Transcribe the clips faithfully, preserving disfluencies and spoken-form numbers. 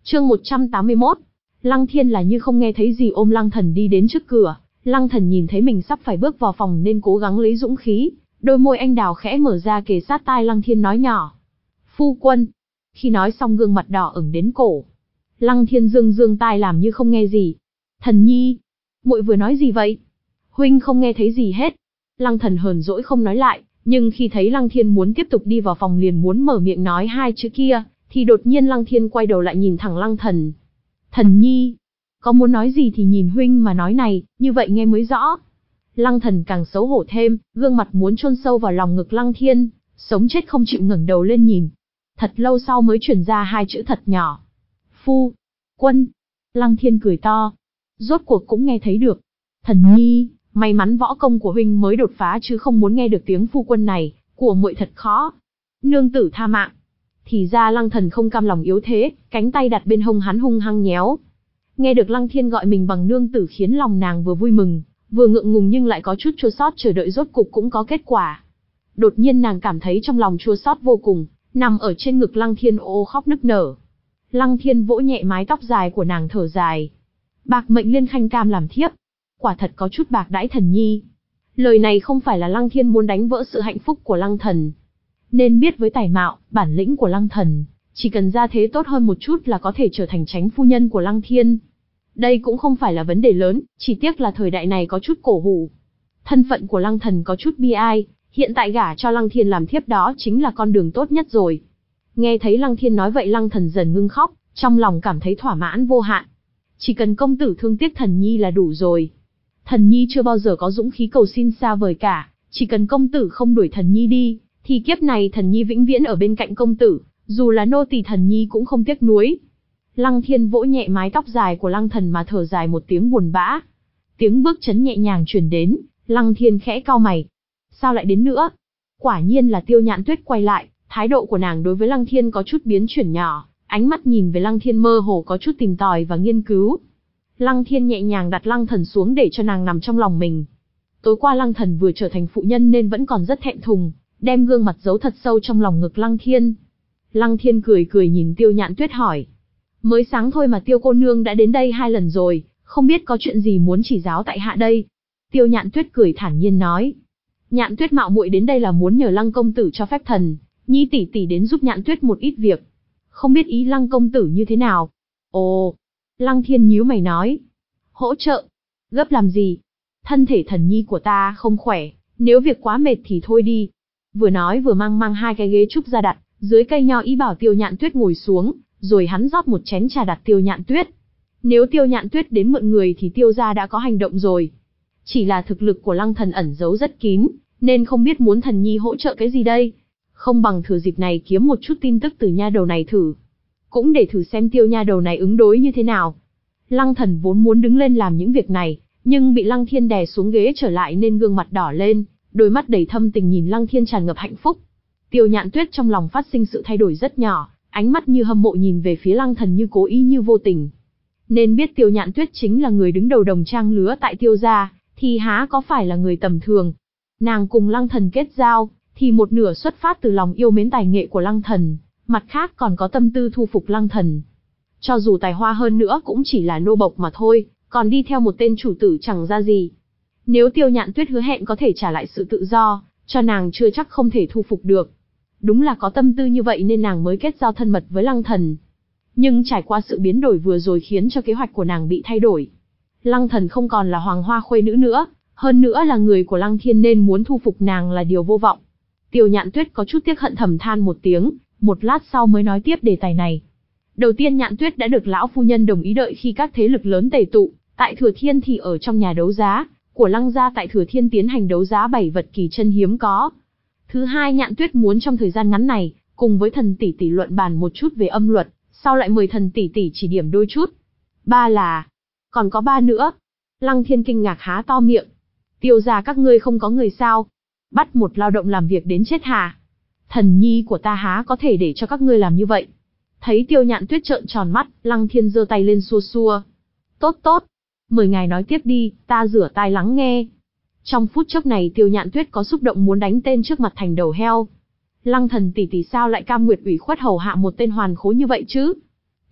Chương một trăm tám mươi mốt. Lăng Thiên là như không nghe thấy gì ôm Lăng Thần đi đến trước cửa. Lăng Thần nhìn thấy mình sắp phải bước vào phòng nên cố gắng lấy dũng khí, đôi môi anh đào khẽ mở ra kề sát tai Lăng Thiên nói nhỏ. Phu quân. Khi nói xong gương mặt đỏ ửng đến cổ. Lăng Thiên dương dương tai làm như không nghe gì. Thần nhi. Muội vừa nói gì vậy? Huynh không nghe thấy gì hết. Lăng Thần hờn dỗi không nói lại, nhưng khi thấy Lăng Thiên muốn tiếp tục đi vào phòng liền muốn mở miệng nói hai chữ kia, thì đột nhiên Lăng Thiên quay đầu lại nhìn thẳng Lăng Thần. Thần nhi. Có muốn nói gì thì nhìn huynh mà nói này, như vậy nghe mới rõ. Lăng Thần càng xấu hổ thêm, gương mặt muốn chôn sâu vào lòng ngực Lăng Thiên, sống chết không chịu ngẩng đầu lên nhìn. Thật lâu sau mới truyền ra hai chữ thật nhỏ. Phu. Quân. Lăng Thiên cười to. Rốt cuộc cũng nghe thấy được. Thần nhi, may mắn võ công của huynh mới đột phá chứ không muốn nghe được tiếng phu quân này, của muội thật khó. Nương tử tha mạng. Thì ra Lăng Thần không cam lòng yếu thế, cánh tay đặt bên hông hắn hung hăng nhéo. Nghe được Lăng Thiên gọi mình bằng nương tử khiến lòng nàng vừa vui mừng, vừa ngượng ngùng nhưng lại có chút chua xót, chờ đợi rốt cục cũng có kết quả. Đột nhiên nàng cảm thấy trong lòng chua xót vô cùng, nằm ở trên ngực Lăng Thiên ô khóc nức nở. Lăng Thiên vỗ nhẹ mái tóc dài của nàng thở dài. Bạc mệnh liên khanh cam làm thiếp. Quả thật có chút bạc đãi thần nhi. Lời này không phải là Lăng Thiên muốn đánh vỡ sự hạnh phúc của Lăng Thần. Nên biết với tài mạo, bản lĩnh của Lăng Thần, chỉ cần ra thế tốt hơn một chút là có thể trở thành chánh phu nhân của Lăng Thiên. Đây cũng không phải là vấn đề lớn, chỉ tiếc là thời đại này có chút cổ hủ. Thân phận của Lăng Thần có chút bi ai, hiện tại gả cho Lăng Thiên làm thiếp đó chính là con đường tốt nhất rồi. Nghe thấy Lăng Thiên nói vậy Lăng Thần dần ngưng khóc, trong lòng cảm thấy thỏa mãn vô hạn. Chỉ cần công tử thương tiếc thần nhi là đủ rồi. Thần nhi chưa bao giờ có dũng khí cầu xin xa vời cả, chỉ cần công tử không đuổi thần nhi đi, thì kiếp này thần nhi vĩnh viễn ở bên cạnh công tử, dù là nô tỳ thần nhi cũng không tiếc nuối. Lăng Thiên vỗ nhẹ mái tóc dài của Lăng Thần mà thở dài một tiếng buồn bã. Tiếng bước chân nhẹ nhàng truyền đến, Lăng Thiên khẽ cau mày. Sao lại đến nữa? Quả nhiên là Tiêu Nhạn Tuyết quay lại, thái độ của nàng đối với Lăng Thiên có chút biến chuyển nhỏ, ánh mắt nhìn về Lăng Thiên mơ hồ có chút tìm tòi và nghiên cứu. Lăng Thiên nhẹ nhàng đặt Lăng Thần xuống để cho nàng nằm trong lòng mình. Tối qua Lăng Thần vừa trở thành phụ nhân nên vẫn còn rất thẹn thùng, đem gương mặt giấu thật sâu trong lòng ngực Lăng Thiên. Lăng Thiên cười cười nhìn Tiêu Nhạn Tuyết hỏi. Mới sáng thôi mà Tiêu cô nương đã đến đây hai lần rồi, không biết có chuyện gì muốn chỉ giáo tại hạ đây. Tiêu Nhạn Tuyết cười thản nhiên nói. Nhạn Tuyết mạo muội đến đây là muốn nhờ Lăng công tử cho phép thần nhi tỷ tỷ đến giúp Nhạn Tuyết một ít việc. Không biết ý Lăng công tử như thế nào? Ồ. Lăng Thiên nhíu mày nói. Hỗ trợ? Gấp làm gì? Thân thể thần nhi của ta không khỏe, nếu việc quá mệt thì thôi đi. Vừa nói vừa mang mang hai cái ghế trúc ra đặt, dưới cây nho ý bảo Tiêu Nhạn Tuyết ngồi xuống, rồi hắn rót một chén trà đặt Tiêu Nhạn Tuyết. Nếu Tiêu Nhạn Tuyết đến mượn người thì Tiêu gia đã có hành động rồi. Chỉ là thực lực của Lăng Thần ẩn giấu rất kín, nên không biết muốn thần nhi hỗ trợ cái gì đây. Không bằng thử dịp này kiếm một chút tin tức từ nha đầu này thử. Cũng để thử xem Tiêu nha đầu này ứng đối như thế nào. Lăng Thần vốn muốn đứng lên làm những việc này, nhưng bị Lăng Thiên đè xuống ghế trở lại nên gương mặt đỏ lên, đôi mắt đầy thâm tình nhìn Lăng Thiên tràn ngập hạnh phúc. Tiêu Nhạn Tuyết trong lòng phát sinh sự thay đổi rất nhỏ, ánh mắt như hâm mộ nhìn về phía Lăng Thần như cố ý như vô tình. Nên biết Tiêu Nhạn Tuyết chính là người đứng đầu đồng trang lứa tại Tiêu gia, thì há có phải là người tầm thường. Nàng cùng Lăng Thần kết giao, thì một nửa xuất phát từ lòng yêu mến tài nghệ của Lăng Thần, mặt khác còn có tâm tư thu phục Lăng Thần. Cho dù tài hoa hơn nữa cũng chỉ là nô bộc mà thôi, còn đi theo một tên chủ tử chẳng ra gì. Nếu Tiêu Nhạn Tuyết hứa hẹn có thể trả lại sự tự do, cho nàng chưa chắc không thể thu phục được. Đúng là có tâm tư như vậy nên nàng mới kết giao thân mật với Lăng Thần. Nhưng trải qua sự biến đổi vừa rồi khiến cho kế hoạch của nàng bị thay đổi. Lăng Thần không còn là hoàng hoa khuê nữ nữa, hơn nữa là người của Lăng Thiên nên muốn thu phục nàng là điều vô vọng. Tiêu Nhạn Tuyết có chút tiếc hận thầm than một tiếng, một lát sau mới nói tiếp đề tài này. Đầu tiên Nhạn Tuyết đã được lão phu nhân đồng ý đợi khi các thế lực lớn tề tụ, tại Thừa Thiên thì ở trong nhà đấu giá của Lăng gia tại Thừa Thiên tiến hành đấu giá bảy vật kỳ chân hiếm có. Thứ hai, Nhạn Tuyết muốn trong thời gian ngắn này, cùng với thần tỷ tỷ luận bàn một chút về âm luật, sau lại mời thần tỷ tỷ chỉ điểm đôi chút. Ba là, còn có ba nữa. Lăng Thiên kinh ngạc há to miệng. Tiêu gia các ngươi không có người sao? Bắt một lao động làm việc đến chết hả? Thần nhi của ta há có thể để cho các ngươi làm như vậy? Thấy Tiêu Nhạn Tuyết trợn tròn mắt, Lăng Thiên giơ tay lên xua xua. Tốt tốt, mời ngài nói tiếp đi, ta rửa tai lắng nghe. Trong phút chốc này Tiêu Nhạn Tuyết có xúc động muốn đánh tên trước mặt thành đầu heo. Lăng thần tỷ tỷ sao lại cam nguyện ủy khuất hầu hạ một tên hoàn khố như vậy chứ?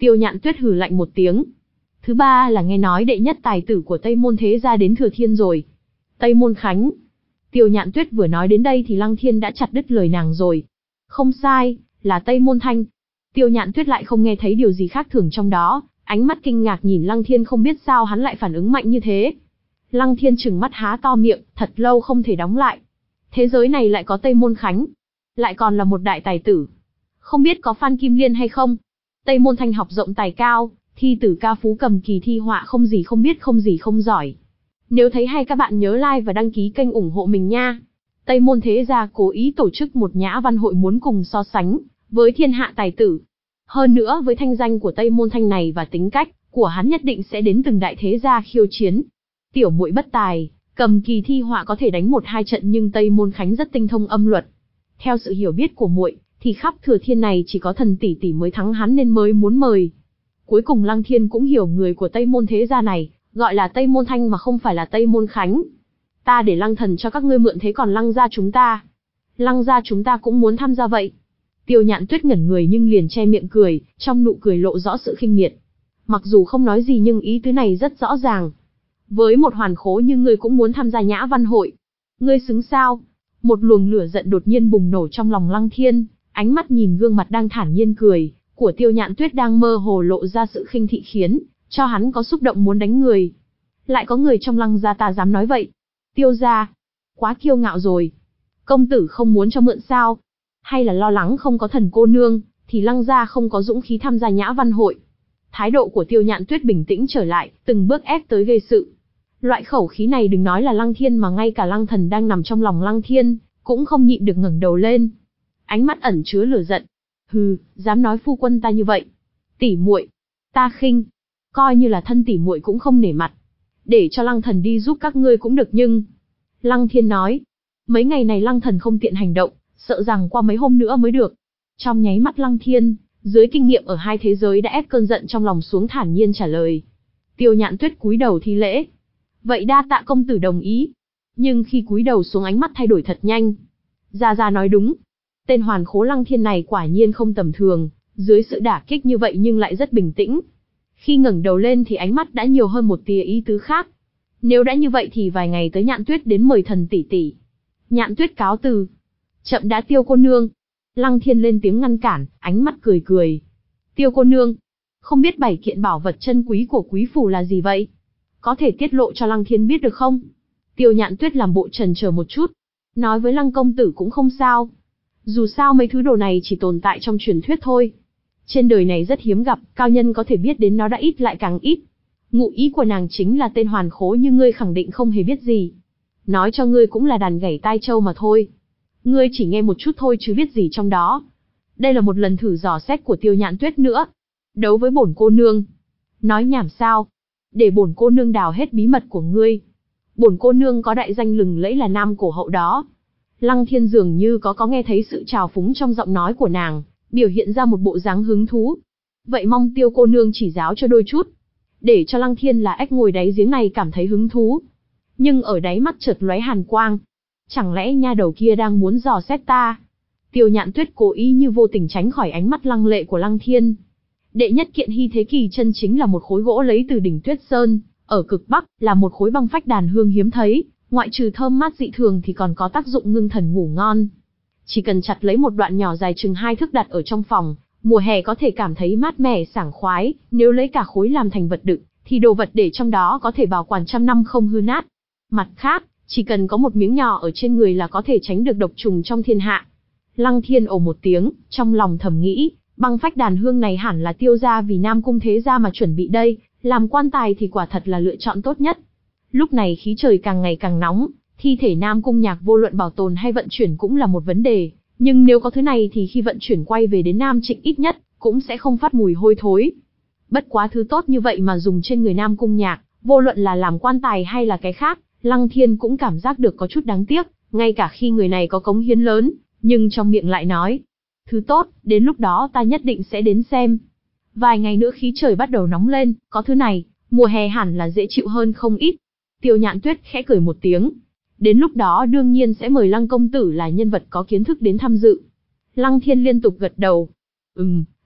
Tiêu Nhạn Tuyết hừ lạnh một tiếng. Thứ ba là nghe nói đệ nhất tài tử của Tây Môn thế gia đến Thừa Thiên rồi. Tây Môn Khánh. Tiêu Nhạn Tuyết vừa nói đến đây thì Lăng Thiên đã chặt đứt lời nàng rồi. Không sai, là Tây Môn Thanh. Tiêu Nhạn Tuyết lại không nghe thấy điều gì khác thường trong đó, ánh mắt kinh ngạc nhìn Lăng Thiên, không biết sao hắn lại phản ứng mạnh như thế. Lăng Thiên trừng mắt há to miệng, thật lâu không thể đóng lại. Thế giới này lại có Tây Môn Khánh, lại còn là một đại tài tử. Không biết có Phan Kim Liên hay không? Tây Môn Thanh học rộng tài cao, thi tử ca phú cầm kỳ thi họa không gì không biết không gì không giỏi. Nếu thấy hay các bạn nhớ like và đăng ký kênh ủng hộ mình nha. Tây Môn thế gia cố ý tổ chức một nhã văn hội muốn cùng so sánh với thiên hạ tài tử. Hơn nữa với thanh danh của Tây Môn Thanh này và tính cách của hắn nhất định sẽ đến từng đại thế gia khiêu chiến. Tiểu muội bất tài, cầm kỳ thi họa có thể đánh một hai trận nhưng Tây Môn Khánh rất tinh thông âm luật. Theo sự hiểu biết của muội, thì khắp Thừa Thiên này chỉ có thần tỷ tỷ mới thắng hắn nên mới muốn mời. Cuối cùng Lăng Thiên cũng hiểu người của Tây Môn thế gia này, gọi là Tây Môn Thanh mà không phải là Tây Môn Khánh. Ta để Lăng thần cho các ngươi mượn thế còn Lăng gia chúng ta. Lăng gia chúng ta cũng muốn tham gia vậy. Tiêu Nhạn Tuyết ngẩn người nhưng liền che miệng cười, trong nụ cười lộ rõ sự khinh miệt. Mặc dù không nói gì nhưng ý tứ này rất rõ ràng. Với một hoàn khố như ngươi cũng muốn tham gia nhã văn hội. Ngươi xứng sao? Một luồng lửa giận đột nhiên bùng nổ trong lòng Lăng Thiên, ánh mắt nhìn gương mặt đang thản nhiên cười của Tiêu Nhạn Tuyết đang mơ hồ lộ ra sự khinh thị khiến cho hắn có xúc động muốn đánh người. Lại có người trong Lăng gia ta dám nói vậy? Tiêu gia, quá kiêu ngạo rồi. Công tử không muốn cho mượn sao? Hay là lo lắng không có thần cô nương, thì Lăng gia không có dũng khí tham gia nhã văn hội? Thái độ của Tiêu Nhạn Tuyết bình tĩnh trở lại, từng bước ép tới gây sự. Loại khẩu khí này đừng nói là Lăng Thiên mà ngay cả Lăng Thần đang nằm trong lòng Lăng Thiên cũng không nhịn được ngẩng đầu lên. Ánh mắt ẩn chứa lửa giận. Hừ, dám nói phu quân ta như vậy? Tỷ muội, ta khinh, coi như là thân tỷ muội cũng không nể mặt. Để cho Lăng Thần đi giúp các ngươi cũng được nhưng... Lăng Thiên nói, mấy ngày này Lăng Thần không tiện hành động, sợ rằng qua mấy hôm nữa mới được. Trong nháy mắt Lăng Thiên, dưới kinh nghiệm ở hai thế giới đã ép cơn giận trong lòng xuống thản nhiên trả lời. Tiêu Nhạn Tuyết cúi đầu thi lễ. Vậy đa tạ công tử đồng ý. Nhưng khi cúi đầu xuống ánh mắt thay đổi thật nhanh. Gia Gia nói đúng. Tên hoàn khố Lăng Thiên này quả nhiên không tầm thường, dưới sự đả kích như vậy nhưng lại rất bình tĩnh. Khi ngẩng đầu lên thì ánh mắt đã nhiều hơn một tia ý tứ khác. Nếu đã như vậy thì vài ngày tới Nhạn Tuyết đến mời thần tỷ tỷ. Nhạn Tuyết cáo từ. Chậm đã Tiêu cô nương. Lăng Thiên lên tiếng ngăn cản, ánh mắt cười cười. Tiêu cô nương, không biết bảy kiện bảo vật chân quý của quý phủ là gì vậy? Có thể tiết lộ cho Lăng Thiên biết được không? Tiêu Nhạn Tuyết làm bộ chần chờ một chút. Nói với Lăng công tử cũng không sao. Dù sao mấy thứ đồ này chỉ tồn tại trong truyền thuyết thôi. Trên đời này rất hiếm gặp, cao nhân có thể biết đến nó đã ít lại càng ít. Ngụ ý của nàng chính là tên hoàn khố như ngươi khẳng định không hề biết gì. Nói cho ngươi cũng là đàn gảy tai trâu mà thôi. Ngươi chỉ nghe một chút thôi chứ biết gì trong đó. Đây là một lần thử dò xét của Tiêu Nhạn Tuyết nữa. Đấu với bổn cô nương. Nói nhảm sao? Để bổn cô nương đào hết bí mật của ngươi. Bổn cô nương có đại danh lừng lẫy là Nam Cổ Hậu đó. Lăng Thiên dường như có có nghe thấy sự trào phúng trong giọng nói của nàng, biểu hiện ra một bộ dáng hứng thú. Vậy mong Tiêu cô nương chỉ giáo cho đôi chút. Để cho Lăng Thiên là ếch ngồi đáy giếng này cảm thấy hứng thú. Nhưng ở đáy mắt chợt lóe hàn quang. Chẳng lẽ nha đầu kia đang muốn dò xét ta? Tiêu Nhạn Tuyết cố ý như vô tình tránh khỏi ánh mắt lăng lệ của Lăng Thiên. Đệ nhất kiện hy thế kỳ chân chính là một khối gỗ lấy từ đỉnh Tuyết Sơn, ở cực Bắc, là một khối băng phách đàn hương hiếm thấy, ngoại trừ thơm mát dị thường thì còn có tác dụng ngưng thần ngủ ngon. Chỉ cần chặt lấy một đoạn nhỏ dài chừng hai thước đặt ở trong phòng, mùa hè có thể cảm thấy mát mẻ sảng khoái, nếu lấy cả khối làm thành vật đựng, thì đồ vật để trong đó có thể bảo quản trăm năm không hư nát. Mặt khác, chỉ cần có một miếng nhỏ ở trên người là có thể tránh được độc trùng trong thiên hạ. Lăng Thiên ồ một tiếng, trong lòng thầm nghĩ, băng phách đàn hương này hẳn là Tiêu gia vì Nam Cung thế gia mà chuẩn bị đây, làm quan tài thì quả thật là lựa chọn tốt nhất. Lúc này khí trời càng ngày càng nóng, thi thể Nam Cung Nhạc vô luận bảo tồn hay vận chuyển cũng là một vấn đề, nhưng nếu có thứ này thì khi vận chuyển quay về đến Nam Trịnh ít nhất cũng sẽ không phát mùi hôi thối. Bất quá thứ tốt như vậy mà dùng trên người Nam Cung Nhạc, vô luận là làm quan tài hay là cái khác, Lăng Thiên cũng cảm giác được có chút đáng tiếc, ngay cả khi người này có cống hiến lớn, nhưng trong miệng lại nói, thứ tốt, đến lúc đó ta nhất định sẽ đến xem. Vài ngày nữa khí trời bắt đầu nóng lên, có thứ này, mùa hè hẳn là dễ chịu hơn không ít. Tiêu Nhạn Tuyết khẽ cười một tiếng. Đến lúc đó đương nhiên sẽ mời Lăng công tử là nhân vật có kiến thức đến tham dự. Lăng Thiên liên tục gật đầu. Ừm,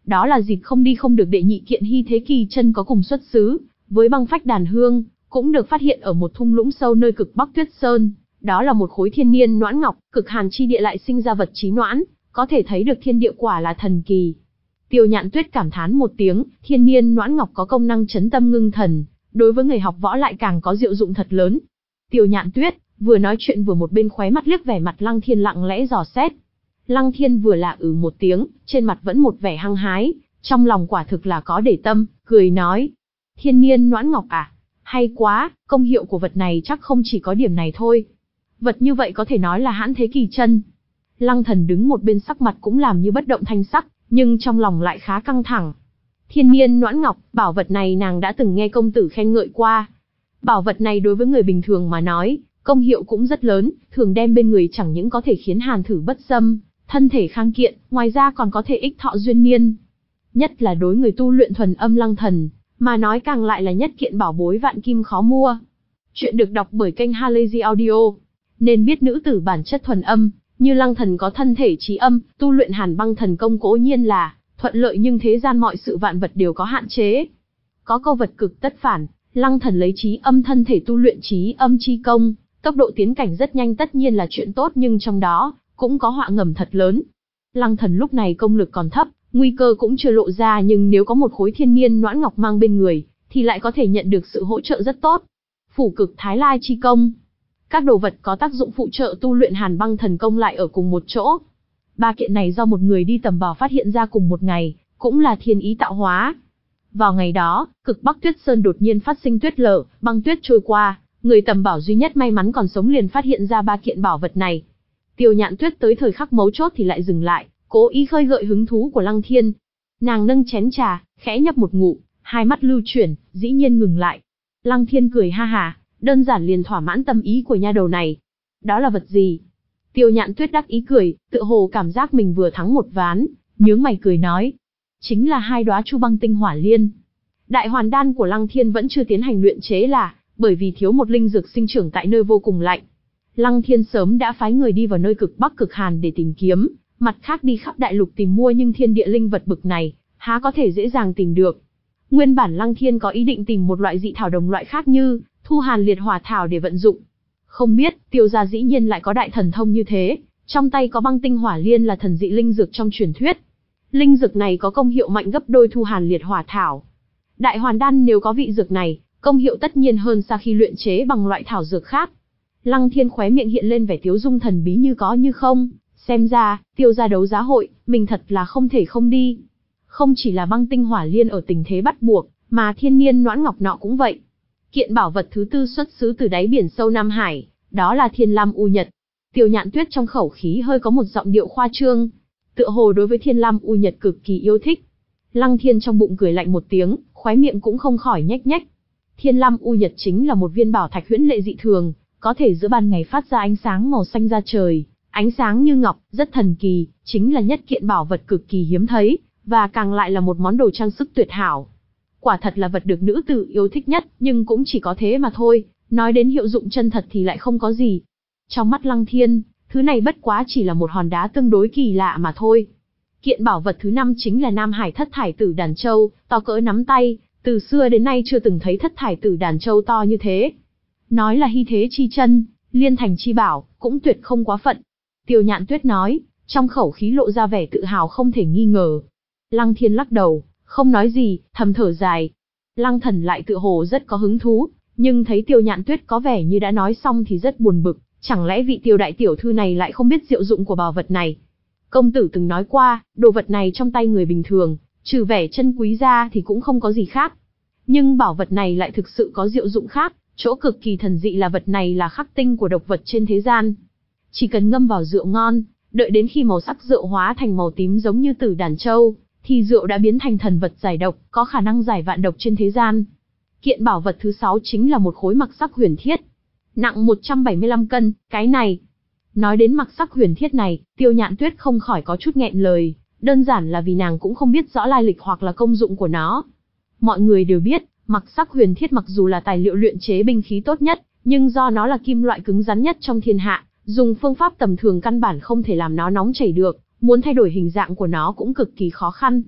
Đó là dịp không đi không được đệ nhị kiện hy thế kỳ chân có cùng xuất xứ, với băng phách đàn hương, cũng được phát hiện ở một thung lũng sâu nơi cực Bắc Tuyết Sơn. Đó là một khối thiên niên noãn ngọc, cực hàn chi địa lại sinh ra vật chí noãn, có thể thấy được thiên địa quả là thần kỳ. Tiêu Nhạn Tuyết cảm thán một tiếng, thiên niên noãn ngọc có công năng chấn tâm ngưng thần, đối với người học võ lại càng có diệu dụng thật lớn. Tiêu Nhạn Tuyết vừa nói chuyện vừa một bên khóe mắt liếc vẻ mặt Lăng Thiên lặng lẽ dò xét. Lăng Thiên vừa là ừ một tiếng, trên mặt vẫn một vẻ hăng hái, trong lòng quả thực là có để tâm, cười nói: Thiên niên noãn ngọc à? Hay quá, công hiệu của vật này chắc không chỉ có điểm này thôi. Vật như vậy có thể nói là hãn thế kỳ chân. Lăng Thần đứng một bên sắc mặt cũng làm như bất động thanh sắc, nhưng trong lòng lại khá căng thẳng. Thiên niên noãn ngọc, bảo vật này nàng đã từng nghe công tử khen ngợi qua. Bảo vật này đối với người bình thường mà nói, công hiệu cũng rất lớn, thường đem bên người chẳng những có thể khiến hàn thử bất xâm, thân thể khang kiện, ngoài ra còn có thể ích thọ duyên niên. Nhất là đối người tu luyện thuần âm lăng thần, mà nói càng lại là nhất kiện bảo bối vạn kim khó mua. Chuyện được đọc bởi kênh Halazy Audio. Nên biết nữ tử bản chất thuần âm, như Lăng Thần có thân thể trí âm, tu luyện hàn băng thần công cố nhiên là thuận lợi, nhưng thế gian mọi sự vạn vật đều có hạn chế. Có câu vật cực tất phản, Lăng Thần lấy trí âm thân thể tu luyện trí âm chi công, tốc độ tiến cảnh rất nhanh tất nhiên là chuyện tốt, nhưng trong đó cũng có họa ngầm thật lớn. Lăng Thần lúc này công lực còn thấp, nguy cơ cũng chưa lộ ra, nhưng nếu có một khối thiên niên noãn ngọc mang bên người, thì lại có thể nhận được sự hỗ trợ rất tốt. Phủ cực thái lai chi công, các đồ vật có tác dụng phụ trợ tu luyện hàn băng thần công lại ở cùng một chỗ. Ba kiện này do một người đi tầm bảo phát hiện ra cùng một ngày, cũng là thiên ý tạo hóa. Vào ngày đó, cực Bắc Tuyết Sơn đột nhiên phát sinh tuyết lở, băng tuyết trôi qua, người tầm bảo duy nhất may mắn còn sống liền phát hiện ra ba kiện bảo vật này. Tiêu Nhạn Tuyết tới thời khắc mấu chốt thì lại dừng lại, cố ý khơi gợi hứng thú của Lăng Thiên. Nàng nâng chén trà, khẽ nhấp một ngụm, hai mắt lưu chuyển, dĩ nhiên ngừng lại. Lăng Thiên cười ha hả, đơn giản liền thỏa mãn tâm ý của nha đầu này. Đó là vật gì? Tiêu Nhạn Tuyết đắc ý cười, tựa hồ cảm giác mình vừa thắng một ván, nhướng mày cười nói: chính là hai đóa chu băng tinh hỏa liên. Đại hoàn đan của Lăng Thiên vẫn chưa tiến hành luyện chế là bởi vì thiếu một linh dược sinh trưởng tại nơi vô cùng lạnh. Lăng Thiên sớm đã phái người đi vào nơi cực Bắc cực Hàn để tìm kiếm, mặt khác đi khắp đại lục tìm mua, nhưng thiên địa linh vật bực này, há có thể dễ dàng tìm được. Nguyên bản Lăng Thiên có ý định tìm một loại dị thảo đồng loại khác như Thu Hàn Liệt Hỏa Thảo để vận dụng. Không biết, Tiêu gia dĩ nhiên lại có đại thần thông như thế, trong tay có băng tinh hỏa liên là thần dị linh dược trong truyền thuyết. Linh dược này có công hiệu mạnh gấp đôi Thu Hàn Liệt Hỏa Thảo. Đại hoàn đan nếu có vị dược này, công hiệu tất nhiên hơn xa khi luyện chế bằng loại thảo dược khác. Lăng Thiên khóe miệng hiện lên vẻ tiếu dung thần bí như có như không, xem ra, Tiêu gia đấu giá hội, mình thật là không thể không đi. Không chỉ là băng tinh hỏa liên ở tình thế bắt buộc, mà thiên niên noãn ngọc nọ cũng vậy. Kiện bảo vật thứ tư xuất xứ từ đáy biển sâu Nam Hải, đó là Thiên Lam U Nhật. Tiêu Nhạn Tuyết trong khẩu khí hơi có một giọng điệu khoa trương, tựa hồ đối với Thiên Lam U Nhật cực kỳ yêu thích. Lăng Thiên trong bụng cười lạnh một tiếng, khóe miệng cũng không khỏi nhếch nhếch. Thiên Lam U Nhật chính là một viên bảo thạch huyễn lệ dị thường, có thể giữa ban ngày phát ra ánh sáng màu xanh da trời, ánh sáng như ngọc, rất thần kỳ, chính là nhất kiện bảo vật cực kỳ hiếm thấy, và càng lại là một món đồ trang sức tuyệt hảo. Quả thật là vật được nữ tử yêu thích nhất, nhưng cũng chỉ có thế mà thôi, nói đến hiệu dụng chân thật thì lại không có gì. Trong mắt Lăng Thiên, thứ này bất quá chỉ là một hòn đá tương đối kỳ lạ mà thôi. Kiện bảo vật thứ năm chính là Nam Hải Thất Thải Tử Đàn Châu, to cỡ nắm tay, từ xưa đến nay chưa từng thấy Thất Thải Tử Đàn Châu to như thế. Nói là hy thế chi chân, liên thành chi bảo, cũng tuyệt không quá phận. Tiêu Nhạn Tuyết nói, trong khẩu khí lộ ra vẻ tự hào không thể nghi ngờ. Lăng Thiên lắc đầu, không nói gì, thầm thở dài. Lăng Thần lại tự hồ rất có hứng thú, nhưng thấy Tiêu Nhạn Tuyết có vẻ như đã nói xong thì rất buồn bực, chẳng lẽ vị Tiêu đại tiểu thư này lại không biết diệu dụng của bảo vật này? Công tử từng nói qua, đồ vật này trong tay người bình thường, trừ vẻ chân quý ra thì cũng không có gì khác. Nhưng bảo vật này lại thực sự có diệu dụng khác, chỗ cực kỳ thần dị là vật này là khắc tinh của độc vật trên thế gian. Chỉ cần ngâm vào rượu ngon, đợi đến khi màu sắc rượu hóa thành màu tím giống như Tử Đàn Châu, thì rượu đã biến thành thần vật giải độc, có khả năng giải vạn độc trên thế gian. Kiện bảo vật thứ sáu chính là một khối mặc sắc huyền thiết, nặng một trăm bảy mươi lăm cân, cái này. Nói đến mặc sắc huyền thiết này, Tiêu Nhạn Tuyết không khỏi có chút nghẹn lời, đơn giản là vì nàng cũng không biết rõ lai lịch hoặc là công dụng của nó. Mọi người đều biết, mặc sắc huyền thiết mặc dù là tài liệu luyện chế binh khí tốt nhất, nhưng do nó là kim loại cứng rắn nhất trong thiên hạ, dùng phương pháp tầm thường căn bản không thể làm nó nóng chảy được, muốn thay đổi hình dạng của nó cũng cực kỳ khó khăn.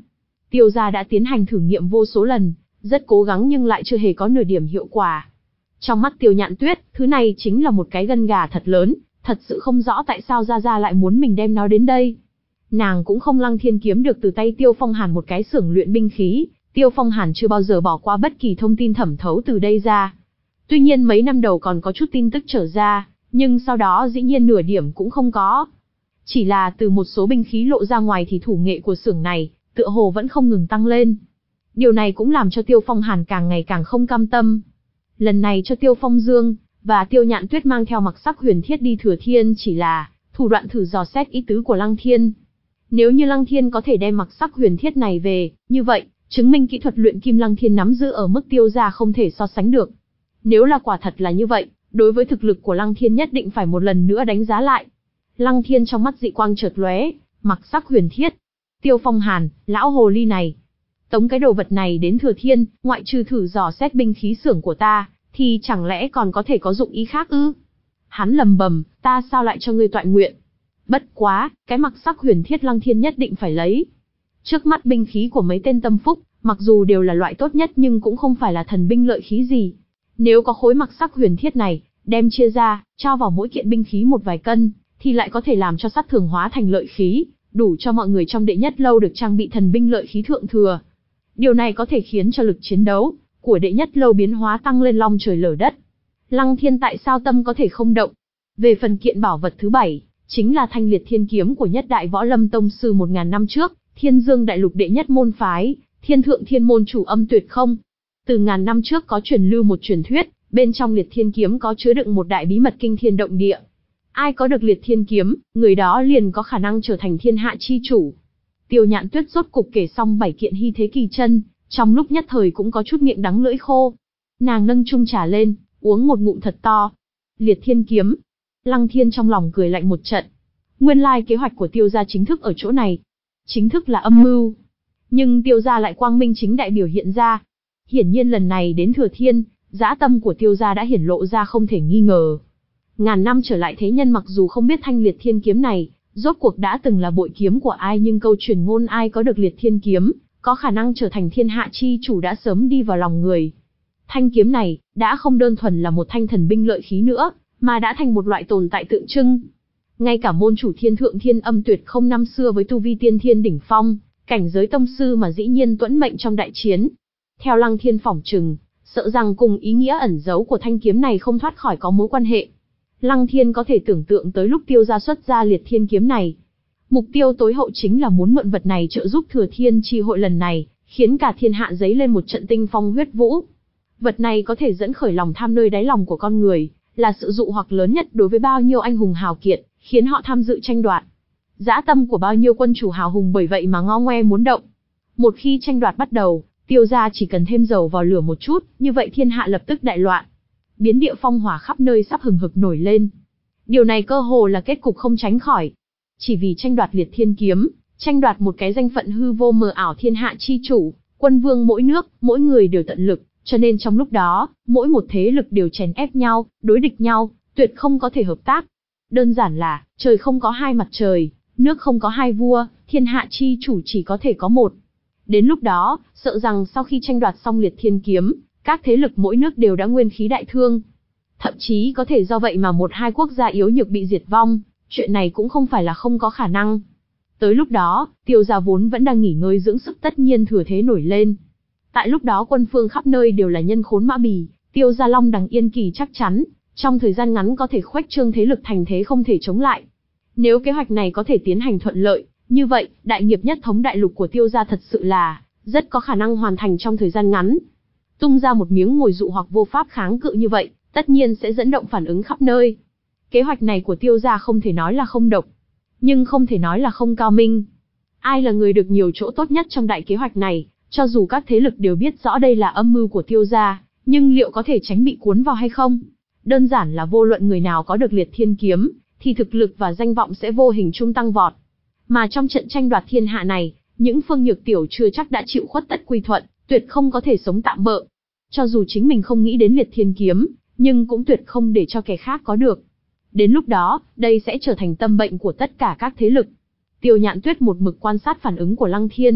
Tiêu gia đã tiến hành thử nghiệm vô số lần, rất cố gắng nhưng lại chưa hề có nửa điểm hiệu quả. Trong mắt Tiêu Nhạn Tuyết, thứ này chính là một cái gân gà thật lớn, thật sự không rõ tại sao Gia Gia lại muốn mình đem nó đến đây. Nàng cũng không Lăng Thiên kiếm được từ tay Tiêu Phong Hàn một cái xưởng luyện binh khí, Tiêu Phong Hàn chưa bao giờ bỏ qua bất kỳ thông tin thẩm thấu từ đây ra. Tuy nhiên mấy năm đầu còn có chút tin tức trở ra, nhưng sau đó dĩ nhiên nửa điểm cũng không có. Chỉ là từ một số binh khí lộ ra ngoài thì thủ nghệ của xưởng này, tựa hồ vẫn không ngừng tăng lên. Điều này cũng làm cho Tiêu Phong Hàn càng ngày càng không cam tâm. Lần này cho Tiêu Phong Dương và Tiêu Nhạn Tuyết mang theo Mặc Sắc Huyền Thiết đi Thừa Thiên chỉ là thủ đoạn thử dò xét ý tứ của Lăng Thiên. Nếu như Lăng Thiên có thể đem Mặc Sắc Huyền Thiết này về, như vậy, chứng minh kỹ thuật luyện kim Lăng Thiên nắm giữ ở mức Tiêu gia không thể so sánh được. Nếu là quả thật là như vậy, đối với thực lực của Lăng Thiên nhất định phải một lần nữa đánh giá lại. Lăng Thiên trong mắt dị quang chợt lóe, Mặc Sắc Huyền Thiết. Tiêu Phong Hàn, lão hồ ly này. Tống cái đồ vật này đến Thừa Thiên, ngoại trừ thử dò xét binh khí xưởng của ta, thì chẳng lẽ còn có thể có dụng ý khác ư? Hắn lầm bầm, ta sao lại cho ngươi toại nguyện? Bất quá, cái Mặc Sắc Huyền Thiết Lăng Thiên nhất định phải lấy. Trước mắt binh khí của mấy tên tâm phúc, mặc dù đều là loại tốt nhất nhưng cũng không phải là thần binh lợi khí gì. Nếu có khối Mặc Sắc Huyền Thiết này, đem chia ra, cho vào mỗi kiện binh khí một vài cân, thì lại có thể làm cho sát thường hóa thành lợi khí, đủ cho mọi người trong đệ nhất lâu được trang bị thần binh lợi khí thượng thừa. Điều này có thể khiến cho lực chiến đấu của đệ nhất lâu biến hóa tăng lên long trời lở đất. Lăng Thiên tại sao tâm có thể không động? Về phần kiện bảo vật thứ bảy, chính là thanh liệt thiên kiếm của nhất đại võ lâm tông sư một ngàn năm trước, Thiên Dương đại lục đệ nhất môn phái, Thiên Thượng Thiên môn chủ Âm Tuyệt Không. Từ ngàn năm trước có truyền lưu một truyền thuyết, bên trong liệt thiên kiếm có chứa đựng một đại bí mật kinh thiên động địa. Ai có được liệt thiên kiếm, người đó liền có khả năng trở thành thiên hạ chi chủ. Tiêu Nhạn Tuyết rốt cục kể xong bảy kiện hy thế kỳ chân, trong lúc nhất thời cũng có chút miệng đắng lưỡi khô. Nàng nâng chung trà lên, uống một ngụm thật to. Liệt thiên kiếm. Lăng Thiên trong lòng cười lạnh một trận. Nguyên lai kế hoạch của Tiêu gia chính thức ở chỗ này. Chính thức là âm mưu. Nhưng Tiêu gia lại quang minh chính đại biểu hiện ra. Hiển nhiên lần này đến Thừa Thiên, dã tâm của Tiêu gia đã hiển lộ ra không thể nghi ngờ. Ngàn năm trở lại thế nhân mặc dù không biết thanh liệt thiên kiếm này, rốt cuộc đã từng là bội kiếm của ai, nhưng câu truyền ngôn ai có được liệt thiên kiếm, có khả năng trở thành thiên hạ chi chủ đã sớm đi vào lòng người. Thanh kiếm này, đã không đơn thuần là một thanh thần binh lợi khí nữa, mà đã thành một loại tồn tại tượng trưng. Ngay cả môn chủ Thiên Thượng Thiên Âm Tuyệt Không năm xưa với tu vi tiên thiên đỉnh phong, cảnh giới tông sư mà dĩ nhiên tuẫn mệnh trong đại chiến. Theo Lăng Thiên phỏng chừng, sợ rằng cùng ý nghĩa ẩn giấu của thanh kiếm này không thoát khỏi có mối quan hệ. Lăng Thiên có thể tưởng tượng tới lúc Tiêu gia xuất ra liệt thiên kiếm này. Mục tiêu tối hậu chính là muốn mượn vật này trợ giúp Thừa Thiên chi hội lần này, khiến cả thiên hạ giấy lên một trận tinh phong huyết vũ. Vật này có thể dẫn khởi lòng tham nơi đáy lòng của con người, là sự dụ hoặc lớn nhất đối với bao nhiêu anh hùng hào kiệt, khiến họ tham dự tranh đoạt. Dã tâm của bao nhiêu quân chủ hào hùng bởi vậy mà ngo ngoe muốn động. Một khi tranh đoạt bắt đầu, Tiêu gia chỉ cần thêm dầu vào lửa một chút, như vậy thiên hạ lập tức đại loạn. Biến địa phong hỏa khắp nơi sắp hừng hực nổi lên. Điều này cơ hồ là kết cục không tránh khỏi. Chỉ vì tranh đoạt liệt thiên kiếm, tranh đoạt một cái danh phận hư vô mờ ảo thiên hạ chi chủ, quân vương mỗi nước, mỗi người đều tận lực, cho nên trong lúc đó, mỗi một thế lực đều chèn ép nhau, đối địch nhau, tuyệt không có thể hợp tác. Đơn giản là, trời không có hai mặt trời, nước không có hai vua, thiên hạ chi chủ chỉ có thể có một. Đến lúc đó, sợ rằng sau khi tranh đoạt xong liệt thiên kiếm, các thế lực mỗi nước đều đã nguyên khí đại thương. Thậm chí có thể do vậy mà một hai quốc gia yếu nhược bị diệt vong, chuyện này cũng không phải là không có khả năng. Tới lúc đó, Tiêu gia vốn vẫn đang nghỉ ngơi dưỡng sức tất nhiên thừa thế nổi lên. Tại lúc đó quân phương khắp nơi đều là nhân khốn mã bì, Tiêu gia Long Đằng Yên Kỳ chắc chắn, trong thời gian ngắn có thể khuếch trương thế lực thành thế không thể chống lại. Nếu kế hoạch này có thể tiến hành thuận lợi, như vậy, đại nghiệp nhất thống đại lục của Tiêu gia thật sự là rất có khả năng hoàn thành trong thời gian ngắn. Tung ra một miếng mồi dụ hoặc vô pháp kháng cự như vậy, tất nhiên sẽ dẫn động phản ứng khắp nơi. Kế hoạch này của Tiêu gia không thể nói là không độc, nhưng không thể nói là không cao minh. Ai là người được nhiều chỗ tốt nhất trong đại kế hoạch này, cho dù các thế lực đều biết rõ đây là âm mưu của Tiêu gia, nhưng liệu có thể tránh bị cuốn vào hay không? Đơn giản là vô luận người nào có được liệt thiên kiếm, thì thực lực và danh vọng sẽ vô hình chung tăng vọt. Mà trong trận tranh đoạt thiên hạ này, những phương nhược tiểu chưa chắc đã chịu khuất tất quy thuận, tuyệt không có thể sống tạm bợ. Cho dù chính mình không nghĩ đến liệt thiên kiếm, nhưng cũng tuyệt không để cho kẻ khác có được. Đến lúc đó, đây sẽ trở thành tâm bệnh của tất cả các thế lực. Tiêu Nhạn Tuyết một mực quan sát phản ứng của Lăng Thiên,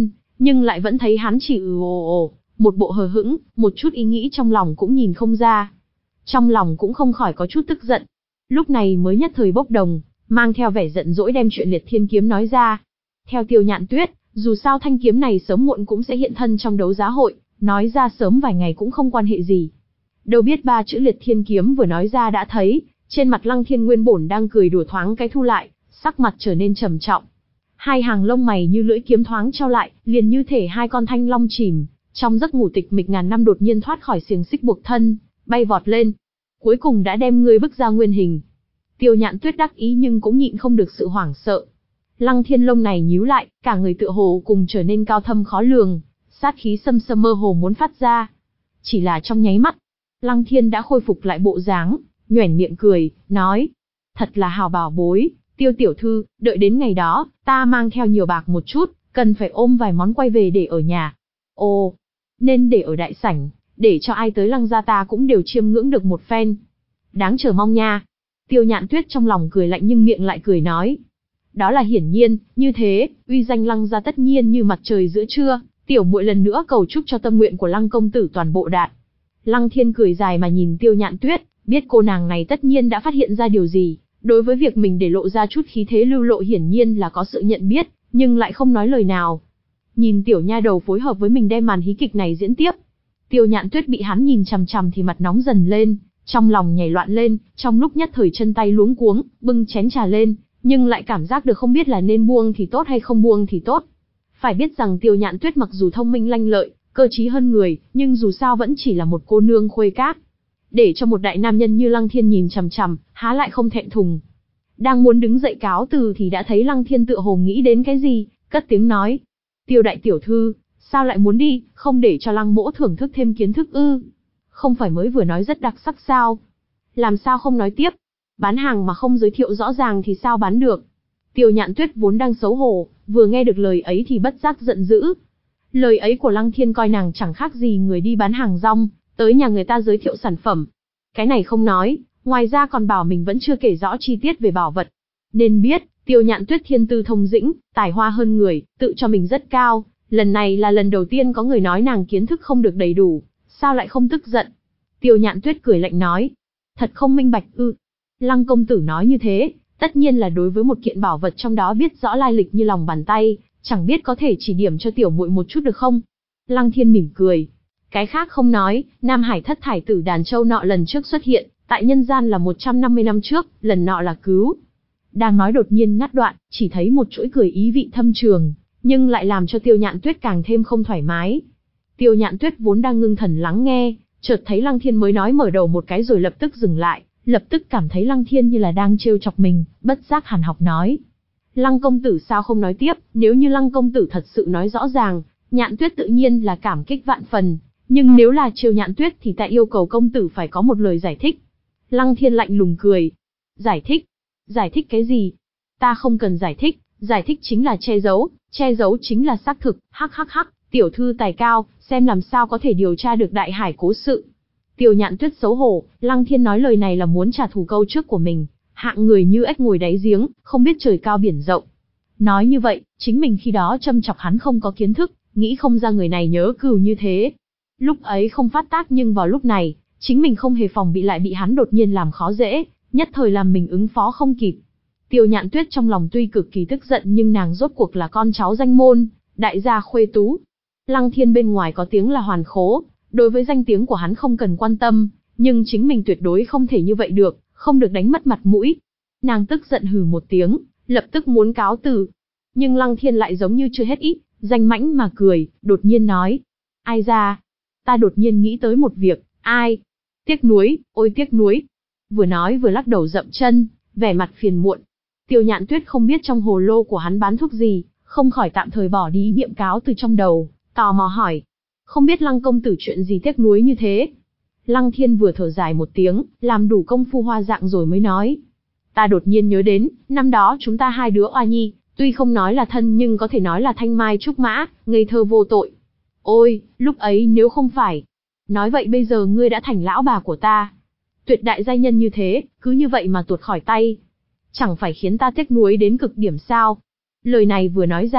nhưng lại vẫn thấy hắn chỉ ừ ồ ồ, một bộ hờ hững, một chút ý nghĩ trong lòng cũng nhìn không ra. Trong lòng cũng không khỏi có chút tức giận. Lúc này mới nhất thời bốc đồng, mang theo vẻ giận dỗi đem chuyện Liệt Thiên Kiếm nói ra. Theo Tiêu Nhạn Tuyết, dù sao thanh kiếm này sớm muộn cũng sẽ hiện thân trong đấu giá hội, nói ra sớm vài ngày cũng không quan hệ gì. Đâu biết ba chữ Liệt Thiên Kiếm vừa nói ra đã thấy, trên mặt Lăng Thiên nguyên bổn đang cười đùa thoáng cái thu lại, sắc mặt trở nên trầm trọng. Hai hàng lông mày như lưỡi kiếm thoáng trao lại, liền như thể hai con thanh long chìm trong giấc ngủ tịch mịch ngàn năm đột nhiên thoát khỏi xiềng xích buộc thân, bay vọt lên. Cuối cùng đã đem ngươi bức ra nguyên hình. Tiêu Nhạn Tuyết đắc ý nhưng cũng nhịn không được sự hoảng sợ. Lăng Thiên lông này nhíu lại, cả người tựa hồ cùng trở nên cao thâm khó lường, sát khí xâm xâm mơ hồ muốn phát ra. Chỉ là trong nháy mắt, Lăng Thiên đã khôi phục lại bộ dáng, nhoẻn miệng cười, nói: thật là hào bảo bối, Tiêu tiểu thư, đợi đến ngày đó, ta mang theo nhiều bạc một chút, cần phải ôm vài món quay về để ở nhà. Ồ, nên để ở đại sảnh, để cho ai tới Lăng gia ta cũng đều chiêm ngưỡng được một phen. Đáng chờ mong nha. Tiêu Nhạn Tuyết trong lòng cười lạnh nhưng miệng lại cười nói: đó là hiển nhiên, như thế, uy danh Lăng gia tất nhiên như mặt trời giữa trưa, tiểu muội lần nữa cầu chúc cho tâm nguyện của Lăng công tử toàn bộ đạt. Lăng Thiên cười dài mà nhìn Tiêu Nhạn Tuyết, biết cô nàng này tất nhiên đã phát hiện ra điều gì, đối với việc mình để lộ ra chút khí thế lưu lộ hiển nhiên là có sự nhận biết, nhưng lại không nói lời nào. Nhìn tiểu nha đầu phối hợp với mình đem màn hí kịch này diễn tiếp. Tiêu Nhạn Tuyết bị hắn nhìn chằm chằm thì mặt nóng dần lên, trong lòng nhảy loạn lên, trong lúc nhất thời chân tay luống cuống, bưng chén trà lên, nhưng lại cảm giác được không biết là nên buông thì tốt hay không buông thì tốt. Phải biết rằng Tiêu Nhạn Tuyết mặc dù thông minh lanh lợi, cơ trí hơn người, nhưng dù sao vẫn chỉ là một cô nương khuê các. Để cho một đại nam nhân như Lăng Thiên nhìn chằm chằm, há lại không thẹn thùng. Đang muốn đứng dậy cáo từ thì đã thấy Lăng Thiên tựa hồ nghĩ đến cái gì, cất tiếng nói: Tiêu đại tiểu thư, sao lại muốn đi, không để cho Lăng mỗ thưởng thức thêm kiến thức ư? Không phải mới vừa nói rất đặc sắc sao? Làm sao không nói tiếp? Bán hàng mà không giới thiệu rõ ràng thì sao bán được? Tiêu Nhạn Tuyết vốn đang xấu hổ, vừa nghe được lời ấy thì bất giác giận dữ. Lời ấy của Lăng Thiên coi nàng chẳng khác gì người đi bán hàng rong, tới nhà người ta giới thiệu sản phẩm. Cái này không nói, ngoài ra còn bảo mình vẫn chưa kể rõ chi tiết về bảo vật. Nên biết, Tiêu Nhạn Tuyết thiên tư thông dĩnh, tài hoa hơn người, tự cho mình rất cao. Lần này là lần đầu tiên có người nói nàng kiến thức không được đầy đủ, sao lại không tức giận? Tiêu Nhạn Tuyết cười lạnh nói: thật không minh bạch ư? Lăng công tử nói như thế, tất nhiên là đối với một kiện bảo vật trong đó biết rõ lai lịch như lòng bàn tay, chẳng biết có thể chỉ điểm cho tiểu muội một chút được không? Lăng Thiên mỉm cười. Cái khác không nói, Nam Hải thất thải tử đàn châu nọ lần trước xuất hiện, tại nhân gian là một trăm năm mươi năm trước, lần nọ là cứu. Đang nói đột nhiên ngắt đoạn, chỉ thấy một chuỗi cười ý vị thâm trường, nhưng lại làm cho Tiêu Nhạn Tuyết càng thêm không thoải mái. Tiêu Nhạn Tuyết vốn đang ngưng thần lắng nghe, chợt thấy Lăng Thiên mới nói mở đầu một cái rồi lập tức dừng lại, lập tức cảm thấy Lăng Thiên như là đang trêu chọc mình, bất giác hàn học nói: Lăng công tử sao không nói tiếp? Nếu như Lăng công tử thật sự nói rõ ràng, Nhạn Tuyết tự nhiên là cảm kích vạn phần, nhưng nếu là trêu Nhạn Tuyết thì ta yêu cầu công tử phải có một lời giải thích. Lăng Thiên lạnh lùng cười: giải thích? Giải thích cái gì? Ta không cần giải thích, giải thích chính là che giấu, che giấu chính là xác thực, hắc hắc hắc, tiểu thư tài cao, xem làm sao có thể điều tra được đại hải cố sự. Tiêu Nhạn Tuyết xấu hổ, Lăng Thiên nói lời này là muốn trả thù câu trước của mình, hạng người như ếch ngồi đáy giếng, không biết trời cao biển rộng. Nói như vậy, chính mình khi đó châm chọc hắn không có kiến thức, nghĩ không ra người này nhớ cừu như thế. Lúc ấy không phát tác nhưng vào lúc này, chính mình không hề phòng bị lại bị hắn đột nhiên làm khó dễ, nhất thời làm mình ứng phó không kịp. Tiêu Nhạn Tuyết trong lòng tuy cực kỳ tức giận nhưng nàng rốt cuộc là con cháu danh môn, đại gia khuê tú. Lăng Thiên bên ngoài có tiếng là hoàn khố, đối với danh tiếng của hắn không cần quan tâm, nhưng chính mình tuyệt đối không thể như vậy được, không được đánh mất mặt mũi. Nàng tức giận hừ một tiếng, lập tức muốn cáo từ. Nhưng Lăng Thiên lại giống như chưa hết ý, danh mãnh mà cười, đột nhiên nói: ai ra? Ta đột nhiên nghĩ tới một việc, ai? Tiếc nuối, ôi tiếc nuối. Vừa nói vừa lắc đầu dậm chân, vẻ mặt phiền muộn. Tiêu Nhạn Tuyết không biết trong hồ lô của hắn bán thuốc gì, không khỏi tạm thời bỏ đi ý niệm cáo từ trong đầu, tò mò hỏi: không biết Lăng công tử chuyện gì tiếc nuối như thế? Lăng Thiên vừa thở dài một tiếng, làm đủ công phu hoa dạng rồi mới nói: ta đột nhiên nhớ đến, năm đó chúng ta hai đứa oa nhi, tuy không nói là thân nhưng có thể nói là thanh mai trúc mã, ngây thơ vô tội. Ôi, lúc ấy nếu không phải. Nói vậy bây giờ ngươi đã thành lão bà của ta. Tuyệt đại giai nhân như thế, cứ như vậy mà tuột khỏi tay. Chẳng phải khiến ta tiếc nuối đến cực điểm sao? Lời này vừa nói ra,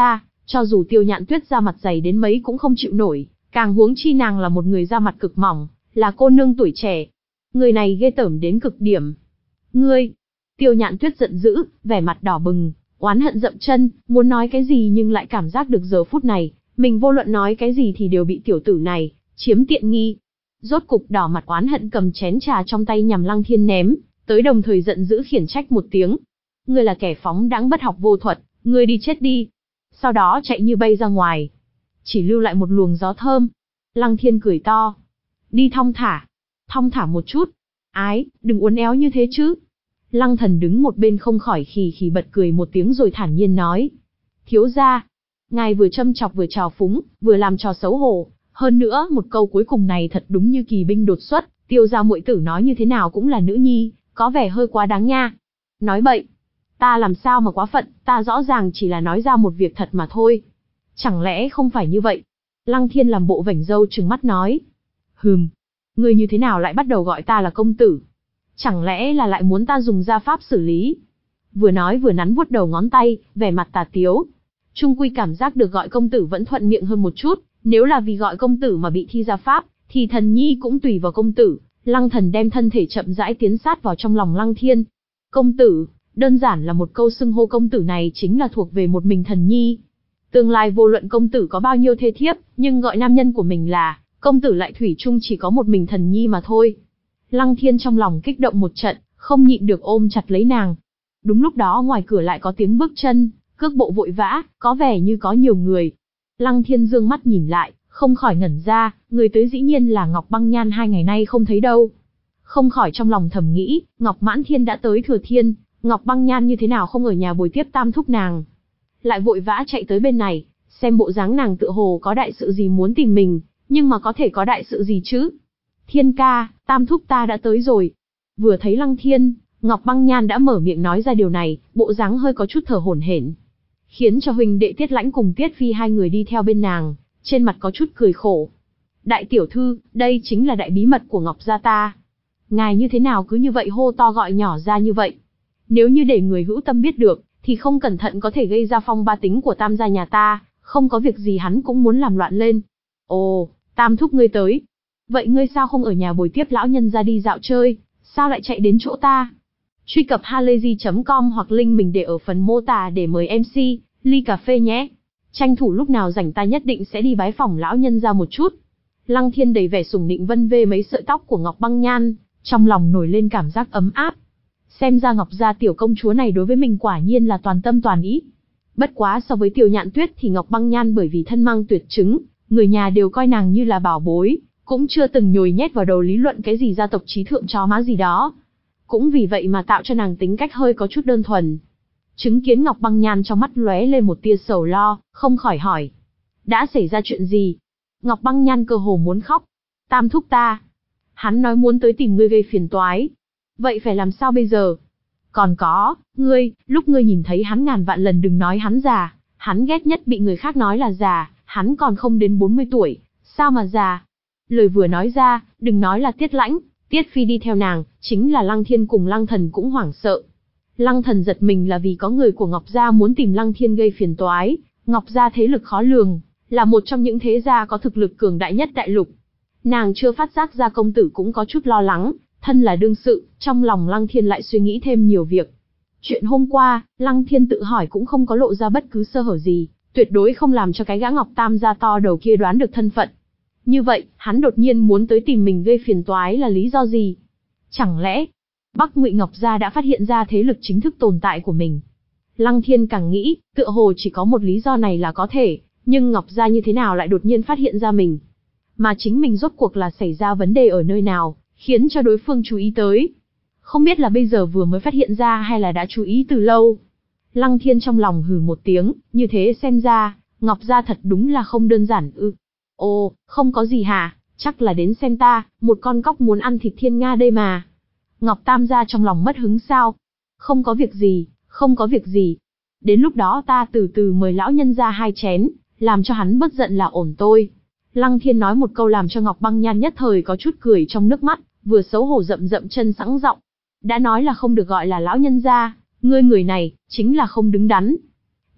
Cho dù Tiêu Nhạn Tuyết da mặt dày đến mấy cũng không chịu nổi, càng huống chi nàng là một người da mặt cực mỏng, là cô nương tuổi trẻ. Người này ghê tởm đến cực điểm. Ngươi! Tiêu Nhạn Tuyết giận dữ, vẻ mặt đỏ bừng, oán hận dậm chân, muốn nói cái gì nhưng lại cảm giác được giờ phút này, mình vô luận nói cái gì thì đều bị tiểu tử này chiếm tiện nghi. Rốt cục đỏ mặt oán hận cầm chén trà trong tay nhằm Lăng Thiên ném, tới đồng thời giận dữ khiển trách một tiếng. Ngươi là kẻ phóng đãng bất học vô thuật, ngươi đi chết đi. Sau đó chạy như bay ra ngoài, chỉ lưu lại một luồng gió thơm. Lăng Thiên cười to. Đi thong thả. Thong thả một chút. Ái, đừng uốn éo như thế chứ. Lăng Thần đứng một bên không khỏi khì khì bật cười một tiếng rồi thản nhiên nói. Thiếu gia, ngài vừa châm chọc vừa trào phúng, vừa làm trò xấu hổ. Hơn nữa, một câu cuối cùng này thật đúng như kỳ binh đột xuất, Tiêu gia muội tử nói như thế nào cũng là nữ nhi, có vẻ hơi quá đáng nha. Nói bậy. Ta làm sao mà quá phận, ta rõ ràng chỉ là nói ra một việc thật mà thôi. Chẳng lẽ không phải như vậy? Lăng Thiên làm bộ vểnh râu trừng mắt nói. Hừm, ngươi như thế nào lại bắt đầu gọi ta là công tử? Chẳng lẽ là lại muốn ta dùng gia pháp xử lý? Vừa nói vừa nắn vuốt đầu ngón tay, vẻ mặt tà tiếu. Trung quy cảm giác được gọi công tử vẫn thuận miệng hơn một chút, nếu là vì gọi công tử mà bị thi gia pháp, thì thần nhi cũng tùy vào công tử. Lăng Thần đem thân thể chậm rãi tiến sát vào trong lòng Lăng Thiên. Công tử, đơn giản là một câu xưng hô công tử này chính là thuộc về một mình thần nhi. Tương lai vô luận công tử có bao nhiêu thê thiếp, nhưng gọi nam nhân của mình là công tử lại thủy chung chỉ có một mình thần nhi mà thôi. Lăng Thiên trong lòng kích động một trận, không nhịn được ôm chặt lấy nàng. Đúng lúc đó ngoài cửa lại có tiếng bước chân, cước bộ vội vã, có vẻ như có nhiều người. Lăng Thiên dương mắt nhìn lại, không khỏi ngẩn ra, người tới dĩ nhiên là Ngọc Băng Nhan hai ngày nay không thấy đâu. Không khỏi trong lòng thầm nghĩ, Ngọc Mãn Thiên đã tới Thừa Thiên, Ngọc Băng Nhan như thế nào không ở nhà bồi tiếp tam thúc nàng. Lại vội vã chạy tới bên này, xem bộ dáng nàng tựa hồ có đại sự gì muốn tìm mình, nhưng mà có thể có đại sự gì chứ? Thiên ca, tam thúc ta đã tới rồi. Vừa thấy Lăng Thiên, Ngọc Băng Nhan đã mở miệng nói ra điều này, bộ dáng hơi có chút thở hổn hển, khiến cho huynh đệ Tiết Lãnh cùng Tiết Phi hai người đi theo bên nàng, trên mặt có chút cười khổ. Đại tiểu thư, đây chính là đại bí mật của Ngọc gia ta. Ngài như thế nào cứ như vậy hô to gọi nhỏ ra như vậy? Nếu như để người hữu tâm biết được, thì không cẩn thận có thể gây ra phong ba tính của tam gia nhà ta, không có việc gì hắn cũng muốn làm loạn lên. Ồ, tam thúc ngươi tới. Vậy ngươi sao không ở nhà bồi tiếp lão nhân ra đi dạo chơi, sao lại chạy đến chỗ ta? Truy cập halayzi chấm com hoặc link mình để ở phần mô tả để mời em xê, ly cà phê nhé. Tranh thủ lúc nào rảnh ta nhất định sẽ đi bái phỏng lão nhân ra một chút. Lăng Thiên đầy vẻ sủng nịnh vân vê mấy sợi tóc của Ngọc Băng Nhan, trong lòng nổi lên cảm giác ấm áp. Xem ra Ngọc gia tiểu công chúa này đối với mình quả nhiên là toàn tâm toàn ý. Bất quá so với Tiêu Nhạn Tuyết thì Ngọc Băng Nhan bởi vì thân mang tuyệt trứng, người nhà đều coi nàng như là bảo bối, cũng chưa từng nhồi nhét vào đầu lý luận cái gì gia tộc trí thượng chó má gì đó. Cũng vì vậy mà tạo cho nàng tính cách hơi có chút đơn thuần. Chứng kiến Ngọc Băng Nhan trong mắt lóe lên một tia sầu lo, không khỏi hỏi. Đã xảy ra chuyện gì? Ngọc Băng Nhan cơ hồ muốn khóc. Tam thúc ta. Hắn nói muốn tới tìm ngươi gây phiền toái. Vậy phải làm sao bây giờ? Còn có, ngươi, lúc ngươi nhìn thấy hắn ngàn vạn lần đừng nói hắn già. Hắn ghét nhất bị người khác nói là già, hắn còn không đến bốn mươi tuổi. Sao mà già? Lời vừa nói ra, đừng nói là Tiết Lãnh, Tiết Phi đi theo nàng, chính là Lăng Thiên cùng Lăng Thần cũng hoảng sợ. Lăng Thần giật mình là vì có người của Ngọc gia muốn tìm Lăng Thiên gây phiền toái. Ngọc gia thế lực khó lường, là một trong những thế gia có thực lực cường đại nhất đại lục. Nàng chưa phát giác ra công tử cũng có chút lo lắng, thân là đương sự, trong lòng Lăng Thiên lại suy nghĩ thêm nhiều việc. Chuyện hôm qua, Lăng Thiên tự hỏi cũng không có lộ ra bất cứ sơ hở gì, tuyệt đối không làm cho cái gã Ngọc Tam gia to đầu kia đoán được thân phận. Như vậy, hắn đột nhiên muốn tới tìm mình gây phiền toái là lý do gì? Chẳng lẽ, Bắc Ngụy Ngọc gia đã phát hiện ra thế lực chính thức tồn tại của mình? Lăng Thiên càng nghĩ, tựa hồ chỉ có một lý do này là có thể, nhưng Ngọc gia như thế nào lại đột nhiên phát hiện ra mình? Mà chính mình rốt cuộc là xảy ra vấn đề ở nơi nào, khiến cho đối phương chú ý tới? Không biết là bây giờ vừa mới phát hiện ra hay là đã chú ý từ lâu? Lăng Thiên trong lòng hừ một tiếng, như thế xem ra, Ngọc gia thật đúng là không đơn giản ư. Ồ, không có gì hả, chắc là đến xem ta, một con cóc muốn ăn thịt thiên nga đây mà. Ngọc Tam gia trong lòng mất hứng sao? Không có việc gì, không có việc gì. Đến lúc đó ta từ từ mời lão nhân ra hai chén, làm cho hắn bớt giận là ổn tôi. Lăng Thiên nói một câu làm cho Ngọc Băng Nhan nhất thời có chút cười trong nước mắt, vừa xấu hổ rậm rậm chân sẵn giọng. Đã nói là không được gọi là lão nhân gia, ngươi người này, chính là không đứng đắn.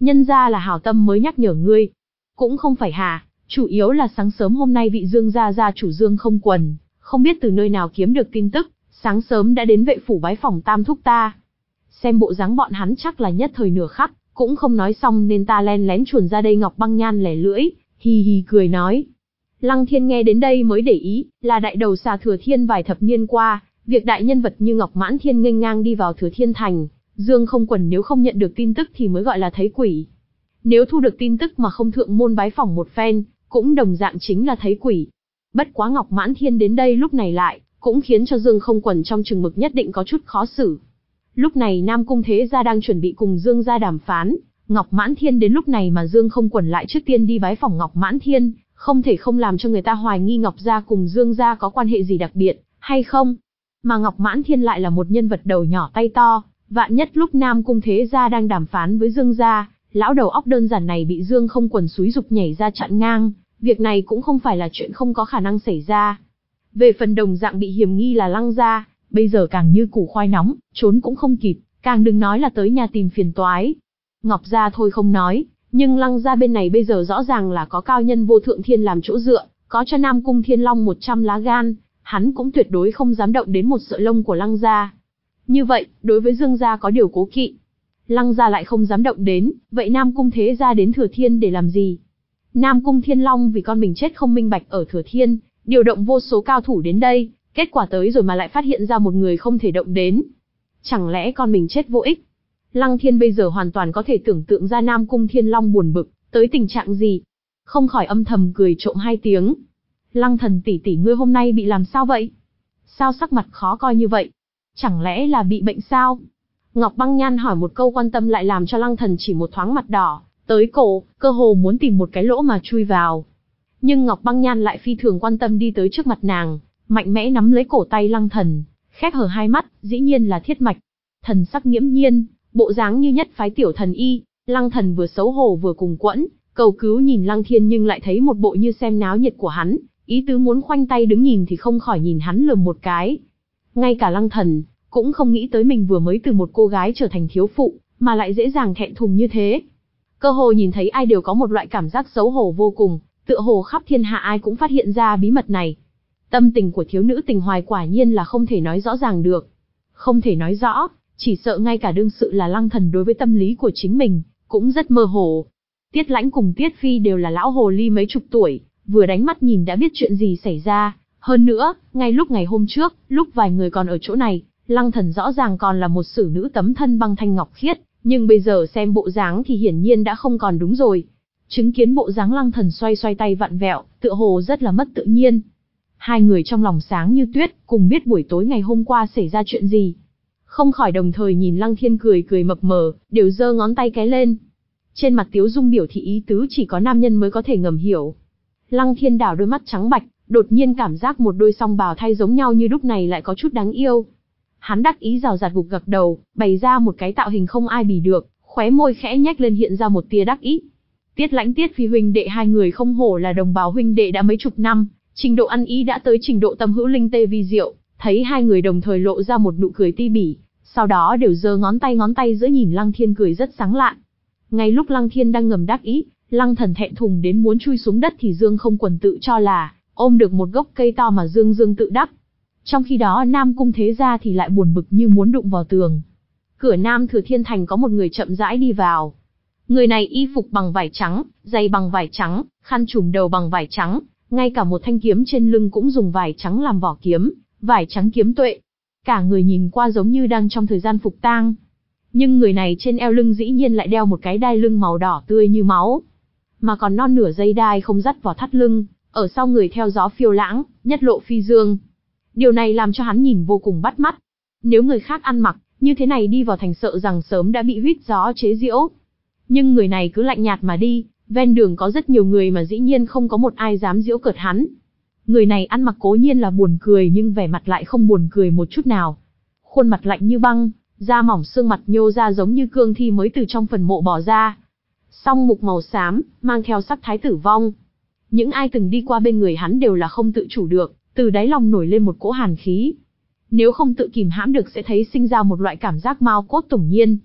nhân ra là hảo tâm mới nhắc nhở ngươi. Cũng không phải hả, chủ yếu là sáng sớm hôm nay vị Dương gia gia chủ Dương Không Quần, không biết từ nơi nào kiếm được tin tức, sáng sớm đã đến vệ phủ bái phỏng Tam thúc ta. Xem bộ dáng bọn hắn chắc là nhất thời nửa khắc, cũng không nói xong nên ta len lén chuồn ra đây. Ngọc Băng Nhan lẻ lưỡi, hì hì cười nói. Lăng Thiên nghe đến đây mới để ý, là đại đầu xà Thừa Thiên vài thập niên qua, việc đại nhân vật như Ngọc Mãn Thiên nghênh ngang đi vào Thừa Thiên Thành, Dương Không Quần nếu không nhận được tin tức thì mới gọi là thấy quỷ. Nếu thu được tin tức mà không thượng môn bái phỏng một phen, cũng đồng dạng chính là thấy quỷ. Bất quá Ngọc Mãn Thiên đến đây lúc này lại, cũng khiến cho Dương Không Quần trong chừng mực nhất định có chút khó xử. Lúc này Nam Cung Thế Gia đang chuẩn bị cùng Dương gia đàm phán, Ngọc Mãn Thiên đến lúc này mà Dương Không Quần lại trước tiên đi bái phỏng Ngọc Mãn Thiên, không thể không làm cho người ta hoài nghi Ngọc gia cùng Dương gia có quan hệ gì đặc biệt, hay không? Mà Ngọc Mãn Thiên lại là một nhân vật đầu nhỏ tay to, vạn nhất lúc Nam Cung Thế Gia đang đàm phán với Dương gia, lão đầu óc đơn giản này bị Dương Không Quần xúi dục nhảy ra chặn ngang, việc này cũng không phải là chuyện không có khả năng xảy ra. Về phần đồng dạng bị hiềm nghi là Lăng gia, bây giờ càng như củ khoai nóng, trốn cũng không kịp, càng đừng nói là tới nhà tìm phiền toái. Ngọc gia thôi không nói, nhưng Lăng gia bên này bây giờ rõ ràng là có cao nhân Vô Thượng Thiên làm chỗ dựa, có cho Nam Cung Thiên Long một trăm lá gan, hắn cũng tuyệt đối không dám động đến một sợi lông của Lăng gia. Như vậy, đối với Dương gia có điều cố kỵ, Lăng gia lại không dám động đến, vậy Nam Cung Thế Gia đến Thừa Thiên để làm gì? Nam Cung Thiên Long vì con mình chết không minh bạch ở Thừa Thiên, điều động vô số cao thủ đến đây, kết quả tới rồi mà lại phát hiện ra một người không thể động đến. Chẳng lẽ con mình chết vô ích? Lăng Thiên bây giờ hoàn toàn có thể tưởng tượng ra Nam Cung Thiên Long buồn bực, tới tình trạng gì. Không khỏi âm thầm cười trộm hai tiếng. Lăng thần tỷ tỷ ngươi hôm nay bị làm sao vậy? Sao sắc mặt khó coi như vậy? Chẳng lẽ là bị bệnh sao? Ngọc Băng Nhan hỏi một câu quan tâm lại làm cho Lăng thần chỉ một thoáng mặt đỏ, tới cổ, cơ hồ muốn tìm một cái lỗ mà chui vào. Nhưng Ngọc Băng Nhan lại phi thường quan tâm đi tới trước mặt nàng, mạnh mẽ nắm lấy cổ tay Lăng thần, khép hờ hai mắt, dĩ nhiên là Thiết Mạch. Thần sắc nghiễm nhiên, bộ dáng như nhất phái tiểu thần y, Lăng thần vừa xấu hổ vừa cùng quẫn, cầu cứu nhìn Lăng Thiên nhưng lại thấy một bộ như xem náo nhiệt của hắn, ý tứ muốn khoanh tay đứng nhìn thì không khỏi nhìn hắn lườm một cái. Ngay cả Lăng thần cũng không nghĩ tới mình vừa mới từ một cô gái trở thành thiếu phụ, mà lại dễ dàng thẹn thùng như thế. Cơ hồ nhìn thấy ai đều có một loại cảm giác xấu hổ vô cùng, tựa hồ khắp thiên hạ ai cũng phát hiện ra bí mật này. Tâm tình của thiếu nữ tình hoài quả nhiên là không thể nói rõ ràng được. Không thể nói rõ, chỉ sợ ngay cả đương sự là Lăng thần đối với tâm lý của chính mình, cũng rất mơ hồ. Tiết Lãnh cùng Tiết Phi đều là lão hồ ly mấy chục tuổi, vừa đánh mắt nhìn đã biết chuyện gì xảy ra. Hơn nữa, ngay lúc ngày hôm trước, lúc vài người còn ở chỗ này, Lăng thần rõ ràng còn là một xử nữ tấm thân băng thanh ngọc khiết, nhưng bây giờ xem bộ dáng thì hiển nhiên đã không còn đúng rồi. Chứng kiến bộ dáng Lăng thần xoay xoay tay vặn vẹo, tựa hồ rất là mất tự nhiên. Hai người trong lòng sáng như tuyết, cùng biết buổi tối ngày hôm qua xảy ra chuyện gì. Không khỏi đồng thời nhìn Lăng Thiên cười cười mập mờ, đều giơ ngón tay cái lên. Trên mặt tiếu dung biểu thị ý tứ chỉ có nam nhân mới có thể ngầm hiểu. Lăng Thiên đảo đôi mắt trắng bạch, đột nhiên cảm giác một đôi song bào thai giống nhau như lúc này lại có chút đáng yêu. Hắn đắc ý rào rạt gục gật đầu, bày ra một cái tạo hình không ai bì được, khóe môi khẽ nhếch lên hiện ra một tia đắc ý. Tiết Lãnh Tiết Phi huynh đệ hai người không hổ là đồng bào huynh đệ đã mấy chục năm, trình độ ăn ý đã tới trình độ tâm hữu linh tê vi diệu, thấy hai người đồng thời lộ ra một nụ cười ti bỉ, sau đó đều giơ ngón tay ngón tay giữa nhìn Lăng Thiên cười rất sáng lạn. Ngay lúc Lăng Thiên đang ngầm đắc ý, Lăng thần thẹn thùng đến muốn chui xuống đất thì Dương Không Quần tự cho là ôm được một gốc cây to mà Dương Dương tự đắp. Trong khi đó Nam Cung Thế Gia thì lại buồn bực như muốn đụng vào tường. Cửa Nam Thừa Thiên Thành có một người chậm rãi đi vào. Người này y phục bằng vải trắng, giày bằng vải trắng, khăn trùm đầu bằng vải trắng, ngay cả một thanh kiếm trên lưng cũng dùng vải trắng làm vỏ kiếm, vải trắng kiếm tuệ. Cả người nhìn qua giống như đang trong thời gian phục tang. Nhưng người này trên eo lưng dĩ nhiên lại đeo một cái đai lưng màu đỏ tươi như máu. Mà còn non nửa dây đai không dắt vào thắt lưng, ở sau người theo gió phiêu lãng, nhất lộ phi dương. Điều này làm cho hắn nhìn vô cùng bắt mắt. Nếu người khác ăn mặc như thế này đi vào thành sợ rằng sớm đã bị huýt gió chế giễu. Nhưng người này cứ lạnh nhạt mà đi, ven đường có rất nhiều người mà dĩ nhiên không có một ai dám giễu cợt hắn. Người này ăn mặc cố nhiên là buồn cười nhưng vẻ mặt lại không buồn cười một chút nào. Khuôn mặt lạnh như băng, da mỏng xương mặt nhô ra giống như cương thi mới từ trong phần mộ bò ra. Song mục màu xám, mang theo sắc thái tử vong. Những ai từng đi qua bên người hắn đều là không tự chủ được, từ đáy lòng nổi lên một cỗ hàn khí. Nếu không tự kìm hãm được sẽ thấy sinh ra một loại cảm giác mao cốt tủng nhiên.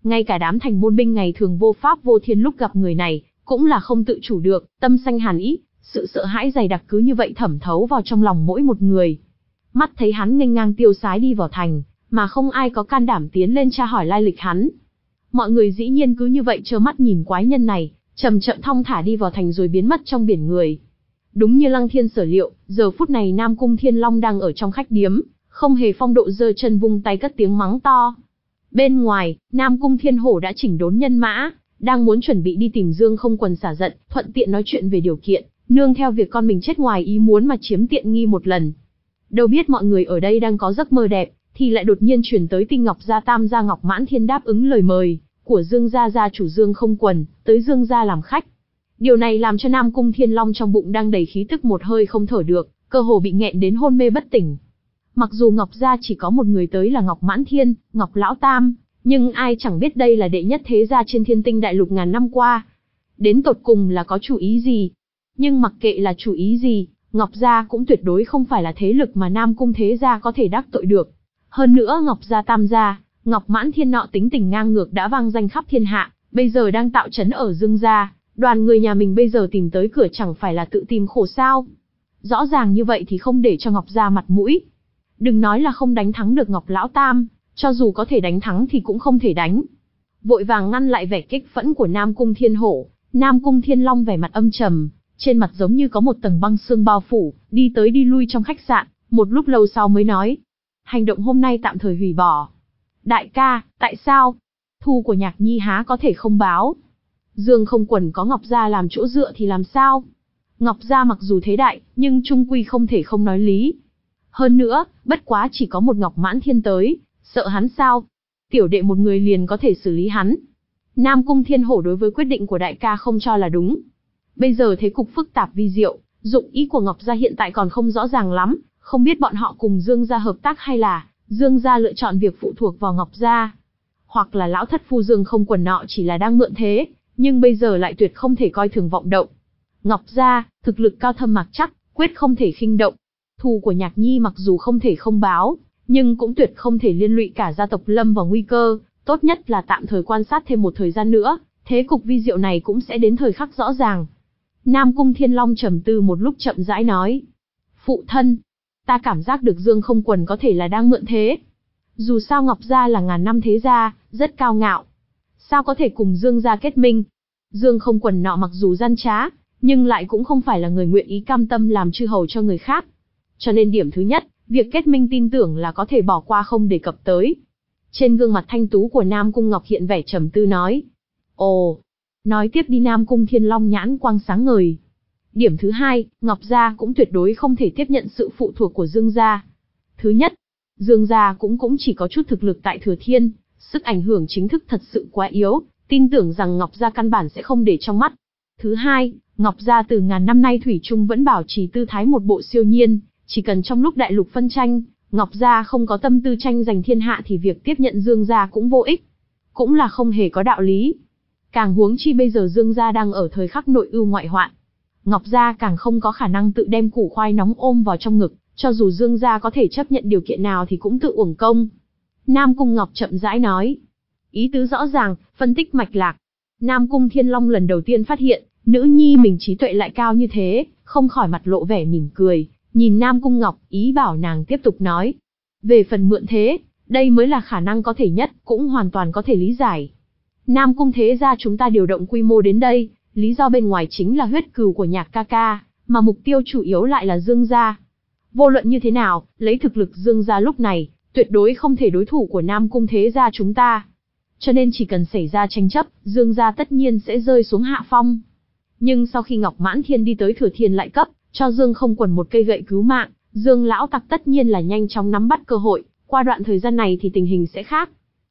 Ngay cả đám thành môn binh ngày thường vô pháp vô thiên lúc gặp người này, cũng là không tự chủ được, tâm sinh hàn ý, sự sợ hãi dày đặc cứ như vậy thẩm thấu vào trong lòng mỗi một người. Mắt thấy hắn nghênh ngang tiêu sái đi vào thành, mà không ai có can đảm tiến lên tra hỏi lai lịch hắn. Mọi người dĩ nhiên cứ như vậy trơ mắt nhìn quái nhân này, chậm chậm thong thả đi vào thành rồi biến mất trong biển người. Đúng như Lăng Thiên sở liệu, giờ phút này Nam Cung Thiên Long đang ở trong khách điếm, không hề phong độ giơ chân vung tay cất tiếng mắng to. Bên ngoài, Nam Cung Thiên Hổ đã chỉnh đốn nhân mã, đang muốn chuẩn bị đi tìm Dương Không Quần xả giận, thuận tiện nói chuyện về điều kiện, nương theo việc con mình chết ngoài ý muốn mà chiếm tiện nghi một lần. Đâu biết mọi người ở đây đang có giấc mơ đẹp, thì lại đột nhiên truyền tới tin Ngọc gia Tam gia Ngọc Mãn Thiên đáp ứng lời mời của Dương gia gia chủ Dương Không Quần, tới Dương gia làm khách. Điều này làm cho Nam Cung Thiên Long trong bụng đang đầy khí tức một hơi không thở được, cơ hồ bị nghẹn đến hôn mê bất tỉnh. Mặc dù Ngọc gia chỉ có một người tới là Ngọc Mãn Thiên, Ngọc Lão Tam, nhưng ai chẳng biết đây là đệ nhất thế gia trên Thiên Tinh Đại Lục ngàn năm qua. Đến tột cùng là có chủ ý gì? Nhưng mặc kệ là chủ ý gì, Ngọc gia cũng tuyệt đối không phải là thế lực mà Nam Cung thế gia có thể đắc tội được. Hơn nữa Ngọc gia Tam gia, Ngọc Mãn Thiên nọ tính tình ngang ngược đã vang danh khắp thiên hạ, bây giờ đang tạo trấn ở Dương gia, đoàn người nhà mình bây giờ tìm tới cửa chẳng phải là tự tìm khổ sao? Rõ ràng như vậy thì không để cho Ngọc gia mặt mũi. Đừng nói là không đánh thắng được Ngọc Lão Tam, cho dù có thể đánh thắng thì cũng không thể đánh. Vội vàng ngăn lại vẻ kích phẫn của Nam Cung Thiên Hổ, Nam Cung Thiên Long vẻ mặt âm trầm, trên mặt giống như có một tầng băng sương bao phủ, đi tới đi lui trong khách sạn, một lúc lâu sau mới nói. Hành động hôm nay tạm thời hủy bỏ. Đại ca, tại sao? Thu của Nhạc Nhi há có thể không báo? Dương Không Quần có Ngọc gia làm chỗ dựa thì làm sao? Ngọc gia mặc dù thế đại, nhưng trung quy không thể không nói lý. Hơn nữa, bất quá chỉ có một Ngọc Mãn Thiên tới, sợ hắn sao? Tiểu đệ một người liền có thể xử lý hắn. Nam Cung Thiên Hổ đối với quyết định của đại ca không cho là đúng. Bây giờ thế cục phức tạp vi diệu, dụng ý của Ngọc gia hiện tại còn không rõ ràng lắm, không biết bọn họ cùng Dương gia hợp tác hay là Dương gia lựa chọn việc phụ thuộc vào Ngọc gia. Hoặc là lão thất phu Dương Không Quần nọ chỉ là đang mượn thế, nhưng bây giờ lại tuyệt không thể coi thường vọng động. Ngọc gia, thực lực cao thâm mạc chắc, quyết không thể khinh động. Thù của Nhạc Nhi mặc dù không thể không báo, nhưng cũng tuyệt không thể liên lụy cả gia tộc lâm vào nguy cơ, tốt nhất là tạm thời quan sát thêm một thời gian nữa, thế cục vi diệu này cũng sẽ đến thời khắc rõ ràng. Nam Cung Thiên Long trầm tư một lúc chậm rãi nói. Phụ thân, ta cảm giác được Dương Không Quần có thể là đang mượn thế. Dù sao Ngọc gia là ngàn năm thế gia, rất cao ngạo. Sao có thể cùng Dương gia kết minh? Dương Không Quần nọ mặc dù gian trá, nhưng lại cũng không phải là người nguyện ý cam tâm làm chư hầu cho người khác. Cho nên điểm thứ nhất, việc kết minh tin tưởng là có thể bỏ qua không đề cập tới. Trên gương mặt thanh tú của Nam Cung Ngọc hiện vẻ trầm tư nói. Ồ, nói tiếp đi. Nam Cung Thiên Long nhãn quang sáng ngời. Điểm thứ hai, Ngọc gia cũng tuyệt đối không thể tiếp nhận sự phụ thuộc của Dương gia. Thứ nhất, Dương gia cũng cũng chỉ có chút thực lực tại Thừa Thiên, sức ảnh hưởng chính thức thật sự quá yếu, tin tưởng rằng Ngọc gia căn bản sẽ không để trong mắt. Thứ hai, Ngọc gia từ ngàn năm nay thủy chung vẫn bảo trì tư thái một bộ siêu nhiên, chỉ cần trong lúc đại lục phân tranh, Ngọc gia không có tâm tư tranh giành thiên hạ thì việc tiếp nhận Dương gia cũng vô ích, cũng là không hề có đạo lý. Càng huống chi bây giờ Dương gia đang ở thời khắc nội ưu ngoại hoạn, Ngọc gia càng không có khả năng tự đem củ khoai nóng ôm vào trong ngực, cho dù Dương gia có thể chấp nhận điều kiện nào thì cũng tự uổng công. Nam Cung Ngọc chậm rãi nói, ý tứ rõ ràng, phân tích mạch lạc. Nam Cung Thiên Long lần đầu tiên phát hiện, nữ nhi mình trí tuệ lại cao như thế, không khỏi mặt lộ vẻ mỉm cười, nhìn Nam Cung Ngọc, ý bảo nàng tiếp tục nói. Về phần mượn thế, đây mới là khả năng có thể nhất, cũng hoàn toàn có thể lý giải. Nam Cung thế gia chúng ta điều động quy mô đến đây, lý do bên ngoài chính là huyết cừu của Nhạc ca ca, mà mục tiêu chủ yếu lại là Dương gia. Vô luận như thế nào, lấy thực lực Dương gia lúc này, tuyệt đối không thể đối thủ của Nam Cung thế gia chúng ta. Cho nên chỉ cần xảy ra tranh chấp, Dương gia tất nhiên sẽ rơi xuống hạ phong. Nhưng sau khi Ngọc Mãn Thiên đi tới Thừa Thiên lại cấp cho Dương Không Quần một cây gậy cứu mạng, Dương lão tặc tất nhiên là nhanh chóng nắm bắt cơ hội, qua đoạn thời gian này thì tình hình sẽ khác.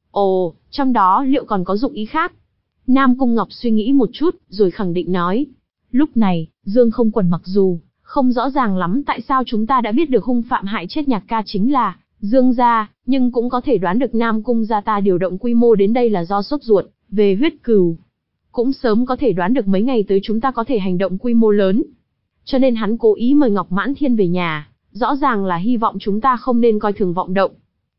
Ồ, trong đó liệu còn có dụng ý khác? Nam Cung Ngọc suy nghĩ một chút, rồi khẳng định nói. Lúc này, Dương Không Quần mặc dù không rõ ràng lắm tại sao chúng ta đã biết được hung phạm hại chết Nhạc ca chính là Dương gia, nhưng cũng có thể đoán được Nam Cung gia ta điều động quy mô đến đây là do sốt ruột về huyết cừu. Cũng sớm có thể đoán được mấy ngày tới chúng ta có thể hành động quy mô lớn. Cho nên hắn cố ý mời Ngọc Mãn Thiên về nhà, rõ ràng là hy vọng chúng ta không nên coi thường vọng động.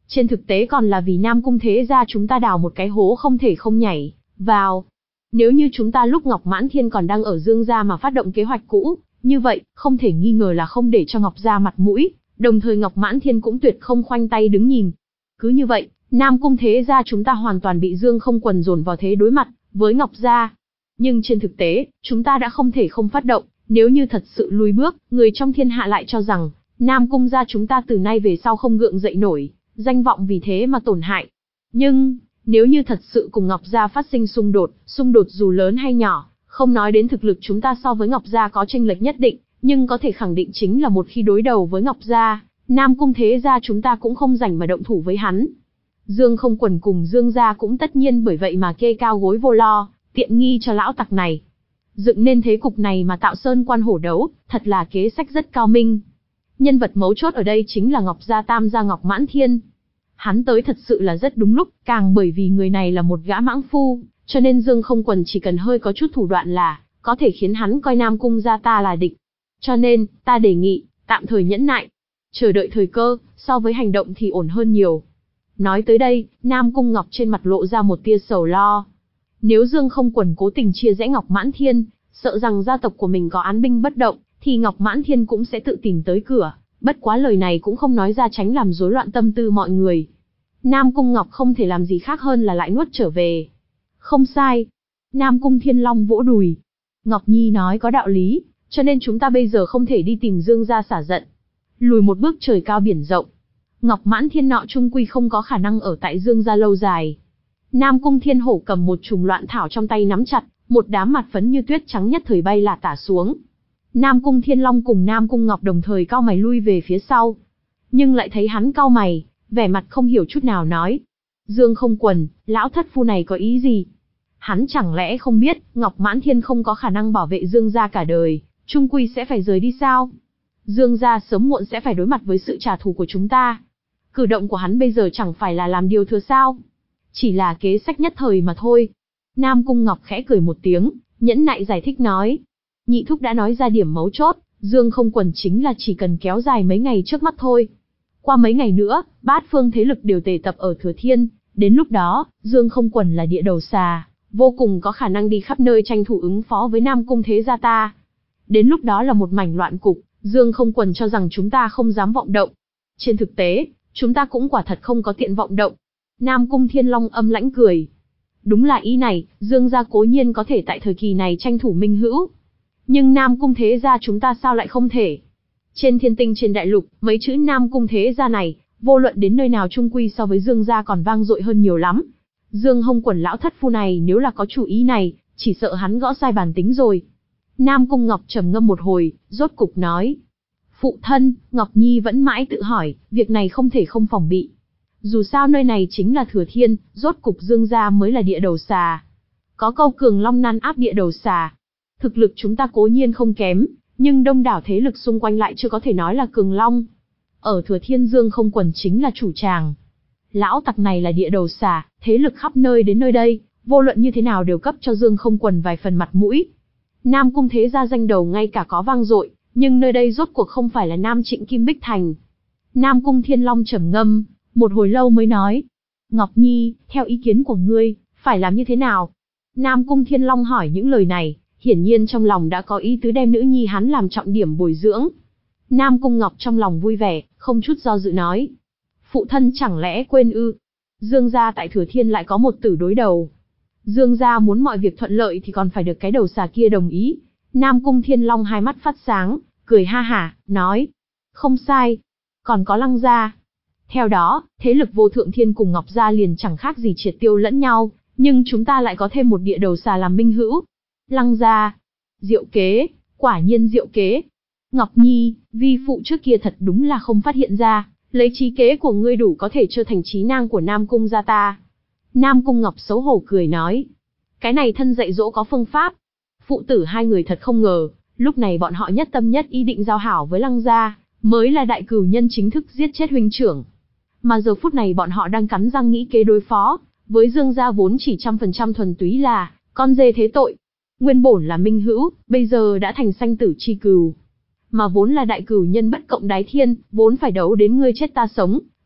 Trên thực tế còn là vì Nam Cung thế gia chúng ta đào một cái hố không thể không nhảy vào. Nếu như chúng ta lúc Ngọc Mãn Thiên còn đang ở Dương gia mà phát động kế hoạch cũ, như vậy, không thể nghi ngờ là không để cho Ngọc gia mặt mũi, đồng thời Ngọc Mãn Thiên cũng tuyệt không khoanh tay đứng nhìn. Cứ như vậy, Nam Cung thế gia chúng ta hoàn toàn bị Dương Không Quần dồn vào thế đối mặt với Ngọc gia. Nhưng trên thực tế, chúng ta đã không thể không phát động, nếu như thật sự lùi bước, người trong thiên hạ lại cho rằng Nam Cung gia chúng ta từ nay về sau không gượng dậy nổi, danh vọng vì thế mà tổn hại. Nhưng, nếu như thật sự cùng Ngọc gia phát sinh xung đột, xung đột dù lớn hay nhỏ, không nói đến thực lực chúng ta so với Ngọc gia có chênh lệch nhất định, nhưng có thể khẳng định chính là một khi đối đầu với Ngọc gia, Nam Cung thế gia chúng ta cũng không rảnh mà động thủ với hắn. Dương Không Quần cùng Dương gia cũng tất nhiên bởi vậy mà kê cao gối vô lo, tiện nghi cho lão tặc này. Dựng nên thế cục này mà tạo sơn quan hổ đấu, thật là kế sách rất cao minh. Nhân vật mấu chốt ở đây chính là Ngọc gia tam gia Ngọc Mãn Thiên. Hắn tới thật sự là rất đúng lúc, càng bởi vì người này là một gã mãng phu, cho nên Dương Không Quần chỉ cần hơi có chút thủ đoạn là có thể khiến hắn coi Nam Cung gia ta là địch. Cho nên, ta đề nghị, tạm thời nhẫn nại, chờ đợi thời cơ, so với hành động thì ổn hơn nhiều. Nói tới đây, Nam Cung Ngọc trên mặt lộ ra một tia sầu lo. Nếu Dương Không Quần cố tình chia rẽ Ngọc Mãn Thiên, sợ rằng gia tộc của mình có án binh bất động, thì Ngọc Mãn Thiên cũng sẽ tự tìm tới cửa, bất quá lời này cũng không nói ra tránh làm rối loạn tâm tư mọi người. Nam Cung Ngọc không thể làm gì khác hơn là lại nuốt trở về. Không sai. Nam Cung Thiên Long vỗ đùi. Ngọc Nhi nói có đạo lý, cho nên chúng ta bây giờ không thể đi tìm Dương gia xả giận. Lùi một bước trời cao biển rộng. Ngọc Mãn Thiên nọ chung quy không có khả năng ở tại Dương gia lâu dài. Nam Cung Thiên Hổ cầm một chùm loạn thảo trong tay nắm chặt, một đám mặt phấn như tuyết trắng nhất thời bay là tả xuống. Nam Cung Thiên Long cùng Nam Cung Ngọc đồng thời cau mày lui về phía sau. Nhưng lại thấy hắn cau mày, vẻ mặt không hiểu chút nào nói. Dương Không Quần, lão thất phu này có ý gì? Hắn chẳng lẽ không biết, Ngọc Mãn Thiên không có khả năng bảo vệ Dương gia cả đời, chung quy sẽ phải rời đi sao? Dương gia sớm muộn sẽ phải đối mặt với sự trả thù của chúng ta. Cử động của hắn bây giờ chẳng phải là làm điều thừa sao? Chỉ là kế sách nhất thời mà thôi. Nam Cung Ngọc khẽ cười một tiếng, nhẫn nại giải thích nói. Nhị thúc đã nói ra điểm mấu chốt, Dương Không Quần chính là chỉ cần kéo dài mấy ngày trước mắt thôi. Qua mấy ngày nữa, bát phương thế lực đều tề tập ở Thừa Thiên, đến lúc đó, Dương Không Quần là địa đầu xà, vô cùng có khả năng đi khắp nơi tranh thủ ứng phó với Nam Cung thế gia ta. Đến lúc đó là một mảnh loạn cục, Dương Không Quần cho rằng chúng ta không dám vọng động. Trên thực tế, chúng ta cũng quả thật không có tiện vọng động. Nam Cung Thiên Long âm lãnh cười. Đúng là ý này, Dương gia cố nhiên có thể tại thời kỳ này tranh thủ minh hữu. Nhưng Nam Cung thế gia chúng ta sao lại không thể? Trên thiên tinh trên đại lục, mấy chữ Nam Cung thế gia này, vô luận đến nơi nào chung quy so với Dương gia còn vang dội hơn nhiều lắm. Dương Hông Quần lão thất phu này nếu là có chủ ý này, chỉ sợ hắn gõ sai bản tính rồi. Nam Cung Ngọc trầm ngâm một hồi, rốt cục nói. Phụ thân, Ngọc Nhi vẫn mãi tự hỏi, việc này không thể không phòng bị. Dù sao nơi này chính là Thừa Thiên, rốt cục Dương gia mới là địa đầu xà. Có câu cường long năn áp địa đầu xà. Thực lực chúng ta cố nhiên không kém, nhưng đông đảo thế lực xung quanh lại chưa có thể nói là cường long. Ở Thừa Thiên Dương Không Quần chính là chủ tràng. Lão tặc này là địa đầu xà, thế lực khắp nơi đến nơi đây, vô luận như thế nào đều cấp cho Dương Không Quần vài phần mặt mũi. Nam Cung thế gia danh đầu ngay cả có vang dội, nhưng nơi đây rốt cuộc không phải là Nam Trịnh Kim Bích Thành. Nam Cung Thiên Long trầm ngâm, một hồi lâu mới nói. Ngọc Nhi, theo ý kiến của ngươi, phải làm như thế nào? Nam Cung Thiên Long hỏi những lời này, hiển nhiên trong lòng đã có ý tứ đem nữ nhi hắn làm trọng điểm bồi dưỡng. Nam Cung Ngọc trong lòng vui vẻ, không chút do dự nói. Phụ thân chẳng lẽ quên ư? Dương gia tại Thừa Thiên lại có một tử đối đầu. Dương gia muốn mọi việc thuận lợi thì còn phải được cái đầu xà kia đồng ý. Nam Cung Thiên Long hai mắt phát sáng, cười ha hả, nói. Không sai. Còn có Lăng gia. Theo đó, thế lực Vô Thượng Thiên cùng Ngọc gia liền chẳng khác gì triệt tiêu lẫn nhau, nhưng chúng ta lại có thêm một địa đầu xà làm minh hữu. Lăng gia. Diệu kế, quả nhiên diệu kế. Ngọc Nhi, vi phụ trước kia thật đúng là không phát hiện ra, lấy trí kế của ngươi đủ có thể trở thành trí năng của Nam Cung gia ta. Nam Cung Ngọc xấu hổ cười nói. Cái này thân dạy dỗ có phương pháp. Phụ tử hai người thật không ngờ, lúc này bọn họ nhất tâm nhất ý định giao hảo với Lăng gia, mới là đại cửu nhân chính thức giết chết huynh trưởng. Mà giờ phút này bọn họ đang cắn răng nghĩ kế đối phó, với Dương gia vốn chỉ trăm phần trăm thuần túy là con dê thế tội. Nguyên bổn là minh hữu, bây giờ đã thành sanh tử chi cừu. Mà vốn là đại cửu nhân bất cộng đái thiên, vốn phải đấu đến ngươi chết ta sống,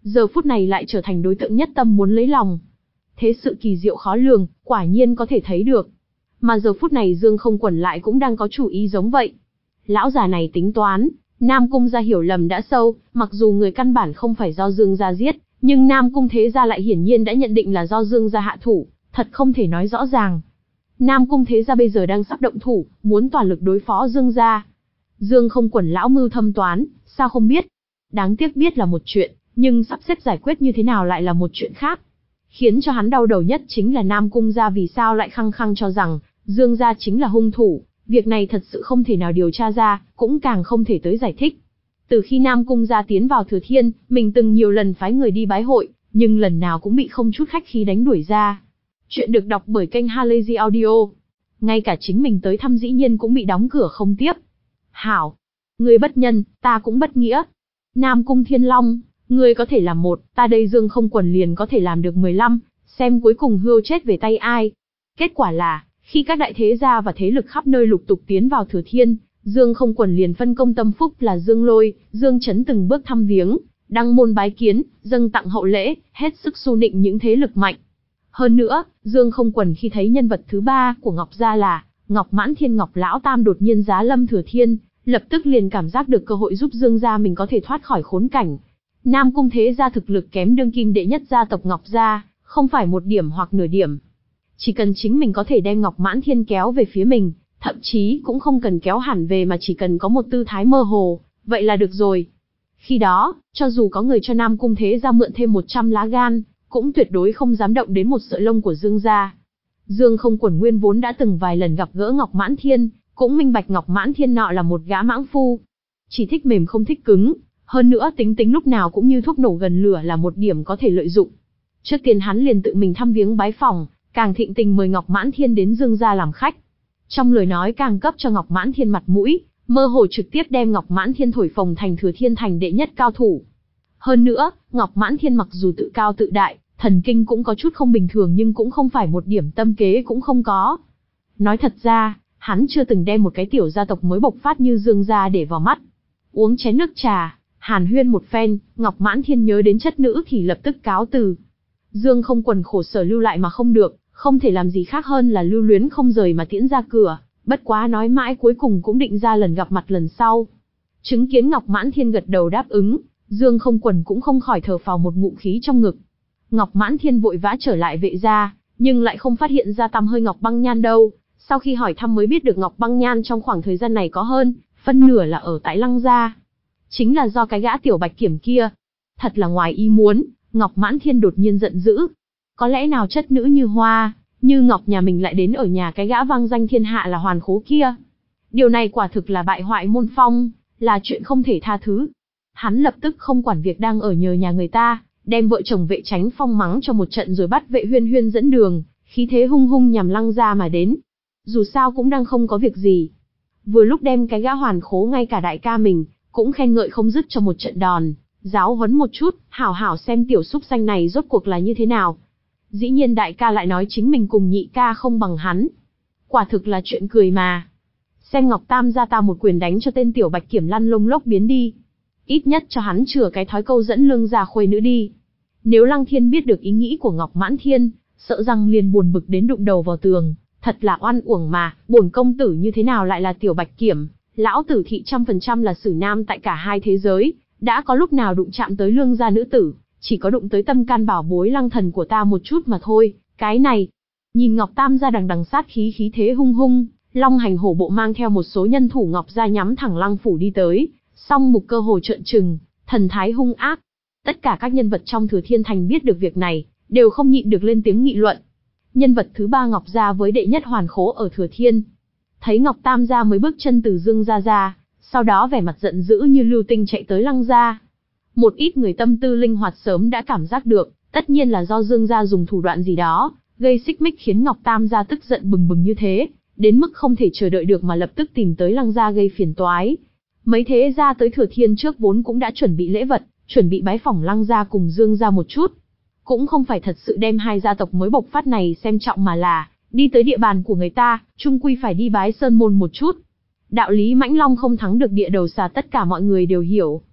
giờ phút này lại trở thành đối tượng nhất tâm muốn lấy lòng. Thế sự kỳ diệu khó lường, quả nhiên có thể thấy được. Mà giờ phút này Dương Không Quẩn lại cũng đang có chủ ý giống vậy. Lão già này tính toán, Nam Cung gia hiểu lầm đã sâu, mặc dù người căn bản không phải do Dương gia giết, nhưng Nam Cung thế gia lại hiển nhiên đã nhận định là do Dương gia hạ thủ, thật không thể nói rõ ràng. Nam Cung thế gia bây giờ đang sắp động thủ, muốn toàn lực đối phó Dương gia. Dương Không Quẩn lão mưu thâm toán, sao không biết? Đáng tiếc biết là một chuyện, nhưng sắp xếp giải quyết như thế nào lại là một chuyện khác. Khiến cho hắn đau đầu nhất chính là Nam Cung gia vì sao lại khăng khăng cho rằng Dương gia chính là hung thủ. Việc này thật sự không thể nào điều tra ra, cũng càng không thể tới giải thích. Từ khi Nam Cung gia tiến vào Thừa Thiên, mình từng nhiều lần phái người đi bái hội, nhưng lần nào cũng bị không chút khách khí đánh đuổi ra. Chuyện được đọc bởi kênh Halazy Audio. Ngay cả chính mình tới thăm dĩ nhiên cũng bị đóng cửa không tiếp. Hảo! Ngươi bất nhân, ta cũng bất nghĩa. Nam Cung Thiên Long, ngươi có thể làm một, ta đây Dương Không Quẩn liền có thể làm được mười lăm, xem cuối cùng hươu chết về tay ai. Kết quả là, khi các đại thế gia và thế lực khắp nơi lục tục tiến vào Thừa Thiên, Dương Không Quẩn liền phân công tâm phúc là Dương Lôi, Dương Chấn từng bước thăm viếng, đăng môn bái kiến, dâng tặng hậu lễ, hết sức xu nịnh những thế lực mạnh. Hơn nữa, Dương Không Quẩn khi thấy nhân vật thứ ba của Ngọc gia là Ngọc Mãn Thiên Ngọc lão tam đột nhiên giá lâm Thừa Thiên, lập tức liền cảm giác được cơ hội giúp Dương gia mình có thể thoát khỏi khốn cảnh. Nam Cung thế gia thực lực kém đương kim đệ nhất gia tộc Ngọc gia, không phải một điểm hoặc nửa điểm. Chỉ cần chính mình có thể đem Ngọc Mãn Thiên kéo về phía mình, thậm chí cũng không cần kéo hẳn về mà chỉ cần có một tư thái mơ hồ, vậy là được rồi. Khi đó, cho dù có người cho Nam Cung thế gia mượn thêm một trăm lá gan, cũng tuyệt đối không dám động đến một sợi lông của Dương gia. Dương Không Quẩn nguyên vốn đã từng vài lần gặp gỡ Ngọc Mãn Thiên, cũng minh bạch Ngọc Mãn Thiên nọ là một gã mãng phu. Chỉ thích mềm không thích cứng, hơn nữa tính tính lúc nào cũng như thuốc nổ gần lửa là một điểm có thể lợi dụng. Trước tiên hắn liền tự mình thăm viếng bái phỏng, càng thịnh tình mời Ngọc Mãn Thiên đến Dương gia làm khách. Trong lời nói càng cấp cho Ngọc Mãn Thiên mặt mũi, mơ hồ trực tiếp đem Ngọc Mãn Thiên thổi phồng thành Thừa Thiên thành đệ nhất cao thủ. Hơn nữa, Ngọc Mãn Thiên mặc dù tự cao tự đại, thần kinh cũng có chút không bình thường nhưng cũng không phải một điểm tâm kế cũng không có. Nói thật ra, hắn chưa từng đem một cái tiểu gia tộc mới bộc phát như Dương gia để vào mắt. Uống chén nước trà, hàn huyên một phen, Ngọc Mãn Thiên nhớ đến chất nữ thì lập tức cáo từ. Dương Không Quẩn khổ sở lưu lại mà không được, không thể làm gì khác hơn là lưu luyến không rời mà tiễn ra cửa, bất quá nói mãi cuối cùng cũng định ra lần gặp mặt lần sau. Chứng kiến Ngọc Mãn Thiên gật đầu đáp ứng, Dương Không Quẩn cũng không khỏi thở phào một ngụm khí trong ngực. Ngọc Mãn Thiên vội vã trở lại vệ gia, nhưng lại không phát hiện ra tăm hơi Ngọc Băng Nhan đâu. Sau khi hỏi thăm mới biết được Ngọc Băng Nhan trong khoảng thời gian này có hơn phân nửa là ở tại Lăng gia. Chính là do cái gã tiểu bạch kiểm kia. Thật là ngoài ý muốn, Ngọc Mãn Thiên đột nhiên giận dữ. Có lẽ nào chất nữ như hoa, như ngọc nhà mình lại đến ở nhà cái gã vang danh thiên hạ là Hoàn Khố kia. Điều này quả thực là bại hoại môn phong, là chuyện không thể tha thứ. Hắn lập tức không quản việc đang ở nhờ nhà người ta, đem vợ chồng Vệ Chánh Phong mắng cho một trận rồi bắt Vệ Huyên Huyên dẫn đường, khí thế hung hung nhằm Lăng gia mà đến. Dù sao cũng đang không có việc gì. Vừa lúc đem cái gã Hoàn Khố ngay cả đại ca mình, cũng khen ngợi không dứt cho một trận đòn, giáo huấn một chút, hảo hảo xem tiểu súc sanh này rốt cuộc là như thế nào. Dĩ nhiên đại ca lại nói chính mình cùng nhị ca không bằng hắn. Quả thực là chuyện cười mà. Xem Ngọc Tam ra ta một quyền đánh cho tên tiểu bạch kiểm lăn lông lốc biến đi. Ít nhất cho hắn chừa cái thói câu dẫn lương gia khuê nữ đi. Nếu Lăng Thiên biết được ý nghĩ của Ngọc Mãn Thiên, sợ rằng liền buồn bực đến đụng đầu vào tường. Thật là oan uổng mà, bổn công tử như thế nào lại là tiểu bạch kiểm, lão tử thị trăm phần trăm là sử nam tại cả hai thế giới, đã có lúc nào đụng chạm tới lương gia nữ tử, chỉ có đụng tới tâm can bảo bối Lăng thần của ta một chút mà thôi, cái này. Nhìn Ngọc Tam gia đằng đằng sát khí khí thế hung hung, long hành hổ bộ mang theo một số nhân thủ Ngọc gia nhắm thẳng Lăng phủ đi tới, song mục cơ hồ trợn trừng, thần thái hung ác. Tất cả các nhân vật trong Thừa Thiên Thành biết được việc này, đều không nhịn được lên tiếng nghị luận. Nhân vật thứ ba Ngọc gia với đệ nhất Hoàn Khố ở Thừa Thiên. Thấy Ngọc Tam gia mới bước chân từ Dương gia ra, sau đó vẻ mặt giận dữ như lưu tinh chạy tới Lăng gia. Một ít người tâm tư linh hoạt sớm đã cảm giác được, tất nhiên là do Dương gia dùng thủ đoạn gì đó, gây xích mích khiến Ngọc Tam gia tức giận bừng bừng như thế, đến mức không thể chờ đợi được mà lập tức tìm tới Lăng gia gây phiền toái. Mấy thế gia tới Thừa Thiên trước vốn cũng đã chuẩn bị lễ vật, chuẩn bị bái phỏng Lăng gia cùng Dương gia một chút. Cũng không phải thật sự đem hai gia tộc mới bộc phát này xem trọng mà là, đi tới địa bàn của người ta, chung quy phải đi bái sơn môn một chút. Đạo lý mãnh long không thắng được địa đầu xà tất cả mọi người đều hiểu.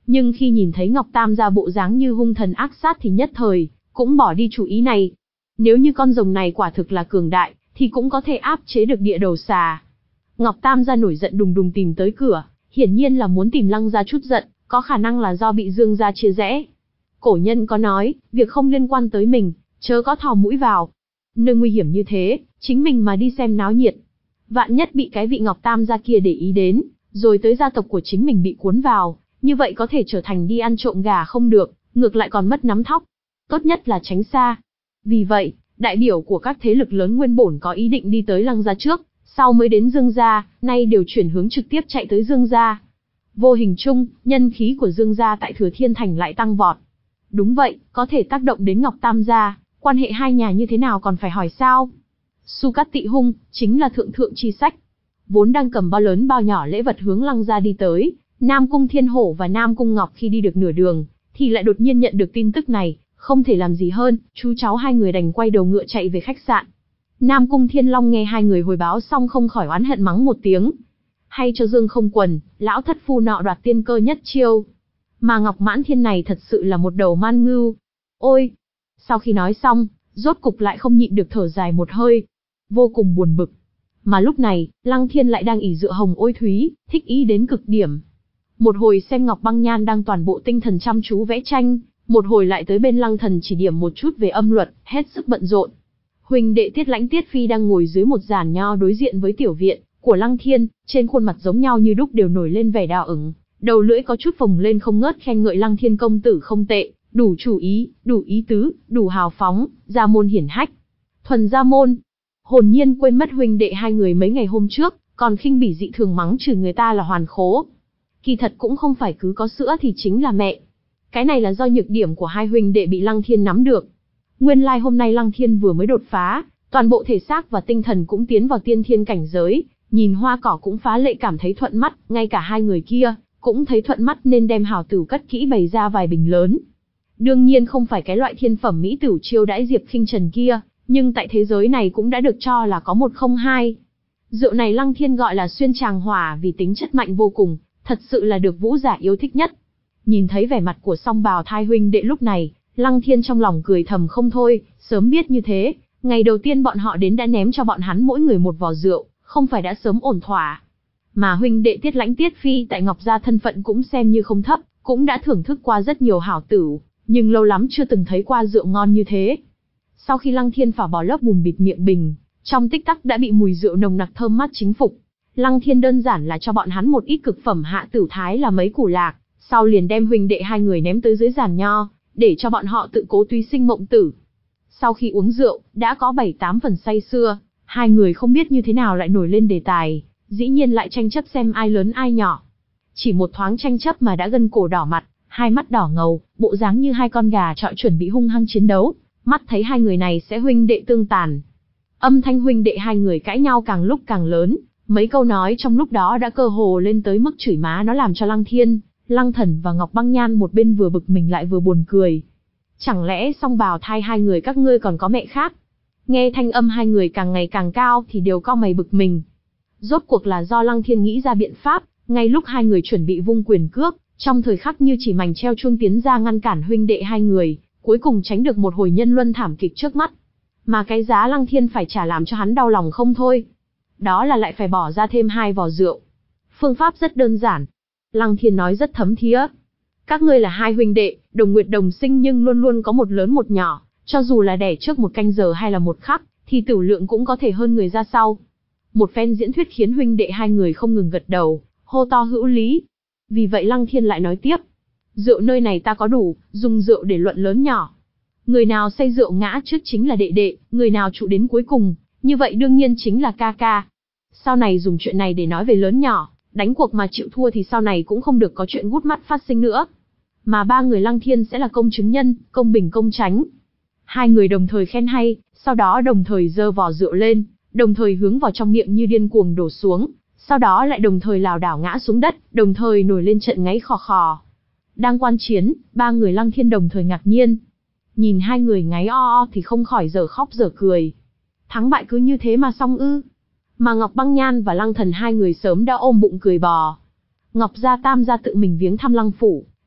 Nhưng khi nhìn thấy Ngọc Tam gia bộ dáng như hung thần ác sát thì nhất thời cũng bỏ đi chủ ý này. Nếu như con rồng này quả thực là cường đại, thì cũng có thể áp chế được địa đầu xà. Ngọc Tam gia nổi giận đùng đùng tìm tới cửa, hiển nhiên là muốn tìm Lăng gia chút giận, có khả năng là do bị Dương gia chia rẽ. Cổ nhân có nói, việc không liên quan tới mình, chớ có thò mũi vào. Nơi nguy hiểm như thế, chính mình mà đi xem náo nhiệt. Vạn nhất bị cái vị Ngọc Tam gia kia để ý đến, rồi tới gia tộc của chính mình bị cuốn vào, như vậy có thể trở thành đi ăn trộm gà không được, ngược lại còn mất nắm thóc. Tốt nhất là tránh xa. Vì vậy, đại biểu của các thế lực lớn nguyên bổn có ý định đi tới Lăng gia trước, sau mới đến Dương gia, nay đều chuyển hướng trực tiếp chạy tới Dương gia. Vô hình chung, nhân khí của Dương gia tại Thừa Thiên Thành lại tăng vọt. Đúng vậy, có thể tác động đến Ngọc Tam gia, quan hệ hai nhà như thế nào còn phải hỏi sao? Su Cát Tị Hung, chính là thượng thượng chi sách. Vốn đang cầm bao lớn bao nhỏ lễ vật hướng Lăng gia đi tới, Nam Cung Thiên Hổ và Nam Cung Ngọc khi đi được nửa đường, thì lại đột nhiên nhận được tin tức này, không thể làm gì hơn, chú cháu hai người đành quay đầu ngựa chạy về khách sạn. Nam Cung Thiên Long nghe hai người hồi báo xong không khỏi oán hận mắng một tiếng. Hay cho Dương Không Quần, lão thất phu nọ đoạt tiên cơ nhất chiêu. Mà Ngọc Mãn Thiên này thật sự là một đầu man ngưu. Ôi! Sau khi nói xong, rốt cục lại không nhịn được thở dài một hơi. Vô cùng buồn bực. Mà lúc này, Lăng Thiên lại đang ỷ dựa Hồng Ôi Thúy, thích ý đến cực điểm. Một hồi xem Ngọc Băng Nhan đang toàn bộ tinh thần chăm chú vẽ tranh, một hồi lại tới bên Lăng Thần chỉ điểm một chút về âm luật, hết sức bận rộn. Huỳnh đệ Tiết Lãnh Tiết Phi đang ngồi dưới một giàn nho đối diện với tiểu viện của Lăng Thiên, trên khuôn mặt giống nhau như đúc đều nổi lên vẻ đỏ ửng, đầu lưỡi có chút phồng lên không ngớt khen ngợi Lăng Thiên công tử không tệ, đủ chủ ý, đủ ý tứ, đủ hào phóng, gia môn hiển hách. Thuần gia môn. Hồn nhiên quên mất huynh đệ hai người mấy ngày hôm trước, còn khinh bỉ dị thường mắng chửi người ta là hoàn khố. Kỳ thật cũng không phải cứ có sữa thì chính là mẹ. Cái này là do nhược điểm của hai huynh đệ bị Lăng Thiên nắm được. Nguyên lai like hôm nay Lăng Thiên vừa mới đột phá, toàn bộ thể xác và tinh thần cũng tiến vào tiên thiên cảnh giới, nhìn hoa cỏ cũng phá lệ cảm thấy thuận mắt, ngay cả hai người kia cũng thấy thuận mắt nên đem hảo tửu cất kỹ bày ra vài bình lớn. Đương nhiên không phải cái loại thiên phẩm mỹ tửu chiêu đãi Diệp Khinh Trần kia, nhưng tại thế giới này cũng đã được cho là có một không hai. Rượu này Lăng Thiên gọi là xuyên tràng hỏa vì tính chất mạnh vô cùng, thật sự là được vũ giả yêu thích nhất. Nhìn thấy vẻ mặt của song bào thai huynh đệ lúc này, Lăng Thiên trong lòng cười thầm không thôi, sớm biết như thế, ngày đầu tiên bọn họ đến đã ném cho bọn hắn mỗi người một vò rượu, không phải đã sớm ổn thỏa. Mà huynh đệ Tiết Lãnh Tiết Phi tại Ngọc gia thân phận cũng xem như không thấp, cũng đã thưởng thức qua rất nhiều hảo tửu, nhưng lâu lắm chưa từng thấy qua rượu ngon như thế. Sau khi Lăng Thiên phả bỏ lớp bùn bịt miệng bình, trong tích tắc đã bị mùi rượu nồng nặc thơm mát chính phục. Lăng Thiên đơn giản là cho bọn hắn một ít cực phẩm hạ tửu thái là mấy củ lạc, sau liền đem huynh đệ hai người ném tới dưới giàn nho, để cho bọn họ tự cố túy sinh mộng tử. Sau khi uống rượu, đã có bảy tám phần say sưa, hai người không biết như thế nào lại nổi lên đề tài, dĩ nhiên lại tranh chấp xem ai lớn ai nhỏ. Chỉ một thoáng tranh chấp mà đã gân cổ đỏ mặt, hai mắt đỏ ngầu, bộ dáng như hai con gà trọi chuẩn bị hung hăng chiến đấu, mắt thấy hai người này sẽ huynh đệ tương tàn. Âm thanh huynh đệ hai người cãi nhau càng lúc càng lớn, mấy câu nói trong lúc đó đã cơ hồ lên tới mức chửi má nó, làm cho Lăng Thiên, Lăng Thần và Ngọc Băng Nhan một bên vừa bực mình lại vừa buồn cười. Chẳng lẽ song bào thai hai người các ngươi còn có mẹ khác? Nghe thanh âm hai người càng ngày càng cao thì đều cau mày bực mình. Rốt cuộc là do Lăng Thiên nghĩ ra biện pháp, ngay lúc hai người chuẩn bị vung quyền cước, trong thời khắc như chỉ mảnh treo chuông tiến ra ngăn cản huynh đệ hai người, cuối cùng tránh được một hồi nhân luân thảm kịch trước mắt. Mà cái giá Lăng Thiên phải trả làm cho hắn đau lòng không thôi. Đó là lại phải bỏ ra thêm hai vò rượu. Phương pháp rất đơn giản. Lăng Thiên nói rất thấm thía. Các ngươi là hai huynh đệ, đồng nguyệt đồng sinh nhưng luôn luôn có một lớn một nhỏ, cho dù là đẻ trước một canh giờ hay là một khắc, thì tửu lượng cũng có thể hơn người ra sau. Một phen diễn thuyết khiến huynh đệ hai người không ngừng gật đầu, hô to hữu lý. Vì vậy Lăng Thiên lại nói tiếp. Rượu nơi này ta có đủ, dùng rượu để luận lớn nhỏ. Người nào say rượu ngã trước chính là đệ đệ, người nào trụ đến cuối cùng, như vậy đương nhiên chính là ca ca. Sau này dùng chuyện này để nói về lớn nhỏ, đánh cuộc mà chịu thua thì sau này cũng không được có chuyện gút mắt phát sinh nữa. Mà ba người Lăng Thiên sẽ là công chứng nhân, công bình công chánh. Hai người đồng thời khen hay, sau đó đồng thời giơ vò rượu lên, đồng thời hướng vào trong miệng như điên cuồng đổ xuống, sau đó lại đồng thời lảo đảo ngã xuống đất, đồng thời nổi lên trận ngáy khò khò. Đang quan chiến, ba người Lăng Thiên đồng thời ngạc nhiên. Nhìn hai người ngáy o o thì không khỏi dở khóc dở cười. Thắng bại cứ như thế mà xong ư? Mà Ngọc Băng Nhan và Lăng Thần hai người sớm đã ôm bụng cười bò. Ngọc gia Tam gia tự mình viếng thăm Lăng phủ,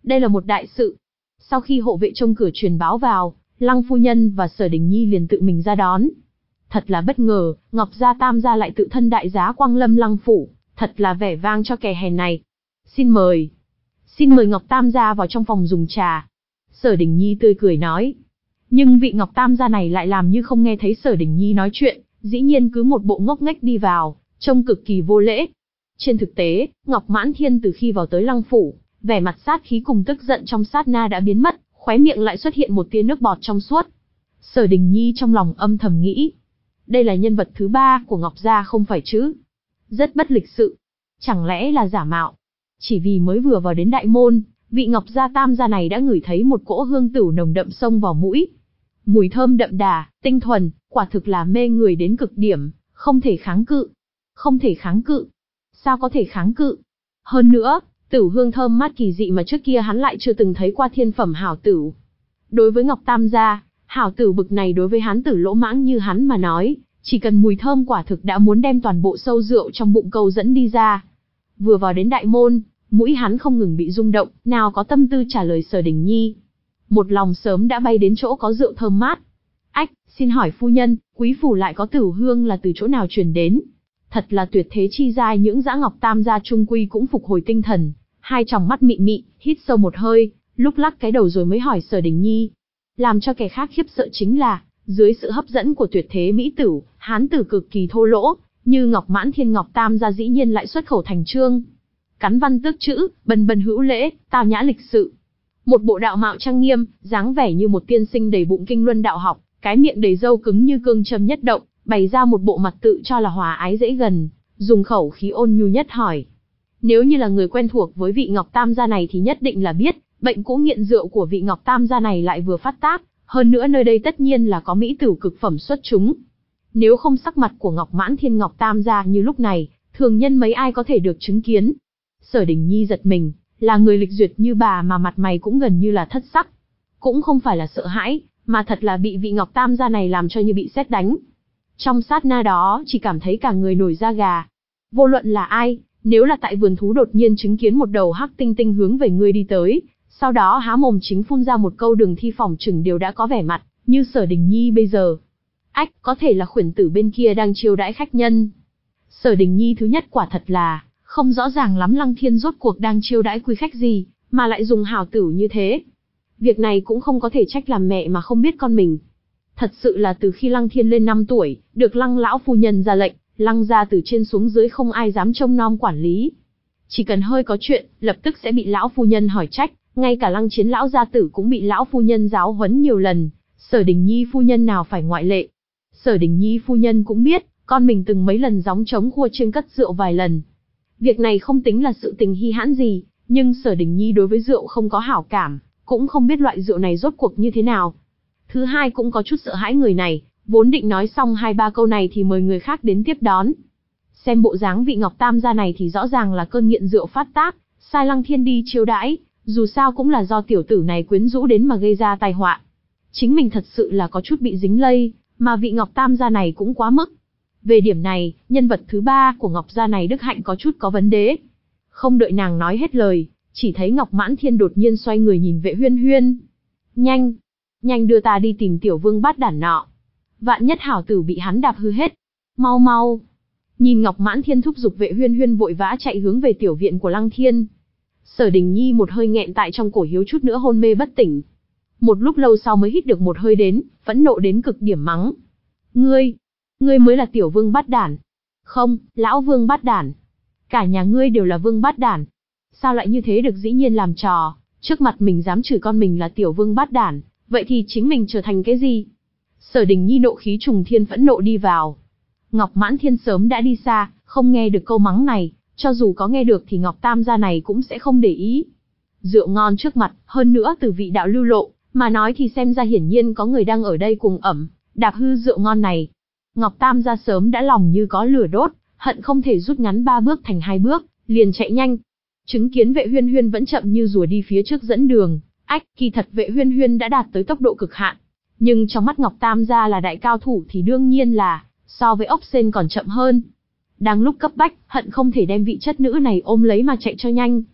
Đây là một đại sự. Sau khi hộ vệ trông cửa truyền báo vào, Lăng phu nhân và Sở Đình Nhi liền tự mình ra đón. Thật là bất ngờ, Ngọc gia Tam gia lại tự thân đại giá quang lâm Lăng phủ, thật là vẻ vang cho kẻ hèn này. Xin mời. Xin mời Ngọc Tam gia vào trong phòng dùng trà. Sở Đình Nhi tươi cười nói. Nhưng vị Ngọc Tam gia này lại làm như không nghe thấy Sở Đình Nhi nói chuyện, dĩ nhiên cứ một bộ ngốc nghếch đi vào, trông cực kỳ vô lễ. Trên thực tế, Ngọc Mãn Thiên từ khi vào tới Lăng phủ, vẻ mặt sát khí cùng tức giận trong sát na đã biến mất, khóe miệng lại xuất hiện một tia nước bọt trong suốt. Sở Đình Nhi trong lòng âm thầm nghĩ, đây là nhân vật thứ ba của Ngọc gia không phải chứ? Rất bất lịch sự. Chẳng lẽ là giả mạo? Chỉ vì mới vừa vào đến đại môn, vị Ngọc gia Tam gia này đã ngửi thấy một cỗ hương tửu nồng đậm xông vào mũi. Mùi thơm đậm đà, tinh thuần, quả thực là mê người đến cực điểm, không thể kháng cự. Không thể kháng cự. Sao có thể kháng cự? Hơn nữa, tửu hương thơm mát kỳ dị mà trước kia hắn lại chưa từng thấy qua thiên phẩm hảo tửu. Đối với Ngọc Tam gia, hảo tửu bực này đối với hán tử lỗ mãng như hắn mà nói, chỉ cần mùi thơm quả thực đã muốn đem toàn bộ sâu rượu trong bụng câu dẫn đi ra. Vừa vào đến đại môn, mũi hắn không ngừng bị rung động, nào có tâm tư trả lời Sở Đình Nhi. Một lòng sớm đã bay đến chỗ có rượu thơm mát. Ách, xin hỏi phu nhân, quý phủ lại có tửu hương là từ chỗ nào truyền đến? Thật là tuyệt thế chi giai, những dã Ngọc Tam gia trung quy cũng phục hồi tinh thần, hai tròng mắt mị mị, hít sâu một hơi, lúc lắc cái đầu rồi mới hỏi Sở Đình Nhi. Làm cho kẻ khác khiếp sợ chính là, dưới sự hấp dẫn của tuyệt thế mỹ tửu, hán tử cực kỳ thô lỗ, như Ngọc Mãn Thiên Ngọc Tam gia dĩ nhiên lại xuất khẩu thành chương. Cắn văn tước chữ, bần bần hữu lễ, tao nhã lịch sự. Một bộ đạo mạo trang nghiêm, dáng vẻ như một tiên sinh đầy bụng kinh luân đạo học, cái miệng đầy râu cứng như cương châm nhất động, bày ra một bộ mặt tự cho là hòa ái dễ gần, dùng khẩu khí ôn nhu nhất hỏi. Nếu như là người quen thuộc với vị Ngọc Tam gia này thì nhất định là biết, bệnh cũ nghiện rượu của vị Ngọc Tam gia này lại vừa phát tác, hơn nữa nơi đây tất nhiên là có mỹ tửu cực phẩm xuất chúng. Nếu không sắc mặt của Ngọc Mãn Thiên Ngọc Tam gia như lúc này, thường nhân mấy ai có thể được chứng kiến. Sở Đình Nhi giật mình, là người lịch duyệt như bà mà mặt mày cũng gần như là thất sắc. Cũng không phải là sợ hãi, mà thật là bị vị Ngọc Tam gia này làm cho như bị sét đánh. Trong sát na đó chỉ cảm thấy cả người nổi da gà. Vô luận là ai, nếu là tại vườn thú đột nhiên chứng kiến một đầu hắc tinh tinh hướng về ngươi đi tới, sau đó há mồm chính phun ra một câu đường thi phỏng chừng đều đã có vẻ mặt, như Sở Đình Nhi bây giờ. Ách, có thể là khuyển tử bên kia đang chiêu đãi khách nhân. Sở Đình Nhi thứ nhất quả thật là, không rõ ràng lắm Lăng Thiên rốt cuộc đang chiêu đãi quý khách gì, mà lại dùng hảo tửu như thế. Việc này cũng không có thể trách làm mẹ mà không biết con mình. Thật sự là từ khi Lăng Thiên lên năm tuổi, được Lăng lão phu nhân ra lệnh, Lăng gia từ trên xuống dưới không ai dám trông nom quản lý. Chỉ cần hơi có chuyện, lập tức sẽ bị lão phu nhân hỏi trách, ngay cả Lăng Chiến lão gia tử cũng bị lão phu nhân giáo huấn nhiều lần, Sở Đình Nhi phu nhân nào phải ngoại lệ. Sở Đình Nhi phu nhân cũng biết, con mình từng mấy lần gióng trống khua chiêng cất rượu vài lần. Việc này không tính là sự tình hi hãn gì, nhưng Sở Đình Nhi đối với rượu không có hảo cảm, cũng không biết loại rượu này rốt cuộc như thế nào. Thứ hai cũng có chút sợ hãi người này, vốn định nói xong hai ba câu này thì mời người khác đến tiếp đón. Xem bộ dáng vị Ngọc Tam gia này thì rõ ràng là cơn nghiện rượu phát tác, sai Lăng Thiên đi chiêu đãi, dù sao cũng là do tiểu tử này quyến rũ đến mà gây ra tai họa. Chính mình thật sự là có chút bị dính lây, mà vị Ngọc Tam gia này cũng quá mức. Về điểm này, nhân vật thứ ba của Ngọc gia này đức hạnh có chút có vấn đề. Không đợi nàng nói hết lời, chỉ thấy Ngọc Mãn Thiên đột nhiên xoay người nhìn Vệ Huyên Huyên. Nhanh, nhanh đưa ta đi tìm tiểu vương bát đản nọ. Vạn nhất hảo tử bị hắn đạp hư hết. Mau mau. Nhìn Ngọc Mãn Thiên thúc giục Vệ Huyên Huyên vội vã chạy hướng về tiểu viện của Lăng Thiên. Sở Đình Nhi một hơi nghẹn tại trong cổ hiếu chút nữa hôn mê bất tỉnh. Một lúc lâu sau mới hít được một hơi đến, phẫn nộ đến cực điểm mắng. Ngươi, ngươi mới là tiểu vương bát đản. Không, lão vương bát đản. Cả nhà ngươi đều là vương bát đản. Sao lại như thế được, dĩ nhiên làm trò, trước mặt mình dám chửi con mình là tiểu vương bát đản, vậy thì chính mình trở thành cái gì? Sở Đình Nhi nộ khí trùng thiên phẫn nộ đi vào. Ngọc Mãn Thiên sớm đã đi xa, không nghe được câu mắng này, cho dù có nghe được thì Ngọc Tam gia này cũng sẽ không để ý. Rượu ngon trước mặt, hơn nữa từ vị đạo lưu lộ, mà nói thì xem ra hiển nhiên có người đang ở đây cùng ẩm, đạp hư rượu ngon này. Ngọc Tam gia sớm đã lòng như có lửa đốt, hận không thể rút ngắn ba bước thành hai bước, liền chạy nhanh. Chứng kiến Vệ Huyên Huyên vẫn chậm như rùa đi phía trước dẫn đường, ách, kỳ thật Vệ Huyên Huyên đã đạt tới tốc độ cực hạn. Nhưng trong mắt Ngọc Tam gia là đại cao thủ thì đương nhiên là, so với ốc sên còn chậm hơn. Đang lúc cấp bách, hận không thể đem vị chất nữ này ôm lấy mà chạy cho nhanh.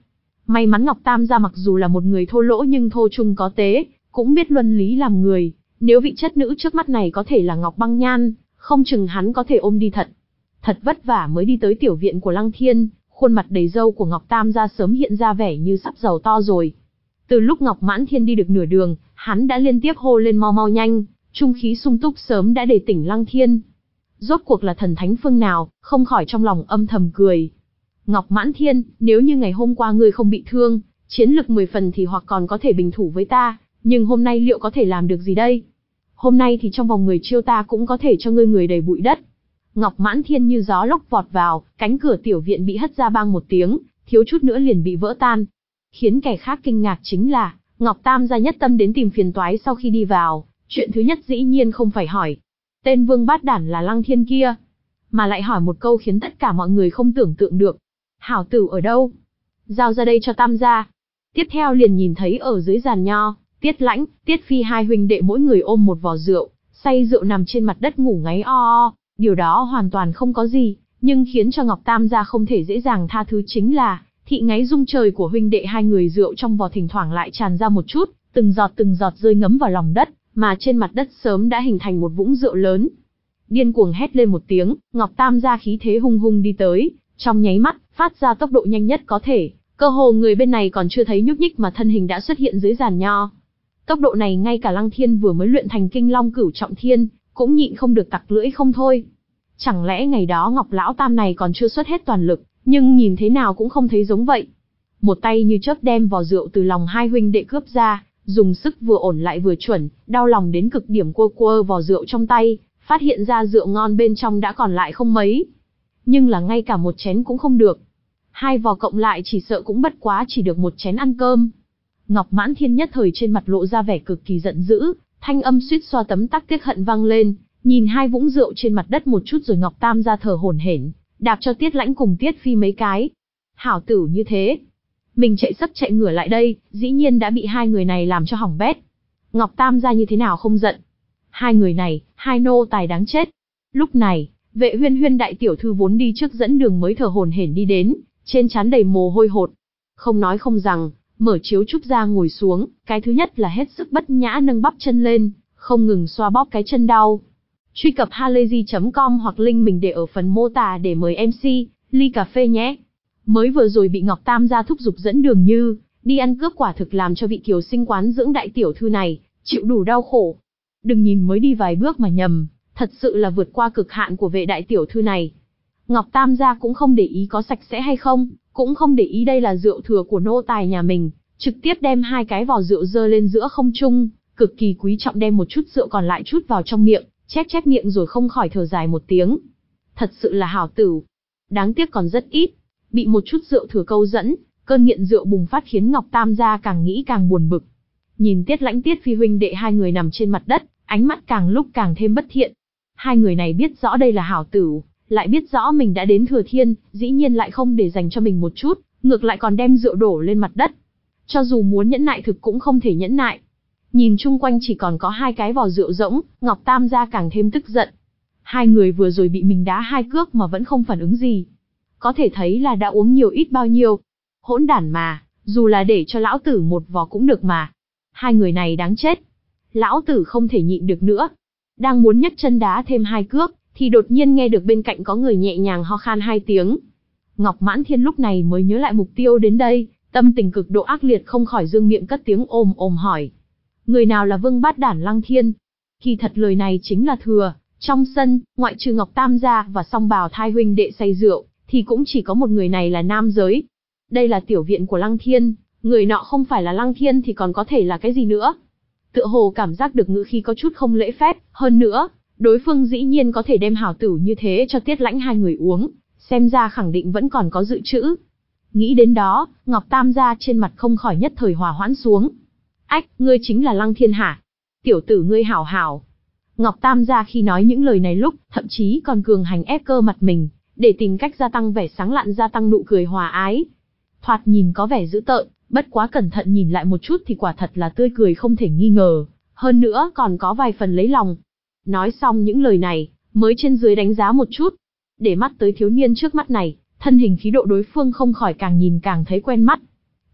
May mắn Ngọc Tam gia mặc dù là một người thô lỗ nhưng thô trung có tế, cũng biết luân lý làm người. Nếu vị chất nữ trước mắt này có thể là Ngọc Băng Nhan, không chừng hắn có thể ôm đi thật. Thật vất vả mới đi tới tiểu viện của Lăng Thiên, khuôn mặt đầy râu của Ngọc Tam gia sớm hiện ra vẻ như sắp giàu to rồi. Từ lúc Ngọc Mãn Thiên đi được nửa đường, hắn đã liên tiếp hô lên mau mau nhanh, trung khí sung túc sớm đã để tỉnh Lăng Thiên. Rốt cuộc là thần thánh phương nào, không khỏi trong lòng âm thầm cười. Ngọc Mãn Thiên, nếu như ngày hôm qua ngươi không bị thương, chiến lực mười phần thì hoặc còn có thể bình thủ với ta, nhưng hôm nay liệu có thể làm được gì đây? Hôm nay thì trong vòng mười chiêu ta cũng có thể cho ngươi người đầy bụi đất. Ngọc Mãn Thiên như gió lốc vọt vào, cánh cửa tiểu viện bị hất ra bang một tiếng, thiếu chút nữa liền bị vỡ tan. Khiến kẻ khác kinh ngạc chính là, Ngọc Tam gia nhất tâm đến tìm phiền toái sau khi đi vào, chuyện thứ nhất dĩ nhiên không phải hỏi tên vương bát đản là Lăng Thiên kia, mà lại hỏi một câu khiến tất cả mọi người không tưởng tượng được. Hảo tử ở đâu? Giao ra đây cho Tam gia. Tiếp theo liền nhìn thấy ở dưới giàn nho, Tiết Lãnh, Tiết Phi hai huynh đệ mỗi người ôm một vò rượu, say rượu nằm trên mặt đất ngủ ngáy o o. Điều đó hoàn toàn không có gì, nhưng khiến cho Ngọc Tam gia không thể dễ dàng tha thứ chính là, thị ngáy rung trời của huynh đệ hai người rượu trong vò thỉnh thoảng lại tràn ra một chút, từng giọt từng giọt rơi ngấm vào lòng đất, mà trên mặt đất sớm đã hình thành một vũng rượu lớn. Điên cuồng hét lên một tiếng, Ngọc Tam gia khí thế hung hung đi tới, trong nháy mắt, phát ra tốc độ nhanh nhất có thể, cơ hồ người bên này còn chưa thấy nhúc nhích mà thân hình đã xuất hiện dưới giàn nho. Tốc độ này ngay cả Lăng Thiên vừa mới luyện thành Kinh Long Cửu Trọng Thiên, cũng nhịn không được tặc lưỡi không thôi. Chẳng lẽ ngày đó Ngọc Lão Tam này còn chưa xuất hết toàn lực, nhưng nhìn thế nào cũng không thấy giống vậy. Một tay như chớp đem vò rượu từ lòng hai huynh đệ cướp ra, dùng sức vừa ổn lại vừa chuẩn, đau lòng đến cực điểm quơ quơ vò rượu trong tay, phát hiện ra rượu ngon bên trong đã còn lại không mấy. Nhưng là ngay cả một chén cũng không được. Hai vò cộng lại chỉ sợ cũng bất quá chỉ được một chén ăn cơm. Ngọc Mãn Thiên nhất thời trên mặt lộ ra vẻ cực kỳ giận dữ, thanh âm suýt xoa tấm tắc tiếc hận vang lên, nhìn hai vũng rượu trên mặt đất một chút rồi Ngọc Tam gia thở hổn hển, đạp cho Tiết Lãnh cùng Tiết Phi mấy cái. Hảo tử như thế, mình chạy sắp chạy ngửa lại đây, dĩ nhiên đã bị hai người này làm cho hỏng bét. Ngọc Tam gia như thế nào không giận? Hai người này, hai nô tài đáng chết. Lúc này, Vệ Huyên Huyên đại tiểu thư vốn đi trước dẫn đường mới thở hổn hển đi đến, trên trán đầy mồ hôi hột. Không nói không rằng, mở chiếu trúc ra ngồi xuống, cái thứ nhất là hết sức bất nhã nâng bắp chân lên, không ngừng xoa bóp cái chân đau. Truy cập halayzi chấm com hoặc link mình để ở phần mô tả để mời em xê, ly cà phê nhé. Mới vừa rồi bị Ngọc Tam gia thúc giục dẫn đường như, đi ăn cướp quả thực làm cho vị kiều sinh quán dưỡng đại tiểu thư này, chịu đủ đau khổ. Đừng nhìn mới đi vài bước mà nhầm, thật sự là vượt qua cực hạn của vệ đại tiểu thư này. Ngọc Tam gia cũng không để ý có sạch sẽ hay không, cũng không để ý đây là rượu thừa của nô tài nhà mình, trực tiếp đem hai cái vò rượu dơ lên giữa không trung, cực kỳ quý trọng đem một chút rượu còn lại chút vào trong miệng, chép chép miệng rồi không khỏi thở dài một tiếng. Thật sự là hảo tử. Đáng tiếc còn rất ít, bị một chút rượu thừa câu dẫn, cơn nghiện rượu bùng phát khiến Ngọc Tam gia càng nghĩ càng buồn bực. Nhìn Tiết Lãnh Tiết Phi huynh đệ hai người nằm trên mặt đất, ánh mắt càng lúc càng thêm bất thiện. Hai người này biết rõ đây là hảo tử, lại biết rõ mình đã đến Thừa Thiên, dĩ nhiên lại không để dành cho mình một chút, ngược lại còn đem rượu đổ lên mặt đất. Cho dù muốn nhẫn nại thực cũng không thể nhẫn nại. Nhìn chung quanh chỉ còn có hai cái vò rượu rỗng, Ngọc Tam gia càng thêm tức giận. Hai người vừa rồi bị mình đá hai cước mà vẫn không phản ứng gì. Có thể thấy là đã uống nhiều ít bao nhiêu. Hỗn đản mà, dù là để cho lão tử một vò cũng được mà. Hai người này đáng chết. Lão tử không thể nhịn được nữa. Đang muốn nhấc chân đá thêm hai cước, thì đột nhiên nghe được bên cạnh có người nhẹ nhàng ho khan hai tiếng. Ngọc Mãn Thiên lúc này mới nhớ lại mục tiêu đến đây, tâm tình cực độ ác liệt không khỏi dương miệng cất tiếng ồm ồm hỏi. Người nào là vương bát đản Lăng Thiên? Kỳ thật lời này chính là thừa, trong sân, ngoại trừ Ngọc Tam gia và Song Bào Thai huynh đệ say rượu, thì cũng chỉ có một người này là nam giới. Đây là tiểu viện của Lăng Thiên, người nọ không phải là Lăng Thiên thì còn có thể là cái gì nữa? Tựa hồ cảm giác được ngữ khí có chút không lễ phép, hơn nữa, đối phương dĩ nhiên có thể đem hảo tử như thế cho Tiết Lãnh hai người uống, xem ra khẳng định vẫn còn có dự trữ. Nghĩ đến đó, Ngọc Tam gia trên mặt không khỏi nhất thời hòa hoãn xuống. Ách, ngươi chính là Lăng Thiên hả? Tiểu tử ngươi hảo hảo. Ngọc Tam gia khi nói những lời này lúc, thậm chí còn cường hành ép cơ mặt mình, để tìm cách gia tăng vẻ sáng lạn, gia tăng nụ cười hòa ái. Thoạt nhìn có vẻ dữ tợn, bất quá cẩn thận nhìn lại một chút thì quả thật là tươi cười không thể nghi ngờ, hơn nữa còn có vài phần lấy lòng. Nói xong những lời này, mới trên dưới đánh giá một chút, để mắt tới thiếu niên trước mắt này, thân hình khí độ đối phương không khỏi càng nhìn càng thấy quen mắt.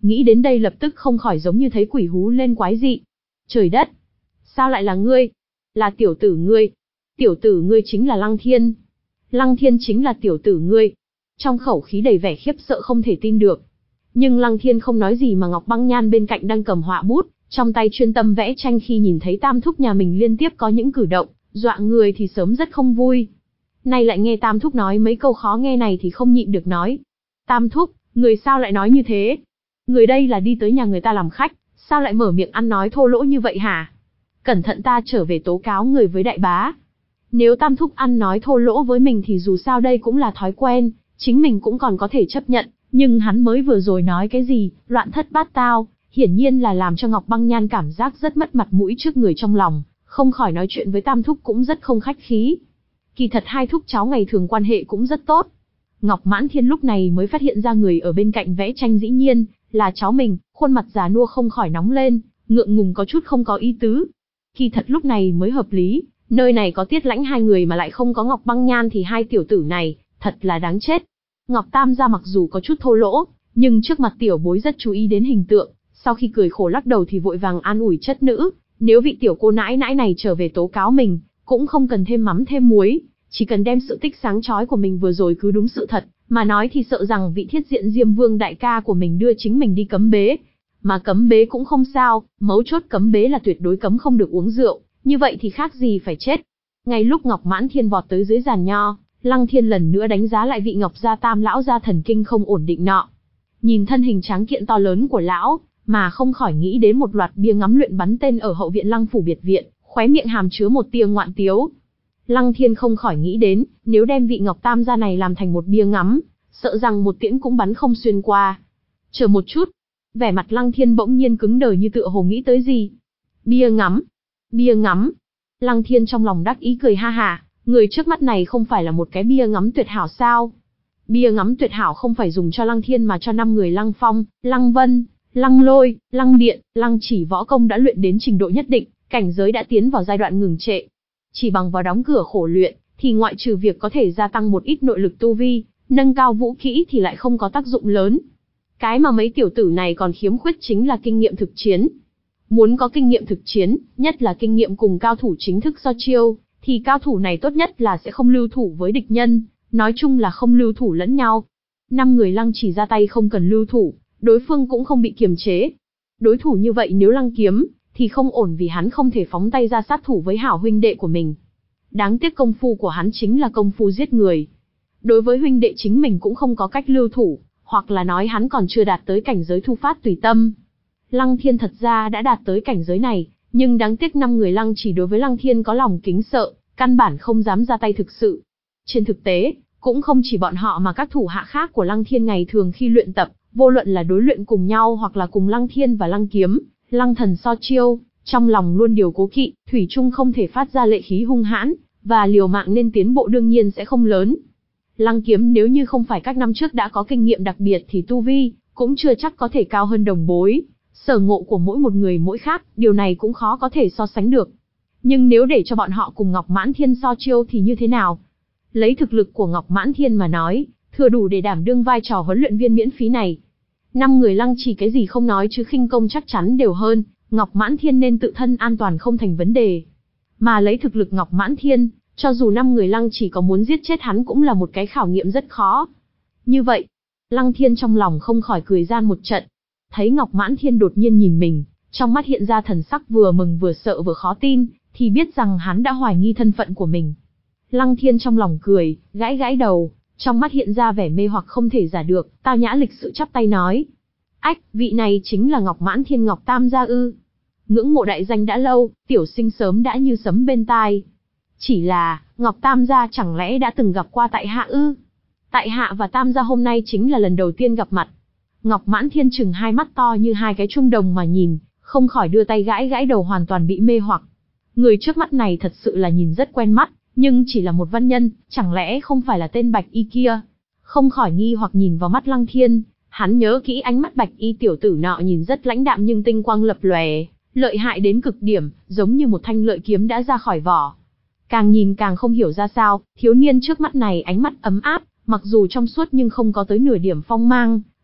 Nghĩ đến đây lập tức không khỏi giống như thấy quỷ hú lên quái dị. Trời đất! Sao lại là ngươi? Là tiểu tử ngươi? Tiểu tử ngươi chính là Lăng Thiên. Lăng Thiên chính là tiểu tử ngươi. Trong khẩu khí đầy vẻ khiếp sợ không thể tin được. Nhưng Lăng Thiên không nói gì mà Ngọc Băng Nhan bên cạnh đang cầm họa bút, trong tay chuyên tâm vẽ tranh khi nhìn thấy Tam Thúc nhà mình liên tiếp có những cử động, dọa người thì sớm rất không vui. Nay lại nghe Tam Thúc nói mấy câu khó nghe này thì không nhịn được nói. Tam Thúc, người sao lại nói như thế? Người đây là đi tới nhà người ta làm khách, sao lại mở miệng ăn nói thô lỗ như vậy hả? Cẩn thận ta trở về tố cáo người với đại bá. Nếu Tam Thúc ăn nói thô lỗ với mình thì dù sao đây cũng là thói quen, chính mình cũng còn có thể chấp nhận, nhưng hắn mới vừa rồi nói cái gì, loạn thất bát tao, hiển nhiên là làm cho Ngọc Băng Nhan cảm giác rất mất mặt mũi trước người trong lòng, không khỏi nói chuyện với Tam Thúc cũng rất không khách khí. Kỳ thật hai thúc cháu ngày thường quan hệ cũng rất tốt. Ngọc Mãn Thiên lúc này mới phát hiện ra người ở bên cạnh vẽ tranh dĩ nhiên là cháu mình, khuôn mặt già nua không khỏi nóng lên, ngượng ngùng có chút không có ý tứ. Kỳ thật lúc này mới hợp lý, nơi này có Tiết Lãnh hai người mà lại không có Ngọc Băng Nhan thì hai tiểu tử này, thật là đáng chết. Ngọc Tam gia mặc dù có chút thô lỗ, nhưng trước mặt tiểu bối rất chú ý đến hình tượng, sau khi cười khổ lắc đầu thì vội vàng an ủi chất nữ, nếu vị tiểu cô nãi nãi này trở về tố cáo mình, cũng không cần thêm mắm thêm muối, chỉ cần đem sự tích sáng chói của mình vừa rồi cứ đúng sự thật, mà nói thì sợ rằng vị Thiết Diện Diêm Vương đại ca của mình đưa chính mình đi cấm bế. Mà cấm bế cũng không sao, mấu chốt cấm bế là tuyệt đối cấm không được uống rượu, như vậy thì khác gì phải chết. Ngay lúc Ngọc Mãn Thiên vọt tới dưới giàn nho, Lăng Thiên lần nữa đánh giá lại vị Ngọc gia tam lão gia thần kinh không ổn định nọ. Nhìn thân hình tráng kiện to lớn của lão, mà không khỏi nghĩ đến một loạt bia ngắm luyện bắn tên ở hậu viện Lăng phủ biệt viện, khóe miệng hàm chứa một tia ngoạn tiếu. Lăng Thiên không khỏi nghĩ đến, nếu đem vị Ngọc tam gia này làm thành một bia ngắm, sợ rằng một tiễn cũng bắn không xuyên qua. Chờ một chút, vẻ mặt Lăng Thiên bỗng nhiên cứng đờ như tựa hồ nghĩ tới gì. Bia ngắm, bia ngắm. Lăng Thiên trong lòng đắc ý cười ha ha, người trước mắt này không phải là một cái bia ngắm tuyệt hảo sao? Bia ngắm tuyệt hảo không phải dùng cho Lăng Thiên mà cho năm người Lăng Phong, Lăng Vân, Lăng Lôi, Lăng Điện, Lăng Chỉ võ công đã luyện đến trình độ nhất định, cảnh giới đã tiến vào giai đoạn ngừng trệ. Chỉ bằng vào đóng cửa khổ luyện, thì ngoại trừ việc có thể gia tăng một ít nội lực tu vi, nâng cao vũ kỹ thì lại không có tác dụng lớn. Cái mà mấy tiểu tử này còn khiếm khuyết chính là kinh nghiệm thực chiến. Muốn có kinh nghiệm thực chiến, nhất là kinh nghiệm cùng cao thủ chính thức so chiêu, thì cao thủ này tốt nhất là sẽ không lưu thủ với địch nhân, nói chung là không lưu thủ lẫn nhau. Năm người Lăng Chỉ ra tay không cần lưu thủ, đối phương cũng không bị kiềm chế. Đối thủ như vậy nếu Lăng Kiếm, thì không ổn vì hắn không thể phóng tay ra sát thủ với hảo huynh đệ của mình. Đáng tiếc công phu của hắn chính là công phu giết người. Đối với huynh đệ chính mình cũng không có cách lưu thủ, hoặc là nói hắn còn chưa đạt tới cảnh giới thu phát tùy tâm. Lăng Thiên thật ra đã đạt tới cảnh giới này, nhưng đáng tiếc năm người Lăng Chỉ đối với Lăng Thiên có lòng kính sợ, căn bản không dám ra tay thực sự. Trên thực tế, cũng không chỉ bọn họ mà các thủ hạ khác của Lăng Thiên ngày thường khi luyện tập, vô luận là đối luyện cùng nhau hoặc là cùng Lăng Thiên và Lăng Kiếm, Lăng Thần so chiêu, trong lòng luôn điều cố kỵ, thủy chung không thể phát ra lệ khí hung hãn, và liều mạng nên tiến bộ đương nhiên sẽ không lớn. Lăng Kiếm nếu như không phải các năm trước đã có kinh nghiệm đặc biệt thì tu vi cũng chưa chắc có thể cao hơn đồng bối. Sở ngộ của mỗi một người mỗi khác, điều này cũng khó có thể so sánh được. Nhưng nếu để cho bọn họ cùng Ngọc Mãn Thiên so chiêu thì như thế nào? Lấy thực lực của Ngọc Mãn Thiên mà nói, thừa đủ để đảm đương vai trò huấn luyện viên miễn phí này. Năm người Lăng Chỉ cái gì không nói chứ khinh công chắc chắn đều hơn, Ngọc Mãn Thiên nên tự thân an toàn không thành vấn đề. Mà lấy thực lực Ngọc Mãn Thiên, cho dù năm người Lăng Chỉ có muốn giết chết hắn cũng là một cái khảo nghiệm rất khó. Như vậy, Lăng Thiên trong lòng không khỏi cười gian một trận. Thấy Ngọc Mãn Thiên đột nhiên nhìn mình, trong mắt hiện ra thần sắc vừa mừng vừa sợ vừa khó tin, thì biết rằng hắn đã hoài nghi thân phận của mình. Lăng Thiên trong lòng cười, gãi gãi đầu, trong mắt hiện ra vẻ mê hoặc không thể giả được, tao nhã lịch sự chắp tay nói. Ách, vị này chính là Ngọc Mãn Thiên Ngọc Tam gia ư. Ngưỡng mộ đại danh đã lâu, tiểu sinh sớm đã như sấm bên tai. Chỉ là, Ngọc Tam gia chẳng lẽ đã từng gặp qua tại hạ ư? Tại hạ và Tam gia hôm nay chính là lần đầu tiên gặp mặt. Ngọc Mãn Thiên trừng hai mắt to như hai cái chuông đồng mà nhìn, không khỏi đưa tay gãi gãi đầu hoàn toàn bị mê hoặc. Người trước mắt này thật sự là nhìn rất quen mắt, nhưng chỉ là một văn nhân, chẳng lẽ không phải là tên Bạch Y kia? Không khỏi nghi hoặc nhìn vào mắt Lăng Thiên, hắn nhớ kỹ ánh mắt Bạch Y tiểu tử nọ nhìn rất lãnh đạm nhưng tinh quang lập lòe, lợi hại đến cực điểm, giống như một thanh lợi kiếm đã ra khỏi vỏ. Càng nhìn càng không hiểu ra sao, thiếu niên trước mắt này ánh mắt ấm áp, mặc dù trong suốt nhưng không có tới nửa điểm phong mang,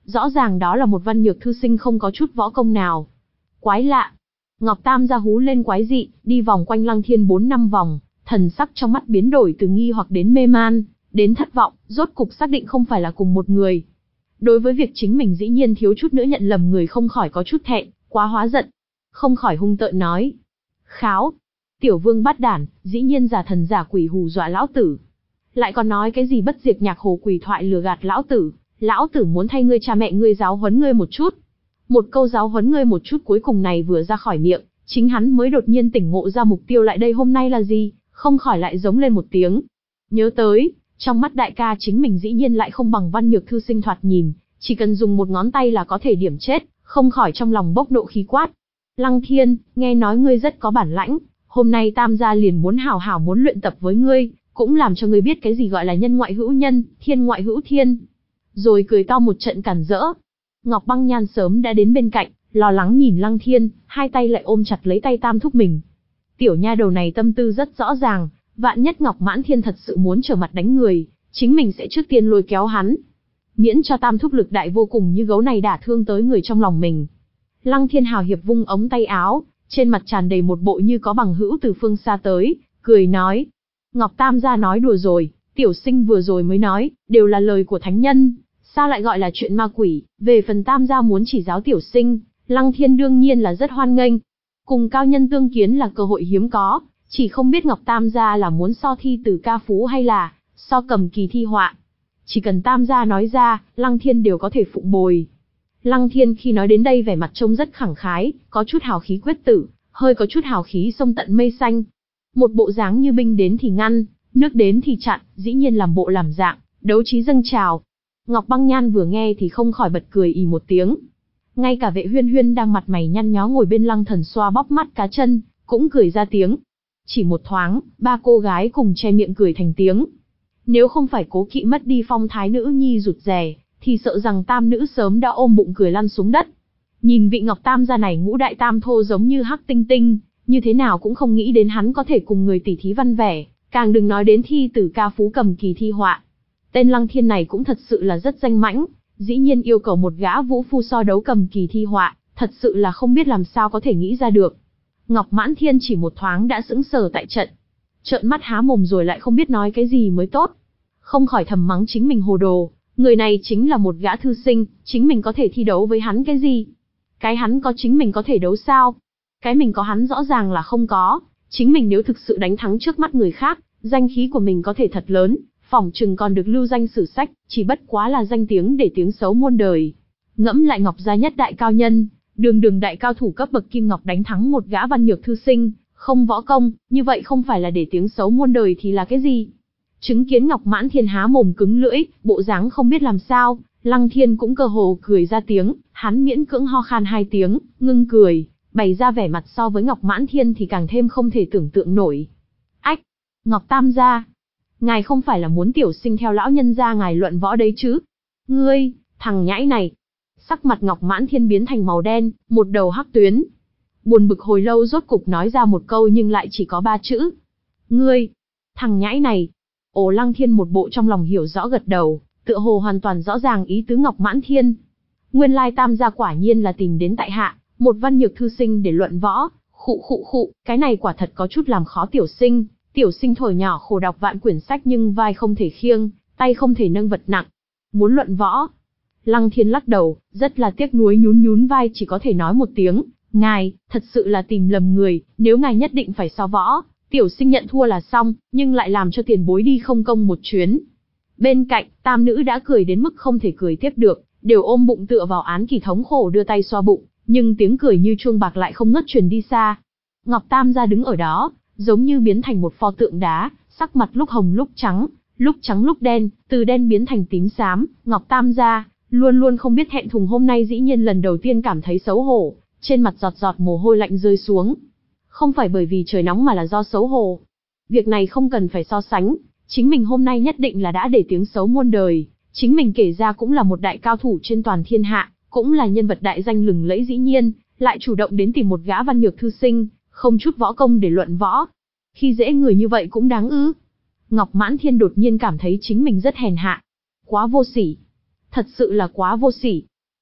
Rõ ràng đó là một văn nhược thư sinh không có chút võ công nào. Quái lạ. Ngọc Tam gia hú lên quái dị, đi vòng quanh Lăng Thiên bốn năm vòng, thần sắc trong mắt biến đổi từ nghi hoặc đến mê man, đến thất vọng, rốt cục xác định không phải là cùng một người. Đối với việc chính mình dĩ nhiên thiếu chút nữa nhận lầm người không khỏi có chút thẹn, quá hóa giận. Không khỏi hung tợn nói. Kháo! Tiểu vương bát đản, dĩ nhiên giả thần giả quỷ hù dọa lão tử. Lại còn nói cái gì bất diệt nhạc hồ quỷ thoại lừa gạt lão tử, lão tử muốn thay ngươi cha mẹ ngươi giáo huấn ngươi một chút. Một câu giáo huấn ngươi một chút cuối cùng này vừa ra khỏi miệng, chính hắn mới đột nhiên tỉnh ngộ ra mục tiêu lại đây hôm nay là gì, không khỏi lại giống lên một tiếng. Nhớ tới, trong mắt đại ca chính mình dĩ nhiên lại không bằng văn nhược thư sinh thoạt nhìn, chỉ cần dùng một ngón tay là có thể điểm chết, không khỏi trong lòng bốc nộ khí quát. Lăng Thiên, nghe nói ngươi rất có bản lãnh, hôm nay Tam gia liền muốn hảo hảo muốn luyện tập với ngươi, cũng làm cho ngươi biết cái gì gọi là nhân ngoại hữu nhân, thiên ngoại hữu thiên. Rồi cười to một trận cản rỡ. Ngọc Băng Nhan sớm đã đến bên cạnh, lo lắng nhìn Lăng Thiên, hai tay lại ôm chặt lấy tay Tam thúc mình. Tiểu nha đầu này tâm tư rất rõ ràng, vạn nhất Ngọc Mãn Thiên thật sự muốn trở mặt đánh người, chính mình sẽ trước tiên lôi kéo hắn. Miễn cho Tam thúc lực đại vô cùng như gấu này đả thương tới người trong lòng mình. Lăng Thiên hào hiệp vung ống tay áo, trên mặt tràn đầy một bộ như có bằng hữu từ phương xa tới, cười nói. Ngọc Tam gia nói đùa rồi, tiểu sinh vừa rồi mới nói, đều là lời của thánh nhân, sao lại gọi là chuyện ma quỷ, về phần Tam gia muốn chỉ giáo tiểu sinh, Lăng Thiên đương nhiên là rất hoan nghênh. Cùng cao nhân tương kiến là cơ hội hiếm có, chỉ không biết Ngọc Tam gia là muốn so thi từ ca phú hay là so cầm kỳ thi họa. Chỉ cần Tam gia nói ra, Lăng Thiên đều có thể phụng bồi. Lăng Thiên khi nói đến đây vẻ mặt trông rất khẳng khái, có chút hào khí quyết tử, hơi có chút hào khí sông tận mây xanh. Một bộ dáng như binh đến thì ngăn, nước đến thì chặn, dĩ nhiên làm bộ làm dạng, đấu trí dâng trào. Ngọc Băng Nhan vừa nghe thì không khỏi bật cười ì một tiếng. Ngay cả Vệ Huyên Huyên đang mặt mày nhăn nhó ngồi bên Lăng Thần xoa bóp mắt cá chân, cũng cười ra tiếng. Chỉ một thoáng, ba cô gái cùng che miệng cười thành tiếng. Nếu không phải cố kỵ mất đi phong thái nữ nhi rụt rè, thì sợ rằng tam nữ sớm đã ôm bụng cười lăn xuống đất. Nhìn vị Ngọc Tam gia này ngũ đại tam thô giống như hắc tinh tinh, như thế nào cũng không nghĩ đến hắn có thể cùng người tỉ thí văn vẻ, càng đừng nói đến thi tử ca phú cầm kỳ thi họa. Tên Lăng Thiên này cũng thật sự là rất danh mãnh, dĩ nhiên yêu cầu một gã vũ phu so đấu cầm kỳ thi họa, thật sự là không biết làm sao có thể nghĩ ra được. Ngọc Mãn Thiên chỉ một thoáng đã sững sờ tại trận, trợn mắt há mồm rồi lại không biết nói cái gì mới tốt. Không khỏi thầm mắng chính mình hồ đồ, người này chính là một gã thư sinh, chính mình có thể thi đấu với hắn cái gì? Cái hắn có chính mình có thể đấu sao? Cái mình có hắn rõ ràng là không có, chính mình nếu thực sự đánh thắng trước mắt người khác, danh khí của mình có thể thật lớn, phỏng chừng còn được lưu danh sử sách, chỉ bất quá là danh tiếng để tiếng xấu muôn đời. Ngẫm lại Ngọc gia nhất đại cao nhân, đường đường đại cao thủ cấp bậc kim ngọc đánh thắng một gã văn nhược thư sinh, không võ công, như vậy không phải là để tiếng xấu muôn đời thì là cái gì? Chứng kiến Ngọc Mãn Thiên há mồm cứng lưỡi, bộ dáng không biết làm sao, Lăng Thiên cũng cơ hồ cười ra tiếng, hắn miễn cưỡng ho khan hai tiếng, ngưng cười, bày ra vẻ mặt so với Ngọc Mãn Thiên thì càng thêm không thể tưởng tượng nổi. Ách! Ngọc Tam gia! Ngài không phải là muốn tiểu sinh theo lão nhân gia ngài luận võ đấy chứ? Ngươi, thằng nhãi này! Sắc mặt Ngọc Mãn Thiên biến thành màu đen, một đầu hắc tuyến. Buồn bực hồi lâu rốt cục nói ra một câu nhưng lại chỉ có ba chữ. Ngươi! Thằng nhãi này! Ồ Lăng Thiên một bộ trong lòng hiểu rõ gật đầu, tựa hồ hoàn toàn rõ ràng ý tứ Ngọc Mãn Thiên. Nguyên lai Tam gia quả nhiên là tìm đến tại hạ, một văn nhược thư sinh để luận võ, khụ khụ khụ, cái này quả thật có chút làm khó tiểu sinh, tiểu sinh thổi nhỏ khổ đọc vạn quyển sách nhưng vai không thể khiêng, tay không thể nâng vật nặng. Muốn luận võ? Lăng Thiên lắc đầu, rất là tiếc nuối nhún nhún vai chỉ có thể nói một tiếng, ngài, thật sự là tìm lầm người, nếu ngài nhất định phải so võ, tiểu sinh nhận thua là xong, nhưng lại làm cho tiền bối đi không công một chuyến. Bên cạnh, tam nữ đã cười đến mức không thể cười tiếp được, đều ôm bụng tựa vào án kỳ thống khổ đưa tay xoa bụng, nhưng tiếng cười như chuông bạc lại không ngớt truyền đi xa. Ngọc Tam gia đứng ở đó, giống như biến thành một pho tượng đá, sắc mặt lúc hồng lúc trắng, lúc trắng lúc đen, từ đen biến thành tím xám. Ngọc Tam gia luôn luôn không biết thẹn thùng, hôm nay dĩ nhiên lần đầu tiên cảm thấy xấu hổ, trên mặt giọt giọt mồ hôi lạnh rơi xuống. Không phải bởi vì trời nóng mà là do xấu hổ. Việc này không cần phải so sánh, chính mình hôm nay nhất định là đã để tiếng xấu muôn đời, chính mình kể ra cũng là một đại cao thủ trên toàn thiên hạ, cũng là nhân vật đại danh lừng lẫy, dĩ nhiên lại chủ động đến tìm một gã văn nhược thư sinh, không chút võ công để luận võ. Khi dễ người như vậy cũng đáng ư? Ngọc Mãn Thiên đột nhiên cảm thấy chính mình rất hèn hạ, quá vô sỉ, thật sự là quá vô sỉ.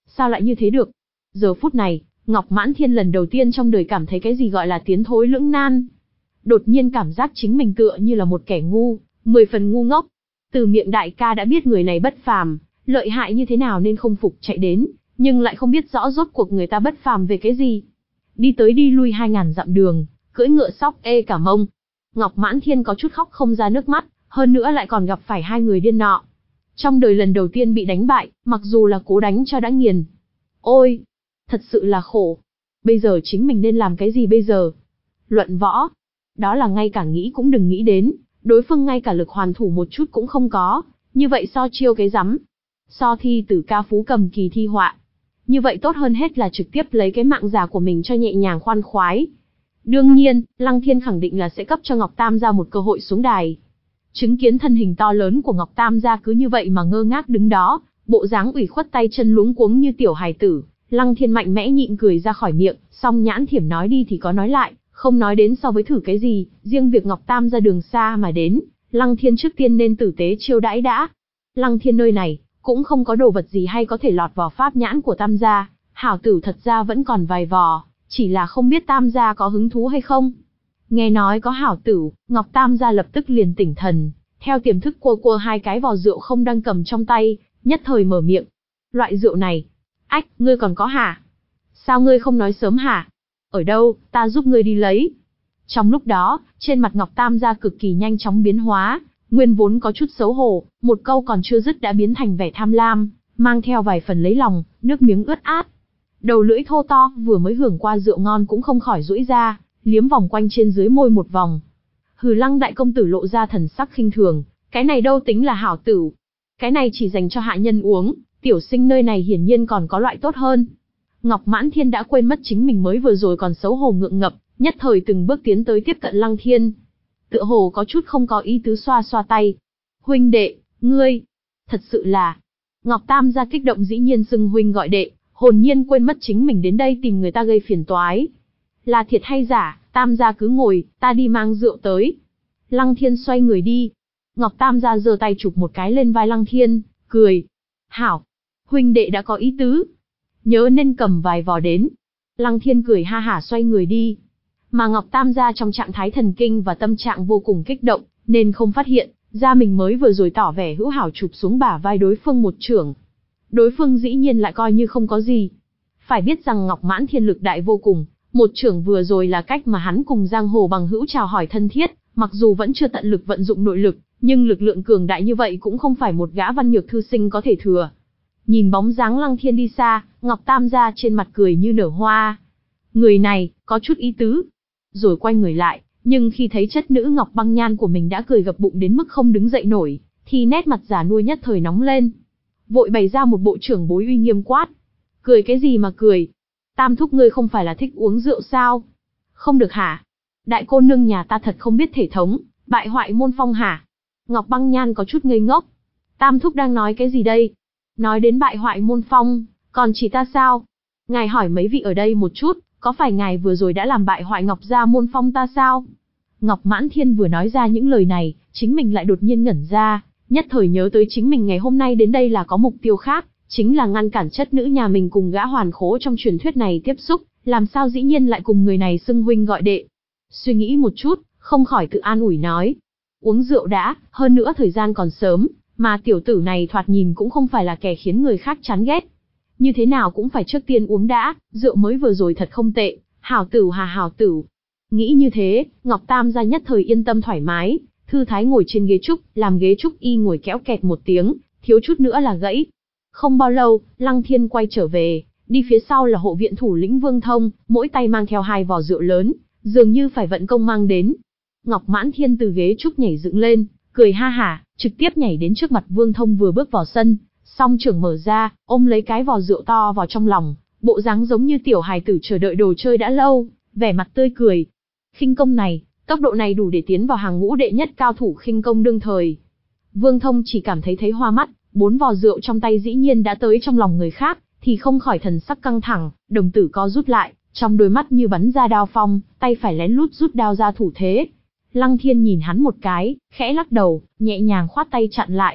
Sao lại như thế được? Giờ phút này, Ngọc Mãn Thiên lần đầu tiên trong đời cảm thấy cái gì gọi là tiến thối lưỡng nan. Đột nhiên cảm giác chính mình tựa như là một kẻ ngu, mười phần ngu ngốc. Từ miệng đại ca đã biết người này bất phàm, lợi hại như thế nào nên không phục chạy đến, nhưng lại không biết rõ rốt cuộc người ta bất phàm về cái gì. Đi tới đi lui hai ngàn dặm đường, cưỡi ngựa sóc ê cả mông. Ngọc Mãn Thiên có chút khóc không ra nước mắt, hơn nữa lại còn gặp phải hai người điên nọ. Trong đời lần đầu tiên bị đánh bại, mặc dù là cố đánh cho đã nghiền. Ôi, thật sự là khổ. Bây giờ chính mình nên làm cái gì bây giờ? Luận võ, đó là ngay cả nghĩ cũng đừng nghĩ đến, đối phương ngay cả lực hoàn thủ một chút cũng không có, như vậy so chiêu cái rắm. So thi tử ca phú cầm kỳ thi họa. Như vậy tốt hơn hết là trực tiếp lấy cái mạng già của mình cho nhẹ nhàng khoan khoái. Đương nhiên, Lăng Thiên khẳng định là sẽ cấp cho Ngọc Tam gia một cơ hội xuống đài. Chứng kiến thân hình to lớn của Ngọc Tam gia cứ như vậy mà ngơ ngác đứng đó, bộ dáng ủy khuất tay chân luống cuống như tiểu hài tử, Lăng Thiên mạnh mẽ nhịn cười ra khỏi miệng, song nhãn thiểm nói đi thì có nói lại, không nói đến so với thử cái gì, riêng việc Ngọc Tam gia đường xa mà đến, Lăng Thiên trước tiên nên tử tế chiêu đãi đã. Lăng Thiên nơi này, cũng không có đồ vật gì hay có thể lọt vào pháp nhãn của Tam gia, hảo tử thật ra vẫn còn vài vò, chỉ là không biết Tam gia có hứng thú hay không. Nghe nói có hảo tử, Ngọc Tam gia lập tức liền tỉnh thần, theo tiềm thức cua cua hai cái vò rượu không đang cầm trong tay, nhất thời mở miệng. Loại rượu này, ách, ngươi còn có hả? Sao ngươi không nói sớm hả? Ở đâu, ta giúp ngươi đi lấy. Trong lúc đó, trên mặt Ngọc Tam gia cực kỳ nhanh chóng biến hóa, nguyên vốn có chút xấu hổ, một câu còn chưa dứt đã biến thành vẻ tham lam, mang theo vài phần lấy lòng, nước miếng ướt át. Đầu lưỡi thô to, vừa mới hưởng qua rượu ngon cũng không khỏi duỗi ra, liếm vòng quanh trên dưới môi một vòng. Hừ, Lăng đại công tử lộ ra thần sắc khinh thường, cái này đâu tính là hảo tử. Cái này chỉ dành cho hạ nhân uống, tiểu sinh nơi này hiển nhiên còn có loại tốt hơn. Ngọc Mãn Thiên đã quên mất chính mình mới vừa rồi còn xấu hổ ngượng ngập, nhất thời từng bước tiến tới tiếp cận Lăng Thiên. Tựa hồ có chút không có ý tứ xoa xoa tay. Huynh đệ, ngươi, thật sự là... Ngọc Tam gia kích động dĩ nhiên xưng huynh gọi đệ, hồn nhiên quên mất chính mình đến đây tìm người ta gây phiền toái. Là thiệt hay giả, Tam gia cứ ngồi, ta đi mang rượu tới. Lăng Thiên xoay người đi. Ngọc Tam gia giơ tay chụp một cái lên vai Lăng Thiên, cười. Hảo, huynh đệ đã có ý tứ. Nhớ nên cầm vài vò đến. Lăng Thiên cười ha hả xoay người đi. Mà Ngọc Tam gia trong trạng thái thần kinh và tâm trạng vô cùng kích động, nên không phát hiện ra mình mới vừa rồi tỏ vẻ hữu hảo chụp xuống bả vai đối phương một chưởng. Đối phương dĩ nhiên lại coi như không có gì. Phải biết rằng Ngọc Mãn Thiên lực đại vô cùng, một chưởng vừa rồi là cách mà hắn cùng giang hồ bằng hữu chào hỏi thân thiết, mặc dù vẫn chưa tận lực vận dụng nội lực, nhưng lực lượng cường đại như vậy cũng không phải một gã văn nhược thư sinh có thể thừa. Nhìn bóng dáng Lăng Thiên đi xa, Ngọc Tam gia trên mặt cười như nở hoa. Người này, có chút ý tứ. Rồi quay người lại, nhưng khi thấy chất nữ Ngọc Băng Nhan của mình đã cười gập bụng đến mức không đứng dậy nổi, thì nét mặt già nua nhất thời nóng lên. Vội bày ra một bộ trưởng bối uy nghiêm quát. Cười cái gì mà cười? Tam thúc ngươi không phải là thích uống rượu sao? Không được hả? Đại cô nương nhà ta thật không biết thể thống, bại hoại môn phong hả? Ngọc Băng Nhan có chút ngây ngốc. Tam thúc đang nói cái gì đây? Nói đến bại hoại môn phong, còn chỉ ta sao? Ngài hỏi mấy vị ở đây một chút, có phải ngài vừa rồi đã làm bại hoại Ngọc gia môn phong ta sao? Ngọc Mãn Thiên vừa nói ra những lời này, chính mình lại đột nhiên ngẩn ra, nhất thời nhớ tới chính mình ngày hôm nay đến đây là có mục tiêu khác, chính là ngăn cản chất nữ nhà mình cùng gã hoàn khố trong truyền thuyết này tiếp xúc, làm sao dĩ nhiên lại cùng người này xưng huynh gọi đệ. Suy nghĩ một chút, không khỏi tự an ủi nói. Uống rượu đã, hơn nữa thời gian còn sớm, mà tiểu tử này thoạt nhìn cũng không phải là kẻ khiến người khác chán ghét. Như thế nào cũng phải trước tiên uống đã, rượu mới vừa rồi thật không tệ, hảo tử hà hảo tử. Nghĩ như thế, Ngọc Tam gia nhất thời yên tâm thoải mái, thư thái ngồi trên ghế trúc, làm ghế trúc y ngồi kéo kẹt một tiếng, thiếu chút nữa là gãy. Không bao lâu, Lăng Thiên quay trở về, đi phía sau là hộ viện thủ lĩnh Vương Thông, mỗi tay mang theo hai vò rượu lớn, dường như phải vận công mang đến. Ngọc Mãn Thiên từ ghế trúc nhảy dựng lên, cười ha hả, trực tiếp nhảy đến trước mặt Vương Thông vừa bước vào sân, song trưởng mở ra, ôm lấy cái vò rượu to vào trong lòng, bộ dáng giống như tiểu hài tử chờ đợi đồ chơi đã lâu, vẻ mặt tươi cười. Khinh công này, tốc độ này đủ để tiến vào hàng ngũ đệ nhất cao thủ khinh công đương thời. Vương Thông chỉ cảm thấy thấy hoa mắt, bốn vò rượu trong tay dĩ nhiên đã tới trong lòng người khác, thì không khỏi thần sắc căng thẳng, đồng tử co rút lại, trong đôi mắt như bắn ra đao phong, tay phải lén lút rút đao ra thủ thế. Lăng Thiên nhìn hắn một cái, khẽ lắc đầu, nhẹ nhàng khoát tay chặn lại.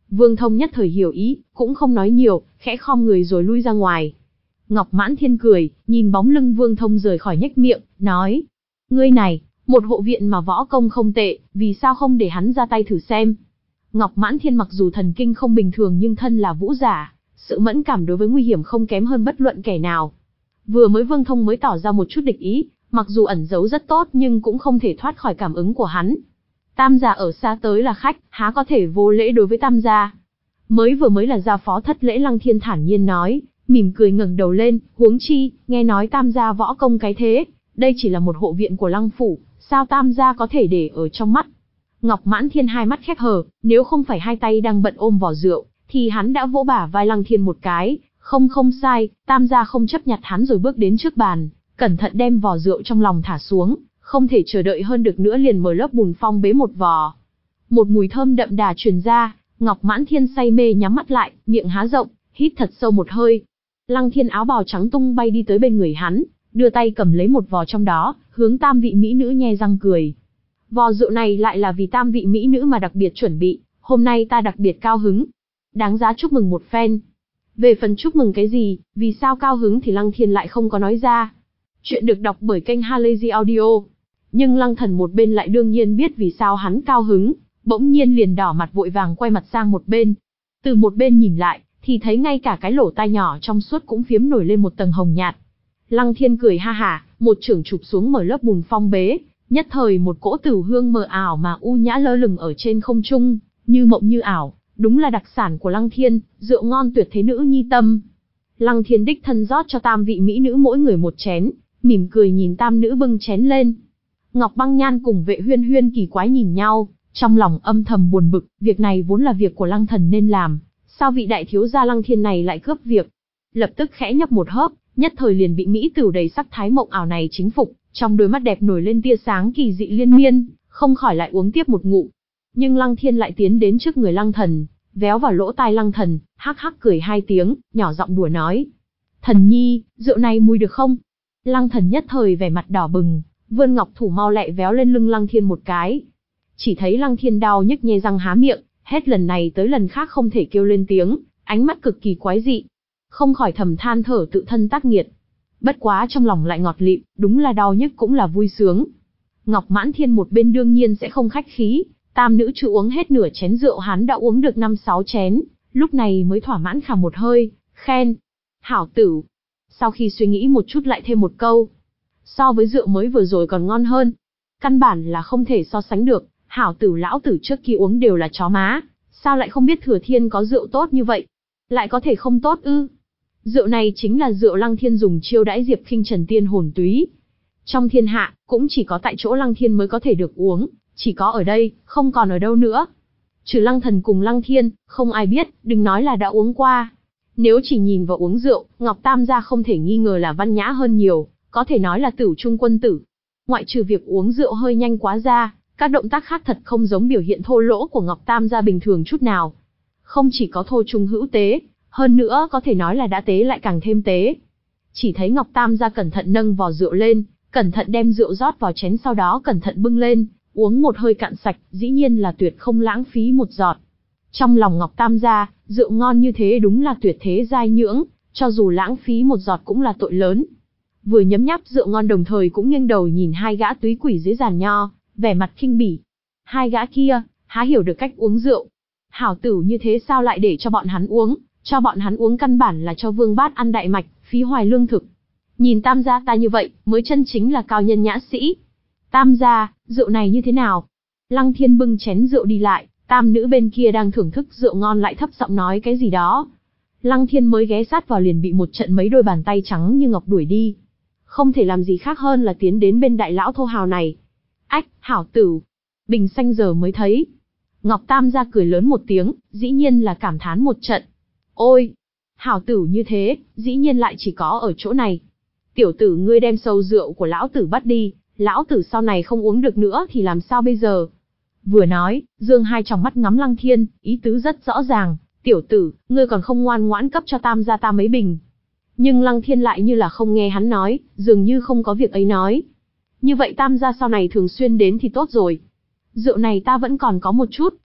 Vương Thông nhất thời hiểu ý, cũng không nói nhiều, khẽ khom người rồi lui ra ngoài. Ngọc Mãn Thiên cười, nhìn bóng lưng Vương Thông rời khỏi nhếch miệng, nói. Ngươi này, một hộ viện mà võ công không tệ, vì sao không để hắn ra tay thử xem? Ngọc Mãn Thiên mặc dù thần kinh không bình thường nhưng thân là vũ giả, sự mẫn cảm đối với nguy hiểm không kém hơn bất luận kẻ nào. Vừa mới Vương Thông mới tỏ ra một chút địch ý, mặc dù ẩn giấu rất tốt nhưng cũng không thể thoát khỏi cảm ứng của hắn. Tam gia ở xa tới là khách, há có thể vô lễ đối với tam gia. Mới vừa mới là gia phó thất lễ Lăng Thiên thản nhiên nói, mỉm cười ngẩng đầu lên, huống chi, nghe nói tam gia võ công cái thế, đây chỉ là một hộ viện của Lăng phủ, sao tam gia có thể để ở trong mắt. Ngọc Mãn Thiên hai mắt khép hờ, nếu không phải hai tay đang bận ôm vỏ rượu, thì hắn đã vỗ bả vai Lăng Thiên một cái, không không sai, tam gia không chấp nhặt hắn rồi bước đến trước bàn, cẩn thận đem vỏ rượu trong lòng thả xuống, không thể chờ đợi hơn được nữa liền mở lớp bùn phong bế một vò. Một mùi thơm đậm đà truyền ra, Ngọc Mãn Thiên say mê nhắm mắt lại, miệng há rộng, hít thật sâu một hơi. Lăng Thiên áo bào trắng tung bay đi tới bên người hắn, đưa tay cầm lấy một vò trong đó, hướng tam vị mỹ nữ nhe răng cười. Vò rượu này lại là vì tam vị mỹ nữ mà đặc biệt chuẩn bị, hôm nay ta đặc biệt cao hứng. Đáng giá chúc mừng một phen. Về phần chúc mừng cái gì, vì sao cao hứng thì Lăng Thiên lại không có nói ra. Chuyện được đọc bởi kênh Halazy Audio. Nhưng Lăng Thần một bên lại đương nhiên biết vì sao hắn cao hứng, bỗng nhiên liền đỏ mặt vội vàng quay mặt sang một bên. Từ một bên nhìn lại, thì thấy ngay cả cái lỗ tai nhỏ trong suốt cũng phiếm nổi lên một tầng hồng nhạt. Lăng Thiên cười ha hả, một chưởng chụp xuống mở lớp bùn phong bế, nhất thời một cỗ tử hương mờ ảo mà u nhã lơ lửng ở trên không trung, như mộng như ảo, đúng là đặc sản của Lăng Thiên, rượu ngon tuyệt thế nữ nhi tâm. Lăng Thiên đích thân rót cho tam vị mỹ nữ mỗi người một chén, mỉm cười nhìn tam nữ bưng chén lên. Ngọc Băng Nhan cùng Vệ Huyên Huyên kỳ quái nhìn nhau, trong lòng âm thầm buồn bực, việc này vốn là việc của Lăng Thần nên làm, sao vị đại thiếu gia Lăng Thiên này lại cướp việc? Lập tức khẽ nhấp một hớp, nhất thời liền bị mỹ tử đầy sắc thái mộng ảo này chính phục, trong đôi mắt đẹp nổi lên tia sáng kỳ dị liên miên, không khỏi lại uống tiếp một ngụm. Nhưng Lăng Thiên lại tiến đến trước người Lăng Thần, véo vào lỗ tai Lăng Thần, hắc hắc cười hai tiếng, nhỏ giọng đùa nói: "Thần nhi, rượu này mùi được không?" Lăng Thần nhất thời vẻ mặt đỏ bừng, vươn ngọc thủ mau lẹ véo lên lưng Lăng Thiên một cái. Chỉ thấy Lăng Thiên đau nhức nhe răng há miệng, hết lần này tới lần khác không thể kêu lên tiếng, ánh mắt cực kỳ quái dị, không khỏi thầm than thở tự thân tác nghiệt. Bất quá trong lòng lại ngọt lịm, đúng là đau nhức cũng là vui sướng. Ngọc Mãn Thiên một bên đương nhiên sẽ không khách khí, tam nữ chưa uống hết nửa chén rượu hắn đã uống được năm sáu chén, lúc này mới thỏa mãn khả một hơi, khen: "Hảo tử." Sau khi suy nghĩ một chút lại thêm một câu: "So với rượu mới vừa rồi còn ngon hơn." Căn bản là không thể so sánh được, hảo tử lão tử trước kia uống đều là chó má, sao lại không biết Thừa Thiên có rượu tốt như vậy? Lại có thể không tốt ư? Rượu này chính là rượu Lăng Thiên dùng chiêu đãi Diệp Khinh Trần tiên hồn túy. Trong thiên hạ, cũng chỉ có tại chỗ Lăng Thiên mới có thể được uống, chỉ có ở đây, không còn ở đâu nữa. Trừ Lăng Thần cùng Lăng Thiên, không ai biết, đừng nói là đã uống qua. Nếu chỉ nhìn vào uống rượu, Ngọc Tam gia không thể nghi ngờ là văn nhã hơn nhiều, có thể nói là tử trung quân tử. Ngoại trừ việc uống rượu hơi nhanh quá ra, các động tác khác thật không giống biểu hiện thô lỗ của Ngọc Tam gia bình thường chút nào. Không chỉ có thô trung hữu tế, hơn nữa có thể nói là đã tế lại càng thêm tế. Chỉ thấy Ngọc Tam gia cẩn thận nâng vò rượu lên, cẩn thận đem rượu rót vào chén sau đó cẩn thận bưng lên, uống một hơi cạn sạch, dĩ nhiên là tuyệt không lãng phí một giọt. Trong lòng Ngọc Tam gia, rượu ngon như thế đúng là tuyệt thế giai nhưỡng, cho dù lãng phí một giọt cũng là tội lớn. Vừa nhấm nháp rượu ngon đồng thời cũng nghiêng đầu nhìn hai gã túy quỷ dưới giàn nho, vẻ mặt khinh bỉ. Hai gã kia, há hiểu được cách uống rượu. Hảo tử như thế sao lại để cho bọn hắn uống, cho bọn hắn uống căn bản là cho Vương Bát ăn đại mạch, phí hoài lương thực. Nhìn Tam gia ta như vậy, mới chân chính là cao nhân nhã sĩ. Tam gia, rượu này như thế nào? Lăng Thiên bưng chén rượu đi lại, tam nữ bên kia đang thưởng thức rượu ngon lại thấp giọng nói cái gì đó. Lăng Thiên mới ghé sát vào liền bị một trận mấy đôi bàn tay trắng như ngọc đuổi đi. Không thể làm gì khác hơn là tiến đến bên đại lão thô hào này. Ách, hảo tử, bình xanh giờ mới thấy. Ngọc Tam gia cười lớn một tiếng, dĩ nhiên là cảm thán một trận. Ôi, hảo tử như thế, dĩ nhiên lại chỉ có ở chỗ này. Tiểu tử ngươi đem sâu rượu của lão tử bắt đi, lão tử sau này không uống được nữa thì làm sao bây giờ? Vừa nói, dương hai tròng mắt ngắm Lăng Thiên, ý tứ rất rõ ràng. Tiểu tử, ngươi còn không ngoan ngoãn cấp cho Tam gia ta mấy bình. Nhưng Lăng Thiên lại như là không nghe hắn nói, dường như không có việc ấy nói. Như vậy Tam gia sau này thường xuyên đến thì tốt rồi. Rượu này ta vẫn còn có một chút,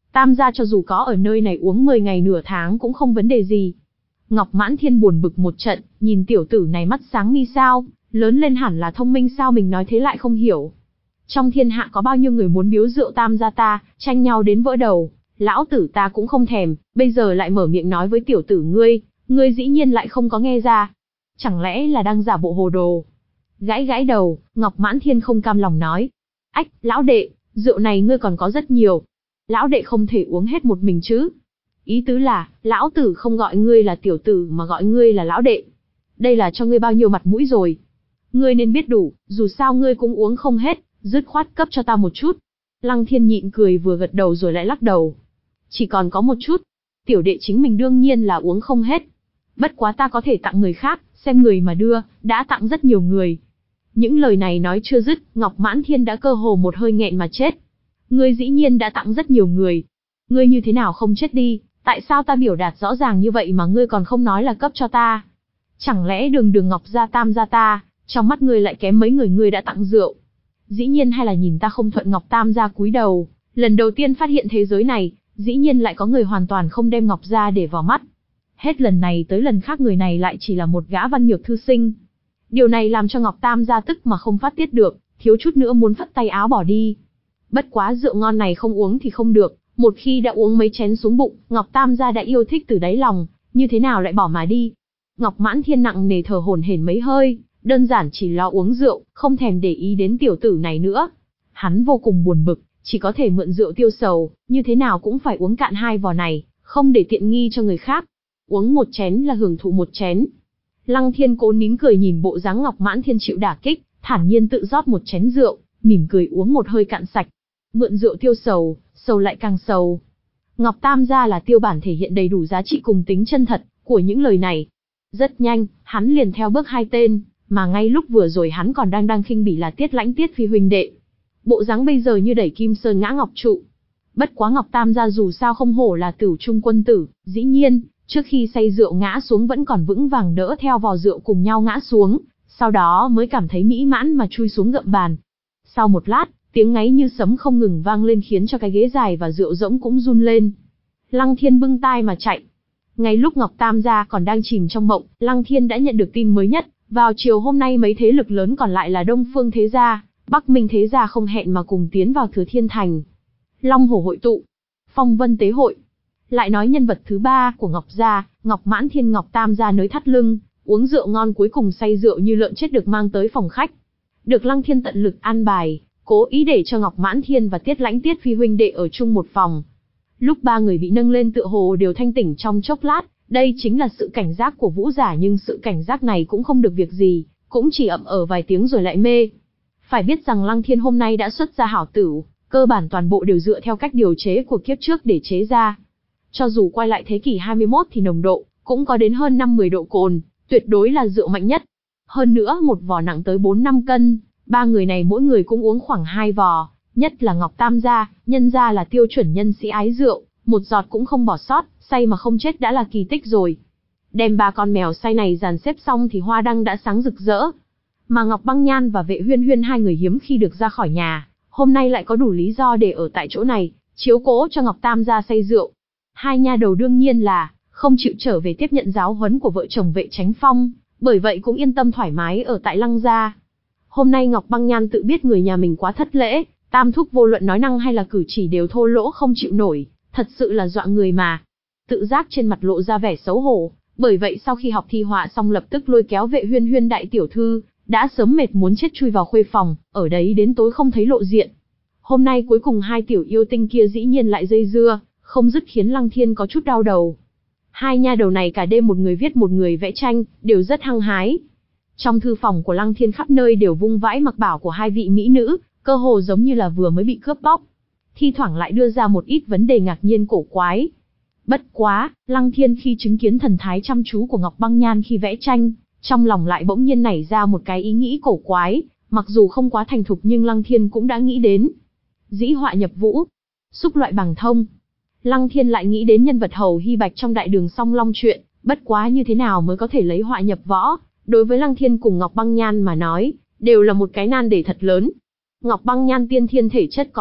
Tam gia cho dù có ở nơi này uống mười ngày nửa tháng cũng không vấn đề gì. Ngọc Mãn Thiên buồn bực một trận, nhìn tiểu tử này mắt sáng mi sao, lớn lên hẳn là thông minh sao mình nói thế lại không hiểu. Trong thiên hạ có bao nhiêu người muốn biếu rượu tam gia ta, tranh nhau đến vỡ đầu, lão tử ta cũng không thèm, bây giờ lại mở miệng nói với tiểu tử ngươi, ngươi dĩ nhiên lại không có nghe ra. Chẳng lẽ là đang giả bộ hồ đồ? Gãi gãi đầu, Ngọc Mãn Thiên không cam lòng nói. Ách, lão đệ, rượu này ngươi còn có rất nhiều. Lão đệ không thể uống hết một mình chứ. Ý tứ là, lão tử không gọi ngươi là tiểu tử mà gọi ngươi là lão đệ. Đây là cho ngươi bao nhiêu mặt mũi rồi. Ngươi nên biết đủ, dù sao ngươi cũng uống không hết, dứt khoát cấp cho ta một chút. Lăng Thiên nhịn cười vừa gật đầu rồi lại lắc đầu. Chỉ còn có một chút. Tiểu đệ chính mình đương nhiên là uống không hết. Bất quá ta có thể tặng người khác, xem người mà đưa, đã tặng rất nhiều người. Những lời này nói chưa dứt, Ngọc Mãn Thiên đã cơ hồ một hơi nghẹn mà chết. Ngươi dĩ nhiên đã tặng rất nhiều người. Ngươi như thế nào không chết đi, tại sao ta biểu đạt rõ ràng như vậy mà ngươi còn không nói là cấp cho ta? Chẳng lẽ đường đường Ngọc gia tam gia ta, trong mắt ngươi lại kém mấy người ngươi đã tặng rượu? Dĩ nhiên hay là nhìn ta không thuận Ngọc tam gia cúi đầu, lần đầu tiên phát hiện thế giới này, dĩ nhiên lại có người hoàn toàn không đem Ngọc gia để vào mắt. Hết lần này tới lần khác người này lại chỉ là một gã văn nhược thư sinh. Điều này làm cho Ngọc tam gia tức mà không phát tiết được, thiếu chút nữa muốn phất tay áo bỏ đi. Bất quá rượu ngon này không uống thì không được, một khi đã uống mấy chén xuống bụng, Ngọc tam gia đã yêu thích từ đáy lòng, như thế nào lại bỏ mà đi? Ngọc Mãn Thiên nặng nề thở hổn hển mấy hơi, đơn giản chỉ lo uống rượu, không thèm để ý đến tiểu tử này nữa. Hắn vô cùng buồn bực, chỉ có thể mượn rượu tiêu sầu, như thế nào cũng phải uống cạn hai vò này, không để tiện nghi cho người khác. Uống một chén là hưởng thụ một chén. Lăng Thiên cố nín cười nhìn bộ dáng Ngọc Mãn Thiên chịu đả kích, thản nhiên tự rót một chén rượu, mỉm cười uống một hơi cạn sạch. Mượn rượu tiêu sầu, sầu lại càng sầu. Ngọc tam gia là tiêu bản thể hiện đầy đủ giá trị cùng tính chân thật của những lời này. Rất nhanh, hắn liền theo bước hai tên, mà ngay lúc vừa rồi hắn còn đang đang khinh bỉ là Tiết Lãnh Tiết phi huynh đệ. Bộ dáng bây giờ như đẩy kim sơn ngã ngọc trụ. Bất quá Ngọc tam gia dù sao không hổ là Tửu Trung quân tử, dĩ nhiên, trước khi say rượu ngã xuống vẫn còn vững vàng đỡ theo vò rượu cùng nhau ngã xuống, sau đó mới cảm thấy mỹ mãn mà chui xuống gậm bàn. Sau một lát, tiếng ngáy như sấm không ngừng vang lên khiến cho cái ghế dài và rượu rỗng cũng run lên. Lăng Thiên bưng tai mà chạy. Ngay lúc Ngọc tam gia còn đang chìm trong mộng, Lăng Thiên đã nhận được tin mới nhất, vào chiều hôm nay mấy thế lực lớn còn lại là Đông Phương thế gia, Bắc Minh thế gia không hẹn mà cùng tiến vào Thừa Thiên thành. Long Hổ hội tụ, Phong Vân tế hội. Lại nói nhân vật thứ ba của Ngọc gia, Ngọc Mãn Thiên Ngọc tam gia nới thắt lưng, uống rượu ngon cuối cùng say rượu như lợn chết được mang tới phòng khách. Được Lăng Thiên tận lực an bài, cố ý để cho Ngọc Mãn Thiên và Tiết Lãnh Tiết phi huynh đệ ở chung một phòng. Lúc ba người bị nâng lên tựa hồ đều thanh tỉnh trong chốc lát, đây chính là sự cảnh giác của vũ giả, nhưng sự cảnh giác này cũng không được việc gì, cũng chỉ ậm ở vài tiếng rồi lại mê. Phải biết rằng Lăng Thiên hôm nay đã xuất ra hảo tửu, cơ bản toàn bộ đều dựa theo cách điều chế của kiếp trước để chế ra. Cho dù quay lại thế kỷ hai mươi mốt thì nồng độ cũng có đến hơn năm mươi độ cồn, tuyệt đối là rượu mạnh nhất. Hơn nữa một vò nặng tới bốn năm cân, ba người này mỗi người cũng uống khoảng hai vò, nhất là Ngọc tam gia, nhân gia là tiêu chuẩn nhân sĩ ái rượu, một giọt cũng không bỏ sót, say mà không chết đã là kỳ tích rồi. Đem ba con mèo say này dàn xếp xong thì hoa đăng đã sáng rực rỡ. Mà Ngọc Băng Nhan và Vệ Huyên Huyên hai người hiếm khi được ra khỏi nhà, hôm nay lại có đủ lý do để ở tại chỗ này, chiếu cố cho Ngọc tam gia say rượu. Hai nha đầu đương nhiên là không chịu trở về tiếp nhận giáo huấn của vợ chồng Vệ Chánh Phong, bởi vậy cũng yên tâm thoải mái ở tại Lăng gia. Hôm nay Ngọc Băng Nhan tự biết người nhà mình quá thất lễ, tam thúc vô luận nói năng hay là cử chỉ đều thô lỗ không chịu nổi, thật sự là dọa người mà. Tự giác trên mặt lộ ra vẻ xấu hổ, bởi vậy sau khi học thi họa xong lập tức lôi kéo Vệ Huyên Huyên đại tiểu thư, đã sớm mệt muốn chết chui vào khuê phòng, ở đấy đến tối không thấy lộ diện. Hôm nay cuối cùng hai tiểu yêu tinh kia dĩ nhiên lại dây dưa, không dứt khiến Lăng Thiên có chút đau đầu. Hai nha đầu này cả đêm một người viết một người vẽ tranh, đều rất hăng hái. Trong thư phòng của Lăng Thiên khắp nơi đều vung vãi mặc bảo của hai vị mỹ nữ, cơ hồ giống như là vừa mới bị cướp bóc. Thi thoảng lại đưa ra một ít vấn đề ngạc nhiên cổ quái. Bất quá, Lăng Thiên khi chứng kiến thần thái chăm chú của Ngọc Băng Nhan khi vẽ tranh, trong lòng lại bỗng nhiên nảy ra một cái ý nghĩ cổ quái, mặc dù không quá thành thục nhưng Lăng Thiên cũng đã nghĩ đến. Dĩ họa nhập vũ, xúc loại bằng thông. Lăng Thiên lại nghĩ đến nhân vật Hầu Hy Bạch trong Đại Đường Song Long chuyện, bất quá như thế nào mới có thể lấy họa nhập võ, đối với Lăng Thiên cùng Ngọc Băng Nhan mà nói, đều là một cái nan đề thật lớn. Ngọc Băng Nhan tiên thiên thể chất có hạn,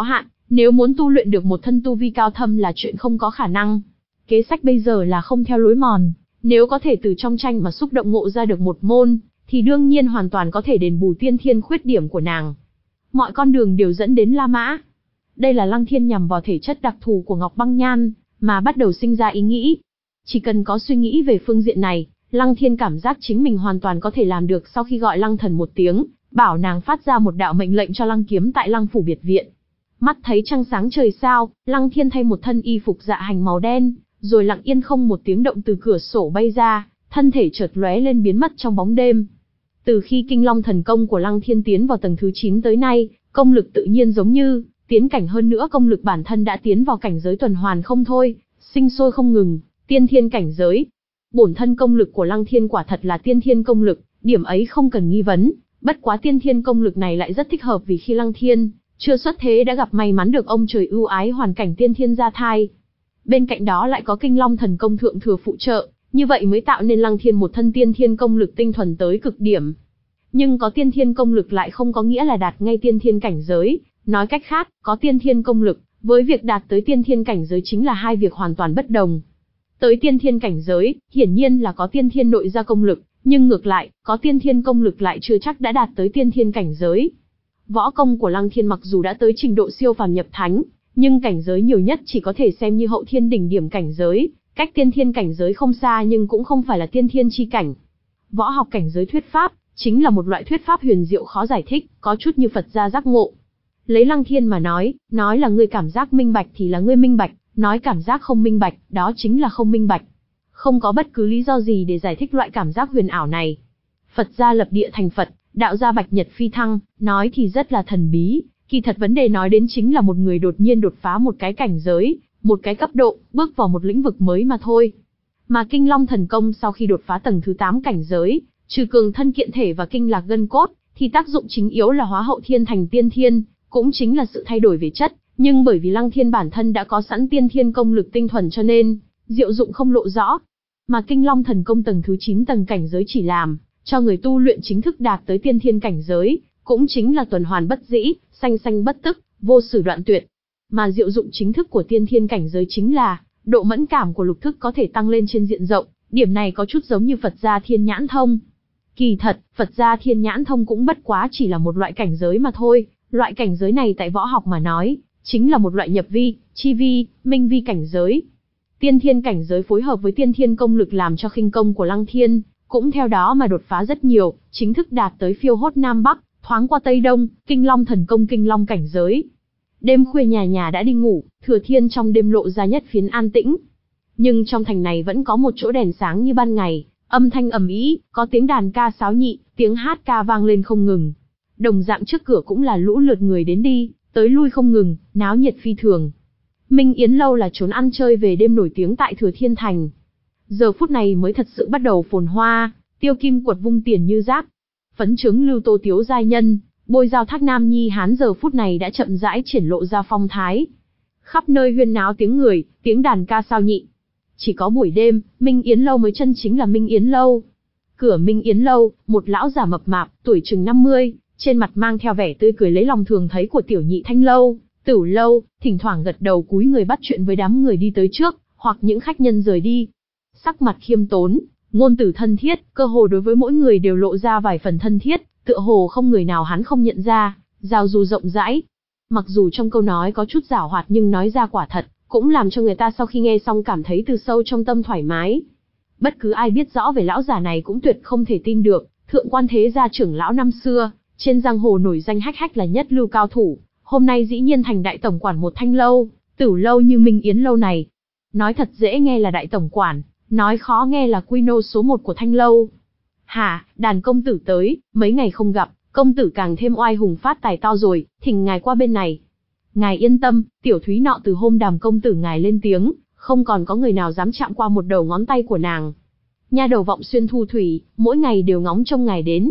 Nếu muốn tu luyện được một thân tu vi cao thâm là chuyện không có khả năng. Kế sách bây giờ là không theo lối mòn, nếu có thể từ trong tranh mà xúc động ngộ ra được một môn, thì đương nhiên hoàn toàn có thể đền bù tiên thiên khuyết điểm của nàng. Mọi con đường đều dẫn đến La Mã. Đây là Lăng Thiên nhằm vào thể chất đặc thù của Ngọc Băng Nhan, mà bắt đầu sinh ra ý nghĩ. Chỉ cần có suy nghĩ về phương diện này, Lăng Thiên cảm giác chính mình hoàn toàn có thể làm được sau khi gọi Lăng Thần một tiếng, bảo nàng phát ra một đạo mệnh lệnh cho Lăng Kiếm tại Lăng Phủ biệt viện. Mắt thấy trăng sáng trời sao, Lăng Thiên thay một thân y phục dạ hành màu đen, rồi lặng yên không một tiếng động từ cửa sổ bay ra, thân thể chợt lóe lên biến mất trong bóng đêm. Từ khi Kinh Long thần công của Lăng Thiên tiến vào tầng thứ chín tới nay, công lực tự nhiên giống như tiến cảnh, hơn nữa công lực bản thân đã tiến vào cảnh giới tuần hoàn không thôi, sinh sôi không ngừng, tiên thiên cảnh giới. Bổn thân công lực của Lăng Thiên quả thật là tiên thiên công lực, điểm ấy không cần nghi vấn, bất quá tiên thiên công lực này lại rất thích hợp vì khi Lăng Thiên chưa xuất thế đã gặp may mắn được ông trời ưu ái hoàn cảnh tiên thiên gia thai. Bên cạnh đó lại có Kinh Long thần công thượng thừa phụ trợ, như vậy mới tạo nên Lăng Thiên một thân tiên thiên công lực tinh thuần tới cực điểm. Nhưng có tiên thiên công lực lại không có nghĩa là đạt ngay tiên thiên cảnh giới, nói cách khác, có tiên thiên công lực với việc đạt tới tiên thiên cảnh giới chính là hai việc hoàn toàn bất đồng. Tới tiên thiên cảnh giới, hiển nhiên là có tiên thiên nội gia công lực, nhưng ngược lại, có tiên thiên công lực lại chưa chắc đã đạt tới tiên thiên cảnh giới. Võ công của Lăng Thiên mặc dù đã tới trình độ siêu phàm nhập thánh, nhưng cảnh giới nhiều nhất chỉ có thể xem như hậu thiên đỉnh điểm cảnh giới, cách tiên thiên cảnh giới không xa nhưng cũng không phải là tiên thiên chi cảnh. Võ học cảnh giới thuyết pháp, chính là một loại thuyết pháp huyền diệu khó giải thích, có chút như Phật gia giác ngộ. Lấy Lăng Thiên mà nói, nói là ngươi cảm giác minh bạch thì là ngươi minh bạch, nói cảm giác không minh bạch, đó chính là không minh bạch. Không có bất cứ lý do gì để giải thích loại cảm giác huyền ảo này. Phật gia lập địa thành Phật, đạo gia bạch nhật phi thăng, nói thì rất là thần bí, kỳ thật vấn đề nói đến chính là một người đột nhiên đột phá một cái cảnh giới, một cái cấp độ, bước vào một lĩnh vực mới mà thôi. Mà Kinh Long thần công sau khi đột phá tầng thứ tám cảnh giới, trừ cường thân kiện thể và kinh lạc gân cốt, thì tác dụng chính yếu là hóa hậu thiên thành tiên thiên, cũng chính là sự thay đổi về chất, nhưng bởi vì Lăng Thiên bản thân đã có sẵn tiên thiên công lực tinh thuần cho nên, diệu dụng không lộ rõ. Mà Kinh Long thần công tầng thứ chín tầng cảnh giới chỉ làm cho người tu luyện chính thức đạt tới tiên thiên cảnh giới, cũng chính là tuần hoàn bất dĩ, sanh sanh bất tức, vô sử đoạn tuyệt. Mà diệu dụng chính thức của tiên thiên cảnh giới chính là độ mẫn cảm của lục thức có thể tăng lên trên diện rộng, điểm này có chút giống như Phật gia Thiên Nhãn Thông. Kỳ thật, Phật gia Thiên Nhãn Thông cũng bất quá chỉ là một loại cảnh giới mà thôi, loại cảnh giới này tại võ học mà nói, chính là một loại nhập vi, chi vi, minh vi cảnh giới. Tiên thiên cảnh giới phối hợp với tiên thiên công lực làm cho khinh công của Lăng Thiên cũng theo đó mà đột phá rất nhiều, chính thức đạt tới phiêu hốt Nam Bắc, thoáng qua Tây Đông, Kinh Long thần công Kinh Long cảnh giới. Đêm khuya nhà nhà đã đi ngủ, Thừa Thiên trong đêm lộ ra nhất phiến an tĩnh. Nhưng trong thành này vẫn có một chỗ đèn sáng như ban ngày, âm thanh ầm ĩ, có tiếng đàn ca sáo nhị, tiếng hát ca vang lên không ngừng. Đồng dạng trước cửa cũng là lũ lượt người đến đi, tới lui không ngừng, náo nhiệt phi thường. Minh Yến Lâu là chốn ăn chơi về đêm nổi tiếng tại Thừa Thiên thành. Giờ phút này mới thật sự bắt đầu phồn hoa, tiêu kim quật vung tiền như rác. Phấn trướng lưu tô tiếu giai nhân, bôi dao thác nam nhi hán giờ phút này đã chậm rãi triển lộ ra phong thái. Khắp nơi huyên náo tiếng người, tiếng đàn ca sao nhị. Chỉ có buổi đêm, Minh Yến Lâu mới chân chính là Minh Yến Lâu. Cửa Minh Yến Lâu, một lão già mập mạp, tuổi chừng năm mươi, trên mặt mang theo vẻ tươi cười lấy lòng thường thấy của tiểu nhị Thanh Lâu, Tửu Lâu, thỉnh thoảng gật đầu cúi người bắt chuyện với đám người đi tới trước, hoặc những khách nhân rời đi. Sắc mặt khiêm tốn, ngôn từ thân thiết, cơ hồ đối với mỗi người đều lộ ra vài phần thân thiết, tựa hồ không người nào hắn không nhận ra, giao du rộng rãi. Mặc dù trong câu nói có chút giảo hoạt nhưng nói ra quả thật, cũng làm cho người ta sau khi nghe xong cảm thấy từ sâu trong tâm thoải mái. Bất cứ ai biết rõ về lão già này cũng tuyệt không thể tin được, thượng quan thế gia trưởng lão năm xưa, trên giang hồ nổi danh hách hách là nhất lưu cao thủ, hôm nay dĩ nhiên thành đại tổng quản một Thanh Lâu, Tửu Lâu như Minh Yến Lâu này. Nói thật dễ nghe là đại tổng quản, nói khó nghe là quy nô số một của Thanh Lâu. Hả, đàn công tử tới, mấy ngày không gặp, công tử càng thêm oai hùng phát tài to rồi, thỉnh ngài qua bên này. Ngài yên tâm, tiểu thúy nọ từ hôm đàm công tử ngài lên tiếng, không còn có người nào dám chạm qua một đầu ngón tay của nàng. Nha đầu vọng xuyên thu thủy, mỗi ngày đều ngóng trông ngài đến.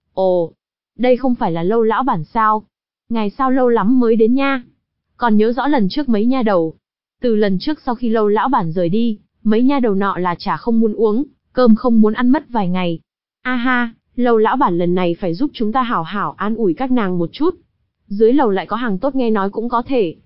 Ồ, đây không phải là Lâu lão bản sao? Ngài sao lâu lắm mới đến nha? Còn nhớ rõ lần trước mấy nha đầu. Từ lần trước sau khi Lâu lão bản rời đi, mấy nha đầu nọ là trà không muốn uống, cơm không muốn ăn mất vài ngày. A ha, Lâu lão bản lần này phải giúp chúng ta hảo hảo an ủi các nàng một chút. Dưới lầu lại có hàng tốt nghe nói cũng có thể.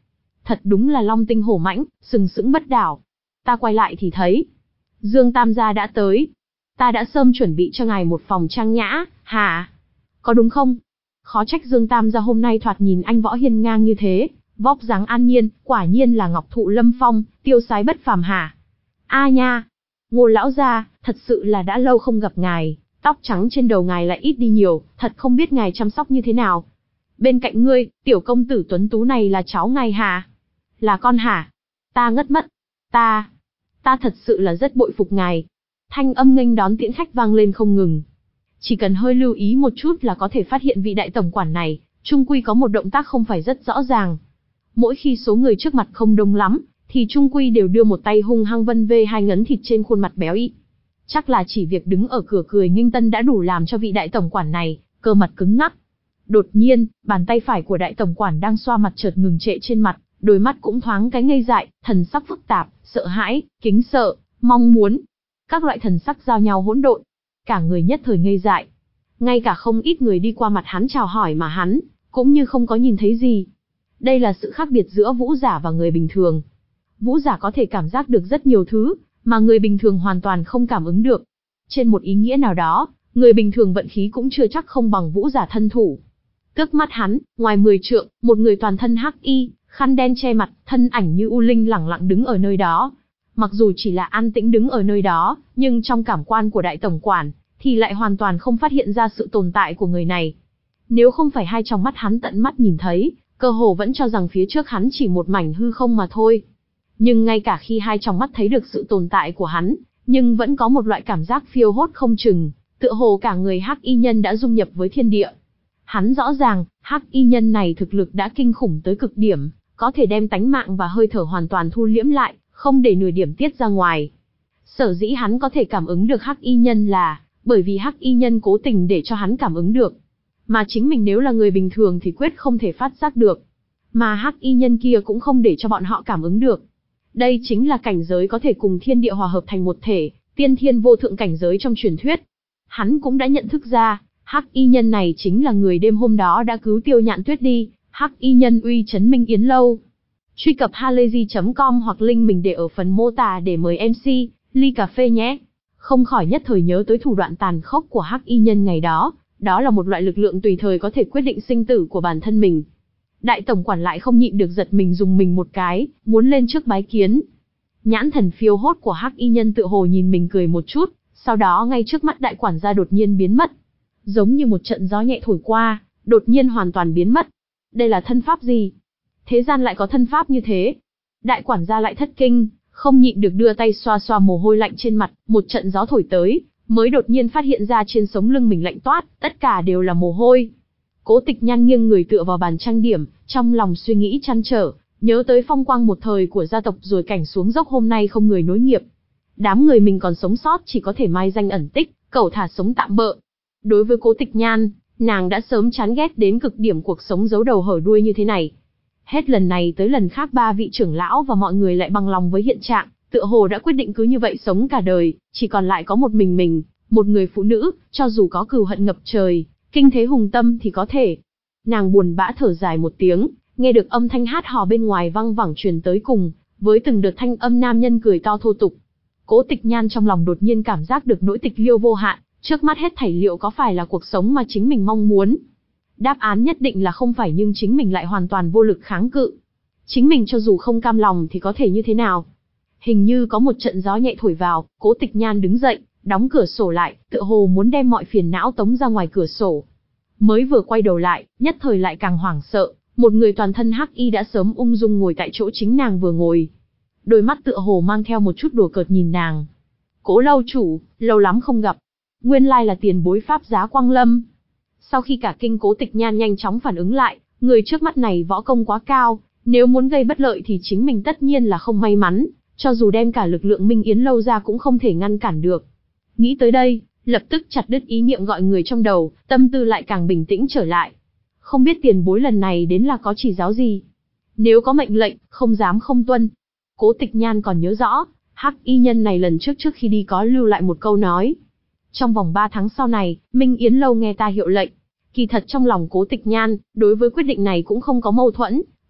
thật đúng là long tinh hổ mãnh, sừng sững bất đảo. Ta quay lại thì thấy, Dương Tam gia đã tới. Ta đã sớm chuẩn bị cho ngài một phòng trang nhã, hả? Có đúng không? Khó trách Dương Tam gia hôm nay thoạt nhìn anh võ hiên ngang như thế, vóc dáng an nhiên, quả nhiên là ngọc thụ lâm phong, tiêu sái bất phàm hả? A nha, Ngô lão gia, thật sự là đã lâu không gặp ngài, tóc trắng trên đầu ngài lại ít đi nhiều, thật không biết ngài chăm sóc như thế nào. Bên cạnh ngươi, tiểu công tử tuấn tú này là cháu ngài hả? Là con hả? Ta ngất mất. Ta, ta thật sự là rất bội phục ngài. Thanh âm nghênh đón tiễn khách vang lên không ngừng. Chỉ cần hơi lưu ý một chút là có thể phát hiện vị đại tổng quản này, trung quy có một động tác không phải rất rõ ràng. Mỗi khi số người trước mặt không đông lắm, thì trung quy đều đưa một tay hung hăng vân vê hai ngấn thịt trên khuôn mặt béo ị. Chắc là chỉ việc đứng ở cửa cười nghênh tân đã đủ làm cho vị đại tổng quản này, cơ mặt cứng ngắc. Đột nhiên, bàn tay phải của đại tổng quản đang xoa mặt chợt ngừng trệ trên mặt, đôi mắt cũng thoáng cái ngây dại, thần sắc phức tạp, sợ hãi, kính sợ, mong muốn. Các loại thần sắc giao nhau hỗn độn. Cả người nhất thời ngây dại. Ngay cả không ít người đi qua mặt hắn chào hỏi mà hắn, cũng như không có nhìn thấy gì. Đây là sự khác biệt giữa vũ giả và người bình thường. Vũ giả có thể cảm giác được rất nhiều thứ, mà người bình thường hoàn toàn không cảm ứng được. Trên một ý nghĩa nào đó, người bình thường vận khí cũng chưa chắc không bằng vũ giả thân thủ. Tước mắt hắn, ngoài mười trượng, một người toàn thân hắc y, khăn đen che mặt, thân ảnh như u linh lẳng lặng đứng ở nơi đó. Mặc dù chỉ là an tĩnh đứng ở nơi đó, nhưng trong cảm quan của đại tổng quản, thì lại hoàn toàn không phát hiện ra sự tồn tại của người này. Nếu không phải hai tròng mắt hắn tận mắt nhìn thấy, cơ hồ vẫn cho rằng phía trước hắn chỉ một mảnh hư không mà thôi. Nhưng ngay cả khi hai tròng mắt thấy được sự tồn tại của hắn, nhưng vẫn có một loại cảm giác phiêu hốt không chừng, tựa hồ cả người hắc y nhân đã dung nhập với thiên địa. Hắn rõ ràng, hắc y nhân này thực lực đã kinh khủng tới cực điểm, có thể đem tánh mạng và hơi thở hoàn toàn thu liễm lại, không để nửa điểm tiết ra ngoài. Sở dĩ hắn có thể cảm ứng được hắc y nhân là bởi vì hắc y nhân cố tình để cho hắn cảm ứng được. Mà chính mình nếu là người bình thường thì quyết không thể phát giác được. Mà hắc y nhân kia cũng không để cho bọn họ cảm ứng được. Đây chính là cảnh giới có thể cùng thiên địa hòa hợp thành một thể, tiên thiên vô thượng cảnh giới trong truyền thuyết. Hắn cũng đã nhận thức ra, hắc y nhân này chính là người đêm hôm đó đã cứu Tiêu Nhạn Tuyết đi, hắc y nhân uy chấn Minh Yến Lâu. Truy cập halayzi chấm com hoặc link mình để ở phần mô tả để mời em xê, ly cà phê nhé. Không khỏi nhất thời nhớ tới thủ đoạn tàn khốc của hắc y nhân ngày đó, đó là một loại lực lượng tùy thời có thể quyết định sinh tử của bản thân mình. Đại tổng quản lại không nhịn được giật mình dùng mình một cái, muốn lên trước bái kiến. Nhãn thần phiêu hốt của hắc y nhân tựa hồ nhìn mình cười một chút, sau đó ngay trước mắt đại quản gia đột nhiên biến mất. Giống như một trận gió nhẹ thổi qua, đột nhiên hoàn toàn biến mất. Đây là thân pháp gì? Thế gian lại có thân pháp như thế? Đại quản gia lại thất kinh, không nhịn được đưa tay xoa xoa mồ hôi lạnh trên mặt, một trận gió thổi tới, mới đột nhiên phát hiện ra trên sống lưng mình lạnh toát, tất cả đều là mồ hôi. Cố Tịch Nhan nghiêng người tựa vào bàn trang điểm, trong lòng suy nghĩ trăn trở, nhớ tới phong quang một thời của gia tộc rồi cảnh xuống dốc hôm nay không người nối nghiệp. Đám người mình còn sống sót chỉ có thể mai danh ẩn tích, cẩu thả sống tạm bợ. Đối với Cố Tịch Nhan, nàng đã sớm chán ghét đến cực điểm cuộc sống giấu đầu hở đuôi như thế này. Hết lần này tới lần khác ba vị trưởng lão và mọi người lại bằng lòng với hiện trạng, tựa hồ đã quyết định cứ như vậy sống cả đời, chỉ còn lại có một mình mình, một người phụ nữ, cho dù có cừu hận ngập trời, kinh thế hùng tâm thì có thể. Nàng buồn bã thở dài một tiếng, nghe được âm thanh hát hò bên ngoài vang vẳng truyền tới cùng, với từng đợt thanh âm nam nhân cười to thô tục. Cố Tịch Nhan trong lòng đột nhiên cảm giác được nỗi tịch liêu vô hạn, trước mắt hết thảy liệu có phải là cuộc sống mà chính mình mong muốn? Đáp án nhất định là không phải, nhưng chính mình lại hoàn toàn vô lực kháng cự. Chính mình cho dù không cam lòng thì có thể như thế nào? Hình như có một trận gió nhẹ thổi vào, Cố Tịch Nhan đứng dậy, đóng cửa sổ lại, tựa hồ muốn đem mọi phiền não tống ra ngoài cửa sổ. Mới vừa quay đầu lại, nhất thời lại càng hoảng sợ, một người toàn thân hắc y đã sớm ung dung ngồi tại chỗ chính nàng vừa ngồi. Đôi mắt tựa hồ mang theo một chút đùa cợt nhìn nàng. Cố lâu chủ, lâu lắm không gặp. Nguyên lai là tiền bối pháp giá Quang Lâm. Sau khi cả kinh, Cố Tịch Nhan nhanh chóng phản ứng lại, người trước mắt này võ công quá cao, nếu muốn gây bất lợi thì chính mình tất nhiên là không may mắn, cho dù đem cả lực lượng Minh Yến Lâu ra cũng không thể ngăn cản được. Nghĩ tới đây, lập tức chặt đứt ý niệm gọi người trong đầu, tâm tư lại càng bình tĩnh trở lại. Không biết tiền bối lần này đến là có chỉ giáo gì? Nếu có mệnh lệnh, không dám không tuân. Cố Tịch Nhan còn nhớ rõ, hắc y nhân này lần trước trước khi đi có lưu lại một câu nói. Trong vòng ba tháng sau này, Minh Yến Lâu nghe ta hiệu lệnh. Kỳ thật trong lòng Cố Tịch Nhan, đối với quyết định này cũng không có mâu thuẫn,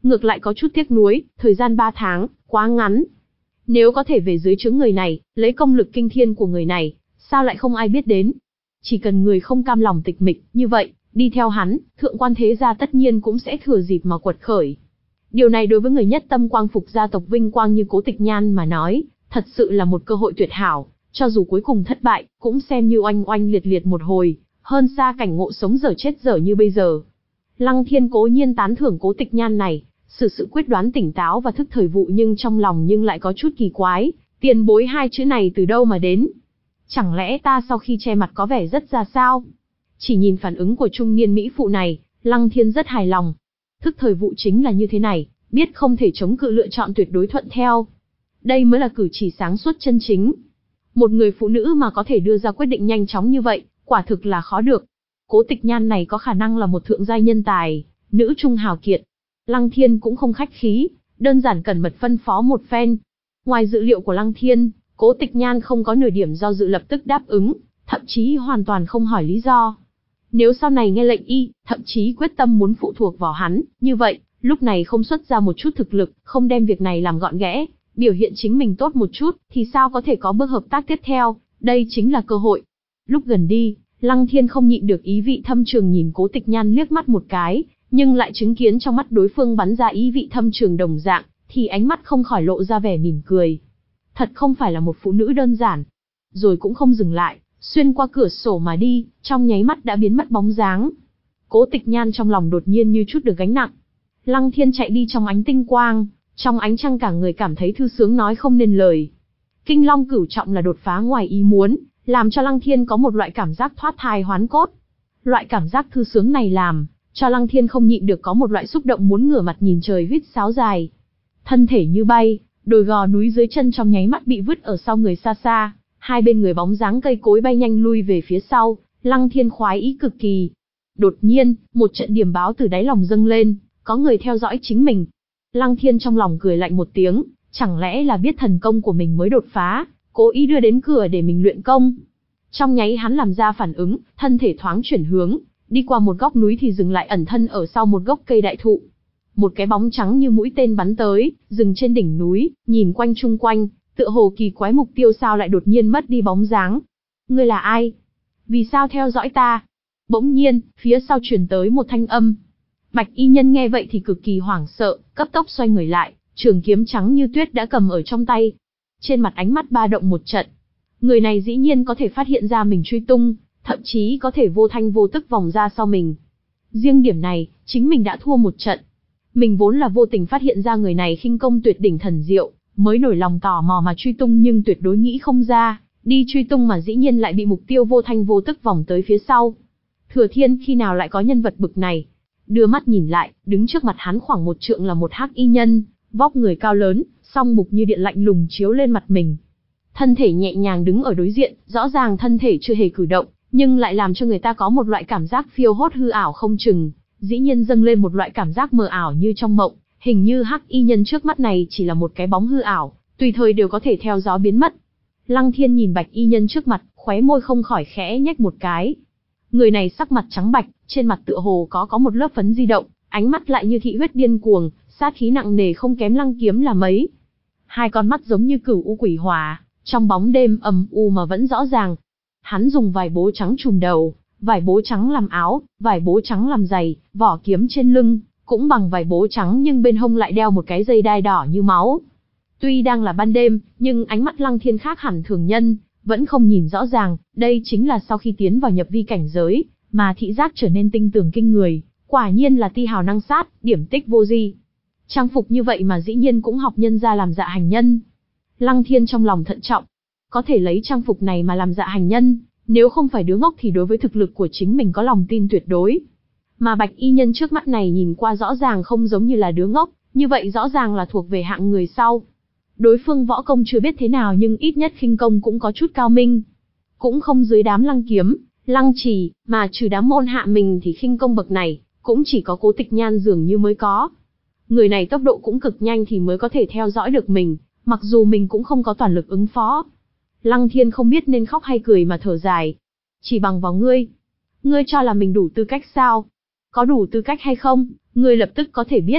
ngược lại có chút tiếc nuối, thời gian ba tháng, quá ngắn. Nếu có thể về dưới trướng người này, lấy công lực kinh thiên của người này, sao lại không ai biết đến. Chỉ cần người không cam lòng tịch mịch, như vậy, đi theo hắn, thượng quan thế gia tất nhiên cũng sẽ thừa dịp mà quật khởi. Điều này đối với người nhất tâm quang phục gia tộc vinh quang như Cố Tịch Nhan mà nói, thật sự là một cơ hội tuyệt hảo, cho dù cuối cùng thất bại, cũng xem như oanh oanh liệt liệt một hồi, hơn xa cảnh ngộ sống dở chết dở như bây giờ. Lăng Thiên cố nhiên tán thưởng Cố Tịch Nhan này, sự sự quyết đoán tỉnh táo và thức thời vụ, nhưng trong lòng nhưng lại có chút kỳ quái, tiền bối hai chữ này từ đâu mà đến? Chẳng lẽ ta sau khi che mặt có vẻ rất ra sao? Chỉ nhìn phản ứng của trung niên mỹ phụ này, Lăng Thiên rất hài lòng. Thức thời vụ chính là như thế này, biết không thể chống cự, lựa chọn tuyệt đối thuận theo. Đây mới là cử chỉ sáng suốt chân chính. Một người phụ nữ mà có thể đưa ra quyết định nhanh chóng như vậy, quả thực là khó được. Cố Tịch Nhan này có khả năng là một thượng giai nhân tài, nữ trung hào kiệt. Lăng Thiên cũng không khách khí, đơn giản cẩn mật phân phó một phen. Ngoài dự liệu của Lăng Thiên, Cố Tịch Nhan không có nửa điểm do dự, lập tức đáp ứng, thậm chí hoàn toàn không hỏi lý do. Nếu sau này nghe lệnh y, thậm chí quyết tâm muốn phụ thuộc vào hắn, như vậy, lúc này không xuất ra một chút thực lực, không đem việc này làm gọn ghẽ, biểu hiện chính mình tốt một chút, thì sao có thể có bước hợp tác tiếp theo, đây chính là cơ hội. Lúc gần đi, Lăng Thiên không nhịn được ý vị thâm trường nhìn Cố Tịch Nhan liếc mắt một cái, nhưng lại chứng kiến trong mắt đối phương bắn ra ý vị thâm trường đồng dạng, thì ánh mắt không khỏi lộ ra vẻ mỉm cười. Thật không phải là một phụ nữ đơn giản. Rồi cũng không dừng lại, xuyên qua cửa sổ mà đi, trong nháy mắt đã biến mất bóng dáng. Cố Tịch Nhan trong lòng đột nhiên như chút được gánh nặng. Lăng Thiên chạy đi trong ánh tinh quang, trong ánh trăng cả người cảm thấy thư sướng nói không nên lời. Kinh Long cửu trọng là đột phá ngoài ý muốn, làm cho Lăng Thiên có một loại cảm giác thoát thai hoán cốt. Loại cảm giác thư sướng này làm cho Lăng Thiên không nhịn được có một loại xúc động muốn ngửa mặt nhìn trời huýt sáo dài. Thân thể như bay, đồi gò núi dưới chân trong nháy mắt bị vứt ở sau người xa xa, hai bên người bóng dáng cây cối bay nhanh lui về phía sau, Lăng Thiên khoái ý cực kỳ. Đột nhiên, một trận điềm báo từ đáy lòng dâng lên, có người theo dõi chính mình. Lăng Thiên trong lòng cười lạnh một tiếng, chẳng lẽ là biết thần công của mình mới đột phá, cố ý đưa đến cửa để mình luyện công. Trong nháy hắn làm ra phản ứng, thân thể thoáng chuyển hướng, đi qua một góc núi thì dừng lại ẩn thân ở sau một gốc cây đại thụ. Một cái bóng trắng như mũi tên bắn tới, dừng trên đỉnh núi, nhìn quanh chung quanh, tựa hồ kỳ quái mục tiêu sao lại đột nhiên mất đi bóng dáng. Ngươi là ai? Vì sao theo dõi ta? Bỗng nhiên, phía sau truyền tới một thanh âm. Bạch y nhân nghe vậy thì cực kỳ hoảng sợ, cấp tốc xoay người lại, trường kiếm trắng như tuyết đã cầm ở trong tay. Trên mặt ánh mắt ba động một trận. Người này dĩ nhiên có thể phát hiện ra mình truy tung, thậm chí có thể vô thanh vô tức vòng ra sau mình. Riêng điểm này, chính mình đã thua một trận. Mình vốn là vô tình phát hiện ra người này khinh công tuyệt đỉnh thần diệu, mới nổi lòng tò mò mà truy tung, nhưng tuyệt đối nghĩ không ra, đi truy tung mà dĩ nhiên lại bị mục tiêu vô thanh vô tức vòng tới phía sau. Thừa Thiên khi nào lại có nhân vật bực này? Đưa mắt nhìn lại, đứng trước mặt hắn khoảng một trượng là một hắc y nhân, vóc người cao lớn, song mục như điện lạnh lùng chiếu lên mặt mình. Thân thể nhẹ nhàng đứng ở đối diện, rõ ràng thân thể chưa hề cử động, nhưng lại làm cho người ta có một loại cảm giác phiêu hốt hư ảo không chừng, dĩ nhiên dâng lên một loại cảm giác mờ ảo như trong mộng, hình như hắc y nhân trước mắt này chỉ là một cái bóng hư ảo, tùy thời đều có thể theo gió biến mất. Lăng Thiên nhìn bạch y nhân trước mặt, khóe môi không khỏi khẽ nhếch một cái. Người này sắc mặt trắng bạch, trên mặt tựa hồ có có một lớp phấn di động, ánh mắt lại như thị huyết điên cuồng, sát khí nặng nề không kém Lăng Kiếm là mấy. Hai con mắt giống như cửu u quỷ hỏa, trong bóng đêm ầm u mà vẫn rõ ràng. Hắn dùng vải bố trắng trùm đầu, vải bố trắng làm áo, vải bố trắng làm giày, vỏ kiếm trên lưng cũng bằng vải bố trắng, nhưng bên hông lại đeo một cái dây đai đỏ như máu. Tuy đang là ban đêm, nhưng ánh mắt Lăng Thiên khác hẳn thường nhân, vẫn không nhìn rõ ràng, đây chính là sau khi tiến vào nhập vi cảnh giới, mà thị giác trở nên tinh tường kinh người, quả nhiên là ti hào năng sát, điểm tích vô di. Trang phục như vậy mà dĩ nhiên cũng học nhân ra làm dạ hành nhân. Lăng Thiên trong lòng thận trọng, có thể lấy trang phục này mà làm dạ hành nhân, nếu không phải đứa ngốc thì đối với thực lực của chính mình có lòng tin tuyệt đối. Mà bạch y nhân trước mắt này nhìn qua rõ ràng không giống như là đứa ngốc, như vậy rõ ràng là thuộc về hạng người sau. Đối phương võ công chưa biết thế nào nhưng ít nhất khinh công cũng có chút cao minh. Cũng không dưới đám Lăng Kiếm, Lăng Trì, mà trừ đám môn hạ mình thì khinh công bậc này, cũng chỉ có Cố Tịch Nhan dường như mới có. Người này tốc độ cũng cực nhanh thì mới có thể theo dõi được mình, mặc dù mình cũng không có toàn lực ứng phó. Lăng Thiên không biết nên khóc hay cười mà thở dài. Chỉ bằng vào ngươi. Ngươi cho là mình đủ tư cách sao? Có đủ tư cách hay không, ngươi lập tức có thể biết.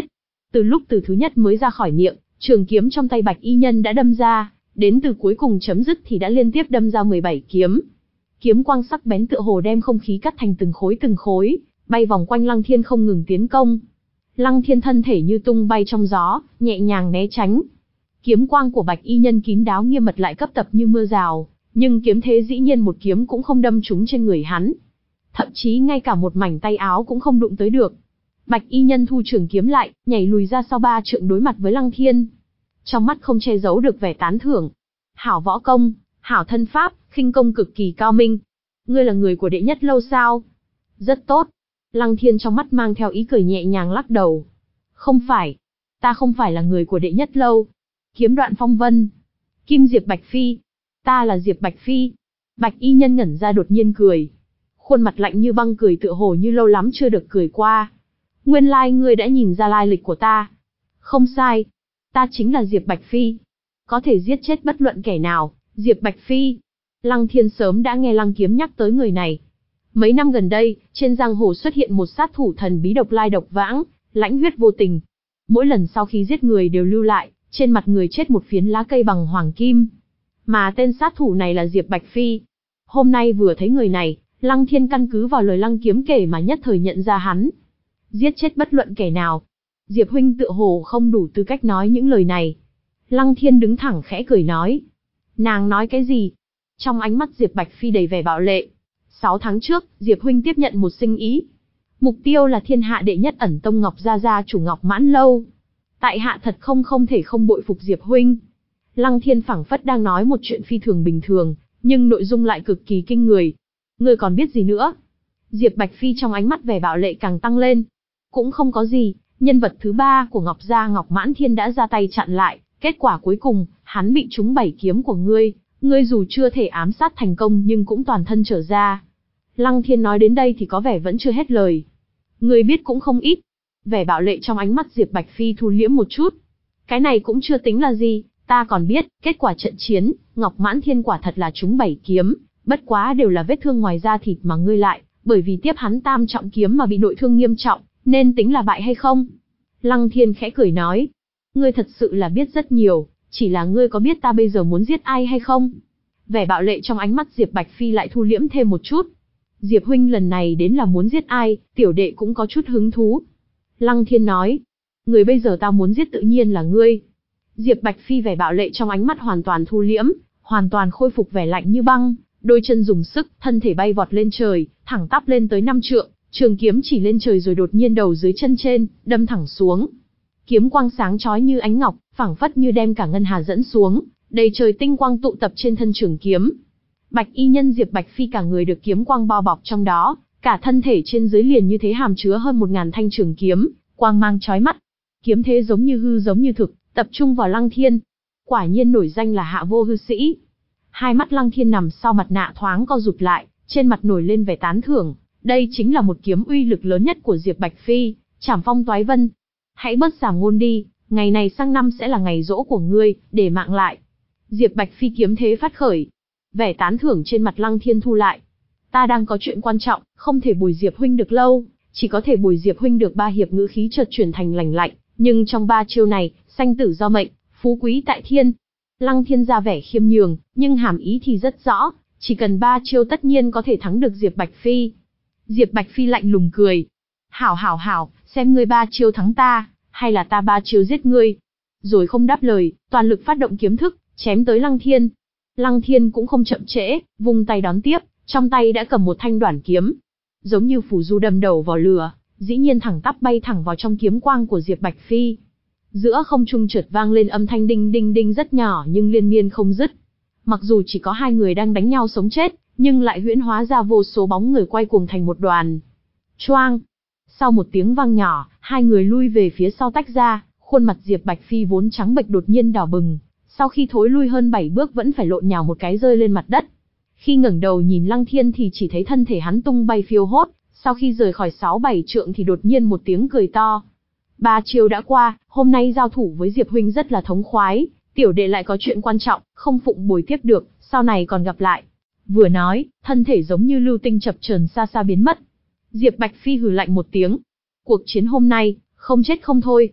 Từ lúc từ thứ nhất mới ra khỏi miệng, trường kiếm trong tay Bạch Y Nhân đã đâm ra, đến từ cuối cùng chấm dứt thì đã liên tiếp đâm ra mười bảy kiếm. Kiếm quang sắc bén tựa hồ đem không khí cắt thành từng khối từng khối, bay vòng quanh Lăng Thiên không ngừng tiến công. Lăng Thiên thân thể như tung bay trong gió, nhẹ nhàng né tránh. Kiếm quang của Bạch Y Nhân kín đáo nghiêm mật lại cấp tập như mưa rào, nhưng kiếm thế dĩ nhiên một kiếm cũng không đâm trúng trên người hắn. Thậm chí ngay cả một mảnh tay áo cũng không đụng tới được. Bạch Y Nhân thu trường kiếm lại, nhảy lùi ra sau ba trượng đối mặt với Lăng Thiên. Trong mắt không che giấu được vẻ tán thưởng. Hảo võ công, hảo thân pháp, khinh công cực kỳ cao minh. Ngươi là người của đệ nhất lâu sao? Rất tốt. Lăng Thiên trong mắt mang theo ý cười nhẹ nhàng lắc đầu. Không phải. Ta không phải là người của đệ nhất lâu. Kiếm Đoạn Phong Vân. Kim Diệp Bạch Phi. Ta là Diệp Bạch Phi. Bạch Y Nhân ngẩn ra đột nhiên cười. Khuôn mặt lạnh như băng cười tựa hồ như lâu lắm chưa được cười qua. Nguyên lai ngươi đã nhìn ra lai lịch của ta. Không sai. Ta chính là Diệp Bạch Phi. Có thể giết chết bất luận kẻ nào, Diệp Bạch Phi. Lăng Thiên sớm đã nghe Lăng Kiếm nhắc tới người này. Mấy năm gần đây, trên giang hồ xuất hiện một sát thủ thần bí độc lai độc vãng, lãnh huyết vô tình. Mỗi lần sau khi giết người đều lưu lại, trên mặt người chết một phiến lá cây bằng hoàng kim. Mà tên sát thủ này là Diệp Bạch Phi. Hôm nay vừa thấy người này, Lăng Thiên căn cứ vào lời Lăng Kiếm kể mà nhất thời nhận ra hắn. Giết chết bất luận kẻ nào. Diệp huynh tựa hồ không đủ tư cách nói những lời này. Lăng Thiên đứng thẳng khẽ cười nói. Nàng nói cái gì? Trong ánh mắt Diệp Bạch Phi đầy vẻ bạo lệ. Sáu tháng trước, Diệp huynh tiếp nhận một sinh ý. Mục tiêu là thiên hạ đệ nhất ẩn tông Ngọc Gia Gia chủ Ngọc Mãn Lâu. Tại hạ thật không không thể không bội phục Diệp huynh. Lăng Thiên phảng phất đang nói một chuyện phi thường bình thường, nhưng nội dung lại cực kỳ kinh người. Ngươi còn biết gì nữa? Diệp Bạch Phi trong ánh mắt vẻ bạo lệ càng tăng lên. Cũng không có gì, nhân vật thứ ba của Ngọc Gia Ngọc Mãn Thiên đã ra tay chặn lại, kết quả cuối cùng, hắn bị trúng bảy kiếm của ngươi, ngươi dù chưa thể ám sát thành công nhưng cũng toàn thân trở ra. Lăng Thiên nói đến đây thì có vẻ vẫn chưa hết lời. Ngươi biết cũng không ít. Vẻ bạo lệ trong ánh mắt Diệp Bạch Phi thu liễm một chút. Cái này cũng chưa tính là gì, ta còn biết, kết quả trận chiến, Ngọc Mãn Thiên quả thật là trúng bảy kiếm, bất quá đều là vết thương ngoài da thịt mà ngươi lại, bởi vì tiếp hắn tam trọng kiếm mà bị nội thương nghiêm trọng, nên tính là bại hay không? Lăng Thiên khẽ cười nói, ngươi thật sự là biết rất nhiều, chỉ là ngươi có biết ta bây giờ muốn giết ai hay không? Vẻ bạo lệ trong ánh mắt Diệp Bạch Phi lại thu liễm thêm một chút. Diệp huynh lần này đến là muốn giết ai, tiểu đệ cũng có chút hứng thú. Lăng Thiên nói, người bây giờ tao muốn giết tự nhiên là ngươi. Diệp Bạch Phi vẻ bạo lệ trong ánh mắt hoàn toàn thu liễm, hoàn toàn khôi phục vẻ lạnh như băng, đôi chân dùng sức, thân thể bay vọt lên trời, thẳng tắp lên tới năm trượng, trường kiếm chỉ lên trời rồi đột nhiên đầu dưới chân trên, đâm thẳng xuống. Kiếm quang sáng chói như ánh ngọc, phảng phất như đem cả ngân hà dẫn xuống, đầy trời tinh quang tụ tập trên thân trường kiếm. Bạch Y Nhân Diệp Bạch Phi cả người được kiếm quang bao bọc trong đó, cả thân thể trên dưới liền như thế hàm chứa hơn một ngàn thanh trường kiếm, quang mang chói mắt. Kiếm thế giống như hư giống như thực, tập trung vào Lăng Thiên. Quả nhiên nổi danh là hạ vô hư sĩ. Hai mắt Lăng Thiên nằm sau mặt nạ thoáng co rụt lại, trên mặt nổi lên vẻ tán thưởng. Đây chính là một kiếm uy lực lớn nhất của Diệp Bạch Phi, Trảm Phong Toái Vân. Hãy bớt giảm ngôn đi, ngày này sang năm sẽ là ngày giỗ của ngươi, để mạng lại. Diệp Bạch Phi kiếm thế phát khởi. Vẻ tán thưởng trên mặt Lăng Thiên thu lại. Ta đang có chuyện quan trọng, không thể bồi Diệp huynh được lâu, chỉ có thể bồi Diệp huynh được ba hiệp. Ngữ khí chợt chuyển thành lành lạnh, nhưng trong ba chiêu này, sanh tử do mệnh, phú quý tại thiên. Lăng Thiên ra vẻ khiêm nhường, nhưng hàm ý thì rất rõ, chỉ cần ba chiêu tất nhiên có thể thắng được Diệp Bạch Phi. Diệp Bạch Phi lạnh lùng cười. Hảo hảo hảo, xem ngươi ba chiêu thắng ta, hay là ta ba chiêu giết ngươi. Rồi không đáp lời, toàn lực phát động kiếm thức, chém tới Lăng Thiên. Lăng Thiên cũng không chậm trễ, vung tay đón tiếp, trong tay đã cầm một thanh đoản kiếm. Giống như phù du đâm đầu vào lửa, dĩ nhiên thẳng tắp bay thẳng vào trong kiếm quang của Diệp Bạch Phi. Giữa không trung chợt vang lên âm thanh đinh đinh đinh rất nhỏ nhưng liên miên không dứt. Mặc dù chỉ có hai người đang đánh nhau sống chết, nhưng lại huyễn hóa ra vô số bóng người quay cuồng thành một đoàn. Choang! Sau một tiếng vang nhỏ, hai người lui về phía sau tách ra, khuôn mặt Diệp Bạch Phi vốn trắng bệch đột nhiên đỏ bừng. Sau khi thối lui hơn bảy bước vẫn phải lộn nhào một cái rơi lên mặt đất. Khi ngẩng đầu nhìn Lăng Thiên thì chỉ thấy thân thể hắn tung bay phiêu hốt, sau khi rời khỏi sáu bảy trượng thì đột nhiên một tiếng cười to. Ba chiêu đã qua, hôm nay giao thủ với Diệp huynh rất là thống khoái, tiểu đệ lại có chuyện quan trọng, không phụng bồi tiếp được, sau này còn gặp lại. Vừa nói, thân thể giống như lưu tinh chập chờn xa xa biến mất. Diệp Bạch Phi hừ lạnh một tiếng. Cuộc chiến hôm nay, không chết không thôi.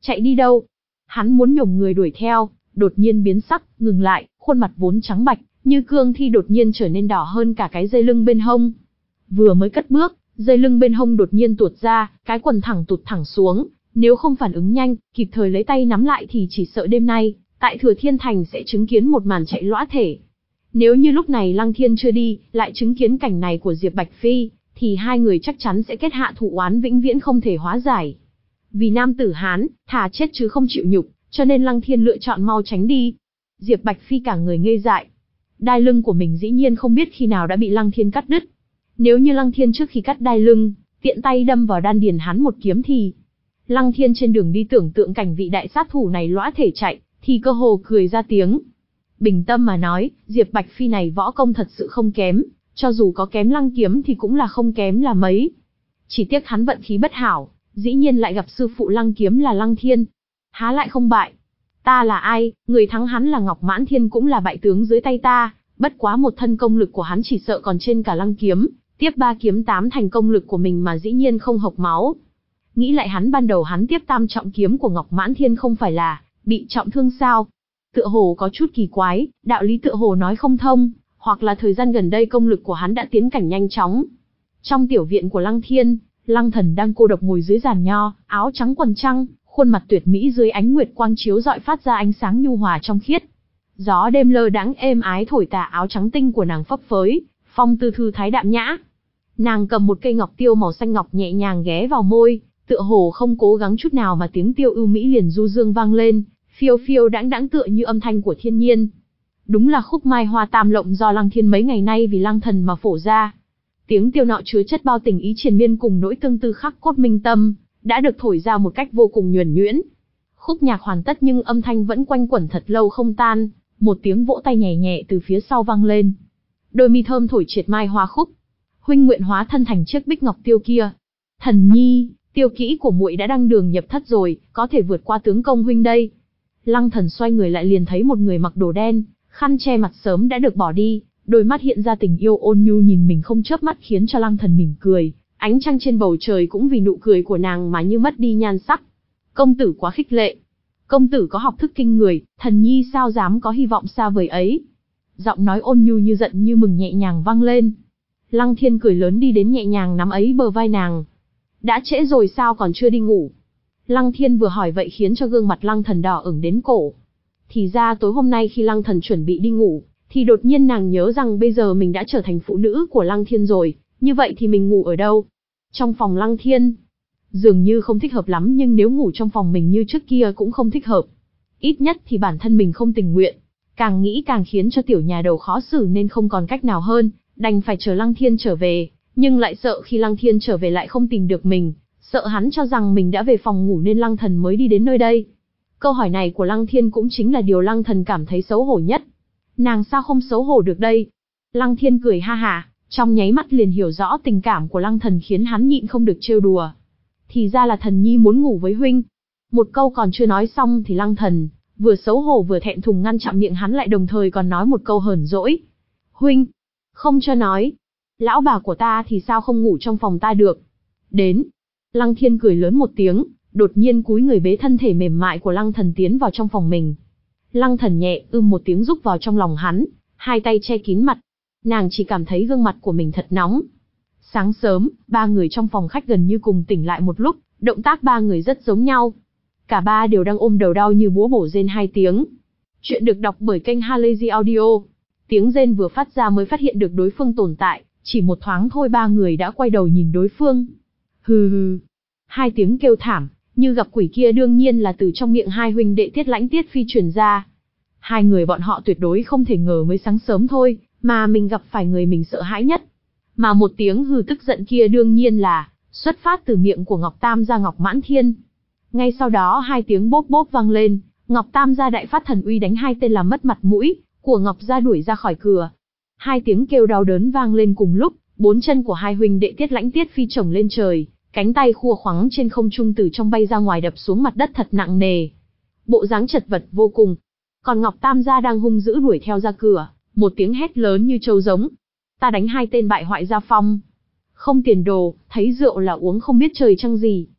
Chạy đi đâu? Hắn muốn nhổm người đuổi theo, đột nhiên biến sắc, ngừng lại, khuôn mặt vốn trắng bạch, như cương thi đột nhiên trở nên đỏ hơn cả cái dây lưng bên hông. Vừa mới cất bước, dây lưng bên hông đột nhiên tuột ra, cái quần thẳng tụt thẳng xuống, nếu không phản ứng nhanh, kịp thời lấy tay nắm lại thì chỉ sợ đêm nay, tại Thừa Thiên Thành sẽ chứng kiến một màn chạy lõa thể. Nếu như lúc này Lăng Thiên chưa đi, lại chứng kiến cảnh này của Diệp Bạch Phi, thì hai người chắc chắn sẽ kết hạ thù oán vĩnh viễn không thể hóa giải. Vì nam tử Hán, thà chết chứ không chịu nhục, cho nên Lăng Thiên lựa chọn mau tránh đi. Diệp Bạch Phi cả người ngây dại. Đai lưng của mình dĩ nhiên không biết khi nào đã bị Lăng Thiên cắt đứt. Nếu như Lăng Thiên trước khi cắt đai lưng, tiện tay đâm vào đan điền hắn một kiếm thì... Lăng Thiên trên đường đi tưởng tượng cảnh vị đại sát thủ này lõa thể chạy, thì cơ hồ cười ra tiếng. Bình tâm mà nói, Diệp Bạch Phi này võ công thật sự không kém, cho dù có kém Lăng Kiếm thì cũng là không kém là mấy. Chỉ tiếc hắn vận khí bất hảo, dĩ nhiên lại gặp sư phụ Lăng Kiếm là Lăng Thiên. Há lại không bại. Ta là ai, người thắng hắn là Ngọc Mãn Thiên cũng là bại tướng dưới tay ta, bất quá một thân công lực của hắn chỉ sợ còn trên cả Lăng Kiếm, tiếp ba kiếm tám thành công lực của mình mà dĩ nhiên không hộc máu. Nghĩ lại hắn ban đầu hắn tiếp tam trọng kiếm của Ngọc Mãn Thiên không phải là bị trọng thương sao? Tựa hồ có chút kỳ quái, đạo lý tựa hồ nói không thông, hoặc là thời gian gần đây công lực của hắn đã tiến cảnh nhanh chóng. Trong tiểu viện của Lăng Thiên, Lăng Thần đang cô độc ngồi dưới giàn nho, áo trắng quần trăng, khuôn mặt tuyệt mỹ dưới ánh nguyệt quang chiếu rọi phát ra ánh sáng nhu hòa trong khiết. Gió đêm lơ đãng êm ái thổi tà áo trắng tinh của nàng phấp phới, phong tư thư thái đạm nhã. Nàng cầm một cây ngọc tiêu màu xanh ngọc nhẹ nhàng ghé vào môi, tựa hồ không cố gắng chút nào mà tiếng tiêu ưu mỹ liền du dương vang lên, phiêu phiêu đãng đãng tựa như âm thanh của thiên nhiên. Đúng là khúc mai hoa tam lộng do Lăng Thiên mấy ngày nay vì Lăng Thần mà phổ ra. Tiếng tiêu nọ chứa chất bao tình ý triền miên cùng nỗi tương tư khắc cốt minh tâm, đã được thổi ra một cách vô cùng nhuần nhuyễn. Khúc nhạc hoàn tất nhưng âm thanh vẫn quanh quẩn thật lâu không tan, một tiếng vỗ tay nhẹ nhẹ từ phía sau vang lên. Đôi mi thơm thổi triệt mai hoa khúc. Huynh nguyện hóa thân thành chiếc bích ngọc tiêu kia. Thần nhi, tiêu kỹ của muội đã đăng đường nhập thất rồi, có thể vượt qua tướng công huynh đây. Lăng Thần xoay người lại liền thấy một người mặc đồ đen, khăn che mặt sớm đã được bỏ đi, đôi mắt hiện ra tình yêu ôn nhu nhìn mình không chớp mắt khiến cho Lăng Thần mỉm cười, ánh trăng trên bầu trời cũng vì nụ cười của nàng mà như mất đi nhan sắc. Công tử quá khích lệ. Công tử có học thức kinh người, thần nhi sao dám có hy vọng xa vời ấy. Giọng nói ôn nhu như giận như mừng nhẹ nhàng vang lên. Lăng Thiên cười lớn đi đến nhẹ nhàng nắm ấy bờ vai nàng. Đã trễ rồi sao còn chưa đi ngủ? Lăng Thiên vừa hỏi vậy khiến cho gương mặt Lăng Thần đỏ ửng đến cổ. Thì ra tối hôm nay khi Lăng Thần chuẩn bị đi ngủ, thì đột nhiên nàng nhớ rằng bây giờ mình đã trở thành phụ nữ của Lăng Thiên rồi, như vậy thì mình ngủ ở đâu? Trong phòng Lăng Thiên. Dường như không thích hợp lắm nhưng nếu ngủ trong phòng mình như trước kia cũng không thích hợp. Ít nhất thì bản thân mình không tình nguyện. Càng nghĩ càng khiến cho tiểu nhà đầu khó xử nên không còn cách nào hơn, đành phải chờ Lăng Thiên trở về, nhưng lại sợ khi Lăng Thiên trở về lại không tìm được mình, sợ hắn cho rằng mình đã về phòng ngủ nên Lăng Thần mới đi đến nơi đây. Câu hỏi này của Lăng Thiên cũng chính là điều Lăng Thần cảm thấy xấu hổ nhất. Nàng sao không xấu hổ được đây? Lăng Thiên cười ha hả, trong nháy mắt liền hiểu rõ tình cảm của Lăng Thần khiến hắn nhịn không được trêu đùa. Thì ra là thần nhi muốn ngủ với huynh. Một câu còn chưa nói xong thì Lăng Thần vừa xấu hổ vừa thẹn thùng ngăn chặn miệng hắn lại đồng thời còn nói một câu hờn dỗi. Huynh, không cho nói. Lão bà của ta thì sao không ngủ trong phòng ta được? Đến. Lăng Thiên cười lớn một tiếng, đột nhiên cúi người bế thân thể mềm mại của Lăng Thần tiến vào trong phòng mình. Lăng Thần nhẹ ưm một tiếng rúc vào trong lòng hắn, hai tay che kín mặt. Nàng chỉ cảm thấy gương mặt của mình thật nóng. Sáng sớm, ba người trong phòng khách gần như cùng tỉnh lại một lúc, động tác ba người rất giống nhau. Cả ba đều đang ôm đầu đau như búa bổ rên hai tiếng. Chuyện được đọc bởi kênh Halazy Audio. Tiếng rên vừa phát ra mới phát hiện được đối phương tồn tại, chỉ một thoáng thôi ba người đã quay đầu nhìn đối phương. Hừ hừ. Hai tiếng kêu thảm, như gặp quỷ kia đương nhiên là từ trong miệng hai huynh đệ Tiết Lãnh Tiết Phi truyền ra. Hai người bọn họ tuyệt đối không thể ngờ mới sáng sớm thôi, mà mình gặp phải người mình sợ hãi nhất. Mà một tiếng hừ tức giận kia đương nhiên là xuất phát từ miệng của Ngọc Tam gia Ngọc Mãn Thiên. Ngay sau đó hai tiếng bốp bốp vang lên, Ngọc Tam gia đại phát thần uy đánh hai tên làm mất mặt mũi của Ngọc gia đuổi ra khỏi cửa. Hai tiếng kêu đau đớn vang lên cùng lúc, bốn chân của hai huynh đệ Tiết Lãnh Tiết Phi chồng lên trời, cánh tay khua khoắng trên không trung từ trong bay ra ngoài đập xuống mặt đất thật nặng nề. Bộ dáng chật vật vô cùng. Còn Ngọc Tam gia đang hung dữ đuổi theo ra cửa, một tiếng hét lớn như trâu giống. Ta đánh hai tên bại hoại gia phong. Không tiền đồ, thấy rượu là uống không biết trời trăng gì.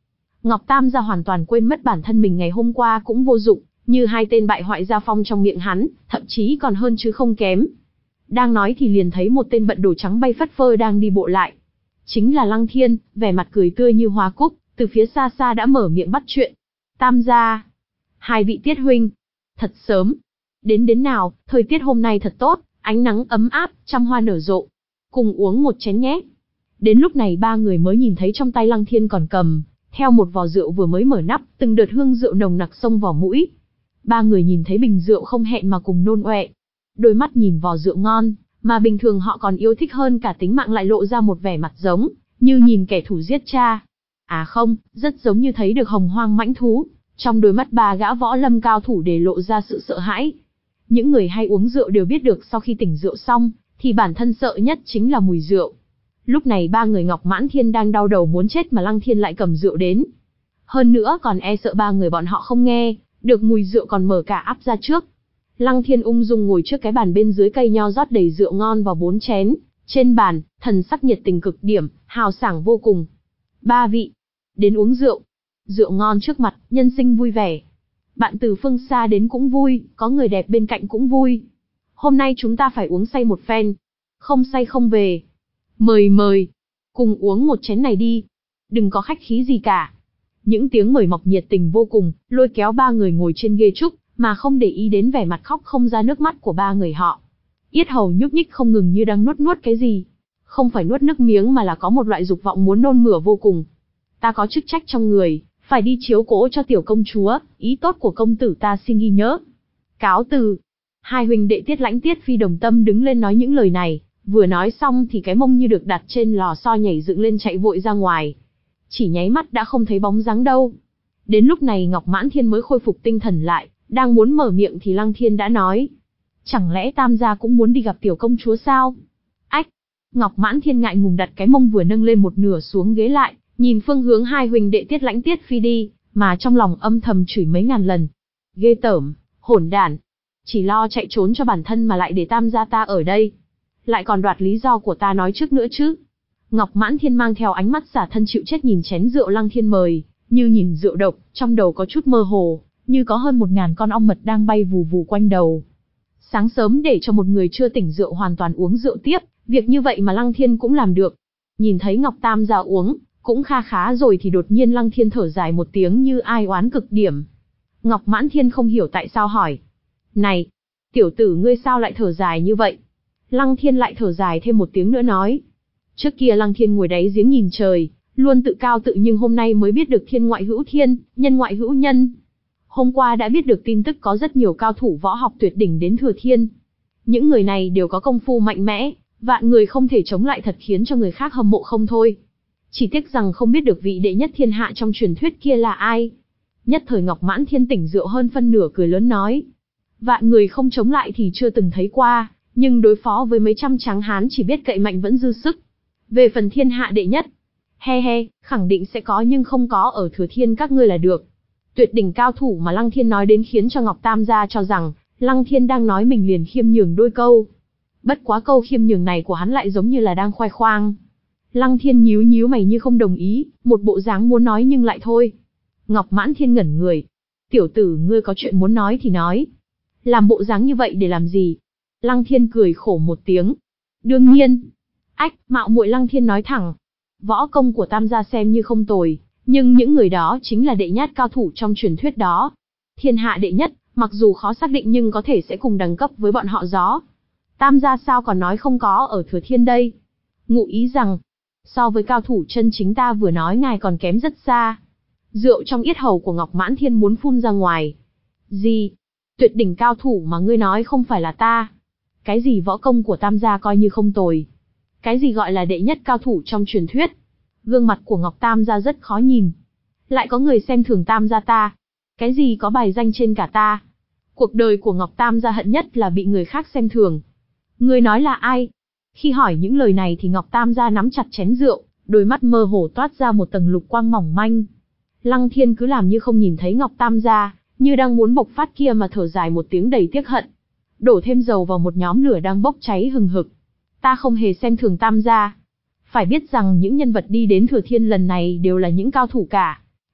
Ngọc Tam gia hoàn toàn quên mất bản thân mình ngày hôm qua cũng vô dụng, như hai tên bại hoại gia phong trong miệng hắn, thậm chí còn hơn chứ không kém. Đang nói thì liền thấy một tên bận đồ trắng bay phất phơ đang đi bộ lại. Chính là Lăng Thiên, vẻ mặt cười tươi như hoa cúc, từ phía xa xa đã mở miệng bắt chuyện. Tam gia, hai vị Tiết huynh, thật sớm. Đến đến nào, thời tiết hôm nay thật tốt, ánh nắng ấm áp, trăm hoa nở rộ. Cùng uống một chén nhé. Đến lúc này ba người mới nhìn thấy trong tay Lăng Thiên còn cầm theo một vò rượu vừa mới mở nắp, từng đợt hương rượu nồng nặc xông vào mũi. Ba người nhìn thấy bình rượu không hẹn mà cùng nôn ọe. Đôi mắt nhìn vò rượu ngon, mà bình thường họ còn yêu thích hơn cả tính mạng lại lộ ra một vẻ mặt giống như nhìn kẻ thù giết cha. À không, rất giống như thấy được hồng hoang mãnh thú. Trong đôi mắt ba gã võ lâm cao thủ để lộ ra sự sợ hãi. Những người hay uống rượu đều biết được sau khi tỉnh rượu xong, thì bản thân sợ nhất chính là mùi rượu. Lúc này ba người Ngọc Mãn Thiên đang đau đầu muốn chết mà Lăng Thiên lại cầm rượu đến. Hơn nữa còn e sợ ba người bọn họ không nghe được mùi rượu còn mở cả ắp ra trước. Lăng Thiên ung dung ngồi trước cái bàn bên dưới cây nho rót đầy rượu ngon vào bốn chén. Trên bàn, thần sắc nhiệt tình cực điểm, hào sảng vô cùng. Ba vị, đến uống rượu. Rượu ngon trước mặt, nhân sinh vui vẻ. Bạn từ phương xa đến cũng vui, có người đẹp bên cạnh cũng vui. Hôm nay chúng ta phải uống say một phen. Không say không về. Mời mời, cùng uống một chén này đi. Đừng có khách khí gì cả. Những tiếng mời mọc nhiệt tình vô cùng, lôi kéo ba người ngồi trên ghê trúc, mà không để ý đến vẻ mặt khóc không ra nước mắt của ba người họ. Yết hầu nhúc nhích không ngừng như đang nuốt nuốt cái gì. Không phải nuốt nước miếng mà là có một loại dục vọng muốn nôn mửa vô cùng. Ta có chức trách trong người, phải đi chiếu cố cho tiểu công chúa, ý tốt của công tử ta xin ghi nhớ. Cáo từ. Hai huynh đệ Tiết Lãnh Tiết Phi đồng tâm đứng lên nói những lời này, vừa nói xong thì cái mông như được đặt trên lò xo nhảy dựng lên chạy vội ra ngoài. Chỉ nháy mắt đã không thấy bóng dáng đâu. Đến lúc này Ngọc Mãn Thiên mới khôi phục tinh thần lại, đang muốn mở miệng thì Lăng Thiên đã nói. Chẳng lẽ Tam gia cũng muốn đi gặp tiểu công chúa sao? Ách! Ngọc Mãn Thiên ngại ngùng đặt cái mông vừa nâng lên một nửa xuống ghế lại, nhìn phương hướng hai huynh đệ Tiết Lãnh Tiết Phi đi, mà trong lòng âm thầm chửi mấy ngàn lần. Ghê tởm, hỗn đản. Chỉ lo chạy trốn cho bản thân mà lại để Tam gia ta ở đây. Lại còn đoạt lý do của ta nói trước nữa chứ. Ngọc Mãn Thiên mang theo ánh mắt xả thân chịu chết nhìn chén rượu Lăng Thiên mời, như nhìn rượu độc, trong đầu có chút mơ hồ, như có hơn một ngàn con ong mật đang bay vù vù quanh đầu. Sáng sớm để cho một người chưa tỉnh rượu hoàn toàn uống rượu tiếp, việc như vậy mà Lăng Thiên cũng làm được. Nhìn thấy Ngọc Tam gia uống, cũng kha khá rồi thì đột nhiên Lăng Thiên thở dài một tiếng như ai oán cực điểm. Ngọc Mãn Thiên không hiểu tại sao hỏi. Này, tiểu tử ngươi sao lại thở dài như vậy? Lăng Thiên lại thở dài thêm một tiếng nữa nói. Trước kia Lăng Thiên ngồi đáy giếng nhìn trời, luôn tự cao tự nhưng hôm nay mới biết được thiên ngoại hữu thiên, nhân ngoại hữu nhân. Hôm qua đã biết được tin tức có rất nhiều cao thủ võ học tuyệt đỉnh đến Thừa Thiên. Những người này đều có công phu mạnh mẽ, vạn người không thể chống lại thật khiến cho người khác hâm mộ không thôi. Chỉ tiếc rằng không biết được vị đệ nhất thiên hạ trong truyền thuyết kia là ai. Nhất thời Ngọc Mãn Thiên tỉnh rượu hơn phân nửa cười lớn nói. Vạn người không chống lại thì chưa từng thấy qua, nhưng đối phó với mấy trăm tráng hán chỉ biết cậy mạnh vẫn dư sức. Về phần thiên hạ đệ nhất, he he, khẳng định sẽ có nhưng không có ở Thừa Thiên các ngươi là được. Tuyệt đỉnh cao thủ mà Lăng Thiên nói đến khiến cho Ngọc Tam gia cho rằng Lăng Thiên đang nói mình liền khiêm nhường đôi câu. Bất quá câu khiêm nhường này của hắn lại giống như là đang khoe khoang. Lăng Thiên nhíu nhíu mày như không đồng ý, một bộ dáng muốn nói nhưng lại thôi. Ngọc Mãn Thiên ngẩn người. Tiểu tử ngươi có chuyện muốn nói thì nói. Làm bộ dáng như vậy để làm gì? Lăng Thiên cười khổ một tiếng. Đương nhiên. Ách, mạo muội Lăng Thiên nói thẳng. Võ công của Tam gia xem như không tồi, nhưng những người đó chính là đệ nhất cao thủ trong truyền thuyết đó. Thiên hạ đệ nhất, mặc dù khó xác định nhưng có thể sẽ cùng đẳng cấp với bọn họ gió. Tam gia sao còn nói không có ở Thừa Thiên đây? Ngụ ý rằng, so với cao thủ chân chính ta vừa nói ngài còn kém rất xa. Rượu trong yết hầu của Ngọc Mãn Thiên muốn phun ra ngoài. Gì? Tuyệt đỉnh cao thủ mà ngươi nói không phải là ta? Cái gì võ công của Tam gia coi như không tồi? Cái gì gọi là đệ nhất cao thủ trong truyền thuyết? Gương mặt của Ngọc Tam gia rất khó nhìn. Lại có người xem thường Tam gia ta. Cái gì có bài danh trên cả ta? Cuộc đời của Ngọc Tam gia hận nhất là bị người khác xem thường. Ngươi nói là ai? Khi hỏi những lời này thì Ngọc Tam gia nắm chặt chén rượu, đôi mắt mơ hồ toát ra một tầng lục quang mỏng manh. Lăng Thiên cứ làm như không nhìn thấy Ngọc Tam gia, như đang muốn bộc phát kia mà thở dài một tiếng đầy tiếc hận. Đổ thêm dầu vào một nhóm lửa đang bốc cháy hừng hực. Ta không hề xem thường Tam gia. Phải biết rằng những nhân vật đi đến Thừa Thiên lần này đều là những cao thủ cả.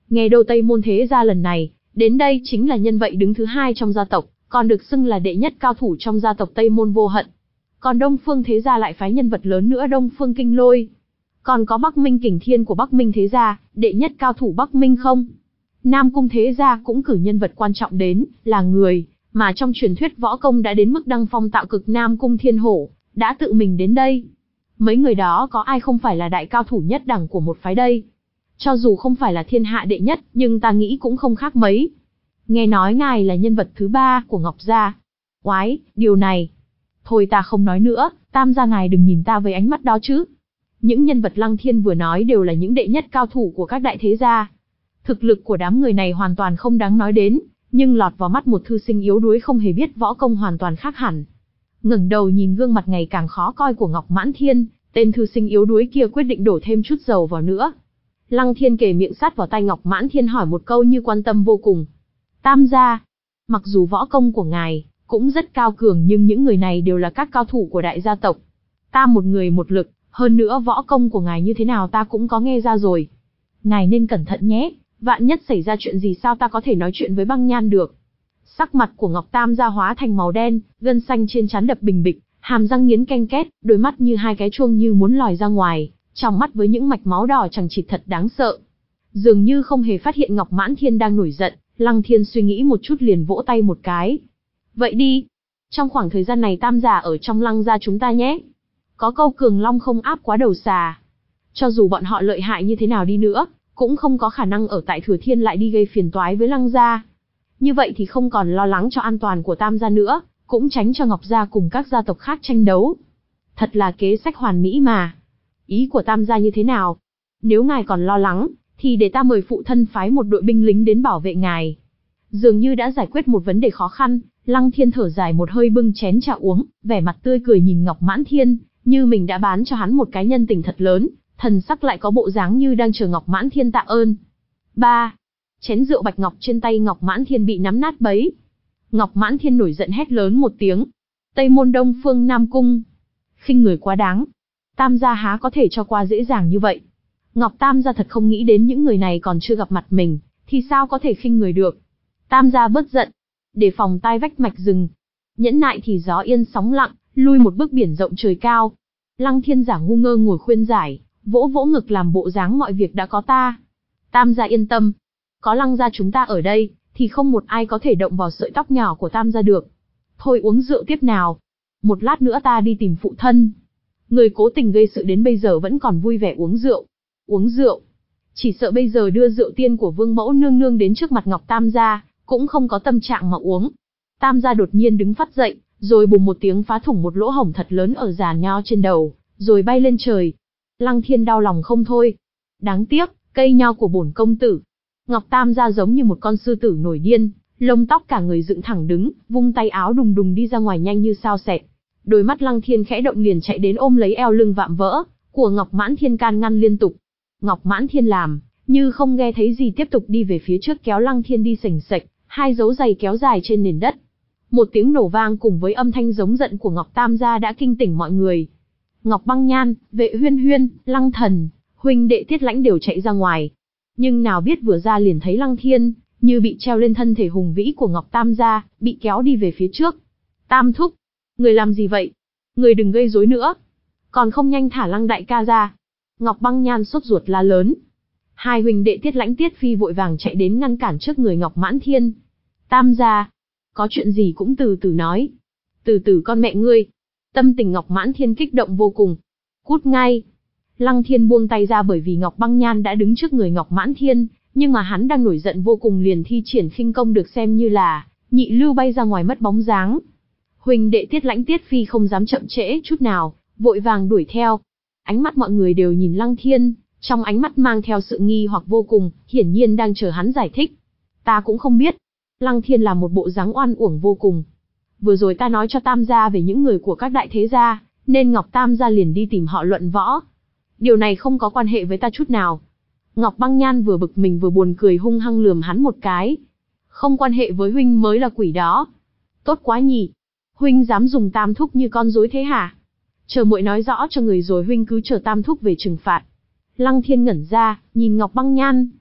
Nghe đâu Tây Môn thế gia lần này, đến đây chính là nhân vật đứng thứ hai trong gia tộc, còn được xưng là đệ nhất cao thủ trong gia tộc Tây Môn Vô Hận. Còn Đông Phương thế gia lại phái nhân vật lớn nữa Đông Phương Kinh Lôi. Còn có Bắc Minh Kình Thiên của Bắc Minh thế gia, đệ nhất cao thủ Bắc Minh không? Nam Cung thế gia cũng cử nhân vật quan trọng đến, là người mà trong truyền thuyết võ công đã đến mức đăng phong tạo cực Nam Cung Thiên Hổ, đã tự mình đến đây. Mấy người đó có ai không phải là đại cao thủ nhất đẳng của một phái đây? Cho dù không phải là thiên hạ đệ nhất, nhưng ta nghĩ cũng không khác mấy. Nghe nói ngài là nhân vật thứ ba của Ngọc gia. Oái, điều này. Thôi ta không nói nữa, Tam gia ngài đừng nhìn ta với ánh mắt đó chứ. Những nhân vật Lăng Thiên vừa nói đều là những đệ nhất cao thủ của các đại thế gia. Thực lực của đám người này hoàn toàn không đáng nói đến, nhưng lọt vào mắt một thư sinh yếu đuối không hề biết võ công hoàn toàn khác hẳn. Ngẩng đầu nhìn gương mặt ngày càng khó coi của Ngọc Mãn Thiên, tên thư sinh yếu đuối kia quyết định đổ thêm chút dầu vào nữa. Lăng Thiên kề miệng sát vào tai Ngọc Mãn Thiên hỏi một câu như quan tâm vô cùng. Tam gia, mặc dù võ công của ngài cũng rất cao cường nhưng những người này đều là các cao thủ của đại gia tộc. Ta một người một lực, hơn nữa võ công của ngài như thế nào ta cũng có nghe ra rồi. Ngài nên cẩn thận nhé, vạn nhất xảy ra chuyện gì sao ta có thể nói chuyện với Băng Nhan được. Sắc mặt của Ngọc Tam gia hóa thành màu đen, gân xanh trên trán đập bình bịch, hàm răng nghiến canh két, đôi mắt như hai cái chuông như muốn lòi ra ngoài, trong mắt với những mạch máu đỏ chằng chịt thật đáng sợ. Dường như không hề phát hiện Ngọc Mãn Thiên đang nổi giận, Lăng Thiên suy nghĩ một chút liền vỗ tay một cái. Vậy đi, trong khoảng thời gian này Tam gia ở trong Lăng gia chúng ta nhé. Có câu cường long không áp quá đầu xà. Cho dù bọn họ lợi hại như thế nào đi nữa, cũng không có khả năng ở tại Thừa Thiên lại đi gây phiền toái với Lăng gia. Như vậy thì không còn lo lắng cho an toàn của Tam gia nữa, cũng tránh cho Ngọc gia cùng các gia tộc khác tranh đấu. Thật là kế sách hoàn mỹ mà. Ý của Tam gia như thế nào? Nếu ngài còn lo lắng, thì để ta mời phụ thân phái một đội binh lính đến bảo vệ ngài. Dường như đã giải quyết một vấn đề khó khăn, Lăng Thiên thở dài một hơi bưng chén trà uống, vẻ mặt tươi cười nhìn Ngọc Mãn Thiên, như mình đã bán cho hắn một cái nhân tình thật lớn, thần sắc lại có bộ dáng như đang chờ Ngọc Mãn Thiên tạ ơn. Ba. Chén rượu bạch ngọc trên tay Ngọc Mãn Thiên bị nắm nát bấy. Ngọc Mãn Thiên nổi giận hét lớn một tiếng. Tây Môn Đông Phương Nam Cung. Khinh người quá đáng. Tam gia há có thể cho qua dễ dàng như vậy. Ngọc Tam gia thật không nghĩ đến những người này còn chưa gặp mặt mình, thì sao có thể khinh người được. Tam gia bớt giận. Để phòng tai vách mạch rừng. Nhẫn nại thì gió yên sóng lặng, lui một bước biển rộng trời cao. Lăng Thiên giả ngu ngơ ngồi khuyên giải, vỗ vỗ ngực làm bộ dáng mọi việc đã có ta. Tam gia yên tâm. Có Lăng gia chúng ta ở đây, thì không một ai có thể động vào sợi tóc nhỏ của Tam gia được. Thôi uống rượu tiếp nào. Một lát nữa ta đi tìm phụ thân. Người cố tình gây sự đến bây giờ vẫn còn vui vẻ uống rượu. Uống rượu. Chỉ sợ bây giờ đưa rượu tiên của Vương Mẫu nương nương đến trước mặt Ngọc Tam gia, cũng không có tâm trạng mà uống. Tam gia đột nhiên đứng phát dậy, rồi bùng một tiếng phá thủng một lỗ hổng thật lớn ở giàn nho trên đầu, rồi bay lên trời. Lăng Thiên đau lòng không thôi. Đáng tiếc, cây nho của bổn công tử. Ngọc Tam gia giống như một con sư tử nổi điên, lông tóc cả người dựng thẳng đứng, vung tay áo đùng đùng đi ra ngoài nhanh như sao xẹt. Đôi mắt Lăng Thiên khẽ động liền chạy đến ôm lấy eo lưng vạm vỡ của Ngọc Mãn Thiên can ngăn liên tục. Ngọc Mãn Thiên làm như không nghe thấy gì tiếp tục đi về phía trước kéo Lăng Thiên đi sềnh sệch, hai dấu giày kéo dài trên nền đất. Một tiếng nổ vang cùng với âm thanh giống giận của Ngọc Tam gia đã kinh tỉnh mọi người. Ngọc Băng Nhan, Vệ Huyên Huyên, Lăng Thần, huynh đệ Tiết Lãnh đều chạy ra ngoài. Nhưng nào biết vừa ra liền thấy Lăng Thiên như bị treo lên thân thể hùng vĩ của Ngọc Tam gia, bị kéo đi về phía trước. Tam thúc, người làm gì vậy? Người đừng gây rối nữa. Còn không nhanh thả Lăng đại ca ra. Ngọc Băng Nhan sốt ruột la lớn. Hai huynh đệ Tiết Lãnh Tiết Phi vội vàng chạy đến ngăn cản trước người Ngọc Mãn Thiên. Tam gia, có chuyện gì cũng từ từ nói. Từ từ con mẹ ngươi. Tâm tình Ngọc Mãn Thiên kích động vô cùng. Cút ngay. Lăng Thiên buông tay ra bởi vì Ngọc Băng Nhan đã đứng trước người Ngọc Mãn Thiên, nhưng mà hắn đang nổi giận vô cùng liền thi triển khinh công được xem như là nhị lưu bay ra ngoài mất bóng dáng. Huynh đệ Tiết Lãnh Tiết Phi không dám chậm trễ chút nào, vội vàng đuổi theo. Ánh mắt mọi người đều nhìn Lăng Thiên, trong ánh mắt mang theo sự nghi hoặc vô cùng, hiển nhiên đang chờ hắn giải thích. Ta cũng không biết. Lăng Thiên là một bộ dáng oan uổng vô cùng. Vừa rồi ta nói cho Tam gia về những người của các đại thế gia, nên Ngọc Tam gia liền đi tìm họ luận võ. Điều này không có quan hệ với ta chút nào. Ngọc Băng Nhan vừa bực mình vừa buồn cười hung hăng lườm hắn một cái. Không quan hệ với huynh mới là quỷ đó. Tốt quá nhỉ. Huynh dám dùng Tam thúc như con rối thế hả? Chờ muội nói rõ cho người rồi huynh cứ chờ Tam thúc về trừng phạt. Lăng Thiên ngẩn ra, nhìn Ngọc Băng Nhan.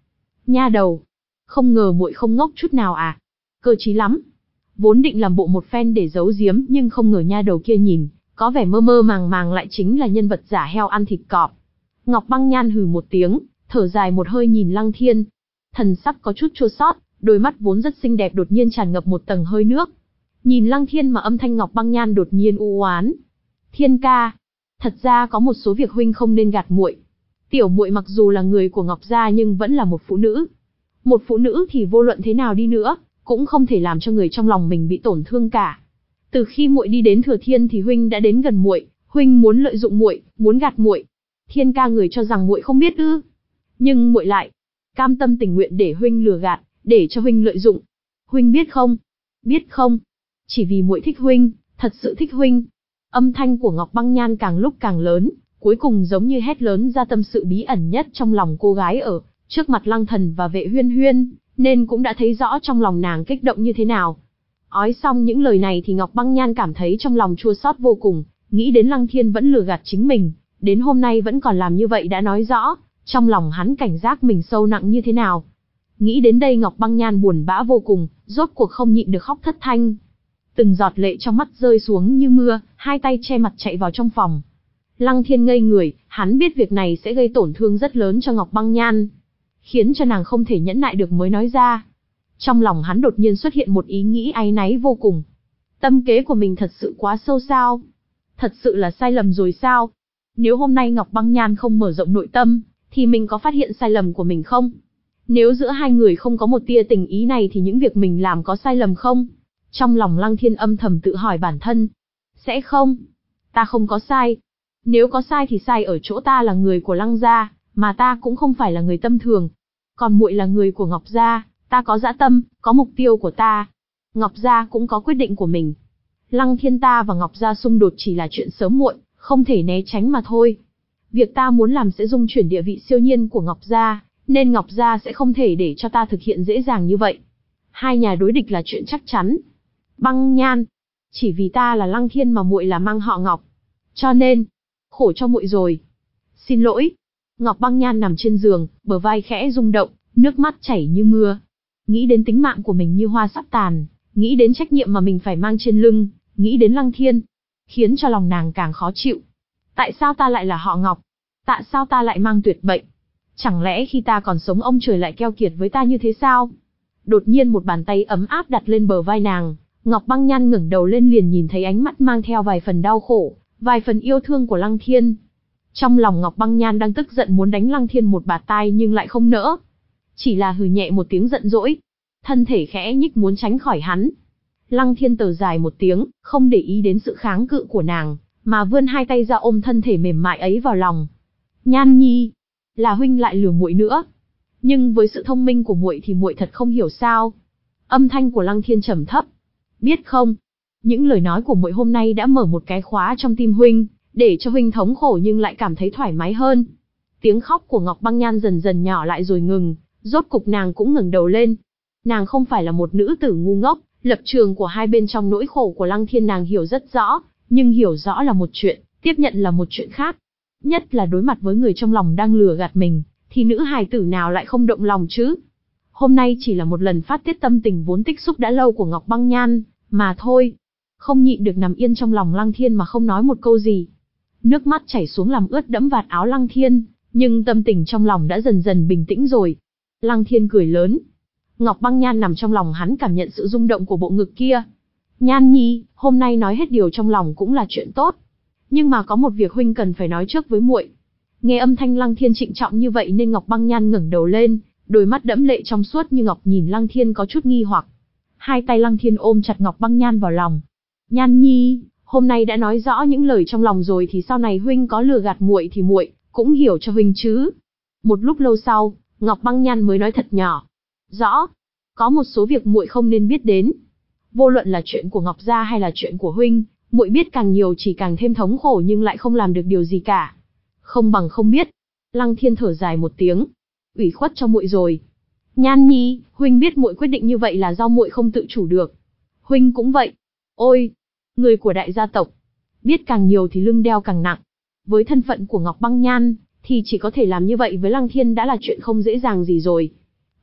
Nha đầu, không ngờ muội không ngốc chút nào à? Cơ trí lắm. Vốn định làm bộ một phen để giấu giếm, nhưng không ngờ nha đầu kia nhìn, có vẻ mơ mơ màng màng lại chính là nhân vật giả heo ăn thịt cọp. Ngọc Băng Nhan hừ một tiếng, thở dài một hơi nhìn Lăng Thiên. Thần sắc có chút chua xót, đôi mắt vốn rất xinh đẹp đột nhiên tràn ngập một tầng hơi nước. Nhìn Lăng Thiên mà âm thanh Ngọc Băng Nhan đột nhiên u oán. Thiên ca, thật ra có một số việc huynh không nên gạt muội. Tiểu muội mặc dù là người của Ngọc gia nhưng vẫn là một phụ nữ. Một phụ nữ thì vô luận thế nào đi nữa, cũng không thể làm cho người trong lòng mình bị tổn thương cả. Từ khi muội đi đến Thừa Thiên thì huynh đã đến gần muội, huynh muốn lợi dụng muội, muốn gạt muội. Thiên ca người cho rằng muội không biết ư? Nhưng muội lại cam tâm tình nguyện để huynh lừa gạt, để cho huynh lợi dụng. Huynh biết không? Biết không? Chỉ vì muội thích huynh, thật sự thích huynh. Âm thanh của Ngọc Băng Nhan càng lúc càng lớn, cuối cùng giống như hét lớn ra tâm sự bí ẩn nhất trong lòng cô gái ở trước mặt Lăng Thần và Vệ Huyên Huyên, nên cũng đã thấy rõ trong lòng nàng kích động như thế nào. Nói xong những lời này thì Ngọc Băng Nhan cảm thấy trong lòng chua xót vô cùng, nghĩ đến Lăng Thiên vẫn lừa gạt chính mình, đến hôm nay vẫn còn làm như vậy đã nói rõ, trong lòng hắn cảnh giác mình sâu nặng như thế nào. Nghĩ đến đây Ngọc Băng Nhan buồn bã vô cùng, rốt cuộc không nhịn được khóc thất thanh. Từng giọt lệ trong mắt rơi xuống như mưa, hai tay che mặt chạy vào trong phòng. Lăng Thiên ngây người, hắn biết việc này sẽ gây tổn thương rất lớn cho Ngọc Băng Nhan, khiến cho nàng không thể nhẫn nại được mới nói ra. Trong lòng hắn đột nhiên xuất hiện một ý nghĩ áy náy vô cùng. Tâm kế của mình thật sự quá sâu sao? Thật sự là sai lầm rồi sao? Nếu hôm nay Ngọc Băng Nhan không mở rộng nội tâm, thì mình có phát hiện sai lầm của mình không? Nếu giữa hai người không có một tia tình ý này thì những việc mình làm có sai lầm không? Trong lòng Lăng Thiên âm thầm tự hỏi bản thân. Sẽ không. Ta không có sai. Nếu có sai thì sai ở chỗ ta là người của Lăng gia, mà ta cũng không phải là người tâm thường. Còn muội là người của Ngọc gia, ta có dã tâm, có mục tiêu của ta. Ngọc gia cũng có quyết định của mình. Lăng Thiên ta và Ngọc gia xung đột chỉ là chuyện sớm muộn, không thể né tránh mà thôi. Việc ta muốn làm sẽ dung chuyển địa vị siêu nhiên của Ngọc gia, nên Ngọc gia sẽ không thể để cho ta thực hiện dễ dàng như vậy. Hai nhà đối địch là chuyện chắc chắn. Băng Nhan, chỉ vì ta là Lăng Thiên mà muội là mang họ Ngọc, cho nên khổ cho muội rồi. Xin lỗi. Ngọc Băng Nhan nằm trên giường, bờ vai khẽ rung động, nước mắt chảy như mưa. Nghĩ đến tính mạng của mình như hoa sắp tàn, nghĩ đến trách nhiệm mà mình phải mang trên lưng, nghĩ đến Lăng Thiên, khiến cho lòng nàng càng khó chịu. Tại sao ta lại là họ Ngọc? Tại sao ta lại mang tuyệt bệnh? Chẳng lẽ khi ta còn sống ông trời lại keo kiệt với ta như thế sao? Đột nhiên một bàn tay ấm áp đặt lên bờ vai nàng, Ngọc Băng Nhan ngẩng đầu lên liền nhìn thấy ánh mắt mang theo vài phần đau khổ, vài phần yêu thương của Lăng Thiên. Trong lòng Ngọc Băng Nhan đang tức giận muốn đánh Lăng Thiên một bạt tai nhưng lại không nỡ. Chỉ là hừ nhẹ một tiếng giận dỗi, thân thể khẽ nhích muốn tránh khỏi hắn. Lăng Thiên thở dài một tiếng, không để ý đến sự kháng cự của nàng, mà vươn hai tay ra ôm thân thể mềm mại ấy vào lòng. Nhan Nhi, là huynh lại lừa muội nữa. Nhưng với sự thông minh của muội thì muội thật không hiểu sao? Âm thanh của Lăng Thiên trầm thấp. Biết không, những lời nói của muội hôm nay đã mở một cái khóa trong tim huynh, để cho huynh thống khổ nhưng lại cảm thấy thoải mái hơn. Tiếng khóc của Ngọc Băng Nhan dần dần nhỏ lại rồi ngừng, rốt cục nàng cũng ngẩng đầu lên. Nàng không phải là một nữ tử ngu ngốc, lập trường của hai bên trong nỗi khổ của Lăng Thiên nàng hiểu rất rõ, nhưng hiểu rõ là một chuyện, tiếp nhận là một chuyện khác. Nhất là đối mặt với người trong lòng đang lừa gạt mình, thì nữ hài tử nào lại không động lòng chứ? Hôm nay chỉ là một lần phát tiết tâm tình vốn tích xúc đã lâu của Ngọc Băng Nhan, mà thôi. Không nhịn được nằm yên trong lòng Lăng Thiên mà không nói một câu gì. Nước mắt chảy xuống làm ướt đẫm vạt áo Lăng Thiên, nhưng tâm tình trong lòng đã dần dần bình tĩnh rồi. Lăng Thiên cười lớn. Ngọc Băng Nhan nằm trong lòng hắn cảm nhận sự rung động của bộ ngực kia. Nhan Nhi, hôm nay nói hết điều trong lòng cũng là chuyện tốt. Nhưng mà có một việc huynh cần phải nói trước với muội. Nghe âm thanh Lăng Thiên trịnh trọng như vậy nên Ngọc Băng Nhan ngẩng đầu lên, đôi mắt đẫm lệ trong suốt như ngọc nhìn Lăng Thiên có chút nghi hoặc. Hai tay Lăng Thiên ôm chặt Ngọc Băng Nhan vào lòng. Nhan Nhi, hôm nay đã nói rõ những lời trong lòng rồi thì sau này huynh có lừa gạt muội thì muội cũng hiểu cho huynh chứ. Một lúc lâu sau, Ngọc Băng Nhan mới nói thật nhỏ. Rõ, có một số việc muội không nên biết đến. Vô luận là chuyện của Ngọc gia hay là chuyện của huynh, muội biết càng nhiều chỉ càng thêm thống khổ nhưng lại không làm được điều gì cả. Không bằng không biết. Lăng Thiên thở dài một tiếng. Ủy khuất cho muội rồi. Nhan Nhi, huynh biết muội quyết định như vậy là do muội không tự chủ được. Huynh cũng vậy. Ôi, người của đại gia tộc, biết càng nhiều thì lưng đeo càng nặng. Với thân phận của Ngọc Băng Nhan, thì chỉ có thể làm như vậy với Lăng Thiên đã là chuyện không dễ dàng gì rồi.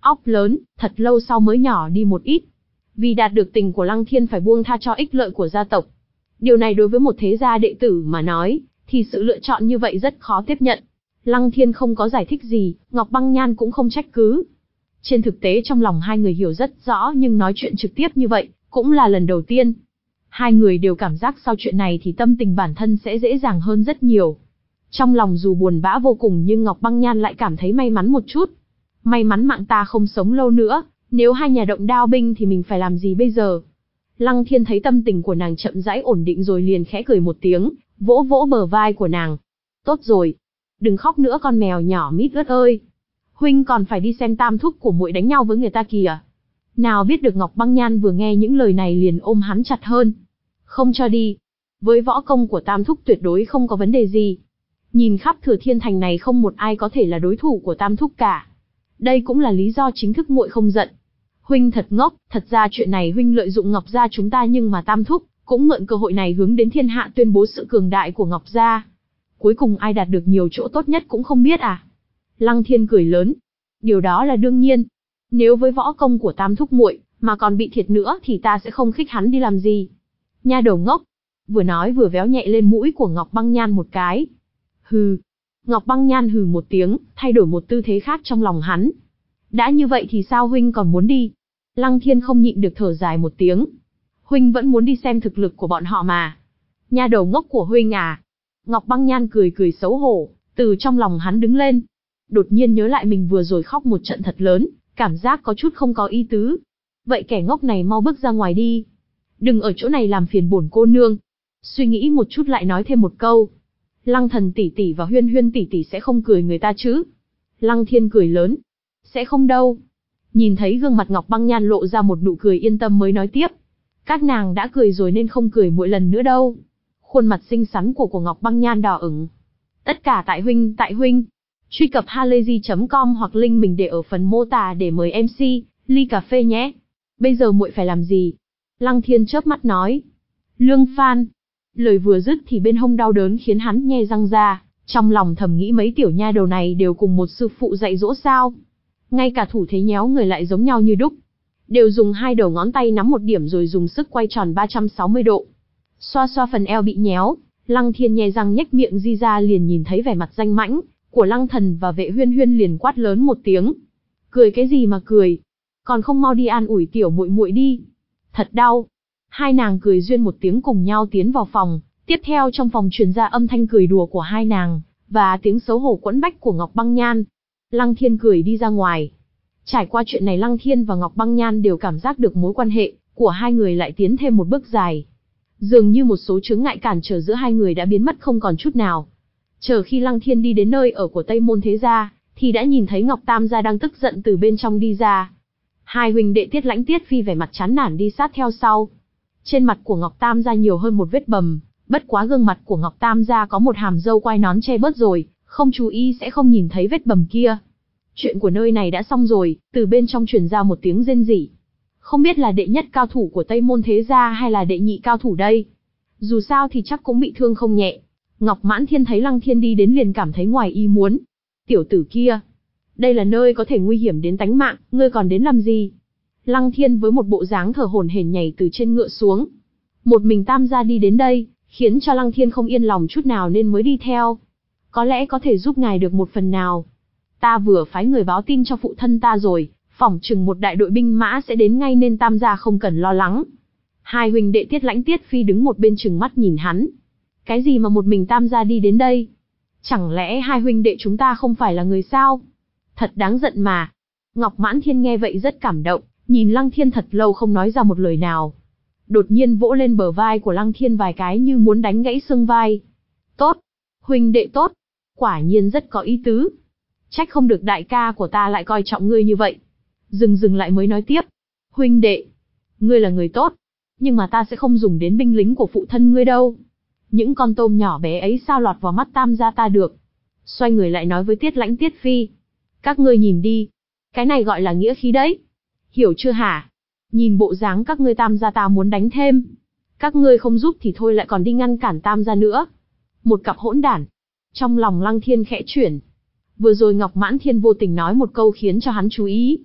óc lớn, thật lâu sau mới nhỏ đi một ít. Vì đạt được tình của Lăng Thiên phải buông tha cho ích lợi của gia tộc. Điều này đối với một thế gia đệ tử mà nói, thì sự lựa chọn như vậy rất khó tiếp nhận. Lăng Thiên không có giải thích gì, Ngọc Băng Nhan cũng không trách cứ. Trên thực tế trong lòng hai người hiểu rất rõ nhưng nói chuyện trực tiếp như vậy, cũng là lần đầu tiên. Hai người đều cảm giác sau chuyện này thì tâm tình bản thân sẽ dễ dàng hơn rất nhiều. Trong lòng dù buồn bã vô cùng nhưng Ngọc Băng Nhan lại cảm thấy may mắn một chút. May mắn mạng ta không sống lâu nữa, nếu hai nhà động đao binh thì mình phải làm gì bây giờ? Lăng Thiên thấy tâm tình của nàng chậm rãi ổn định rồi liền khẽ cười một tiếng, vỗ vỗ bờ vai của nàng. Tốt rồi, đừng khóc nữa con mèo nhỏ mít ướt ơi. Huynh còn phải đi xem tam thúc của muội đánh nhau với người ta kìa. Nào biết được Ngọc Băng Nhan vừa nghe những lời này liền ôm hắn chặt hơn. Không cho đi. Với võ công của tam thúc tuyệt đối không có vấn đề gì. Nhìn khắp Thừa Thiên Thành này không một ai có thể là đối thủ của tam thúc cả. Đây cũng là lý do chính thức muội không giận. Huynh thật ngốc, thật ra chuyện này huynh lợi dụng Ngọc gia chúng ta nhưng mà tam thúc cũng mượn cơ hội này hướng đến thiên hạ tuyên bố sự cường đại của Ngọc gia. Cuối cùng ai đạt được nhiều chỗ tốt nhất cũng không biết à? Lăng Thiên cười lớn. Điều đó là đương nhiên. Nếu với võ công của tam thúc muội mà còn bị thiệt nữa thì ta sẽ không khích hắn đi làm gì. Nha đầu ngốc. Vừa nói vừa véo nhẹ lên mũi của Ngọc Băng Nhan một cái. Hừ. Ngọc Băng Nhan hừ một tiếng, thay đổi một tư thế khác trong lòng hắn. Đã như vậy thì sao huynh còn muốn đi? Lăng Thiên không nhịn được thở dài một tiếng. Huynh vẫn muốn đi xem thực lực của bọn họ mà. Nha đầu ngốc của huynh à. Ngọc Băng Nhan cười cười xấu hổ, từ trong lòng hắn đứng lên. Đột nhiên nhớ lại mình vừa rồi khóc một trận thật lớn, cảm giác có chút không có ý tứ. Vậy kẻ ngốc này mau bước ra ngoài đi. Đừng ở chỗ này làm phiền bổn cô nương. Suy nghĩ một chút lại nói thêm một câu. Lăng Thần tỷ tỷ và Huyên Huyên tỷ tỷ sẽ không cười người ta chứ? Lăng Thiên cười lớn. Sẽ không đâu. Nhìn thấy gương mặt Ngọc Băng Nhan lộ ra một nụ cười yên tâm mới nói tiếp. Các nàng đã cười rồi nên không cười mỗi lần nữa đâu. Khuôn mặt xinh xắn của của Ngọc Băng Nhan đỏ ửng. Tất cả tại huynh, tại huynh. Truy cập halayzi chấm com hoặc link mình để ở phần mô tả để mời em xê, ly cà phê nhé. Bây giờ muội phải làm gì? Lăng Thiên chớp mắt nói. Lương Phan. Lời vừa dứt thì bên hông đau đớn khiến hắn nhe răng ra, trong lòng thầm nghĩ mấy tiểu nha đầu này đều cùng một sư phụ dạy dỗ sao. Ngay cả thủ thế nhéo người lại giống nhau như đúc. Đều dùng hai đầu ngón tay nắm một điểm rồi dùng sức quay tròn ba trăm sáu mươi độ. Xoa xoa phần eo bị nhéo, Lăng Thiên nhe răng nhếch miệng di ra liền nhìn thấy vẻ mặt danh mãnh của Lăng Thần và Vệ Huyên Huyên liền quát lớn một tiếng. Cười cái gì mà cười? Còn không mau đi an ủi tiểu muội muội đi. Thật đau. Hai nàng cười duyên một tiếng cùng nhau tiến vào phòng, tiếp theo trong phòng truyền ra âm thanh cười đùa của hai nàng, và tiếng xấu hổ quẫn bách của Ngọc Băng Nhan. Lăng Thiên cười đi ra ngoài. Trải qua chuyện này Lăng Thiên và Ngọc Băng Nhan đều cảm giác được mối quan hệ của hai người lại tiến thêm một bước dài. Dường như một số chướng ngại cản trở giữa hai người đã biến mất không còn chút nào. Chờ khi Lăng Thiên đi đến nơi ở của Tây Môn Thế Gia, thì đã nhìn thấy Ngọc Tam Gia đang tức giận từ bên trong đi ra. Hai huynh đệ Tiết Lãnh Tiết Phi vẻ mặt chán nản đi sát theo sau. Trên mặt của Ngọc Tam Gia nhiều hơn một vết bầm, bất quá gương mặt của Ngọc Tam Gia có một hàm râu quai nón che bớt rồi, không chú ý sẽ không nhìn thấy vết bầm kia. Chuyện của nơi này đã xong rồi, từ bên trong truyền ra một tiếng rên rỉ. Không biết là đệ nhất cao thủ của Tây Môn Thế Gia hay là đệ nhị cao thủ đây. Dù sao thì chắc cũng bị thương không nhẹ. Ngọc Mãn Thiên thấy Lăng Thiên đi đến liền cảm thấy ngoài ý muốn. Tiểu tử kia, đây là nơi có thể nguy hiểm đến tánh mạng, ngươi còn đến làm gì? Lăng Thiên với một bộ dáng thở hổn hển nhảy từ trên ngựa xuống. Một mình Tam gia đi đến đây, khiến cho Lăng Thiên không yên lòng chút nào nên mới đi theo. Có lẽ có thể giúp ngài được một phần nào. Ta vừa phái người báo tin cho phụ thân ta rồi, phỏng chừng một đại đội binh mã sẽ đến ngay nên Tam gia không cần lo lắng. Hai huynh đệ Tiết Lãnh Tiết Phi đứng một bên trừng mắt nhìn hắn. Cái gì mà một mình Tam gia đi đến đây? Chẳng lẽ hai huynh đệ chúng ta không phải là người sao? Thật đáng giận mà. Ngọc Mãn Thiên nghe vậy rất cảm động, nhìn Lăng Thiên thật lâu không nói ra một lời nào. Đột nhiên vỗ lên bờ vai của Lăng Thiên vài cái như muốn đánh gãy xương vai. Tốt, huynh đệ tốt, quả nhiên rất có ý tứ. Trách không được đại ca của ta lại coi trọng ngươi như vậy. Dừng dừng lại mới nói tiếp. Huynh đệ, ngươi là người tốt, nhưng mà ta sẽ không dùng đến binh lính của phụ thân ngươi đâu. Những con tôm nhỏ bé ấy sao lọt vào mắt Tam gia ta được. Xoay người lại nói với Tiết Lãnh Tiết Phi. Các ngươi nhìn đi, cái này gọi là nghĩa khí đấy. Hiểu chưa hả? Nhìn bộ dáng các ngươi Tam gia ta muốn đánh thêm. Các ngươi không giúp thì thôi lại còn đi ngăn cản Tam gia nữa. Một cặp hỗn đản. Trong lòng Lăng Thiên khẽ chuyển. Vừa rồi Ngọc Mãn Thiên vô tình nói một câu khiến cho hắn chú ý.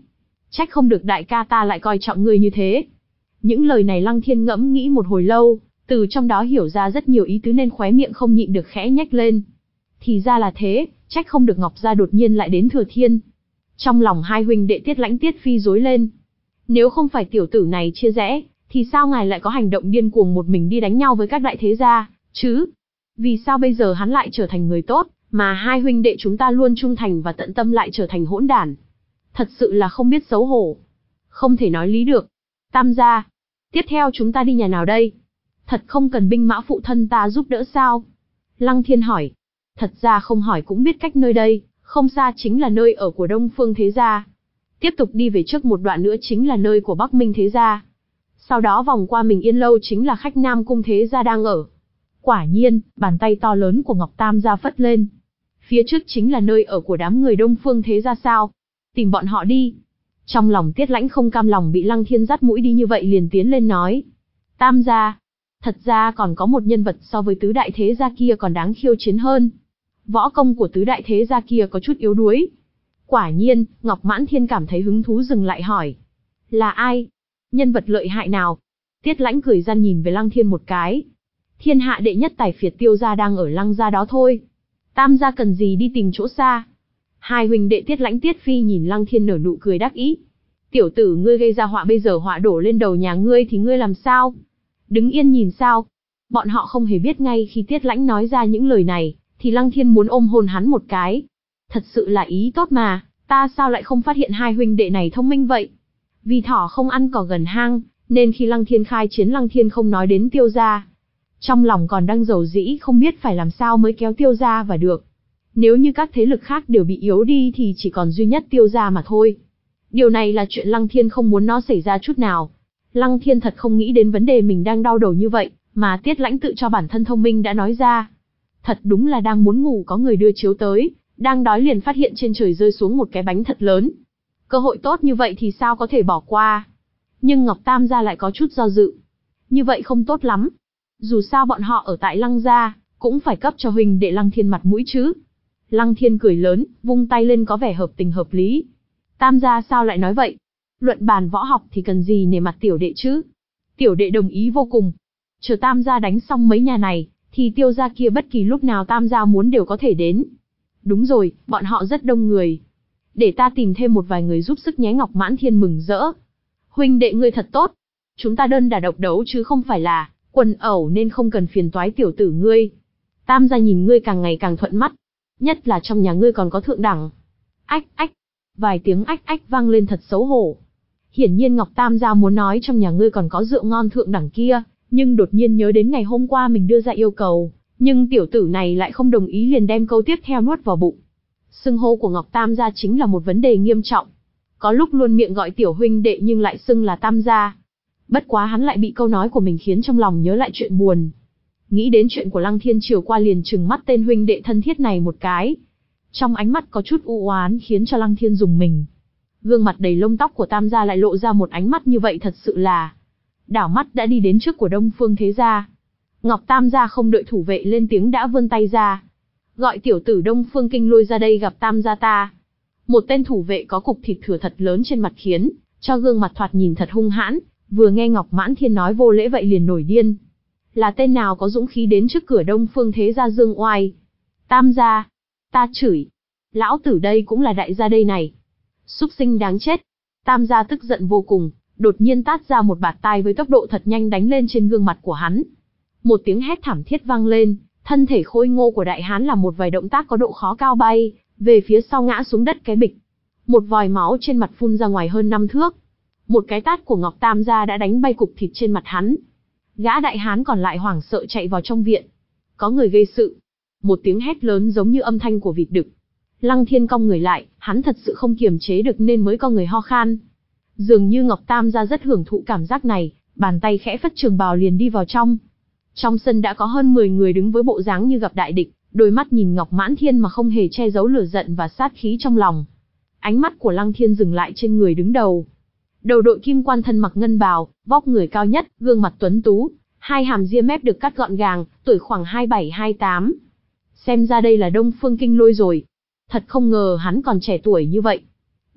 Trách không được đại ca ta lại coi trọng ngươi như thế. Những lời này Lăng Thiên ngẫm nghĩ một hồi lâu, từ trong đó hiểu ra rất nhiều ý tứ nên khóe miệng không nhịn được khẽ nhếch lên. Thì ra là thế, trách không được Ngọc gia đột nhiên lại đến Thừa Thiên. Trong lòng hai huynh đệ Tiết Lãnh Tiết Phi rối lên. Nếu không phải tiểu tử này chia rẽ, thì sao ngài lại có hành động điên cuồng một mình đi đánh nhau với các đại thế gia, chứ? Vì sao bây giờ hắn lại trở thành người tốt, mà hai huynh đệ chúng ta luôn trung thành và tận tâm lại trở thành hỗn đản? Thật sự là không biết xấu hổ. Không thể nói lý được. Tam gia, tiếp theo chúng ta đi nhà nào đây? Thật không cần binh mã phụ thân ta giúp đỡ sao? Lăng Thiên hỏi. Thật ra không hỏi cũng biết cách nơi đây, không xa chính là nơi ở của Đông Phương Thế Gia. Tiếp tục đi về trước một đoạn nữa chính là nơi của Bắc Minh Thế Gia. Sau đó vòng qua Mình Yên Lâu chính là khách Nam Cung Thế Gia đang ở. Quả nhiên, bàn tay to lớn của Ngọc Tam gia phất lên. Phía trước chính là nơi ở của đám người Đông Phương Thế Gia sao? Tìm bọn họ đi. Trong lòng Tiết Lãnh không cam lòng bị Lăng Thiên dắt mũi đi như vậy liền tiến lên nói. Tam gia, thật ra còn có một nhân vật so với tứ đại thế gia kia còn đáng khiêu chiến hơn. Võ công của tứ đại thế gia kia có chút yếu đuối. Quả nhiên, Ngọc Mãn Thiên cảm thấy hứng thú dừng lại hỏi. Là ai? Nhân vật lợi hại nào? Tiết Lãnh cười gian nhìn về Lăng Thiên một cái. Thiên hạ đệ nhất tài phiệt Tiêu gia đang ở Lăng gia đó thôi. Tam gia cần gì đi tìm chỗ xa? Hai huynh đệ Tiết Lãnh Tiết Phi nhìn Lăng Thiên nở nụ cười đắc ý. Tiểu tử ngươi gây ra họa, bây giờ họa đổ lên đầu nhà ngươi thì ngươi làm sao? Đứng yên nhìn sao? Bọn họ không hề biết ngay khi Tiết Lãnh nói ra những lời này, thì Lăng Thiên muốn ôm hôn hắn một cái. Thật sự là ý tốt mà, ta sao lại không phát hiện hai huynh đệ này thông minh vậy? Vì thỏ không ăn cỏ gần hang, nên khi Lăng Thiên khai chiến Lăng Thiên không nói đến Tiêu gia. Trong lòng còn đang dầu dĩ không biết phải làm sao mới kéo Tiêu gia vào được. Nếu như các thế lực khác đều bị yếu đi thì chỉ còn duy nhất Tiêu gia mà thôi. Điều này là chuyện Lăng Thiên không muốn nó xảy ra chút nào. Lăng Thiên thật không nghĩ đến vấn đề mình đang đau đầu như vậy, mà Tiết Lãnh tự cho bản thân thông minh đã nói ra. Thật đúng là đang muốn ngủ có người đưa chiếu tới, đang đói liền phát hiện trên trời rơi xuống một cái bánh thật lớn. Cơ hội tốt như vậy thì sao có thể bỏ qua. Nhưng Ngọc Tam gia lại có chút do dự. Như vậy không tốt lắm. Dù sao bọn họ ở tại Lăng gia, cũng phải cấp cho huynh đệ Lăng Thiên mặt mũi chứ. Lăng Thiên cười lớn, vung tay lên có vẻ hợp tình hợp lý. Tam gia sao lại nói vậy? Luận bàn võ học thì cần gì nể mặt tiểu đệ chứ? Tiểu đệ đồng ý vô cùng. Chờ Tam gia đánh xong mấy nhà này, thì Tiêu gia kia bất kỳ lúc nào Tam gia muốn đều có thể đến. Đúng rồi, bọn họ rất đông người. Để ta tìm thêm một vài người giúp sức nhé. Ngọc Mãn Thiên mừng rỡ. Huynh đệ ngươi thật tốt. Chúng ta đơn đả độc đấu chứ không phải là quần ẩu nên không cần phiền toái tiểu tử ngươi. Tam gia nhìn ngươi càng ngày càng thuận mắt. Nhất là trong nhà ngươi còn có thượng đẳng. Ách ách. Vài tiếng ách ách vang lên thật xấu hổ. Hiển nhiên Ngọc Tam gia muốn nói trong nhà ngươi còn có rượu ngon thượng đẳng kia, nhưng đột nhiên nhớ đến ngày hôm qua mình đưa ra yêu cầu, nhưng tiểu tử này lại không đồng ý liền đem câu tiếp theo nuốt vào bụng. Xưng hô của Ngọc Tam gia chính là một vấn đề nghiêm trọng. Có lúc luôn miệng gọi tiểu huynh đệ nhưng lại xưng là Tam gia. Bất quá hắn lại bị câu nói của mình khiến trong lòng nhớ lại chuyện buồn. Nghĩ đến chuyện của Lăng Thiên chiều qua liền trừng mắt tên huynh đệ thân thiết này một cái. Trong ánh mắt có chút u oán khiến cho Lăng Thiên rùng mình. Gương mặt đầy lông tóc của Tam gia lại lộ ra một ánh mắt như vậy thật sự là. Đảo mắt đã đi đến trước của Đông Phương Thế Gia. Ngọc Tam gia không đợi thủ vệ lên tiếng đã vươn tay ra. Gọi tiểu tử Đông Phương Kinh Lôi ra đây gặp Tam gia ta. Một tên thủ vệ có cục thịt thừa thật lớn trên mặt khiến cho gương mặt thoạt nhìn thật hung hãn, vừa nghe Ngọc Mãn Thiên nói vô lễ vậy liền nổi điên. Là tên nào có dũng khí đến trước cửa Đông Phương Thế Gia dương oai? Tam gia, ta chửi. Lão tử đây cũng là đại gia đây này. Súc sinh đáng chết. Tam gia tức giận vô cùng, đột nhiên tát ra một bạt tai với tốc độ thật nhanh đánh lên trên gương mặt của hắn. Một tiếng hét thảm thiết vang lên, thân thể khôi ngô của đại hán làm một vài động tác có độ khó cao bay về phía sau ngã xuống đất cái bịch. Một vòi máu trên mặt phun ra ngoài hơn năm thước. Một cái tát của Ngọc Tam gia đã đánh bay cục thịt trên mặt hắn. Gã đại hán còn lại hoảng sợ chạy vào trong viện. Có người gây sự. Một tiếng hét lớn giống như âm thanh của vịt đực. Lăng Thiên cong người lại, hắn thật sự không kiềm chế được nên mới có người ho khan. Dường như Ngọc Tam gia rất hưởng thụ cảm giác này, bàn tay khẽ phất trường bào liền đi vào trong. Trong sân đã có hơn mười người đứng với bộ dáng như gặp đại địch, đôi mắt nhìn Ngọc Mãn Thiên mà không hề che giấu lửa giận và sát khí trong lòng. Ánh mắt của Lăng Thiên dừng lại trên người đứng đầu. Đầu đội kim quan thân mặc ngân bào, vóc người cao nhất, gương mặt tuấn tú, hai hàm ria mép được cắt gọn gàng, tuổi khoảng hai bảy hai tám. Xem ra đây là Đông Phương Kinh Lôi rồi. Thật không ngờ hắn còn trẻ tuổi như vậy.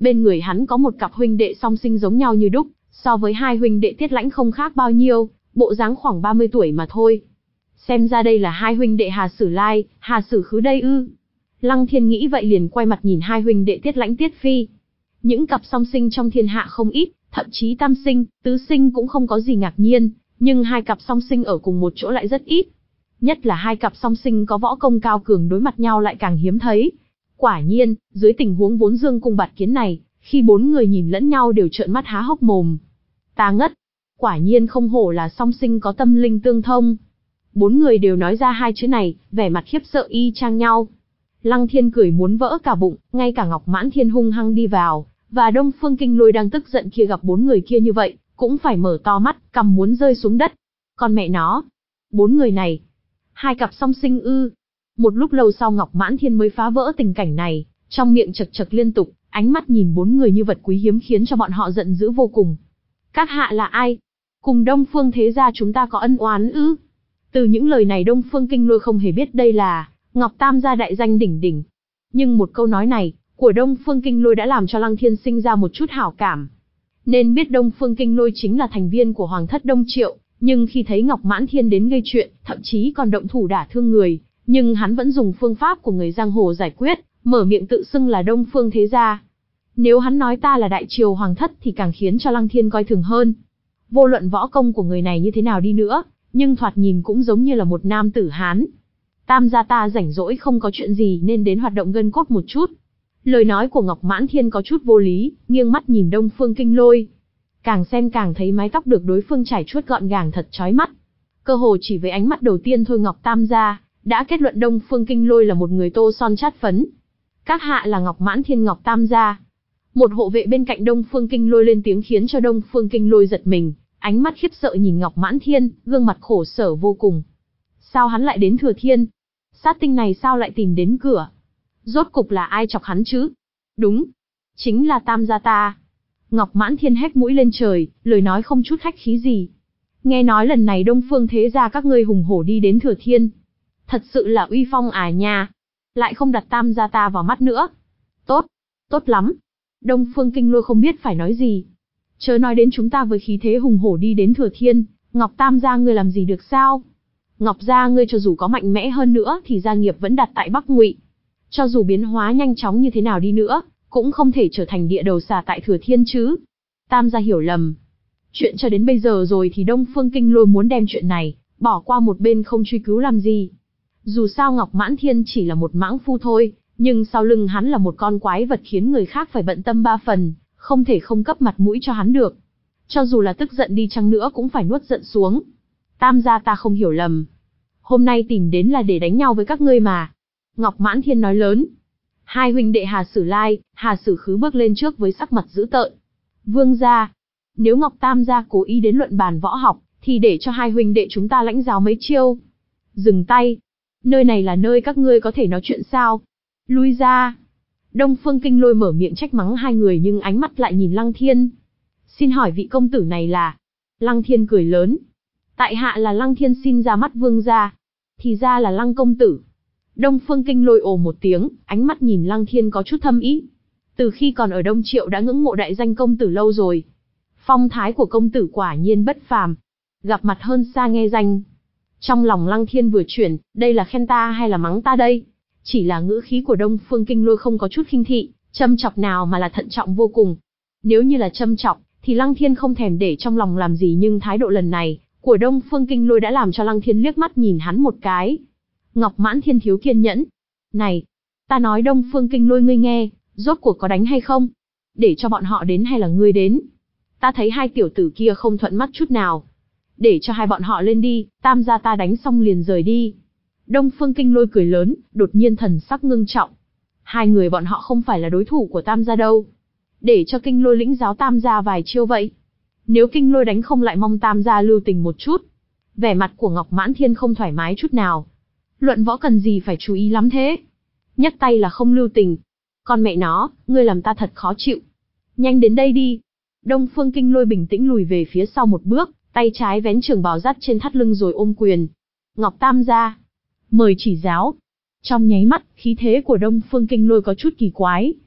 Bên người hắn có một cặp huynh đệ song sinh giống nhau như đúc, so với hai huynh đệ Tiết Lãnh không khác bao nhiêu, bộ dáng khoảng ba mươi tuổi mà thôi. Xem ra đây là hai huynh đệ Hà Sử Lai, Hà Sử Khứ đây ư? Lăng Thiên nghĩ vậy liền quay mặt nhìn hai huynh đệ Tiết Lãnh Tiết Phi. Những cặp song sinh trong thiên hạ không ít, thậm chí tam sinh, tứ sinh cũng không có gì ngạc nhiên, nhưng hai cặp song sinh ở cùng một chỗ lại rất ít. Nhất là hai cặp song sinh có võ công cao cường đối mặt nhau lại càng hiếm thấy. Quả nhiên, dưới tình huống vốn dương cung bạt kiến này, khi bốn người nhìn lẫn nhau đều trợn mắt há hốc mồm. Ta ngất. Quả nhiên không hổ là song sinh có tâm linh tương thông. Bốn người đều nói ra hai chữ này, vẻ mặt khiếp sợ y chang nhau. Lăng Thiên cười muốn vỡ cả bụng, ngay cả Ngọc Mãn Thiên hung hăng đi vào, và Đông Phương Kinh Lôi đang tức giận kia gặp bốn người kia như vậy, cũng phải mở to mắt, cằm muốn rơi xuống đất. Con mẹ nó, bốn người này, hai cặp song sinh ư? Một lúc lâu sau Ngọc Mãn Thiên mới phá vỡ tình cảnh này, trong miệng chật chật liên tục, ánh mắt nhìn bốn người như vật quý hiếm khiến cho bọn họ giận dữ vô cùng. Các hạ là ai? Cùng Đông Phương thế gia chúng ta có ân oán ư? Từ những lời này Đông Phương Kinh Lôi không hề biết đây là Ngọc Tam gia đại danh đỉnh đỉnh. Nhưng một câu nói này của Đông Phương Kinh Lôi đã làm cho Lăng Thiên sinh ra một chút hảo cảm. Nên biết Đông Phương Kinh Lôi chính là thành viên của Hoàng thất Đông Triệu, nhưng khi thấy Ngọc Mãn Thiên đến gây chuyện, thậm chí còn động thủ đả thương người, nhưng hắn vẫn dùng phương pháp của người giang hồ giải quyết, mở miệng tự xưng là Đông Phương thế gia. Nếu hắn nói ta là đại triều hoàng thất thì càng khiến cho Lăng Thiên coi thường hơn. Vô luận võ công của người này như thế nào đi nữa, nhưng thoạt nhìn cũng giống như là một nam tử Hán. Tam gia ta rảnh rỗi không có chuyện gì nên đến hoạt động gân cốt một chút. Lời nói của Ngọc Mãn Thiên có chút vô lý, nghiêng mắt nhìn Đông Phương Kinh Lôi. Càng xem càng thấy mái tóc được đối phương trải chuốt gọn gàng thật chói mắt. Cơ hồ chỉ với ánh mắt đầu tiên thôi Ngọc Tam gia đã kết luận Đông Phương Kinh Lôi là một người tô son chát phấn. Các hạ là Ngọc Mãn Thiên Ngọc Tam gia. Một hộ vệ bên cạnh Đông Phương Kinh Lôi lên tiếng khiến cho Đông Phương Kinh Lôi giật mình, ánh mắt khiếp sợ nhìn Ngọc Mãn Thiên, gương mặt khổ sở vô cùng. Sao hắn lại đến Thừa Thiên? Sát tinh này sao lại tìm đến cửa? Rốt cục là ai chọc hắn chứ? Đúng, chính là Tam gia ta. Ngọc Mãn Thiên hét mũi lên trời, lời nói không chút khách khí gì. Nghe nói lần này Đông Phương thế gia các ngươi hùng hổ đi đến Thừa Thiên. Thật sự là uy phong à nha. Lại không đặt Tam gia ta vào mắt nữa. Tốt, tốt lắm. Đông Phương Kinh Lôi không biết phải nói gì. Chớ nói đến chúng ta với khí thế hùng hổ đi đến Thừa Thiên, Ngọc Tam gia ngươi làm gì được sao? Ngọc gia ngươi cho dù có mạnh mẽ hơn nữa thì gia nghiệp vẫn đặt tại Bắc Ngụy. Cho dù biến hóa nhanh chóng như thế nào đi nữa, cũng không thể trở thành địa đầu xà tại Thừa Thiên chứ. Tam gia hiểu lầm. Chuyện cho đến bây giờ rồi thì Đông Phương Kinh Lôi muốn đem chuyện này bỏ qua một bên không truy cứu làm gì. Dù sao Ngọc Mãn Thiên chỉ là một mãng phu thôi, nhưng sau lưng hắn là một con quái vật khiến người khác phải bận tâm ba phần, không thể không cấp mặt mũi cho hắn được. Cho dù là tức giận đi chăng nữa cũng phải nuốt giận xuống. Tam gia ta không hiểu lầm. Hôm nay tìm đến là để đánh nhau với các ngươi mà. Ngọc Mãn Thiên nói lớn. Hai huynh đệ Hà Sử Lai, Hà Sử Khứ bước lên trước với sắc mặt dữ tợn. Vương gia, nếu Ngọc Tam gia cố ý đến luận bàn võ học, thì để cho hai huynh đệ chúng ta lãnh giáo mấy chiêu. Dừng tay. Nơi này là nơi các ngươi có thể nói chuyện sao? Lui ra. Đông Phương Kinh Lôi mở miệng trách mắng hai người nhưng ánh mắt lại nhìn Lăng Thiên. Xin hỏi vị công tử này là? Lăng Thiên cười lớn. Tại hạ là Lăng Thiên xin ra mắt vương gia. Thì ra là Lăng công tử. Đông Phương Kinh Lôi ồ một tiếng, ánh mắt nhìn Lăng Thiên có chút thâm ý. Từ khi còn ở Đông Triệu đã ngưỡng mộ đại danh công tử lâu rồi. Phong thái của công tử quả nhiên bất phàm. Gặp mặt hơn xa nghe danh. Trong lòng Lăng Thiên vừa chuyển, đây là khen ta hay là mắng ta đây? Chỉ là ngữ khí của Đông Phương Kinh Lôi không có chút khinh thị, châm chọc nào mà là thận trọng vô cùng. Nếu như là châm chọc, thì Lăng Thiên không thèm để trong lòng làm gì, nhưng thái độ lần này của Đông Phương Kinh Lôi đã làm cho Lăng Thiên liếc mắt nhìn hắn một cái. Ngọc Mãn Thiên thiếu kiên nhẫn. Này, ta nói Đông Phương Kinh Lôi ngươi nghe, rốt cuộc có đánh hay không? Để cho bọn họ đến hay là ngươi đến? Ta thấy hai tiểu tử kia không thuận mắt chút nào. Để cho hai bọn họ lên đi, Tam gia ta đánh xong liền rời đi. Đông Phương Kinh Lôi cười lớn, đột nhiên thần sắc ngưng trọng. Hai người bọn họ không phải là đối thủ của Tam gia đâu. Để cho Kinh Lôi lĩnh giáo Tam gia vài chiêu vậy. Nếu Kinh Lôi đánh không lại mong Tam gia lưu tình một chút. Vẻ mặt của Ngọc Mãn Thiên không thoải mái chút nào. Luận võ cần gì phải chú ý lắm thế? Nhấc tay là không lưu tình. Con mẹ nó, ngươi làm ta thật khó chịu. Nhanh đến đây đi. Đông Phương Kinh Lôi bình tĩnh lùi về phía sau một bước, tay trái vén trường bào dắt trên thắt lưng rồi ôm quyền. Ngọc Tam gia, mời chỉ giáo. Trong nháy mắt, khí thế của Đông Phương Kinh Lôi có chút kỳ quái.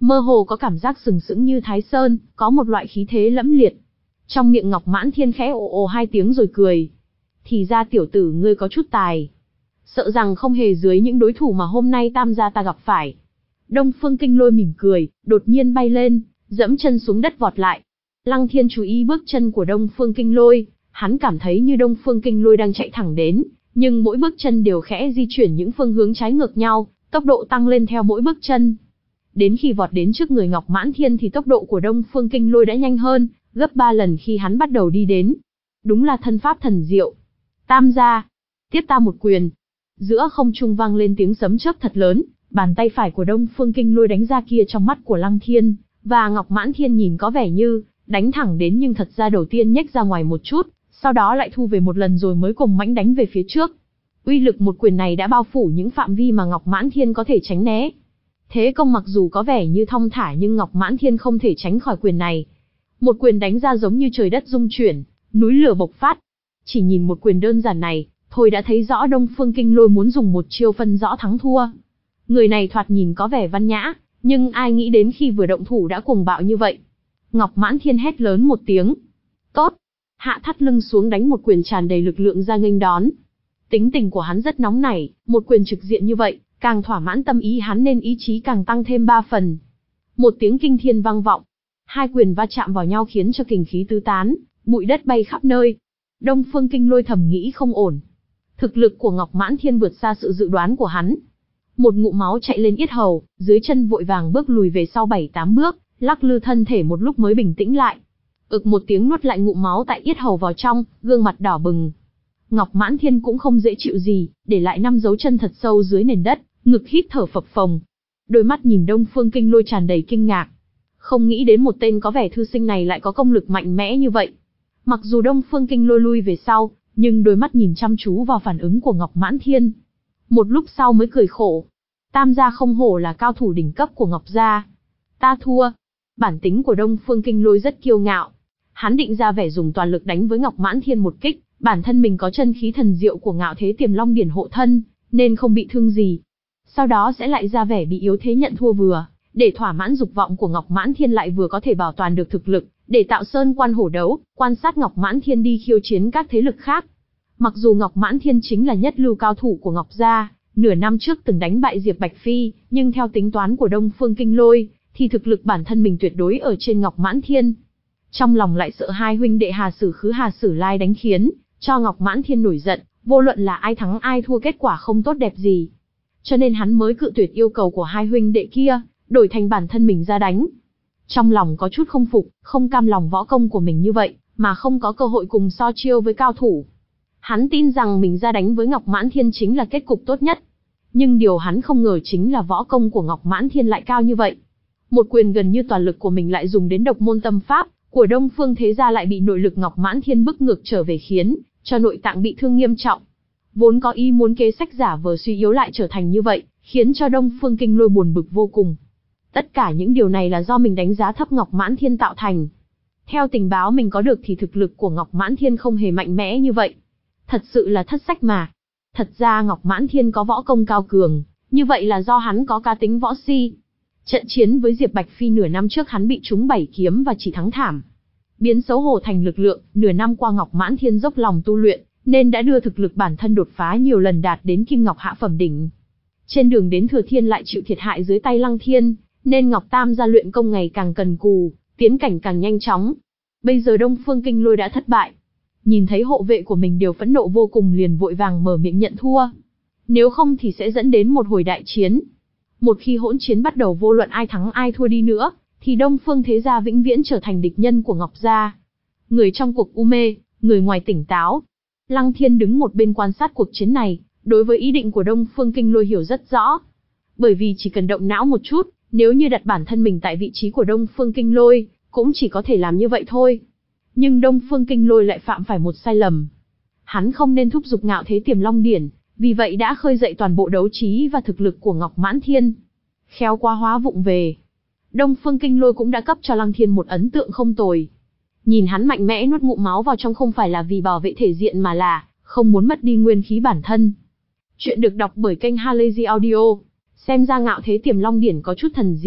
mơ hồ có cảm giác sừng sững như Thái Sơn, có một loại khí thế lẫm liệt. Trong miệng Ngọc Mãn Thiên khẽ ồ ồ hai tiếng rồi cười. Thì ra tiểu tử ngươi có chút tài. Sợ rằng không hề dưới những đối thủ mà hôm nay Tam gia ta gặp phải. Đông Phương Kinh Lôi mỉm cười, đột nhiên bay lên, dẫm chân xuống đất vọt lại. Lăng Thiên chú ý bước chân của Đông Phương Kinh Lôi, hắn cảm thấy như Đông Phương Kinh Lôi đang chạy thẳng đến, nhưng mỗi bước chân đều khẽ di chuyển những phương hướng trái ngược nhau, tốc độ tăng lên theo mỗi bước chân. Đến khi vọt đến trước người Ngọc Mãn Thiên thì tốc độ của Đông Phương Kinh Lôi đã nhanh hơn, gấp ba lần khi hắn bắt đầu đi đến. Đúng là thân pháp thần diệu. Tam gia, tiếp ta một quyền. Giữa không trung vang lên tiếng sấm chớp thật lớn, bàn tay phải của Đông Phương Kinh Lôi đánh ra kia trong mắt của Lăng Thiên, và Ngọc Mãn Thiên nhìn có vẻ như đánh thẳng đến, nhưng thật ra đầu tiên nhếch ra ngoài một chút, sau đó lại thu về một lần rồi mới cùng mãnh đánh về phía trước. Uy lực một quyền này đã bao phủ những phạm vi mà Ngọc Mãn Thiên có thể tránh né. Thế công mặc dù có vẻ như thong thả nhưng Ngọc Mãn Thiên không thể tránh khỏi quyền này. Một quyền đánh ra giống như trời đất rung chuyển, núi lửa bộc phát. Chỉ nhìn một quyền đơn giản này, thôi đã thấy rõ Đông Phương Kinh Lôi muốn dùng một chiêu phân rõ thắng thua. Người này thoạt nhìn có vẻ văn nhã, nhưng ai nghĩ đến khi vừa động thủ đã cuồng bạo như vậy. Ngọc Mãn Thiên hét lớn một tiếng. Tốt! Hạ thắt lưng xuống đánh một quyền tràn đầy lực lượng ra nghênh đón. Tính tình của hắn rất nóng nảy, một quyền trực diện như vậy, càng thỏa mãn tâm ý hắn nên ý chí càng tăng thêm ba phần. Một tiếng kinh thiên vang vọng. Hai quyền va chạm vào nhau khiến cho kình khí tứ tán, bụi đất bay khắp nơi. Đông Phương Kinh Lôi thầm nghĩ không ổn. Thực lực của Ngọc Mãn Thiên vượt xa sự dự đoán của hắn. Một ngụm máu chạy lên yết hầu, dưới chân vội vàng bước lùi về sau bảy tám bước, lắc lư thân thể một lúc mới bình tĩnh lại. Ực một tiếng nuốt lại ngụm máu tại yết hầu vào trong, gương mặt đỏ bừng. Ngọc Mãn Thiên cũng không dễ chịu gì, để lại năm dấu chân thật sâu dưới nền đất, ngực hít thở phập phồng. Đôi mắt nhìn Đông Phương Kinh Lôi tràn đầy kinh ngạc. Không nghĩ đến một tên có vẻ thư sinh này lại có công lực mạnh mẽ như vậy. Mặc dù Đông Phương Kinh Lôi lui về sau, nhưng đôi mắt nhìn chăm chú vào phản ứng của Ngọc Mãn Thiên. Một lúc sau mới cười khổ. Tam gia không hổ là cao thủ đỉnh cấp của Ngọc gia. Ta thua. Bản tính của Đông Phương Kinh Lôi rất kiêu ngạo. Hắn định ra vẻ dùng toàn lực đánh với Ngọc Mãn Thiên một kích, bản thân mình có chân khí thần diệu của Ngạo Thế Tiềm Long Điển hộ thân, nên không bị thương gì. Sau đó sẽ lại ra vẻ bị yếu thế nhận thua vừa, để thỏa mãn dục vọng của Ngọc Mãn Thiên lại vừa có thể bảo toàn được thực lực, để tạo sơn quan hổ đấu, quan sát Ngọc Mãn Thiên đi khiêu chiến các thế lực khác. Mặc dù Ngọc Mãn Thiên chính là nhất lưu cao thủ của Ngọc gia, nửa năm trước từng đánh bại Diệp Bạch Phi, nhưng theo tính toán của Đông Phương Kinh Lôi, thì thực lực bản thân mình tuyệt đối ở trên Ngọc Mãn Thiên. Trong lòng lại sợ hai huynh đệ Hà Sử Khứ Hà Sử Lai đánh khiến cho Ngọc Mãn Thiên nổi giận, vô luận là ai thắng ai thua kết quả không tốt đẹp gì. Cho nên hắn mới cự tuyệt yêu cầu của hai huynh đệ kia, đổi thành bản thân mình ra đánh. Trong lòng có chút không phục, không cam lòng võ công của mình như vậy, mà không có cơ hội cùng so chiêu với cao thủ. Hắn tin rằng mình ra đánh với Ngọc Mãn Thiên chính là kết cục tốt nhất. Nhưng điều hắn không ngờ chính là võ công của Ngọc Mãn Thiên lại cao như vậy. Một quyền gần như toàn lực của mình lại dùng đến độc môn tâm pháp của Đông Phương thế gia lại bị nội lực Ngọc Mãn Thiên bức ngược trở về khiến cho nội tạng bị thương nghiêm trọng. Vốn có ý muốn kế sách giả vờ suy yếu lại trở thành như vậy, khiến cho Đông Phương Kinh Lôi buồn bực vô cùng. Tất cả những điều này là do mình đánh giá thấp Ngọc Mãn Thiên tạo thành. Theo tình báo mình có được thì thực lực của Ngọc Mãn Thiên không hề mạnh mẽ như vậy. Thật sự là thất sách mà. Thật ra Ngọc Mãn Thiên có võ công cao cường, như vậy là do hắn có cá tính võ si. Trận chiến với Diệp Bạch Phi nửa năm trước hắn bị trúng bảy kiếm và chỉ thắng thảm. Biến xấu hổ thành lực lượng, nửa năm qua Ngọc Mãn Thiên dốc lòng tu luyện, nên đã đưa thực lực bản thân đột phá nhiều lần đạt đến Kim Ngọc hạ phẩm đỉnh. Trên đường đến Thừa Thiên lại chịu thiệt hại dưới tay Lăng Thiên, nên Ngọc Tam gia luyện công ngày càng cần cù, tiến cảnh càng nhanh chóng. Bây giờ Đông Phương Kinh Lôi đã thất bại. Nhìn thấy hộ vệ của mình đều phẫn nộ vô cùng liền vội vàng mở miệng nhận thua. Nếu không thì sẽ dẫn đến một hồi đại chiến. Một khi hỗn chiến bắt đầu vô luận ai thắng ai thua đi nữa, thì Đông Phương thế gia vĩnh viễn trở thành địch nhân của Ngọc gia. Người trong cuộc u mê, người ngoài tỉnh táo. Lăng Thiên đứng một bên quan sát cuộc chiến này, đối với ý định của Đông Phương Kinh Lôi hiểu rất rõ. Bởi vì chỉ cần động não một chút, nếu như đặt bản thân mình tại vị trí của Đông Phương Kinh Lôi, cũng chỉ có thể làm như vậy thôi. Nhưng Đông Phương Kinh Lôi lại phạm phải một sai lầm. Hắn không nên thúc giục Ngạo Thế Tiềm Long Điển, vì vậy đã khơi dậy toàn bộ đấu trí và thực lực của Ngọc Mãn Thiên. Khéo quá hóa vụng về. Đông Phương Kinh Lôi cũng đã cấp cho Lăng Thiên một ấn tượng không tồi. Nhìn hắn mạnh mẽ nuốt ngụm máu vào trong không phải là vì bảo vệ thể diện mà là không muốn mất đi nguyên khí bản thân. Chuyện được đọc bởi kênh Halazy Audio. Xem ra Ngạo Thế Tiềm Long Điển có chút thần diệu,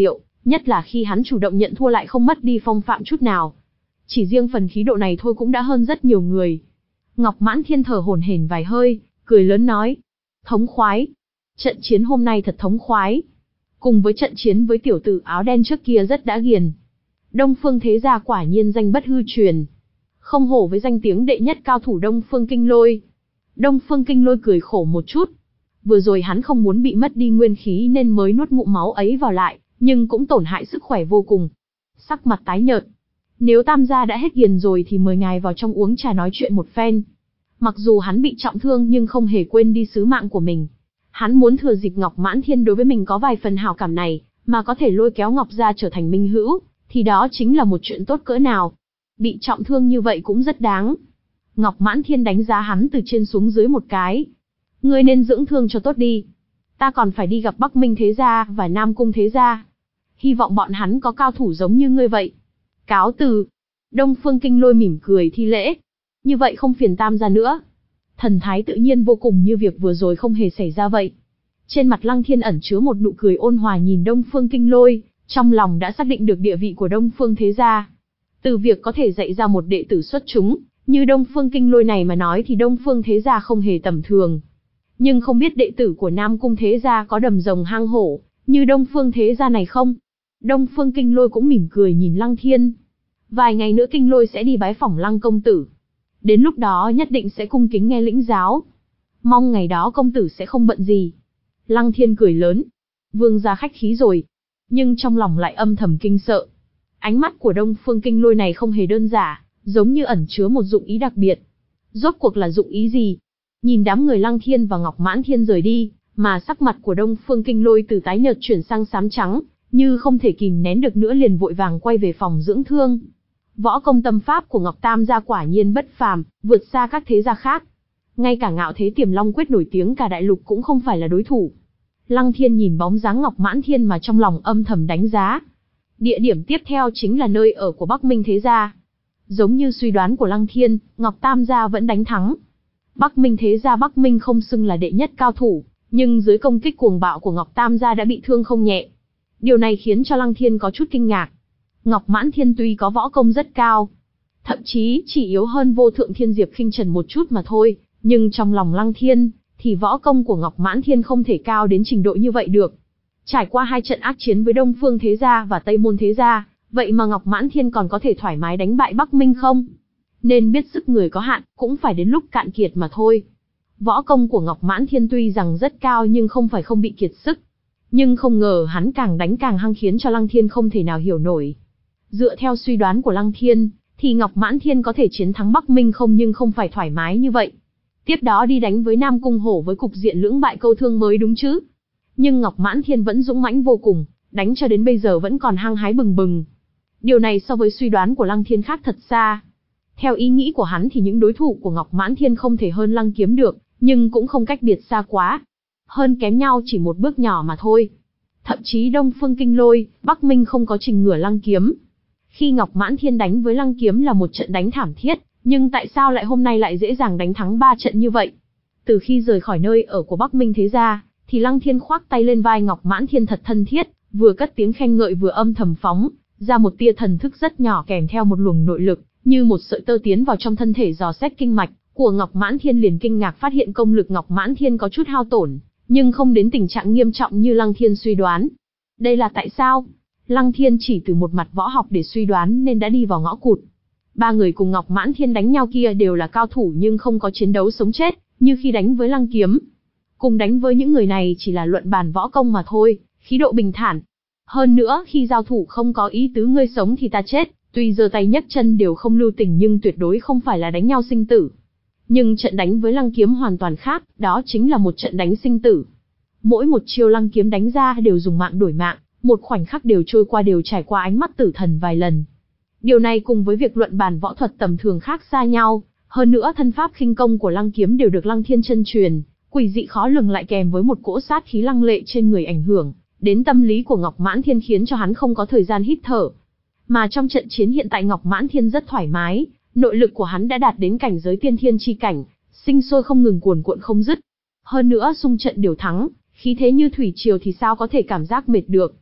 Nhất là khi hắn chủ động nhận thua lại không mất đi phong phạm chút nào. Chỉ riêng phần khí độ này thôi cũng đã hơn rất nhiều người. Ngọc Mãn Thiên thở hổn hển vài hơi, cười lớn nói. Thống khoái. Trận chiến hôm nay thật thống khoái. Cùng với trận chiến với tiểu tử áo đen trước kia rất đã ghiền. Đông Phương thế gia quả nhiên danh bất hư truyền. Không hổ với danh tiếng đệ nhất cao thủ Đông Phương Kinh Lôi. Đông Phương Kinh Lôi cười khổ một chút. Vừa rồi hắn không muốn bị mất đi nguyên khí nên mới nuốt ngụm máu ấy vào lại, nhưng cũng tổn hại sức khỏe vô cùng. Sắc mặt tái nhợt. Nếu Tam gia đã hết ghiền rồi thì mời ngài vào trong uống trà nói chuyện một phen. Mặc dù hắn bị trọng thương nhưng không hề quên đi sứ mạng của mình. Hắn muốn thừa dịp Ngọc Mãn Thiên đối với mình có vài phần hảo cảm này, mà có thể lôi kéo Ngọc gia trở thành minh hữu, thì đó chính là một chuyện tốt cỡ nào. Bị trọng thương như vậy cũng rất đáng. Ngọc Mãn Thiên đánh giá hắn từ trên xuống dưới một cái. Ngươi nên dưỡng thương cho tốt đi. Ta còn phải đi gặp Bắc Minh thế gia và Nam Cung thế gia. Hy vọng bọn hắn có cao thủ giống như ngươi vậy. Cáo từ. Đông Phương Kinh Lôi mỉm cười thi lễ. Như vậy không phiền Tam gia nữa. Thần thái tự nhiên vô cùng như việc vừa rồi không hề xảy ra vậy. Trên mặt Lăng Thiên ẩn chứa một nụ cười ôn hòa nhìn Đông Phương Kinh Lôi, trong lòng đã xác định được địa vị của Đông Phương thế gia. Từ việc có thể dạy ra một đệ tử xuất chúng, như Đông Phương Kinh Lôi này mà nói thì Đông Phương thế gia không hề tầm thường. Nhưng không biết đệ tử của Nam Cung thế gia có đầm rồng hang hổ, như Đông Phương thế gia này không? Đông Phương Kinh Lôi cũng mỉm cười nhìn Lăng Thiên. Vài ngày nữa Kinh Lôi sẽ đi bái phỏng Lăng công tử. Đến lúc đó nhất định sẽ cung kính nghe lĩnh giáo. Mong ngày đó công tử sẽ không bận gì. Lăng Thiên cười lớn. Vương gia khách khí rồi. Nhưng trong lòng lại âm thầm kinh sợ. Ánh mắt của Đông Phương Kinh Lôi này không hề đơn giản, giống như ẩn chứa một dụng ý đặc biệt. Rốt cuộc là dụng ý gì? Nhìn đám người Lăng Thiên và Ngọc Mãn Thiên rời đi, mà sắc mặt của Đông Phương Kinh Lôi từ tái nhợt chuyển sang xám trắng, như không thể kìm nén được nữa liền vội vàng quay về phòng dưỡng thương. Võ công tâm pháp của Ngọc Tam gia quả nhiên bất phàm, vượt xa các thế gia khác. Ngay cả Ngạo Thế Tiềm Long quyết nổi tiếng cả đại lục cũng không phải là đối thủ. Lăng Thiên nhìn bóng dáng Ngọc Mãn Thiên mà trong lòng âm thầm đánh giá. Địa điểm tiếp theo chính là nơi ở của Bắc Minh thế gia. Giống như suy đoán của Lăng Thiên, Ngọc Tam gia vẫn đánh thắng. Bắc Minh thế gia Bắc Minh không xưng là đệ nhất cao thủ, nhưng dưới công kích cuồng bạo của Ngọc Tam gia đã bị thương không nhẹ. Điều này khiến cho Lăng Thiên có chút kinh ngạc. Ngọc Mãn Thiên tuy có võ công rất cao, thậm chí chỉ yếu hơn Vô Thượng Thiên Diệp Khinh Trần một chút mà thôi, nhưng trong lòng Lăng Thiên, thì võ công của Ngọc Mãn Thiên không thể cao đến trình độ như vậy được. Trải qua hai trận ác chiến với Đông Phương thế gia và Tây Môn thế gia, vậy mà Ngọc Mãn Thiên còn có thể thoải mái đánh bại Bắc Minh không? Nên biết sức người có hạn, cũng phải đến lúc cạn kiệt mà thôi. Võ công của Ngọc Mãn Thiên tuy rằng rất cao nhưng không phải không bị kiệt sức. Nhưng không ngờ hắn càng đánh càng hăng khiến cho Lăng Thiên không thể nào hiểu nổi. Dựa theo suy đoán của Lăng Thiên, thì Ngọc Mãn Thiên có thể chiến thắng Bắc Minh không nhưng không phải thoải mái như vậy. Tiếp đó đi đánh với Nam Cung Hổ với cục diện lưỡng bại câu thương mới đúng chứ. Nhưng Ngọc Mãn Thiên vẫn dũng mãnh vô cùng, đánh cho đến bây giờ vẫn còn hăng hái bừng bừng. Điều này so với suy đoán của Lăng Thiên khác thật xa. Theo ý nghĩ của hắn thì những đối thủ của Ngọc Mãn Thiên không thể hơn Lăng Kiếm được, nhưng cũng không cách biệt xa quá. Hơn kém nhau chỉ một bước nhỏ mà thôi. Thậm chí Đông Phương Kinh Lôi, Bắc Minh không có trình ngửa Lăng Kiếm. Khi Ngọc Mãn Thiên đánh với Lăng Kiếm là một trận đánh thảm thiết, nhưng tại sao lại hôm nay lại dễ dàng đánh thắng ba trận như vậy? Từ khi rời khỏi nơi ở của Bắc Minh thế gia, thì Lăng Thiên khoác tay lên vai Ngọc Mãn Thiên thật thân thiết, vừa cất tiếng khen ngợi vừa âm thầm phóng ra một tia thần thức rất nhỏ kèm theo một luồng nội lực, như một sợi tơ tiến vào trong thân thể dò xét kinh mạch của Ngọc Mãn Thiên, liền kinh ngạc phát hiện công lực Ngọc Mãn Thiên có chút hao tổn, nhưng không đến tình trạng nghiêm trọng như Lăng Thiên suy đoán. Đây là tại sao? Lăng Thiên chỉ từ một mặt võ học để suy đoán nên đã đi vào ngõ cụt. Ba người cùng Ngọc Mãn Thiên đánh nhau kia đều là cao thủ nhưng không có chiến đấu sống chết, như khi đánh với Lăng Kiếm. Cùng đánh với những người này chỉ là luận bàn võ công mà thôi, khí độ bình thản. Hơn nữa khi giao thủ không có ý tứ ngươi sống thì ta chết, tuy giơ tay nhấc chân đều không lưu tình nhưng tuyệt đối không phải là đánh nhau sinh tử. Nhưng trận đánh với Lăng Kiếm hoàn toàn khác, đó chính là một trận đánh sinh tử. Mỗi một chiêu Lăng Kiếm đánh ra đều dùng mạng đổi mạng, một khoảnh khắc đều trôi qua đều trải qua ánh mắt tử thần vài lần. Điều này cùng với việc luận bàn võ thuật tầm thường khác xa nhau, hơn nữa thân pháp khinh công của Lăng Kiếm đều được Lăng Thiên chân truyền, quỷ dị khó lường lại kèm với một cỗ sát khí lăng lệ trên người ảnh hưởng đến tâm lý của Ngọc Mãn Thiên khiến cho hắn không có thời gian hít thở. Mà trong trận chiến hiện tại Ngọc Mãn Thiên rất thoải mái, nội lực của hắn đã đạt đến cảnh giới tiên thiên chi cảnh, sinh sôi không ngừng cuồn cuộn không dứt. Hơn nữa xung trận đều thắng, khí thế như thủy triều thì sao có thể cảm giác mệt được.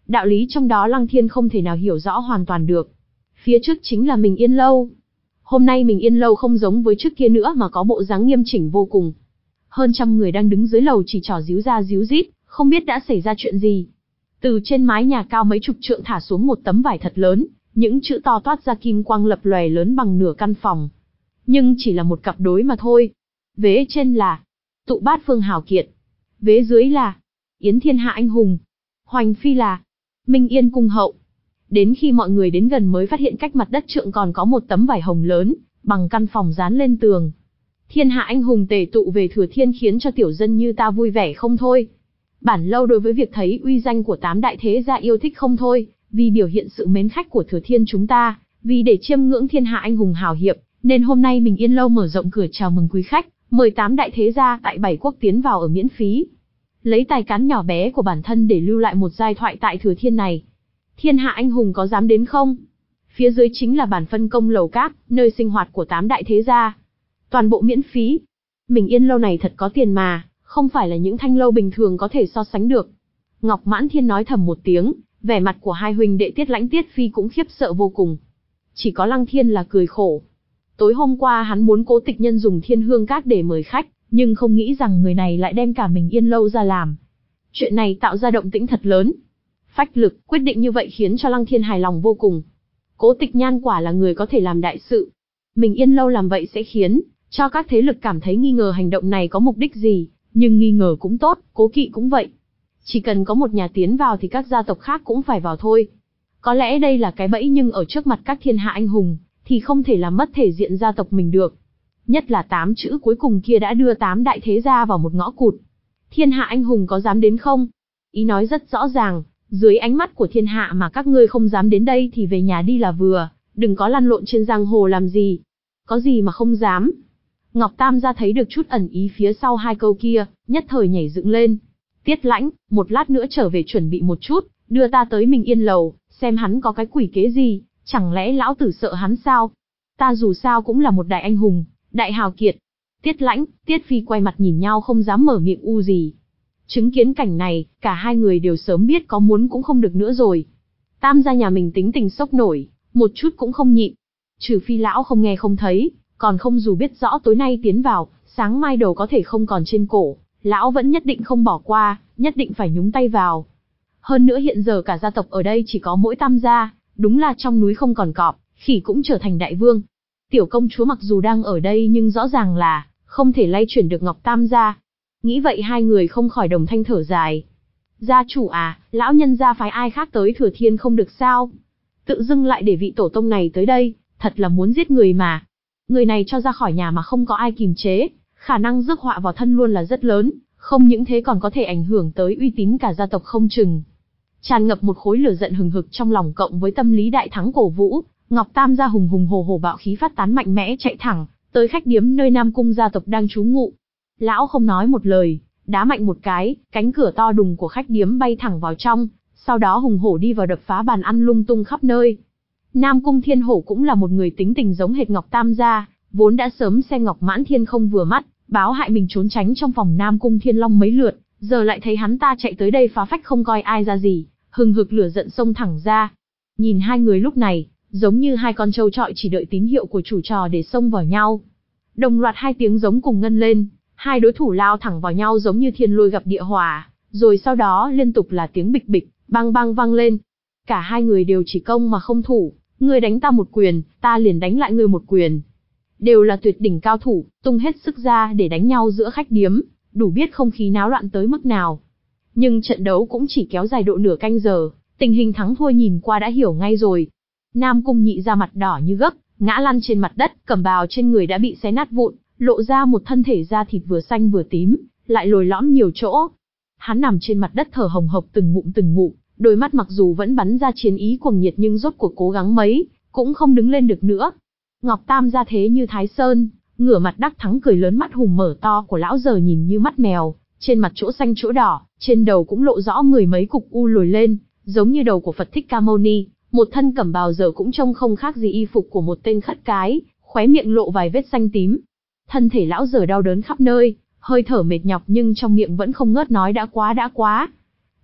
Đạo lý trong đó Lăng Thiên không thể nào hiểu rõ hoàn toàn được. Phía trước chính là Mình Yên Lâu. Hôm nay Mình Yên Lâu không giống với trước kia nữa mà có bộ dáng nghiêm chỉnh vô cùng. Hơn trăm người đang đứng dưới lầu chỉ trỏ díu ra díu dít, không biết đã xảy ra chuyện gì. Từ trên mái nhà cao mấy chục trượng thả xuống một tấm vải thật lớn, những chữ to toát ra kim quang lập lòe lớn bằng nửa căn phòng. Nhưng chỉ là một cặp đối mà thôi. Vế trên là Tụ Bát Phương Hào Kiệt. Vế dưới là Yến Thiên Hạ Anh Hùng. Hoành phi là Minh Yên Cung Hậu. Đến khi mọi người đến gần mới phát hiện cách mặt đất trượng còn có một tấm vải hồng lớn, bằng căn phòng dán lên tường. Thiên hạ anh hùng tề tụ về Thừa Thiên khiến cho tiểu dân như ta vui vẻ không thôi. Bản lâu đối với việc thấy uy danh của tám đại thế gia yêu thích không thôi, vì biểu hiện sự mến khách của Thừa Thiên chúng ta, vì để chiêm ngưỡng thiên hạ anh hùng hào hiệp, nên hôm nay Mình Yên Lâu mở rộng cửa chào mừng quý khách, mời tám đại thế gia tại bảy quốc tiến vào ở miễn phí. Lấy tài cán nhỏ bé của bản thân để lưu lại một giai thoại tại Thừa Thiên này. Thiên hạ anh hùng có dám đến không? Phía dưới chính là bản phân công lầu các, nơi sinh hoạt của tám đại thế gia. Toàn bộ miễn phí. Mình Yên Lâu này thật có tiền mà, không phải là những thanh lâu bình thường có thể so sánh được. Ngọc Mãn Thiên nói thầm một tiếng, vẻ mặt của hai huynh đệ Tiết Lãnh Tiết Phi cũng khiếp sợ vô cùng. Chỉ có Lăng Thiên là cười khổ. Tối hôm qua hắn muốn Cố Tịch Nhân dùng Thiên Hương Các để mời khách, nhưng không nghĩ rằng người này lại đem cả Mình Yên Lâu ra làm. Chuyện này tạo ra động tĩnh thật lớn. Phách lực, quyết định như vậy khiến cho Lăng Thiên hài lòng vô cùng. Cố Tịch Nhan quả là người có thể làm đại sự. Mình Yên Lâu làm vậy sẽ khiến cho các thế lực cảm thấy nghi ngờ hành động này có mục đích gì, nhưng nghi ngờ cũng tốt, cố kỵ cũng vậy. Chỉ cần có một nhà tiến vào thì các gia tộc khác cũng phải vào thôi. Có lẽ đây là cái bẫy nhưng ở trước mặt các thiên hạ anh hùng, thì không thể làm mất thể diện gia tộc mình được. Nhất là tám chữ cuối cùng kia đã đưa tám đại thế gia vào một ngõ cụt. Thiên hạ anh hùng có dám đến không? Ý nói rất rõ ràng, dưới ánh mắt của thiên hạ mà các ngươi không dám đến đây thì về nhà đi là vừa, đừng có lăn lộn trên giang hồ làm gì. Có gì mà không dám? Ngọc Tam gia thấy được chút ẩn ý phía sau hai câu kia, nhất thời nhảy dựng lên. Tiết Lãnh, một lát nữa trở về chuẩn bị một chút, đưa ta tới Mình Yên Lầu, xem hắn có cái quỷ kế gì, chẳng lẽ lão tử sợ hắn sao? Ta dù sao cũng là một đại anh hùng, đại hào kiệt. Tiết Lãnh, Tiết Phi quay mặt nhìn nhau không dám mở miệng u gì. Chứng kiến cảnh này, cả hai người đều sớm biết có muốn cũng không được nữa rồi. Tam gia nhà mình tính tình sốc nổi, một chút cũng không nhịn. Trừ phi lão không nghe không thấy, còn không dù biết rõ tối nay tiến vào, sáng mai đầu có thể không còn trên cổ, lão vẫn nhất định không bỏ qua, nhất định phải nhúng tay vào. Hơn nữa hiện giờ cả gia tộc ở đây chỉ có mỗi Tam gia, đúng là trong núi không còn cọp, khỉ cũng trở thành đại vương. Tiểu công chúa mặc dù đang ở đây nhưng rõ ràng là không thể lay chuyển được Ngọc Tam gia. Nghĩ vậy hai người không khỏi đồng thanh thở dài. Gia chủ à, lão nhân gia phái ai khác tới Thừa Thiên không được sao? Tự dưng lại để vị tổ tông này tới đây, thật là muốn giết người mà. Người này cho ra khỏi nhà mà không có ai kìm chế, khả năng rước họa vào thân luôn là rất lớn, không những thế còn có thể ảnh hưởng tới uy tín cả gia tộc không chừng. Tràn ngập một khối lửa giận hừng hực trong lòng cộng với tâm lý đại thắng cổ vũ, Ngọc Tam gia hùng hùng hổ hổ bạo khí phát tán mạnh mẽ chạy thẳng tới khách điếm nơi Nam Cung gia tộc đang trú ngụ. Lão không nói một lời, đá mạnh một cái, cánh cửa to đùng của khách điếm bay thẳng vào trong, sau đó hùng hổ đi vào đập phá bàn ăn lung tung khắp nơi. Nam Cung Thiên Hổ cũng là một người tính tình giống hệt Ngọc Tam gia, vốn đã sớm xem Ngọc Mãn Thiên không vừa mắt, báo hại mình trốn tránh trong phòng Nam Cung Thiên Long mấy lượt, giờ lại thấy hắn ta chạy tới đây phá phách không coi ai ra gì, hừng hực lửa giận xông thẳng ra. Nhìn hai người lúc này, giống như hai con trâu trọi chỉ đợi tín hiệu của chủ trò để xông vào nhau. Đồng loạt hai tiếng giống cùng ngân lên, hai đối thủ lao thẳng vào nhau giống như thiên lôi gặp địa hỏa, rồi sau đó liên tục là tiếng bịch bịch, bang bang vang lên. Cả hai người đều chỉ công mà không thủ, ngươi đánh ta một quyền, ta liền đánh lại ngươi một quyền. Đều là tuyệt đỉnh cao thủ, tung hết sức ra để đánh nhau giữa khách điếm, đủ biết không khí náo loạn tới mức nào. Nhưng trận đấu cũng chỉ kéo dài độ nửa canh giờ, tình hình thắng thua nhìn qua đã hiểu ngay rồi. Nam Cung Nhị ra mặt đỏ như gấc, ngã lăn trên mặt đất, cẩm bào trên người đã bị xé nát vụn, lộ ra một thân thể da thịt vừa xanh vừa tím, lại lồi lõm nhiều chỗ. Hắn nằm trên mặt đất thở hồng hộc từng ngụm từng ngụm, đôi mắt mặc dù vẫn bắn ra chiến ý cuồng nhiệt nhưng rốt cuộc cố gắng mấy, cũng không đứng lên được nữa. Ngọc Tam gia thế như Thái Sơn, ngửa mặt đắc thắng cười lớn, mắt hùng mở to của lão giờ nhìn như mắt mèo, trên mặt chỗ xanh chỗ đỏ, trên đầu cũng lộ rõ mười mấy cục u lồi lên, giống như đầu của Phật Thích Ca Mâu Ni, một thân cẩm bào giờ cũng trông không khác gì y phục của một tên khất cái, khóe miệng lộ vài vết xanh tím. Thân thể lão giờ đau đớn khắp nơi, hơi thở mệt nhọc nhưng trong miệng vẫn không ngớt nói đã quá đã quá.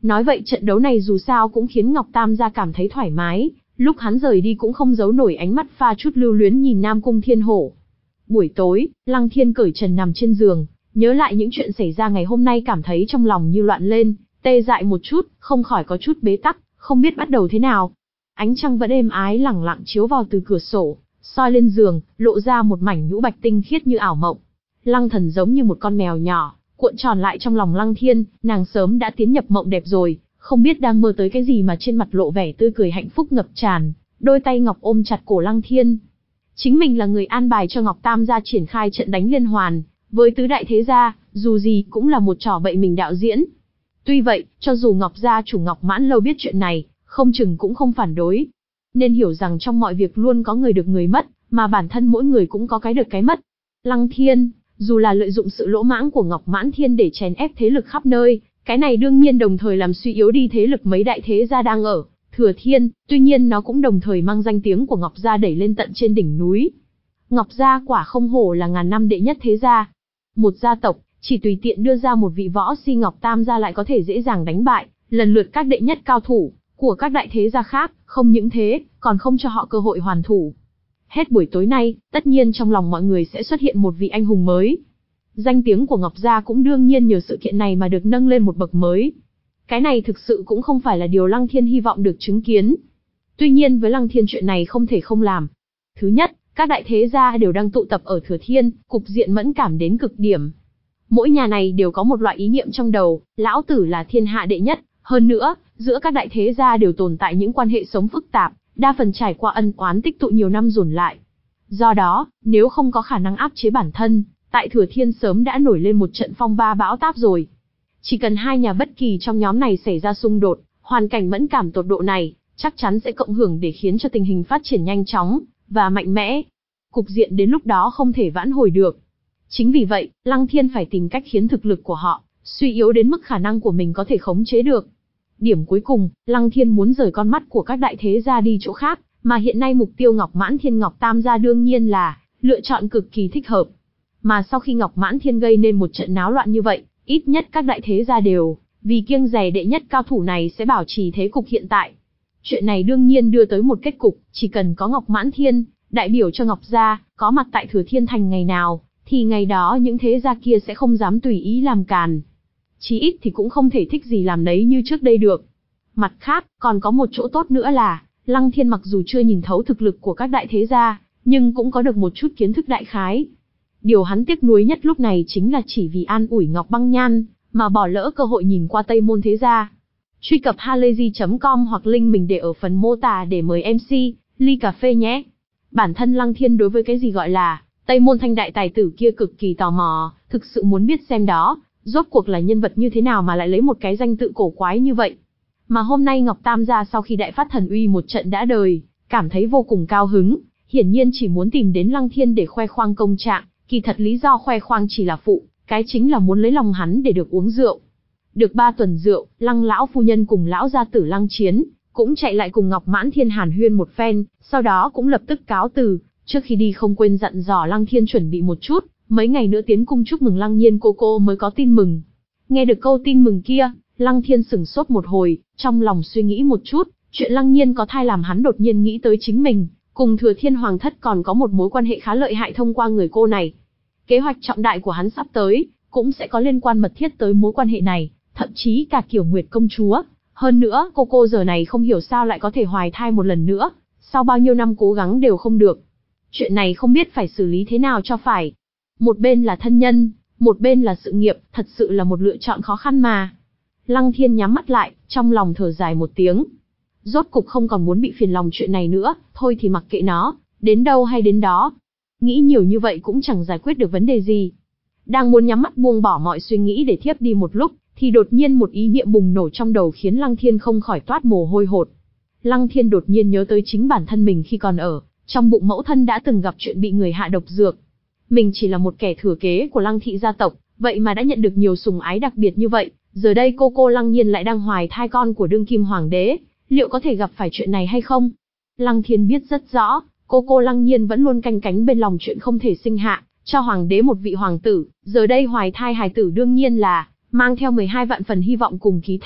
Nói vậy trận đấu này dù sao cũng khiến Ngọc Tam gia cảm thấy thoải mái, lúc hắn rời đi cũng không giấu nổi ánh mắt pha chút lưu luyến nhìn Nam Cung Thiên Hổ. Buổi tối, Lăng Thiên cởi trần nằm trên giường, nhớ lại những chuyện xảy ra ngày hôm nay cảm thấy trong lòng như loạn lên, tê dại một chút, không khỏi có chút bế tắc, không biết bắt đầu thế nào. Ánh trăng vẫn êm ái lẳng lặng chiếu vào từ cửa sổ, soi lên giường, lộ ra một mảnh nhũ bạch tinh khiết như ảo mộng. Lăng Thần giống như một con mèo nhỏ, cuộn tròn lại trong lòng Lăng Thiên, nàng sớm đã tiến nhập mộng đẹp rồi, không biết đang mơ tới cái gì mà trên mặt lộ vẻ tươi cười hạnh phúc ngập tràn, đôi tay ngọc ôm chặt cổ Lăng Thiên. Chính mình là người an bài cho Ngọc Tam gia triển khai trận đánh liên hoàn, với tứ đại thế gia, dù gì cũng là một trò bậy mình đạo diễn. Tuy vậy, cho dù Ngọc gia chủ Ngọc Mãn Lâu biết chuyện này, không chừng cũng không phản đối. Nên hiểu rằng trong mọi việc luôn có người được người mất, mà bản thân mỗi người cũng có cái được cái mất. Lăng Thiên, dù là lợi dụng sự lỗ mãng của Ngọc Mãn Thiên để chèn ép thế lực khắp nơi, cái này đương nhiên đồng thời làm suy yếu đi thế lực mấy đại thế gia đang ở Thừa Thiên, tuy nhiên nó cũng đồng thời mang danh tiếng của Ngọc gia đẩy lên tận trên đỉnh núi. Ngọc gia quả không hổ là ngàn năm đệ nhất thế gia. Một gia tộc, chỉ tùy tiện đưa ra một vị võ si Ngọc Tam gia lại có thể dễ dàng đánh bại, lần lượt các đệ nhất cao thủ của các đại thế gia khác, không những thế, còn không cho họ cơ hội hoàn thủ. Hết buổi tối nay, tất nhiên trong lòng mọi người sẽ xuất hiện một vị anh hùng mới. Danh tiếng của Ngọc gia cũng đương nhiên nhờ sự kiện này mà được nâng lên một bậc mới. Cái này thực sự cũng không phải là điều Lăng Thiên hy vọng được chứng kiến. Tuy nhiên với Lăng Thiên chuyện này không thể không làm. Thứ nhất, các đại thế gia đều đang tụ tập ở Thừa Thiên, cục diện mẫn cảm đến cực điểm. Mỗi nhà này đều có một loại ý niệm trong đầu, lão tử là thiên hạ đệ nhất. Hơn nữa, giữa các đại thế gia đều tồn tại những quan hệ sống phức tạp, đa phần trải qua ân oán tích tụ nhiều năm dồn lại. Do đó, nếu không có khả năng áp chế bản thân, tại Thừa Thiên sớm đã nổi lên một trận phong ba bão táp rồi. Chỉ cần hai nhà bất kỳ trong nhóm này xảy ra xung đột, hoàn cảnh mẫn cảm tột độ này, chắc chắn sẽ cộng hưởng để khiến cho tình hình phát triển nhanh chóng và mạnh mẽ. Cục diện đến lúc đó không thể vãn hồi được. Chính vì vậy, Lăng Thiên phải tìm cách khiến thực lực của họ suy yếu đến mức khả năng của mình có thể khống chế được. Điểm cuối cùng, Lăng Thiên muốn rời con mắt của các đại thế gia đi chỗ khác, mà hiện nay mục tiêu Ngọc Mãn Thiên Ngọc Tam gia đương nhiên là lựa chọn cực kỳ thích hợp. Mà sau khi Ngọc Mãn Thiên gây nên một trận náo loạn như vậy, ít nhất các đại thế gia đều vì kiêng dè đệ nhất cao thủ này sẽ bảo trì thế cục hiện tại. Chuyện này đương nhiên đưa tới một kết cục, chỉ cần có Ngọc Mãn Thiên, đại biểu cho Ngọc gia, có mặt tại Thừa Thiên Thành ngày nào, thì ngày đó những thế gia kia sẽ không dám tùy ý làm càn. Chí ít thì cũng không thể thích gì làm nấy như trước đây được. Mặt khác, còn có một chỗ tốt nữa là, Lăng Thiên mặc dù chưa nhìn thấu thực lực của các đại thế gia, nhưng cũng có được một chút kiến thức đại khái. Điều hắn tiếc nuối nhất lúc này chính là chỉ vì an ủi Ngọc Băng Nhan, mà bỏ lỡ cơ hội nhìn qua Tây Môn thế gia. Truy cập halayzi chấm com hoặc link mình để ở phần mô tả để mời em xê, ly cà phê nhé. Bản thân Lăng Thiên đối với cái gì gọi là Tây Môn Thanh đại tài tử kia cực kỳ tò mò, thực sự muốn biết xem đó, rốt cuộc là nhân vật như thế nào mà lại lấy một cái danh tự cổ quái như vậy. Mà hôm nay Ngọc Tam gia sau khi đại phát thần uy một trận đã đời, cảm thấy vô cùng cao hứng, hiển nhiên chỉ muốn tìm đến Lăng Thiên để khoe khoang công trạng, kỳ thật lý do khoe khoang chỉ là phụ, cái chính là muốn lấy lòng hắn để được uống rượu. Được ba tuần rượu, Lăng lão phu nhân cùng lão gia tử Lăng Chiến cũng chạy lại cùng Ngọc Mãn Thiên hàn huyên một phen, sau đó cũng lập tức cáo từ, trước khi đi không quên dặn dò Lăng Thiên chuẩn bị một chút, mấy ngày nữa tiến cung chúc mừng Lăng Nhiên cô cô mới có tin mừng. Nghe được câu tin mừng kia, Lăng Thiên sửng sốt một hồi, trong lòng suy nghĩ một chút, chuyện Lăng Nhiên có thai làm hắn đột nhiên nghĩ tới chính mình, cùng Thừa Thiên Hoàng thất còn có một mối quan hệ khá lợi hại thông qua người cô này. Kế hoạch trọng đại của hắn sắp tới, cũng sẽ có liên quan mật thiết tới mối quan hệ này, thậm chí cả Kiều Nguyệt công chúa. Hơn nữa, cô cô giờ này không hiểu sao lại có thể hoài thai một lần nữa, sau bao nhiêu năm cố gắng đều không được. Chuyện này không biết phải xử lý thế nào cho phải. Một bên là thân nhân, một bên là sự nghiệp, thật sự là một lựa chọn khó khăn mà. Lăng Thiên nhắm mắt lại, trong lòng thở dài một tiếng. Rốt cục không còn muốn bị phiền lòng chuyện này nữa, thôi thì mặc kệ nó, đến đâu hay đến đó. Nghĩ nhiều như vậy cũng chẳng giải quyết được vấn đề gì. Đang muốn nhắm mắt buông bỏ mọi suy nghĩ để thiếp đi một lúc, thì đột nhiên một ý niệm bùng nổ trong đầu khiến Lăng Thiên không khỏi toát mồ hôi hột. Lăng Thiên đột nhiên nhớ tới chính bản thân mình khi còn ở trong bụng mẫu thân đã từng gặp chuyện bị người hạ độc dược. Mình chỉ là một kẻ thừa kế của Lăng thị gia tộc, vậy mà đã nhận được nhiều sủng ái đặc biệt như vậy, giờ đây cô cô Lăng Nhiên lại đang hoài thai con của đương kim hoàng đế, liệu có thể gặp phải chuyện này hay không? Lăng Thiên biết rất rõ, cô cô Lăng Nhiên vẫn luôn canh cánh bên lòng chuyện không thể sinh hạ cho hoàng đế một vị hoàng tử, giờ đây hoài thai hài tử đương nhiên là mang theo mười hai vạn phần hy vọng cùng ký thác,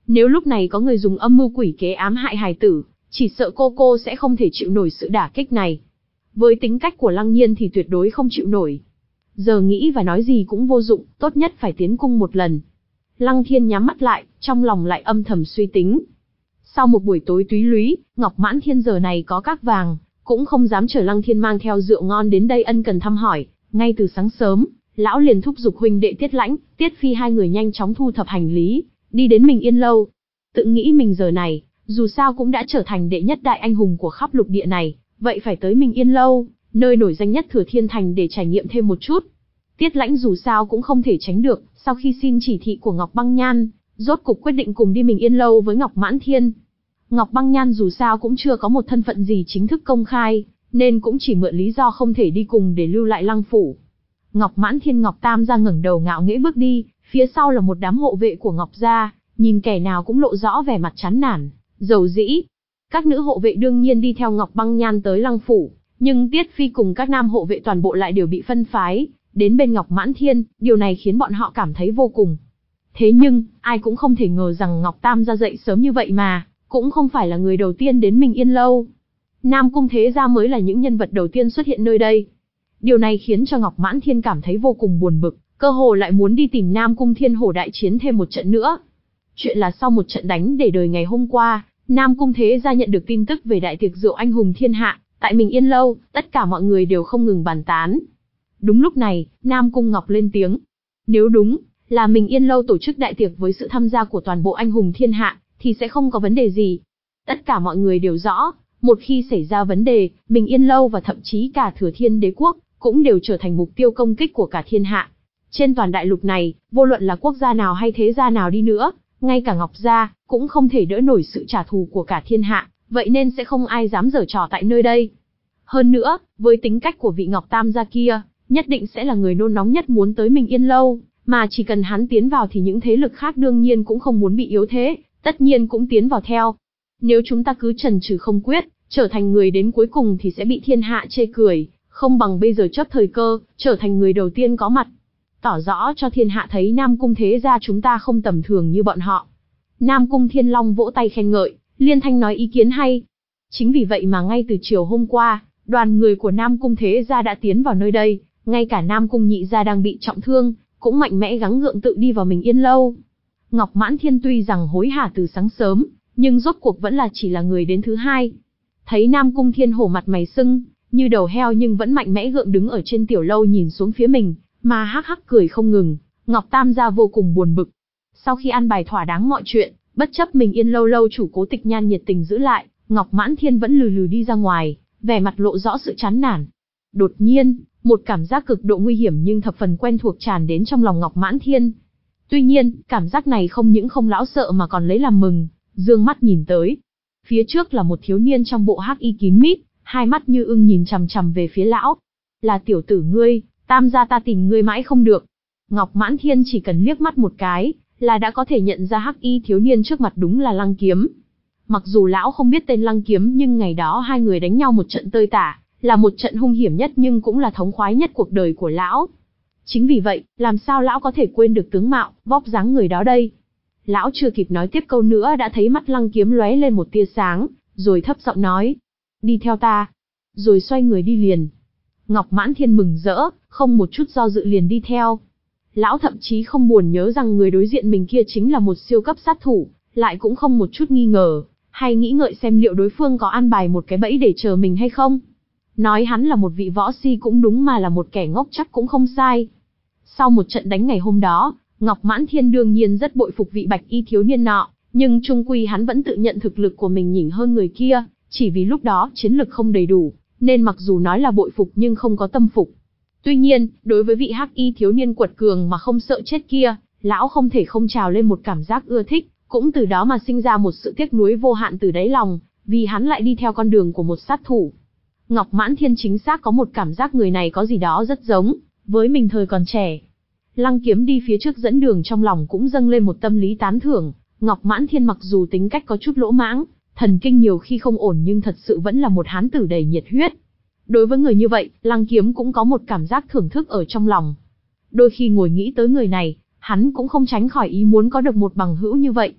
Nếu lúc này có người dùng âm mưu quỷ kế ám hại hài tử, chỉ sợ cô cô sẽ không thể chịu nổi sự đả kích này. Với tính cách của Lăng Nhiên thì tuyệt đối không chịu nổi. Giờ nghĩ và nói gì cũng vô dụng, tốt nhất phải tiến cung một lần. Lăng Thiên nhắm mắt lại, trong lòng lại âm thầm suy tính. Sau một buổi tối túy lúy, Ngọc Mãn Thiên giờ này có các vàng, cũng không dám chờ Lăng Thiên mang theo rượu ngon đến đây ân cần thăm hỏi. Ngay từ sáng sớm, lão liền thúc giục huynh đệ Tiết Lãnh, Tiết Phi hai người nhanh chóng thu thập hành lý, đi đến Mình Yên lâu. Tự nghĩ mình giờ này, dù sao cũng đã trở thành đệ nhất đại anh hùng của khắp lục địa này, vậy phải tới Mình Yên lâu, nơi nổi danh nhất Thừa Thiên Thành để trải nghiệm thêm một chút. Tiết Lãnh dù sao cũng không thể tránh được, sau khi xin chỉ thị của Ngọc Băng Nhan, rốt cục quyết định cùng đi Mình Yên lâu với Ngọc Mãn Thiên. Ngọc Băng Nhan dù sao cũng chưa có một thân phận gì chính thức công khai, nên cũng chỉ mượn lý do không thể đi cùng để lưu lại Lăng phủ. Ngọc Mãn Thiên Ngọc Tam gia ngẩng đầu ngạo nghễ bước đi, phía sau là một đám hộ vệ của Ngọc gia, nhìn kẻ nào cũng lộ rõ vẻ mặt chán nản, dầu dĩ. Các nữ hộ vệ đương nhiên đi theo Ngọc Băng Nhan tới Lăng phủ, nhưng Tiết Phi cùng các nam hộ vệ toàn bộ lại đều bị phân phái đến bên Ngọc Mãn Thiên, điều này khiến bọn họ cảm thấy vô cùng. Thế nhưng, ai cũng không thể ngờ rằng Ngọc Tam gia dậy sớm như vậy mà, cũng không phải là người đầu tiên đến Mình Yên lâu. Nam cung thế gia mới là những nhân vật đầu tiên xuất hiện nơi đây. Điều này khiến cho Ngọc Mãn Thiên cảm thấy vô cùng buồn bực, cơ hồ lại muốn đi tìm Nam cung Thiên Hổ đại chiến thêm một trận nữa. Chuyện là sau một trận đánh để đời ngày hôm qua, Nam cung thế gia nhận được tin tức về đại tiệc rượu anh hùng thiên hạ, tại Mình Yên lâu, tất cả mọi người đều không ngừng bàn tán. Đúng lúc này, Nam cung Ngọc lên tiếng. Nếu đúng là Mình Yên lâu tổ chức đại tiệc với sự tham gia của toàn bộ anh hùng thiên hạ, thì sẽ không có vấn đề gì. Tất cả mọi người đều rõ, một khi xảy ra vấn đề, Mình Yên lâu và thậm chí cả Thừa Thiên đế quốc cũng đều trở thành mục tiêu công kích của cả thiên hạ. Trên toàn đại lục này, vô luận là quốc gia nào hay thế gia nào đi nữa, ngay cả Ngọc gia cũng không thể đỡ nổi sự trả thù của cả thiên hạ, vậy nên sẽ không ai dám giở trò tại nơi đây. Hơn nữa, với tính cách của vị Ngọc Tam gia kia, nhất định sẽ là người nôn nóng nhất muốn tới Mình Yên lâu, mà chỉ cần hắn tiến vào thì những thế lực khác đương nhiên cũng không muốn bị yếu thế, tất nhiên cũng tiến vào theo. Nếu chúng ta cứ chần chừ không quyết, trở thành người đến cuối cùng thì sẽ bị thiên hạ chê cười, không bằng bây giờ chớp thời cơ, trở thành người đầu tiên có mặt. Tỏ rõ cho thiên hạ thấy Nam cung thế gia chúng ta không tầm thường như bọn họ. Nam cung Thiên Long vỗ tay khen ngợi, liên thanh nói ý kiến hay. Chính vì vậy mà ngay từ chiều hôm qua, đoàn người của Nam cung thế gia đã tiến vào nơi đây, ngay cả Nam cung nhị gia đang bị trọng thương, cũng mạnh mẽ gắng gượng tự đi vào Mình Yên lâu. Ngọc Mãn Thiên tuy rằng hối hả từ sáng sớm, nhưng rốt cuộc vẫn là chỉ là người đến thứ hai. Thấy Nam cung Thiên Hổ mặt mày sưng, như đầu heo nhưng vẫn mạnh mẽ gượng đứng ở trên tiểu lâu nhìn xuống phía mình, mà hắc hắc cười không ngừng, Ngọc Tam gia vô cùng buồn bực. Sau khi an bài thỏa đáng mọi chuyện, bất chấp Mình Yên lâu lâu chủ Cố Tịch Nhan nhiệt tình giữ lại, Ngọc Mãn Thiên vẫn lừ lừ đi ra ngoài, vẻ mặt lộ rõ sự chán nản. Đột nhiên, một cảm giác cực độ nguy hiểm nhưng thập phần quen thuộc tràn đến trong lòng Ngọc Mãn Thiên. Tuy nhiên, cảm giác này không những không lão sợ mà còn lấy làm mừng, dương mắt nhìn tới. Phía trước là một thiếu niên trong bộ hắc y kín mít, hai mắt như ưng nhìn chằm chằm về phía lão. Là tiểu tử ngươi, Tam gia ta tìm ngươi mãi không được. Ngọc Mãn Thiên chỉ cần liếc mắt một cái, là đã có thể nhận ra hắc y thiếu niên trước mặt đúng là Lăng Kiếm. Mặc dù lão không biết tên Lăng Kiếm nhưng ngày đó hai người đánh nhau một trận tơi tả, là một trận hung hiểm nhất nhưng cũng là thống khoái nhất cuộc đời của lão. Chính vì vậy, làm sao lão có thể quên được tướng mạo, vóc dáng người đó đây? Lão chưa kịp nói tiếp câu nữa đã thấy mắt Lăng Kiếm lóe lên một tia sáng, rồi thấp giọng nói, đi theo ta, rồi xoay người đi liền. Ngọc Mãn Thiên mừng rỡ, không một chút do dự liền đi theo. Lão thậm chí không buồn nhớ rằng người đối diện mình kia chính là một siêu cấp sát thủ, lại cũng không một chút nghi ngờ, hay nghĩ ngợi xem liệu đối phương có an bài một cái bẫy để chờ mình hay không. Nói hắn là một vị võ si cũng đúng mà là một kẻ ngốc chắc cũng không sai. Sau một trận đánh ngày hôm đó, Ngọc Mãn Thiên đương nhiên rất bội phục vị bạch y thiếu niên nọ, nhưng chung quy hắn vẫn tự nhận thực lực của mình nhỉnh hơn người kia, chỉ vì lúc đó chiến lực không đầy đủ, nên mặc dù nói là bội phục nhưng không có tâm phục. Tuy nhiên, đối với vị hắc y thiếu niên quật cường mà không sợ chết kia, lão không thể không trào lên một cảm giác ưa thích, cũng từ đó mà sinh ra một sự tiếc nuối vô hạn từ đáy lòng, vì hắn lại đi theo con đường của một sát thủ. Ngọc Mãn Thiên chính xác có một cảm giác người này có gì đó rất giống với mình thời còn trẻ. Lăng Kiếm đi phía trước dẫn đường trong lòng cũng dâng lên một tâm lý tán thưởng, Ngọc Mãn Thiên mặc dù tính cách có chút lỗ mãng, thần kinh nhiều khi không ổn nhưng thật sự vẫn là một hán tử đầy nhiệt huyết. Đối với người như vậy, Lăng Kiếm cũng có một cảm giác thưởng thức ở trong lòng. Đôi khi ngồi nghĩ tới người này, hắn cũng không tránh khỏi ý muốn có được một bằng hữu như vậy.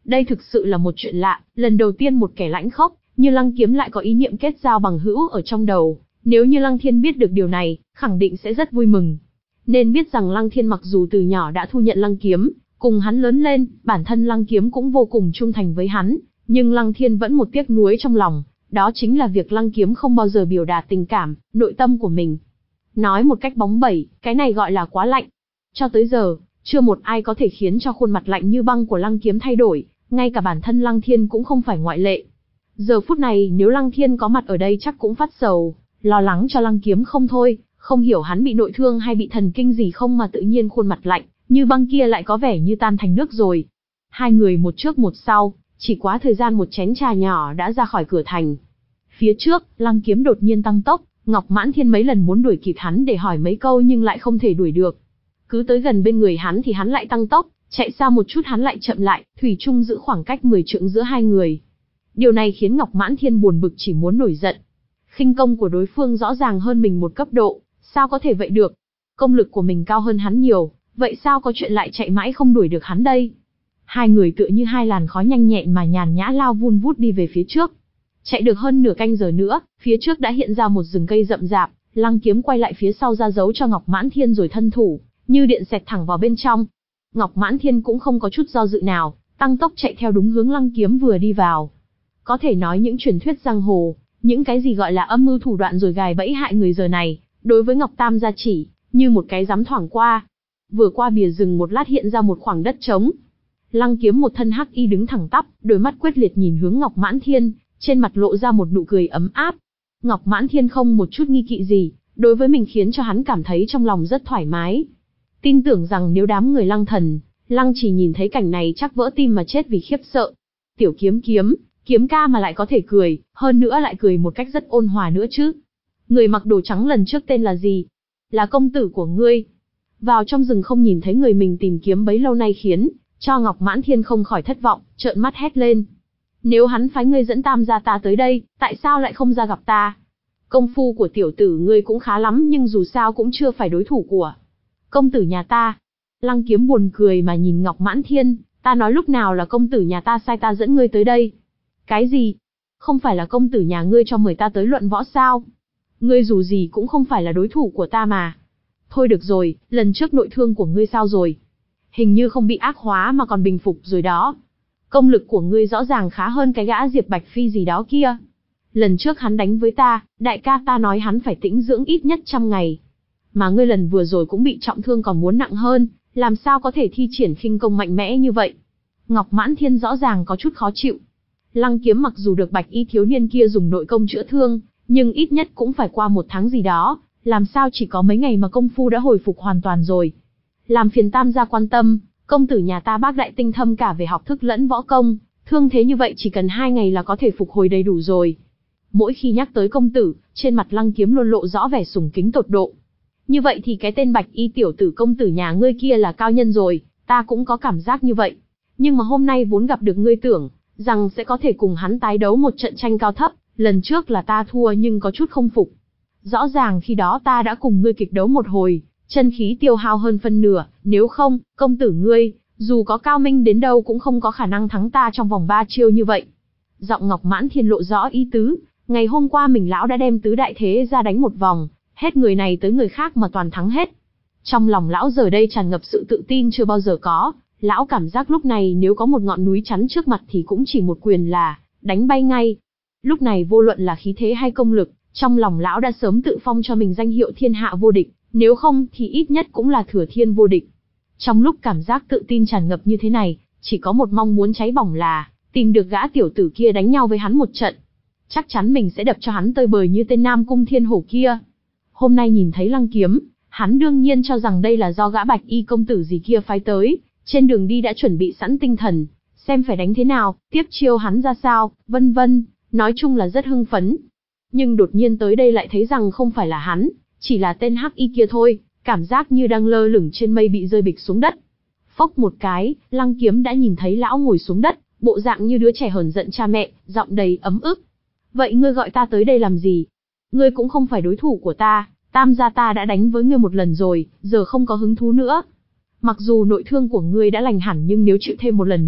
Đây thực sự là một chuyện lạ, lần đầu tiên một kẻ lãnh khốc như Lăng Kiếm lại có ý niệm kết giao bằng hữu ở trong đầu. Nếu như Lăng Thiên biết được điều này, khẳng định sẽ rất vui mừng. Nên biết rằng Lăng Thiên mặc dù từ nhỏ đã thu nhận Lăng Kiếm, cùng hắn lớn lên, bản thân Lăng Kiếm cũng vô cùng trung thành với hắn, nhưng Lăng Thiên vẫn một tiếc nuối trong lòng, đó chính là việc Lăng Kiếm không bao giờ biểu đạt tình cảm, nội tâm của mình. Nói một cách bóng bẩy, cái này gọi là quá lạnh. Cho tới giờ, chưa một ai có thể khiến cho khuôn mặt lạnh như băng của Lăng Kiếm thay đổi, ngay cả bản thân Lăng Thiên cũng không phải ngoại lệ. Giờ phút này nếu Lăng Thiên có mặt ở đây chắc cũng phát sầu, lo lắng cho Lăng Kiếm không thôi, không hiểu hắn bị nội thương hay bị thần kinh gì không mà tự nhiên khuôn mặt lạnh như băng kia lại có vẻ như tan thành nước rồi. Hai người một trước một sau, chỉ quá thời gian một chén trà nhỏ đã ra khỏi cửa thành. Phía trước, Lăng Kiếm đột nhiên tăng tốc, Ngọc Mãn Thiên mấy lần muốn đuổi kịp hắn để hỏi mấy câu nhưng lại không thể đuổi được. Cứ tới gần bên người hắn thì hắn lại tăng tốc, chạy xa một chút hắn lại chậm lại, thủy chung giữ khoảng cách mười trượng giữa hai người. Điều này khiến Ngọc Mãn Thiên buồn bực chỉ muốn nổi giận. Khinh công của đối phương rõ ràng hơn mình một cấp độ, sao có thể vậy được? Công lực của mình cao hơn hắn nhiều, vậy sao có chuyện lại chạy mãi không đuổi được hắn đây? Hai người tựa như hai làn khói nhanh nhẹn mà nhàn nhã lao vun vút đi về phía trước. Chạy được hơn nửa canh giờ nữa, phía trước đã hiện ra một rừng cây rậm rạp, Lăng Kiếm quay lại phía sau ra dấu cho Ngọc Mãn Thiên rồi thân thủ, như điện xẹt thẳng vào bên trong. Ngọc Mãn Thiên cũng không có chút do dự nào, tăng tốc chạy theo đúng hướng Lăng Kiếm vừa đi vào. Có thể nói những truyền thuyết giang hồ, những cái gì gọi là âm mưu thủ đoạn rồi gài bẫy hại người giờ này, đối với Ngọc Tam gia chỉ như một cái dám thoảng qua. Vừa qua bìa rừng một lát hiện ra một khoảng đất trống. Lăng Kiếm một thân hắc y đứng thẳng tắp, đôi mắt quyết liệt nhìn hướng Ngọc Mãn Thiên, trên mặt lộ ra một nụ cười ấm áp. Ngọc Mãn Thiên không một chút nghi kỵ gì, đối với mình khiến cho hắn cảm thấy trong lòng rất thoải mái. Tin tưởng rằng nếu đám người Lăng Thần, Lăng Chỉ nhìn thấy cảnh này chắc vỡ tim mà chết vì khiếp sợ. Tiểu Kiếm Kiếm, Kiếm ca mà lại có thể cười, hơn nữa lại cười một cách rất ôn hòa nữa chứ. Người mặc đồ trắng lần trước tên là gì? Là công tử của ngươi. Vào trong rừng không nhìn thấy người mình tìm kiếm bấy lâu nay khiến cho Ngọc Mãn Thiên không khỏi thất vọng, trợn mắt hét lên. Nếu hắn phái ngươi dẫn Tam gia ta tới đây, tại sao lại không ra gặp ta? Công phu của tiểu tử ngươi cũng khá lắm nhưng dù sao cũng chưa phải đối thủ của công tử nhà ta. Lăng Kiếm buồn cười mà nhìn Ngọc Mãn Thiên, ta nói lúc nào là công tử nhà ta sai ta dẫn ngươi tới đây? Cái gì? Không phải là công tử nhà ngươi cho mời ta tới luận võ sao? Ngươi dù gì cũng không phải là đối thủ của ta mà. Thôi được rồi, lần trước nội thương của ngươi sao rồi? Hình như không bị ác hóa mà còn bình phục rồi đó. Công lực của ngươi rõ ràng khá hơn cái gã Diệp Bạch Phi gì đó kia. Lần trước hắn đánh với ta, đại ca ta nói hắn phải tĩnh dưỡng ít nhất trăm ngày. Mà ngươi lần vừa rồi cũng bị trọng thương còn muốn nặng hơn, làm sao có thể thi triển khinh công mạnh mẽ như vậy? Ngọc Mãn Thiên rõ ràng có chút khó chịu. Lăng Kiếm mặc dù được Bạch Y thiếu niên kia dùng nội công chữa thương, nhưng ít nhất cũng phải qua một tháng gì đó, làm sao chỉ có mấy ngày mà công phu đã hồi phục hoàn toàn rồi. Làm phiền Tam gia quan tâm, công tử nhà ta bác đại tinh thâm cả về học thức lẫn võ công, thương thế như vậy chỉ cần hai ngày là có thể phục hồi đầy đủ rồi. Mỗi khi nhắc tới công tử, trên mặt Lăng Kiếm luôn lộ rõ vẻ sùng kính tột độ. Như vậy thì cái tên Bạch Y tiểu tử công tử nhà ngươi kia là cao nhân rồi, ta cũng có cảm giác như vậy. Nhưng mà hôm nay vốn gặp được ngươi tưởng rằng sẽ có thể cùng hắn tái đấu một trận tranh cao thấp, lần trước là ta thua nhưng có chút không phục. Rõ ràng khi đó ta đã cùng ngươi kịch đấu một hồi, chân khí tiêu hao hơn phân nửa, nếu không, công tử ngươi, dù có cao minh đến đâu cũng không có khả năng thắng ta trong vòng ba chiêu như vậy. Giọng Ngọc Mãn Thiên lộ rõ ý tứ, ngày hôm qua mình lão đã đem tứ đại thế ra đánh một vòng, hết người này tới người khác mà toàn thắng hết. Trong lòng lão giờ đây tràn ngập sự tự tin chưa bao giờ có, lão cảm giác lúc này nếu có một ngọn núi chắn trước mặt thì cũng chỉ một quyền là đánh bay ngay. Lúc này vô luận là khí thế hay công lực, trong lòng lão đã sớm tự phong cho mình danh hiệu thiên hạ vô địch, nếu không thì ít nhất cũng là thừa thiên vô địch. Trong lúc cảm giác tự tin tràn ngập như thế này, chỉ có một mong muốn cháy bỏng là tìm được gã tiểu tử kia đánh nhau với hắn một trận. Chắc chắn mình sẽ đập cho hắn tơi bời như tên Nam Cung Thiên Hổ kia. Hôm nay nhìn thấy Lăng Kiếm, hắn đương nhiên cho rằng đây là do gã Bạch Y công tử gì kia phái tới, trên đường đi đã chuẩn bị sẵn tinh thần, xem phải đánh thế nào, tiếp chiêu hắn ra sao, vân vân, nói chung là rất hưng phấn. Nhưng đột nhiên tới đây lại thấy rằng không phải là hắn, chỉ là tên hắc y kia thôi, cảm giác như đang lơ lửng trên mây bị rơi bịch xuống đất. Phốc một cái, Lăng Kiếm đã nhìn thấy lão ngồi xuống đất, bộ dạng như đứa trẻ hờn giận cha mẹ, giọng đầy ấm ức. Vậy ngươi gọi ta tới đây làm gì? Ngươi cũng không phải đối thủ của ta, Tam gia ta đã đánh với ngươi một lần rồi, giờ không có hứng thú nữa. Mặc dù nội thương của ngươi đã lành hẳn nhưng nếu chịu thêm một lần nữa,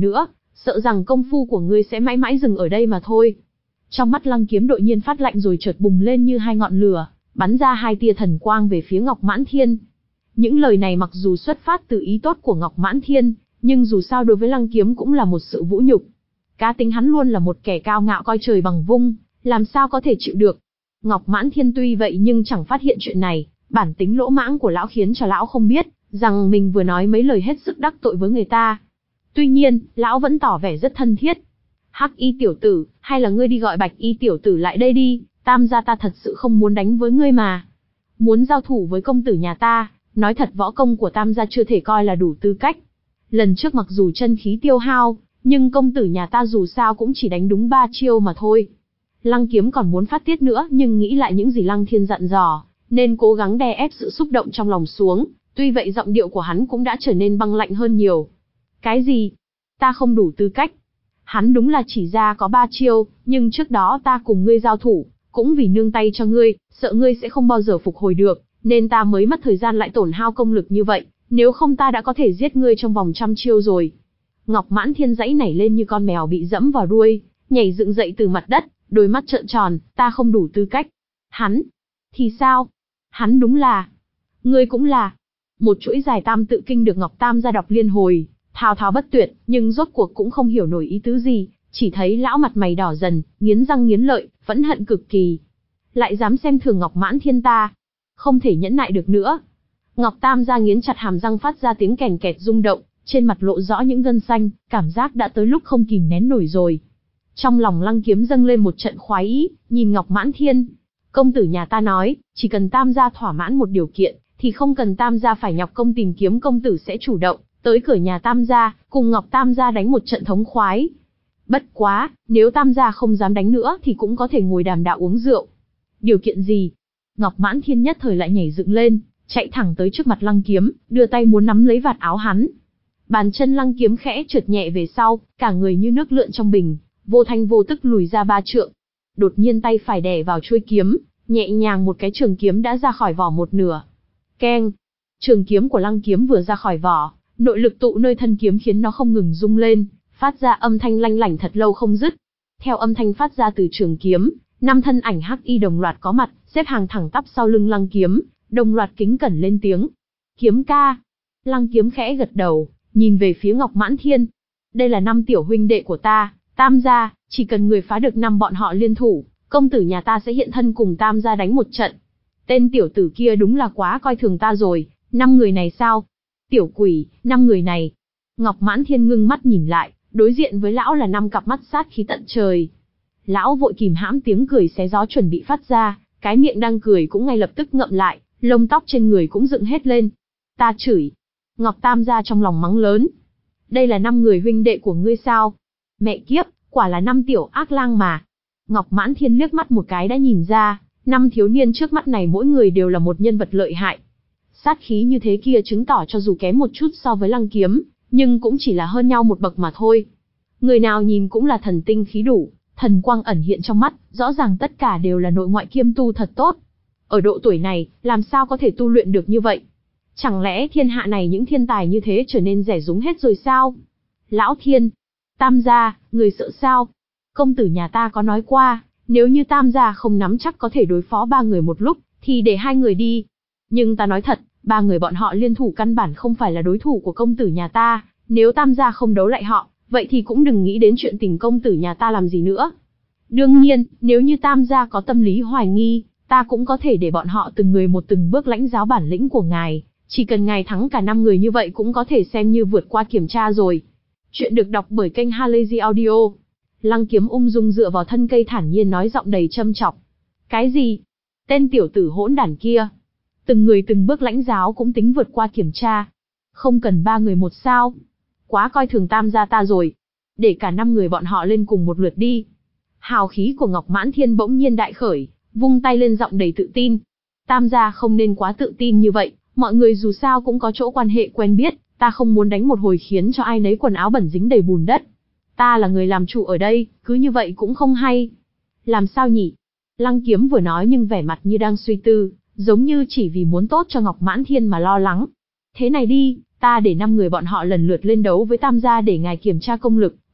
sợ rằng công phu của ngươi sẽ mãi mãi dừng ở đây mà thôi. Trong mắt Lăng Kiếm đột nhiên phát lạnh rồi chợt bùng lên như hai ngọn lửa, bắn ra hai tia thần quang về phía Ngọc Mãn Thiên. Những lời này mặc dù xuất phát từ ý tốt của Ngọc Mãn Thiên, nhưng dù sao đối với Lăng Kiếm cũng là một sự vũ nhục. Cá tính hắn luôn là một kẻ cao ngạo coi trời bằng vung, làm sao có thể chịu được. Ngọc Mãn Thiên tuy vậy nhưng chẳng phát hiện chuyện này, bản tính lỗ mãng của lão khiến cho lão không biết rằng mình vừa nói mấy lời hết sức đắc tội với người ta. Tuy nhiên, lão vẫn tỏ vẻ rất thân thiết. Hắc Y tiểu tử, hay là ngươi đi gọi Bạch Y tiểu tử lại đây đi, Tam gia ta thật sự không muốn đánh với ngươi mà. Muốn giao thủ với công tử nhà ta, nói thật võ công của Tam gia chưa thể coi là đủ tư cách. Lần trước mặc dù chân khí tiêu hao, nhưng công tử nhà ta dù sao cũng chỉ đánh đúng ba chiêu mà thôi. Lăng Kiếm còn muốn phát tiết nữa nhưng nghĩ lại những gì Lăng Thiên dặn dò, nên cố gắng đè ép sự xúc động trong lòng xuống, tuy vậy giọng điệu của hắn cũng đã trở nên băng lạnh hơn nhiều. Cái gì? Ta không đủ tư cách. Hắn đúng là chỉ ra có ba chiêu, nhưng trước đó ta cùng ngươi giao thủ, cũng vì nương tay cho ngươi, sợ ngươi sẽ không bao giờ phục hồi được, nên ta mới mất thời gian lại tổn hao công lực như vậy, nếu không ta đã có thể giết ngươi trong vòng trăm chiêu rồi. Ngọc Mãn Thiên dãy nảy lên như con mèo bị dẫm vào đuôi, nhảy dựng dậy từ mặt đất, đôi mắt trợn tròn, ta không đủ tư cách. Hắn? Thì sao? Hắn đúng là... Ngươi cũng là... Một chuỗi dài tam tự kinh được Ngọc Tam gia đọc liên hồi, thao thao bất tuyệt, nhưng rốt cuộc cũng không hiểu nổi ý tứ gì, chỉ thấy lão mặt mày đỏ dần, nghiến răng nghiến lợi, phẫn hận cực kỳ. Lại dám xem thường Ngọc Mãn Thiên ta, không thể nhẫn nại được nữa. Ngọc Tam gia nghiến chặt hàm răng phát ra tiếng kèn kẹt rung động, trên mặt lộ rõ những gân xanh, cảm giác đã tới lúc không kìm nén nổi rồi. Trong lòng Lăng Kiếm dâng lên một trận khoái ý, nhìn Ngọc Mãn Thiên. Công tử nhà ta nói, chỉ cần Tam gia thỏa mãn một điều kiện, thì không cần Tam gia phải nhọc công tìm kiếm, công tử sẽ chủ động tới cửa nhà Tam gia, cùng Ngọc Tam gia đánh một trận thống khoái. Bất quá, nếu Tam gia không dám đánh nữa thì cũng có thể ngồi đàm đạo uống rượu. Điều kiện gì? Ngọc Mãn Thiên nhất thời lại nhảy dựng lên, chạy thẳng tới trước mặt Lăng Kiếm, đưa tay muốn nắm lấy vạt áo hắn. Bàn chân Lăng Kiếm khẽ trượt nhẹ về sau, cả người như nước lượn trong bình, vô thanh vô tức lùi ra ba trượng. Đột nhiên tay phải đè vào chuôi kiếm, nhẹ nhàng một cái trường kiếm đã ra khỏi vỏ một nửa. Keng! Trường kiếm của Lăng Kiếm vừa ra khỏi vỏ, nội lực tụ nơi thân kiếm khiến nó không ngừng rung lên, phát ra âm thanh lanh lảnh thật lâu không dứt. Theo âm thanh phát ra từ trường kiếm, năm thân ảnh hắc y đồng loạt có mặt, xếp hàng thẳng tắp sau lưng Lăng Kiếm, đồng loạt kính cẩn lên tiếng. Kiếm ca! Lăng Kiếm khẽ gật đầu, nhìn về phía Ngọc Mãn Thiên. Đây là năm tiểu huynh đệ của ta, Tam gia, chỉ cần người phá được năm bọn họ liên thủ, công tử nhà ta sẽ hiện thân cùng Tam gia đánh một trận. Tên tiểu tử kia đúng là quá coi thường ta rồi, năm người này sao? Tiểu quỷ, năm người này. Ngọc Mãn Thiên ngưng mắt nhìn lại, đối diện với lão là năm cặp mắt sát khí tận trời. Lão vội kìm hãm tiếng cười xé gió chuẩn bị phát ra, cái miệng đang cười cũng ngay lập tức ngậm lại, lông tóc trên người cũng dựng hết lên. Ta chửi. Ngọc Tam gia trong lòng mắng lớn. Đây là năm người huynh đệ của ngươi sao? Mẹ kiếp, quả là năm tiểu ác lang mà. Ngọc Mãn Thiên liếc mắt một cái đã nhìn ra, năm thiếu niên trước mắt này mỗi người đều là một nhân vật lợi hại. Sát khí như thế kia chứng tỏ cho dù kém một chút so với Lăng Kiếm, nhưng cũng chỉ là hơn nhau một bậc mà thôi. Người nào nhìn cũng là thần tinh khí đủ, thần quang ẩn hiện trong mắt, rõ ràng tất cả đều là nội ngoại kiêm tu thật tốt. Ở độ tuổi này, làm sao có thể tu luyện được như vậy? Chẳng lẽ thiên hạ này những thiên tài như thế trở nên rẻ rúng hết rồi sao? Lão Thiên! Tam gia, người sợ sao? Công tử nhà ta có nói qua, nếu như Tam gia không nắm chắc có thể đối phó ba người một lúc, thì để hai người đi. Nhưng ta nói thật, ba người bọn họ liên thủ căn bản không phải là đối thủ của công tử nhà ta, nếu Tam gia không đấu lại họ, vậy thì cũng đừng nghĩ đến chuyện tình công tử nhà ta làm gì nữa. Đương nhiên, nếu như Tam gia có tâm lý hoài nghi, ta cũng có thể để bọn họ từng người một từng bước lãnh giáo bản lĩnh của ngài, chỉ cần ngài thắng cả năm người như vậy cũng có thể xem như vượt qua kiểm tra rồi. Chuyện được đọc bởi kênh Halazy Audio. Lăng Kiếm ung dung dựa vào thân cây thản nhiên nói giọng đầy châm chọc. Cái gì? Tên tiểu tử hỗn đản kia. Từng người từng bước lãnh giáo cũng tính vượt qua kiểm tra. Không cần ba người một sao. Quá coi thường Tam gia ta rồi. Để cả năm người bọn họ lên cùng một lượt đi. Hào khí của Ngọc Mãn Thiên bỗng nhiên đại khởi, vung tay lên giọng đầy tự tin. Tam gia không nên quá tự tin như vậy, mọi người dù sao cũng có chỗ quan hệ quen biết, ta không muốn đánh một hồi khiến cho ai nấy quần áo bẩn dính đầy bùn đất. Ta là người làm chủ ở đây, cứ như vậy cũng không hay. Làm sao nhỉ? Lăng Kiếm vừa nói nhưng vẻ mặt như đang suy tư, giống như chỉ vì muốn tốt cho Ngọc Mãn Thiên mà lo lắng. Thế này đi, ta để năm người bọn họ lần lượt lên đấu với Tam gia để ngài kiểm tra công lực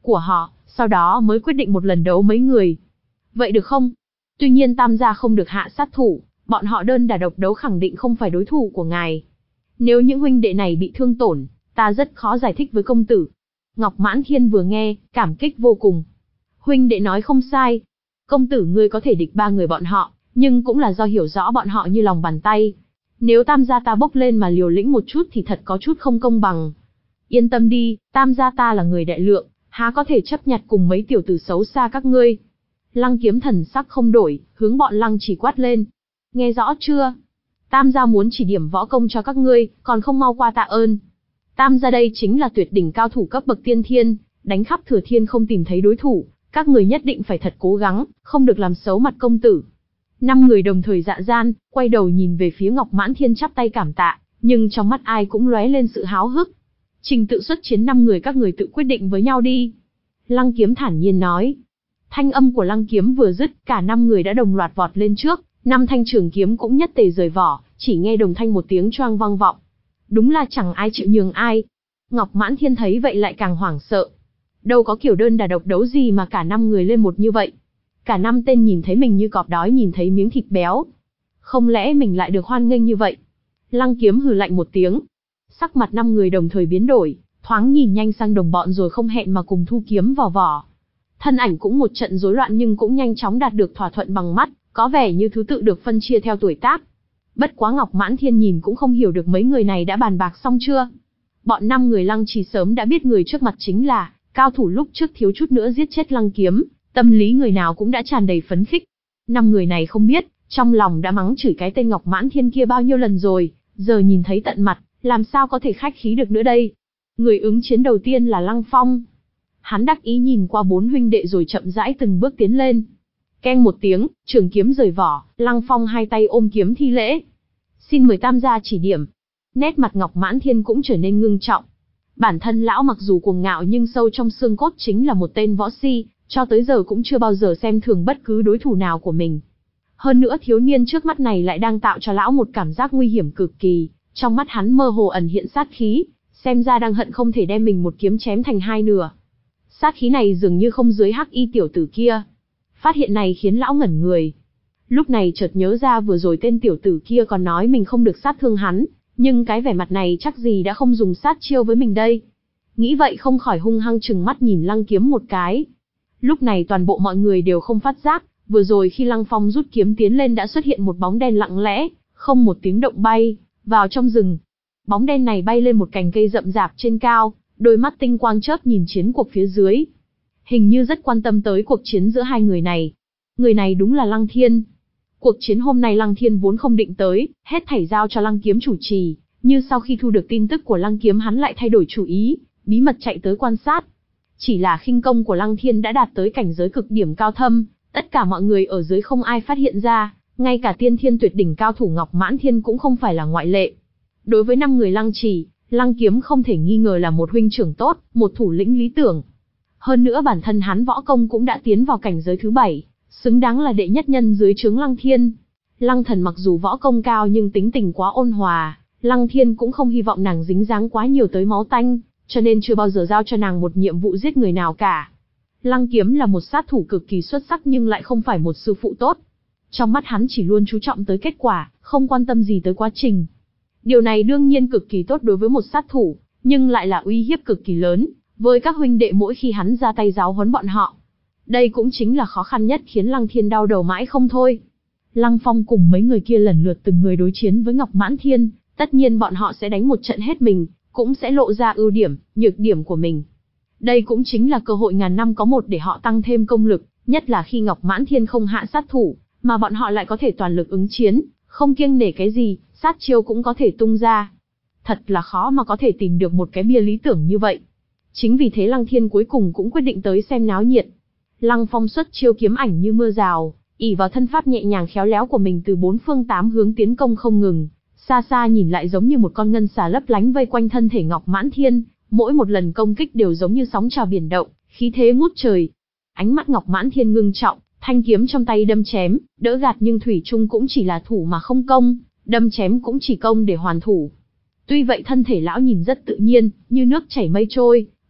của họ, sau đó mới quyết định một lần đấu mấy người. Vậy được không? Tuy nhiên Tam gia không được hạ sát thủ, bọn họ đơn đả độc đấu khẳng định không phải đối thủ của ngài. Nếu những huynh đệ này bị thương tổn, ta rất khó giải thích với công tử. Ngọc Mãn Thiên vừa nghe, cảm kích vô cùng. Huynh đệ nói không sai. Công tử ngươi có thể địch ba người bọn họ, nhưng cũng là do hiểu rõ bọn họ như lòng bàn tay. Nếu Tam gia ta bốc lên mà liều lĩnh một chút thì thật có chút không công bằng. Yên tâm đi, Tam gia ta là người đại lượng, há có thể chấp nhặt cùng mấy tiểu tử xấu xa các ngươi. Lăng Kiếm thần sắc không đổi, hướng bọn Lăng Chỉ quát lên. Nghe rõ chưa? Tam gia muốn chỉ điểm võ công cho các ngươi, còn không mau qua tạ ơn. Tam gia đây chính là tuyệt đỉnh cao thủ cấp bậc tiên thiên, đánh khắp Thừa Thiên không tìm thấy đối thủ, các người nhất định phải thật cố gắng, không được làm xấu mặt công tử. Năm người đồng thời dạ gian, quay đầu nhìn về phía Ngọc Mãn Thiên chắp tay cảm tạ, nhưng trong mắt ai cũng lóe lên sự háo hức. Trình tự xuất chiến năm người các người tự quyết định với nhau đi. Lăng Kiếm thản nhiên nói. Thanh âm của Lăng Kiếm vừa dứt, cả năm người đã đồng loạt vọt lên trước, năm thanh trường kiếm cũng nhất tề rời vỏ, chỉ nghe đồng thanh một tiếng choang vang vọng. Đúng là chẳng ai chịu nhường ai. Ngọc Mãn Thiên thấy vậy lại càng hoảng sợ. Đâu có kiểu đơn đả độc đấu gì mà cả năm người lên một như vậy. Cả năm tên nhìn thấy mình như cọp đói nhìn thấy miếng thịt béo. Không lẽ mình lại được hoan nghênh như vậy? Lăng Kiếm hừ lạnh một tiếng. Sắc mặt năm người đồng thời biến đổi, thoáng nhìn nhanh sang đồng bọn rồi không hẹn mà cùng thu kiếm vào vỏ. Thân ảnh cũng một trận rối loạn nhưng cũng nhanh chóng đạt được thỏa thuận bằng mắt, có vẻ như thứ tự được phân chia theo tuổi tác. Bất quá Ngọc Mãn Thiên nhìn cũng không hiểu được mấy người này đã bàn bạc xong chưa. Bọn năm người Lăng Trì sớm đã biết người trước mặt chính là cao thủ lúc trước thiếu chút nữa giết chết Lăng Kiếm, tâm lý người nào cũng đã tràn đầy phấn khích. Năm người này không biết, trong lòng đã mắng chửi cái tên Ngọc Mãn Thiên kia bao nhiêu lần rồi, giờ nhìn thấy tận mặt, làm sao có thể khách khí được nữa đây. Người ứng chiến đầu tiên là Lăng Phong. Hắn đắc ý nhìn qua bốn huynh đệ rồi chậm rãi từng bước tiến lên. Keng một tiếng, trường kiếm rời vỏ, Lăng Phong hai tay ôm kiếm thi lễ. Xin mời Tam gia chỉ điểm. Nét mặt Ngọc Mãn Thiên cũng trở nên ngưng trọng. Bản thân lão mặc dù cuồng ngạo nhưng sâu trong xương cốt chính là một tên võ si, cho tới giờ cũng chưa bao giờ xem thường bất cứ đối thủ nào của mình. Hơn nữa thiếu niên trước mắt này lại đang tạo cho lão một cảm giác nguy hiểm cực kỳ, trong mắt hắn mơ hồ ẩn hiện sát khí, xem ra đang hận không thể đem mình một kiếm chém thành hai nửa. Sát khí này dường như không dưới hắc y tiểu tử kia. Phát hiện này khiến lão ngẩn người. Lúc này chợt nhớ ra vừa rồi tên tiểu tử kia còn nói mình không được sát thương hắn, nhưng cái vẻ mặt này chắc gì đã không dùng sát chiêu với mình đây. Nghĩ vậy không khỏi hung hăng trừng mắt nhìn Lăng Kiếm một cái. Lúc này toàn bộ mọi người đều không phát giác, vừa rồi khi Lăng Phong rút kiếm tiến lên đã xuất hiện một bóng đen lặng lẽ, không một tiếng động bay vào trong rừng. Bóng đen này bay lên một cành cây rậm rạp trên cao, đôi mắt tinh quang chớp nhìn chiến cuộc phía dưới. Hình như rất quan tâm tới cuộc chiến giữa hai người này. Người này đúng là Lăng Thiên. Cuộc chiến hôm nay Lăng Thiên vốn không định tới, hết thảy giao cho Lăng Kiếm chủ trì, như sau khi thu được tin tức của Lăng Kiếm hắn lại thay đổi chủ ý, bí mật chạy tới quan sát. Chỉ là khinh công của Lăng Thiên đã đạt tới cảnh giới cực điểm cao thâm, tất cả mọi người ở dưới không ai phát hiện ra, ngay cả tiên thiên tuyệt đỉnh cao thủ Ngọc Mãn Thiên cũng không phải là ngoại lệ. Đối với năm người Lăng Trì, Lăng Kiếm không thể nghi ngờ là một huynh trưởng tốt, một thủ lĩnh lý tưởng. Hơn nữa bản thân hắn võ công cũng đã tiến vào cảnh giới thứ bảy, xứng đáng là đệ nhất nhân dưới trướng Lăng Thiên. Lăng Thần mặc dù võ công cao nhưng tính tình quá ôn hòa, Lăng Thiên cũng không hy vọng nàng dính dáng quá nhiều tới máu tanh, cho nên chưa bao giờ giao cho nàng một nhiệm vụ giết người nào cả. Lăng Kiếm là một sát thủ cực kỳ xuất sắc nhưng lại không phải một sư phụ tốt. Trong mắt hắn chỉ luôn chú trọng tới kết quả, không quan tâm gì tới quá trình. Điều này đương nhiên cực kỳ tốt đối với một sát thủ, nhưng lại là uy hiếp cực kỳ lớn với các huynh đệ mỗi khi hắn ra tay giáo huấn bọn họ. Đây cũng chính là khó khăn nhất khiến Lăng Thiên đau đầu mãi không thôi. Lăng Phong cùng mấy người kia lần lượt từng người đối chiến với Ngọc Mãn Thiên, tất nhiên bọn họ sẽ đánh một trận hết mình, cũng sẽ lộ ra ưu điểm, nhược điểm của mình. Đây cũng chính là cơ hội ngàn năm có một để họ tăng thêm công lực, nhất là khi Ngọc Mãn Thiên không hạ sát thủ, mà bọn họ lại có thể toàn lực ứng chiến, không kiêng nể cái gì, sát chiêu cũng có thể tung ra. Thật là khó mà có thể tìm được một cái bia lý tưởng như vậy. Chính vì thế Lăng Thiên cuối cùng cũng quyết định tới xem náo nhiệt. Lăng Phong xuất chiêu kiếm ảnh như mưa rào, ỷ vào thân pháp nhẹ nhàng khéo léo của mình từ bốn phương tám hướng tiến công không ngừng, xa xa nhìn lại giống như một con ngân xà lấp lánh vây quanh thân thể Ngọc Mãn Thiên, mỗi một lần công kích đều giống như sóng trào biển động, khí thế ngút trời. Ánh mắt Ngọc Mãn Thiên ngưng trọng, thanh kiếm trong tay đâm chém, đỡ gạt nhưng thủy chung cũng chỉ là thủ mà không công, đâm chém cũng chỉ công để hoàn thủ. Tuy vậy thân thể lão nhìn rất tự nhiên, như nước chảy mây trôi,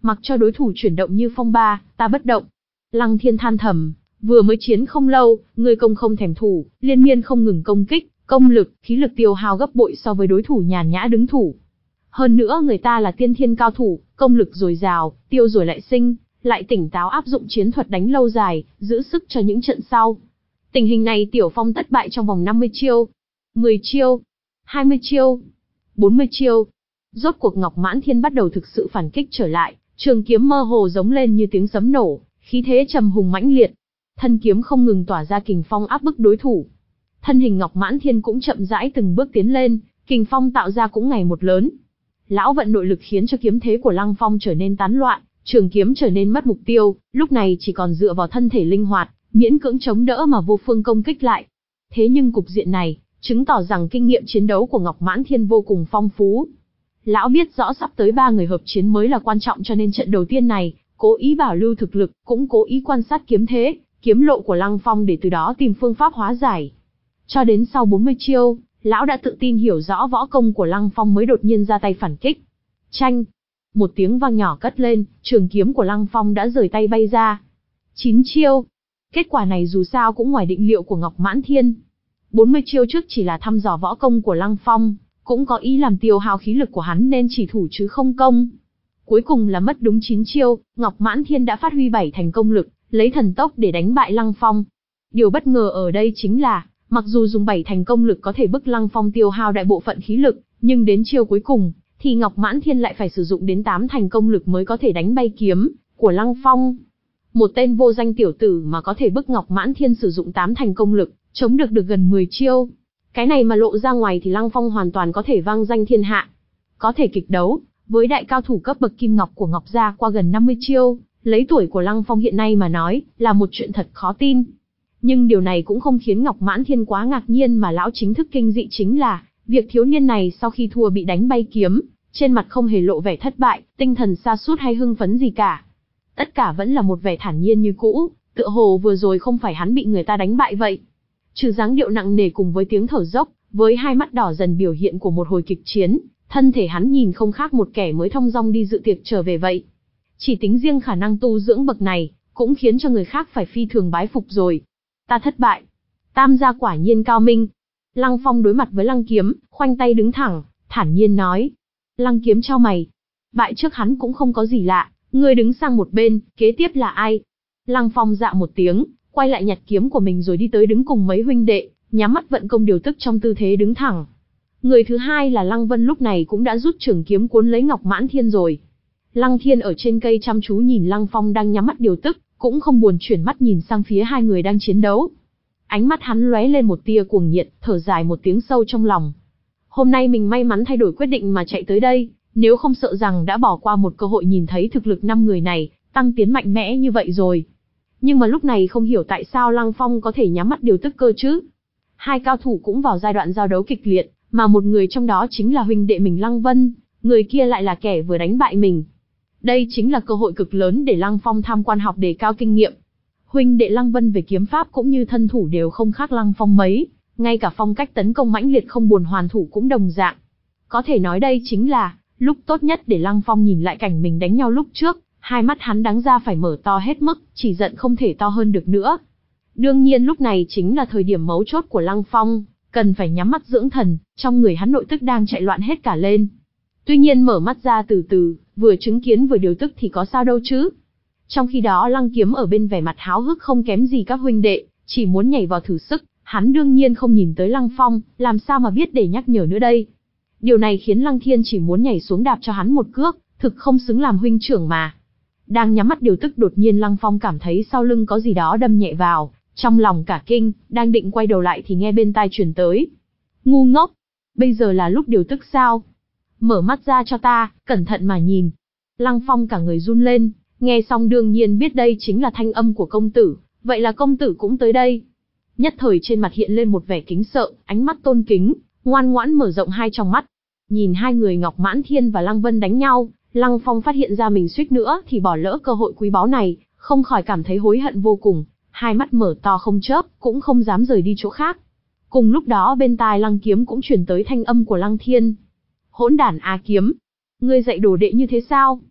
mặc cho đối thủ chuyển động như phong ba, ta bất động. Lăng Thiên than thầm, vừa mới chiến không lâu, ngươi công không thèm thủ, liên miên không ngừng công kích, công lực, khí lực tiêu hao gấp bội so với đối thủ nhàn nhã đứng thủ. Hơn nữa người ta là tiên thiên cao thủ, công lực dồi dào, tiêu rồi lại sinh, lại tỉnh táo áp dụng chiến thuật đánh lâu dài, giữ sức cho những trận sau. Tình hình này Tiểu Phong thất bại trong vòng năm mươi chiêu, mười chiêu, hai mươi chiêu, bốn mươi chiêu. Rốt cuộc Ngọc Mãn Thiên bắt đầu thực sự phản kích trở lại, trường kiếm mơ hồ giống lên như tiếng sấm nổ, khí thế trầm hùng mãnh liệt. Thân kiếm không ngừng tỏa ra kình phong áp bức đối thủ. Thân hình Ngọc Mãn Thiên cũng chậm rãi từng bước tiến lên, kình phong tạo ra cũng ngày một lớn. Lão vận nội lực khiến cho kiếm thế của Lăng Phong trở nên tán loạn, trường kiếm trở nên mất mục tiêu, lúc này chỉ còn dựa vào thân thể linh hoạt, miễn cưỡng chống đỡ mà vô phương công kích lại. Thế nhưng cục diện này, chứng tỏ rằng kinh nghiệm chiến đấu của Ngọc Mãn Thiên vô cùng phong phú. Lão biết rõ sắp tới ba người hợp chiến mới là quan trọng cho nên trận đầu tiên này, cố ý bảo lưu thực lực, cũng cố ý quan sát kiếm thế, kiếm lộ của Lăng Phong để từ đó tìm phương pháp hóa giải. Cho đến sau bốn mươi chiêu, lão đã tự tin hiểu rõ võ công của Lăng Phong mới đột nhiên ra tay phản kích. Chanh! Một tiếng vang nhỏ cất lên, trường kiếm của Lăng Phong đã rời tay bay ra. Chín chiêu! Kết quả này dù sao cũng ngoài định liệu của Ngọc Mãn Thiên. bốn mươi chiêu trước chỉ là thăm dò võ công của Lăng Phong, cũng có ý làm tiêu hao khí lực của hắn nên chỉ thủ chứ không công. Cuối cùng là mất đúng chín chiêu, Ngọc Mãn Thiên đã phát huy bảy thành công lực, lấy thần tốc để đánh bại Lăng Phong. Điều bất ngờ ở đây chính là, mặc dù dùng bảy thành công lực có thể bức Lăng Phong tiêu hao đại bộ phận khí lực, nhưng đến chiêu cuối cùng, thì Ngọc Mãn Thiên lại phải sử dụng đến tám thành công lực mới có thể đánh bay kiếm của Lăng Phong. Một tên vô danh tiểu tử mà có thể bức Ngọc Mãn Thiên sử dụng tám thành công lực, chống được được gần mười chiêu. Cái này mà lộ ra ngoài thì Lăng Phong hoàn toàn có thể vang danh thiên hạ. Có thể kịch đấu với đại cao thủ cấp bậc Kim Ngọc của Ngọc gia qua gần năm mươi chiêu, lấy tuổi của Lăng Phong hiện nay mà nói, là một chuyện thật khó tin. Nhưng điều này cũng không khiến Ngọc Mãn Thiên quá ngạc nhiên mà lão chính thức kinh dị chính là, việc thiếu niên này sau khi thua bị đánh bay kiếm, trên mặt không hề lộ vẻ thất bại, tinh thần sa sút hay hưng phấn gì cả. Tất cả vẫn là một vẻ thản nhiên như cũ, tựa hồ vừa rồi không phải hắn bị người ta đánh bại vậy. Trừ dáng điệu nặng nề cùng với tiếng thở dốc, với hai mắt đỏ dần biểu hiện của một hồi kịch chiến, thân thể hắn nhìn không khác một kẻ mới thong dong đi dự tiệc trở về vậy. Chỉ tính riêng khả năng tu dưỡng bậc này, cũng khiến cho người khác phải phi thường bái phục rồi. Ta thất bại. Tam gia quả nhiên cao minh. Lăng Phong đối mặt với Lăng Kiếm, khoanh tay đứng thẳng, thản nhiên nói. Lăng Kiếm chau mày. Bại trước hắn cũng không có gì lạ, ngươi đứng sang một bên, kế tiếp là ai? Lăng Phong dạ một tiếng, quay lại nhặt kiếm của mình rồi đi tới đứng cùng mấy huynh đệ, nhắm mắt vận công điều tức trong tư thế đứng thẳng. Người thứ hai là Lăng Vân lúc này cũng đã rút trường kiếm cuốn lấy Ngọc Mãn Thiên rồi. Lăng Thiên ở trên cây chăm chú nhìn Lăng Phong đang nhắm mắt điều tức, cũng không buồn chuyển mắt nhìn sang phía hai người đang chiến đấu. Ánh mắt hắn lóe lên một tia cuồng nhiệt, thở dài một tiếng sâu trong lòng. Hôm nay mình may mắn thay đổi quyết định mà chạy tới đây, nếu không sợ rằng đã bỏ qua một cơ hội nhìn thấy thực lực năm người này tăng tiến mạnh mẽ như vậy rồi. Nhưng mà lúc này không hiểu tại sao Lăng Phong có thể nhắm mắt điều tức cơ chứ. Hai cao thủ cũng vào giai đoạn giao đấu kịch liệt, mà một người trong đó chính là huynh đệ mình Lăng Vân, người kia lại là kẻ vừa đánh bại mình. Đây chính là cơ hội cực lớn để Lăng Phong tham quan học đề cao kinh nghiệm. Huynh đệ Lăng Vân về kiếm pháp cũng như thân thủ đều không khác Lăng Phong mấy, ngay cả phong cách tấn công mãnh liệt không buồn hoàn thủ cũng đồng dạng. Có thể nói đây chính là lúc tốt nhất để Lăng Phong nhìn lại cảnh mình đánh nhau lúc trước, hai mắt hắn đáng ra phải mở to hết mức, chỉ giận không thể to hơn được nữa. Đương nhiên lúc này chính là thời điểm mấu chốt của Lăng Phong, cần phải nhắm mắt dưỡng thần, trong người hắn nội tức đang chạy loạn hết cả lên. Tuy nhiên mở mắt ra từ từ, vừa chứng kiến vừa điều tức thì có sao đâu chứ. Trong khi đó Lăng Kiếm ở bên vẻ mặt háo hức không kém gì các huynh đệ, chỉ muốn nhảy vào thử sức, hắn đương nhiên không nhìn tới Lăng Phong, làm sao mà biết để nhắc nhở nữa đây. Điều này khiến Lăng Thiên chỉ muốn nhảy xuống đạp cho hắn một cước, thực không xứng làm huynh trưởng mà. Đang nhắm mắt điều tức đột nhiên Lăng Phong cảm thấy sau lưng có gì đó đâm nhẹ vào, trong lòng cả kinh, đang định quay đầu lại thì nghe bên tai truyền tới. Ngu ngốc, bây giờ là lúc điều tức sao? Mở mắt ra cho ta, cẩn thận mà nhìn. Lăng Phong cả người run lên, nghe xong đương nhiên biết đây chính là thanh âm của công tử, vậy là công tử cũng tới đây. Nhất thời trên mặt hiện lên một vẻ kính sợ, ánh mắt tôn kính, ngoan ngoãn mở rộng hai tròng mắt. Nhìn hai người Ngọc Mãn Thiên và Lăng Vân đánh nhau, Lăng Phong phát hiện ra mình suýt nữa thì bỏ lỡ cơ hội quý báu này, không khỏi cảm thấy hối hận vô cùng, hai mắt mở to không chớp, cũng không dám rời đi chỗ khác. Cùng lúc đó bên tai Lăng Kiếm cũng truyền tới thanh âm của Lăng Thiên. Hỗn đản A Kiếm, ngươi dạy đồ đệ như thế sao?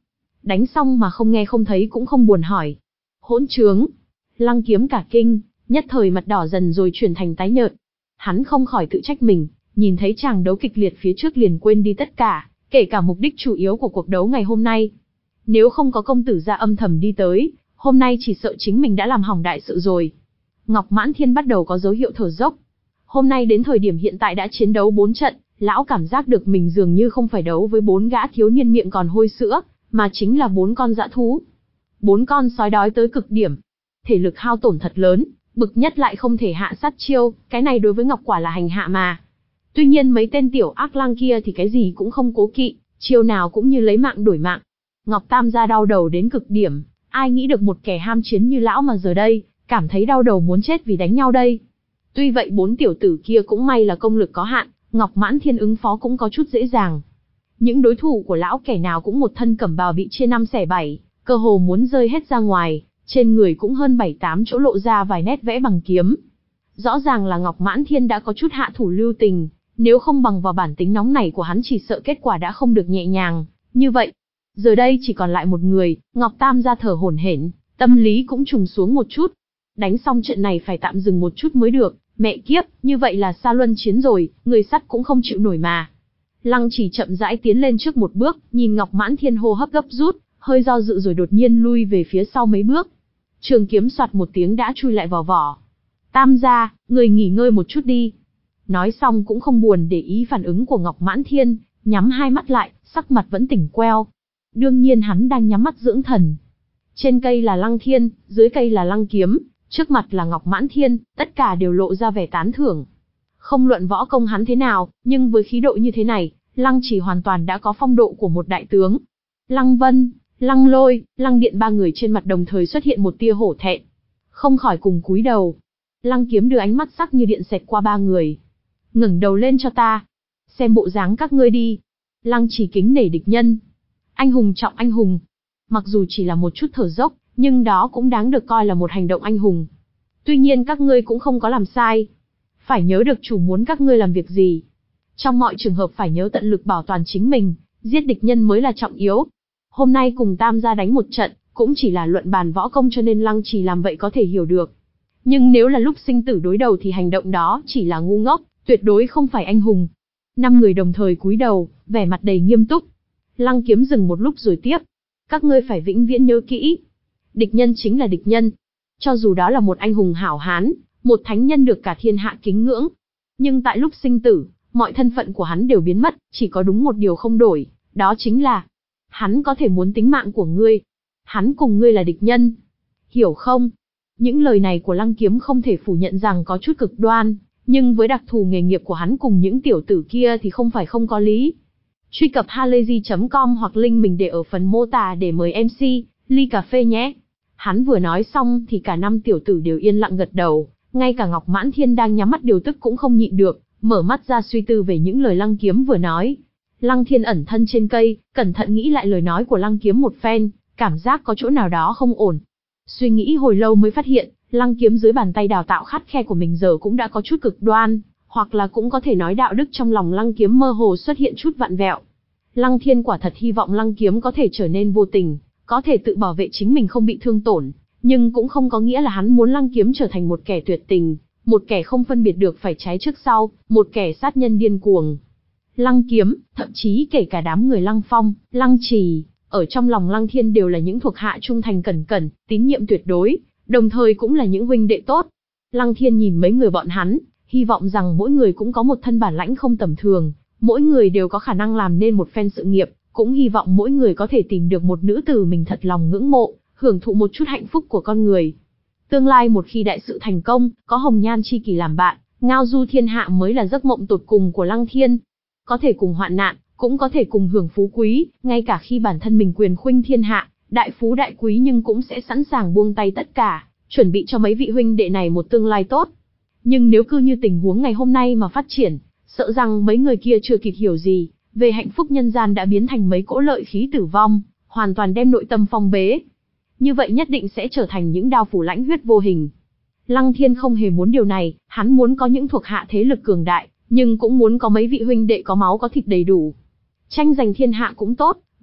Đánh xong mà không nghe không thấy cũng không buồn hỏi. Hỗn trướng. Lăng Kiếm cả kinh, nhất thời mặt đỏ dần rồi chuyển thành tái nhợt. Hắn không khỏi tự trách mình, nhìn thấy chàng đấu kịch liệt phía trước liền quên đi tất cả, kể cả mục đích chủ yếu của cuộc đấu ngày hôm nay. Nếu không có công tử gia âm thầm đi tới, hôm nay chỉ sợ chính mình đã làm hỏng đại sự rồi. Ngọc Mãn Thiên bắt đầu có dấu hiệu thở dốc. Hôm nay đến thời điểm hiện tại đã chiến đấu bốn trận, lão cảm giác được mình dường như không phải đấu với bốn gã thiếu niên miệng còn hôi sữa, mà chính là bốn con dã thú. Bốn con sói đói tới cực điểm. Thể lực hao tổn thật lớn, bực nhất lại không thể hạ sát chiêu, cái này đối với Ngọc quả là hành hạ mà. Tuy nhiên mấy tên tiểu ác lang kia thì cái gì cũng không cố kỵ, chiêu nào cũng như lấy mạng đổi mạng. Ngọc Tam gia đau đầu đến cực điểm, ai nghĩ được một kẻ ham chiến như lão mà giờ đây, cảm thấy đau đầu muốn chết vì đánh nhau đây. Tuy vậy bốn tiểu tử kia cũng may là công lực có hạn, Ngọc Mãn Thiên ứng phó cũng có chút dễ dàng. Những đối thủ của lão kẻ nào cũng một thân cẩm bào bị chia năm xẻ bảy, cơ hồ muốn rơi hết ra ngoài, trên người cũng hơn bảy tám chỗ lộ ra vài nét vẽ bằng kiếm. Rõ ràng là Ngọc Mãn Thiên đã có chút hạ thủ lưu tình, nếu không bằng vào bản tính nóng này của hắn chỉ sợ kết quả đã không được nhẹ nhàng. Như vậy, giờ đây chỉ còn lại một người, Ngọc Tam gia thở hổn hển, tâm lý cũng trùng xuống một chút. Đánh xong trận này phải tạm dừng một chút mới được, mẹ kiếp, như vậy là xa luân chiến rồi, người sắt cũng không chịu nổi mà. Lăng Chỉ chậm rãi tiến lên trước một bước, nhìn Ngọc Mãn Thiên hô hấp gấp rút, hơi do dự rồi đột nhiên lui về phía sau mấy bước. Trường kiếm soạt một tiếng đã chui lại vào vỏ. Tam gia, người nghỉ ngơi một chút đi. Nói xong cũng không buồn để ý phản ứng của Ngọc Mãn Thiên, nhắm hai mắt lại, sắc mặt vẫn tỉnh queo. Đương nhiên hắn đang nhắm mắt dưỡng thần. Trên cây là Lăng Thiên, dưới cây là Lăng Kiếm, trước mặt là Ngọc Mãn Thiên, tất cả đều lộ ra vẻ tán thưởng. Không luận võ công hắn thế nào, nhưng với khí độ như thế này, Lăng Chỉ hoàn toàn đã có phong độ của một đại tướng. Lăng Vân, Lăng Lôi, Lăng Điện ba người trên mặt đồng thời xuất hiện một tia hổ thẹn, không khỏi cùng cúi đầu. Lăng Kiếm đưa ánh mắt sắc như điện xẹt qua ba người. Ngẩng đầu lên cho ta, xem bộ dáng các ngươi đi. Lăng Chỉ kính nể địch nhân, anh hùng trọng anh hùng. Mặc dù chỉ là một chút thở dốc, nhưng đó cũng đáng được coi là một hành động anh hùng. Tuy nhiên các ngươi cũng không có làm sai. Phải nhớ được chủ muốn các ngươi làm việc gì. Trong mọi trường hợp phải nhớ tận lực bảo toàn chính mình, giết địch nhân mới là trọng yếu. Hôm nay cùng Tam gia đánh một trận, cũng chỉ là luận bàn võ công cho nên Lăng Chỉ làm vậy có thể hiểu được. Nhưng nếu là lúc sinh tử đối đầu thì hành động đó chỉ là ngu ngốc, tuyệt đối không phải anh hùng. Năm người đồng thời cúi đầu, vẻ mặt đầy nghiêm túc. Lăng Kiếm dừng một lúc rồi tiếp. Các ngươi phải vĩnh viễn nhớ kỹ. Địch nhân chính là địch nhân. Cho dù đó là một anh hùng hảo hán, một thánh nhân được cả thiên hạ kính ngưỡng. Nhưng tại lúc sinh tử, mọi thân phận của hắn đều biến mất, chỉ có đúng một điều không đổi, đó chính là hắn có thể muốn tính mạng của ngươi. Hắn cùng ngươi là địch nhân. Hiểu không? Những lời này của Lăng Kiếm không thể phủ nhận rằng có chút cực đoan, nhưng với đặc thù nghề nghiệp của hắn cùng những tiểu tử kia thì không phải không có lý. Truy cập halayzi chấm com hoặc link mình để ở phần mô tả để mời em xê, ly cà phê nhé. Hắn vừa nói xong thì cả năm tiểu tử đều yên lặng gật đầu, ngay cả Ngọc Mãn Thiên đang nhắm mắt điều tức cũng không nhịn được, mở mắt ra suy tư về những lời Lăng Kiếm vừa nói. Lăng Thiên ẩn thân trên cây, cẩn thận nghĩ lại lời nói của Lăng Kiếm một phen, cảm giác có chỗ nào đó không ổn. Suy nghĩ hồi lâu mới phát hiện, Lăng Kiếm dưới bàn tay đào tạo khắt khe của mình giờ cũng đã có chút cực đoan, hoặc là cũng có thể nói đạo đức trong lòng Lăng Kiếm mơ hồ xuất hiện chút vặn vẹo. Lăng Thiên quả thật hy vọng Lăng Kiếm có thể trở nên vô tình, có thể tự bảo vệ chính mình không bị thương tổn, nhưng cũng không có nghĩa là hắn muốn Lăng Kiếm trở thành một kẻ tuyệt tình, một kẻ không phân biệt được phải trái trước sau, một kẻ sát nhân điên cuồng. Lăng Kiếm, thậm chí kể cả đám người Lăng Phong, Lăng Trì, ở trong lòng Lăng Thiên đều là những thuộc hạ trung thành cẩn cẩn, tín nhiệm tuyệt đối, đồng thời cũng là những huynh đệ tốt. Lăng Thiên nhìn mấy người bọn hắn, hy vọng rằng mỗi người cũng có một thân bản lãnh không tầm thường, mỗi người đều có khả năng làm nên một phen sự nghiệp, cũng hy vọng mỗi người có thể tìm được một nữ tử mình thật lòng ngưỡng mộ, hưởng thụ một chút hạnh phúc của con người. Tương lai một khi đại sự thành công, có hồng nhan chi kỷ làm bạn, ngao du thiên hạ mới là giấc mộng tột cùng của Lăng Thiên. Có thể cùng hoạn nạn, cũng có thể cùng hưởng phú quý, ngay cả khi bản thân mình quyền khuynh thiên hạ, đại phú đại quý nhưng cũng sẽ sẵn sàng buông tay tất cả, chuẩn bị cho mấy vị huynh đệ này một tương lai tốt. Nhưng nếu cứ như tình huống ngày hôm nay mà phát triển, sợ rằng mấy người kia chưa kịp hiểu gì về hạnh phúc nhân gian đã biến thành mấy cỗ lợi khí tử vong, hoàn toàn đem nội tâm phong bế. Như vậy nhất định sẽ trở thành những đao phủ lãnh huyết vô hình. Lăng Thiên không hề muốn điều này, hắn muốn có những thuộc hạ thế lực cường đại, nhưng cũng muốn có mấy vị huynh đệ có máu có thịt đầy đủ. Tranh giành thiên hạ cũng tốt,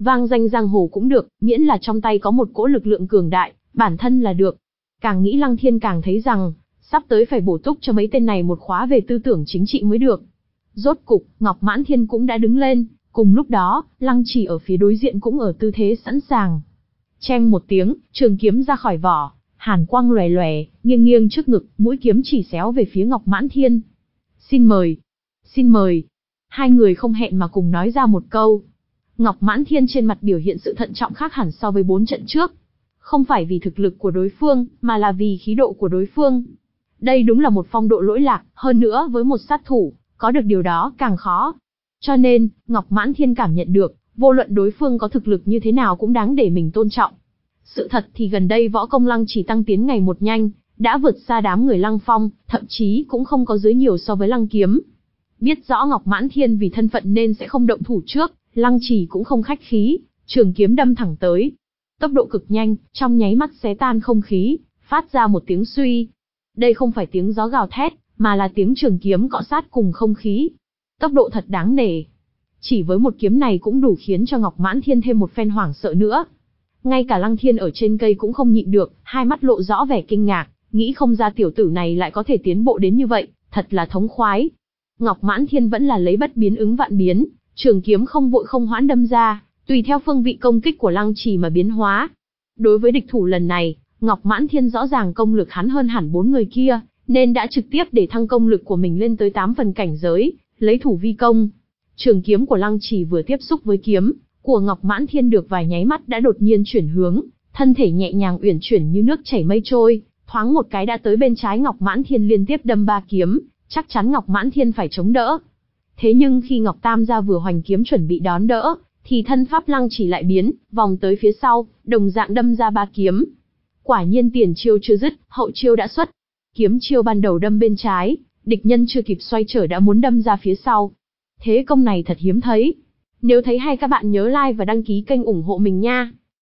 vang danh giang hồ cũng được, miễn là trong tay có một cỗ lực lượng cường đại, bản thân là được. Càng nghĩ Lăng Thiên càng thấy rằng, sắp tới phải bổ túc cho mấy tên này một khóa về tư tưởng chính trị mới được. Rốt cục, Ngọc Mãn Thiên cũng đã đứng lên, cùng lúc đó, Lăng Trì ở phía đối diện cũng ở tư thế sẵn sàng. Cheng một tiếng, trường kiếm ra khỏi vỏ, hàn quang lòe lòe, nghiêng nghiêng trước ngực, mũi kiếm chỉ xéo về phía Ngọc Mãn Thiên. Xin mời, xin mời. Hai người không hẹn mà cùng nói ra một câu. Ngọc Mãn Thiên trên mặt biểu hiện sự thận trọng khác hẳn so với bốn trận trước. Không phải vì thực lực của đối phương, mà là vì khí độ của đối phương. Đây đúng là một phong độ lỗi lạc, hơn nữa với một sát thủ, có được điều đó càng khó. Cho nên, Ngọc Mãn Thiên cảm nhận được, vô luận đối phương có thực lực như thế nào cũng đáng để mình tôn trọng. Sự thật thì gần đây võ công Lăng Chỉ tăng tiến ngày một nhanh, đã vượt xa đám người Lăng Phong, thậm chí cũng không có dưới nhiều so với Lăng Kiếm. Biết rõ Ngọc Mãn Thiên vì thân phận nên sẽ không động thủ trước, Lăng Chỉ cũng không khách khí, trường kiếm đâm thẳng tới. Tốc độ cực nhanh, trong nháy mắt xé tan không khí, phát ra một tiếng suy. Đây không phải tiếng gió gào thét, mà là tiếng trường kiếm cọ sát cùng không khí. Tốc độ thật đáng nể. Chỉ với một kiếm này cũng đủ khiến cho Ngọc Mãn Thiên thêm một phen hoảng sợ nữa. Ngay cả Lăng Thiên ở trên cây cũng không nhịn được, hai mắt lộ rõ vẻ kinh ngạc, nghĩ không ra tiểu tử này lại có thể tiến bộ đến như vậy, thật là thống khoái. Ngọc Mãn Thiên vẫn là lấy bất biến ứng vạn biến, trường kiếm không vội không hoãn đâm ra, tùy theo phương vị công kích của Lăng Trì mà biến hóa. Đối với địch thủ lần này, Ngọc Mãn Thiên rõ ràng công lực hắn hơn hẳn bốn người kia, nên đã trực tiếp để thăng công lực của mình lên tới tám phần cảnh giới, lấy thủ vi công. Trường kiếm của Lăng Trì vừa tiếp xúc với kiếm của Ngọc Mãn Thiên được vài nháy mắt đã đột nhiên chuyển hướng, thân thể nhẹ nhàng uyển chuyển như nước chảy mây trôi, thoáng một cái đã tới bên trái Ngọc Mãn Thiên liên tiếp đâm ba kiếm, chắc chắn Ngọc Mãn Thiên phải chống đỡ. Thế nhưng khi Ngọc Tam gia vừa hoành kiếm chuẩn bị đón đỡ, thì thân pháp Lăng Chỉ lại biến, vòng tới phía sau, đồng dạng đâm ra ba kiếm. Quả nhiên tiền chiêu chưa dứt, hậu chiêu đã xuất. Kiếm chiêu ban đầu đâm bên trái, địch nhân chưa kịp xoay trở đã muốn đâm ra phía sau. Thế công này thật hiếm thấy. Nếu thấy hay các bạn nhớ like và đăng ký kênh ủng hộ mình nha.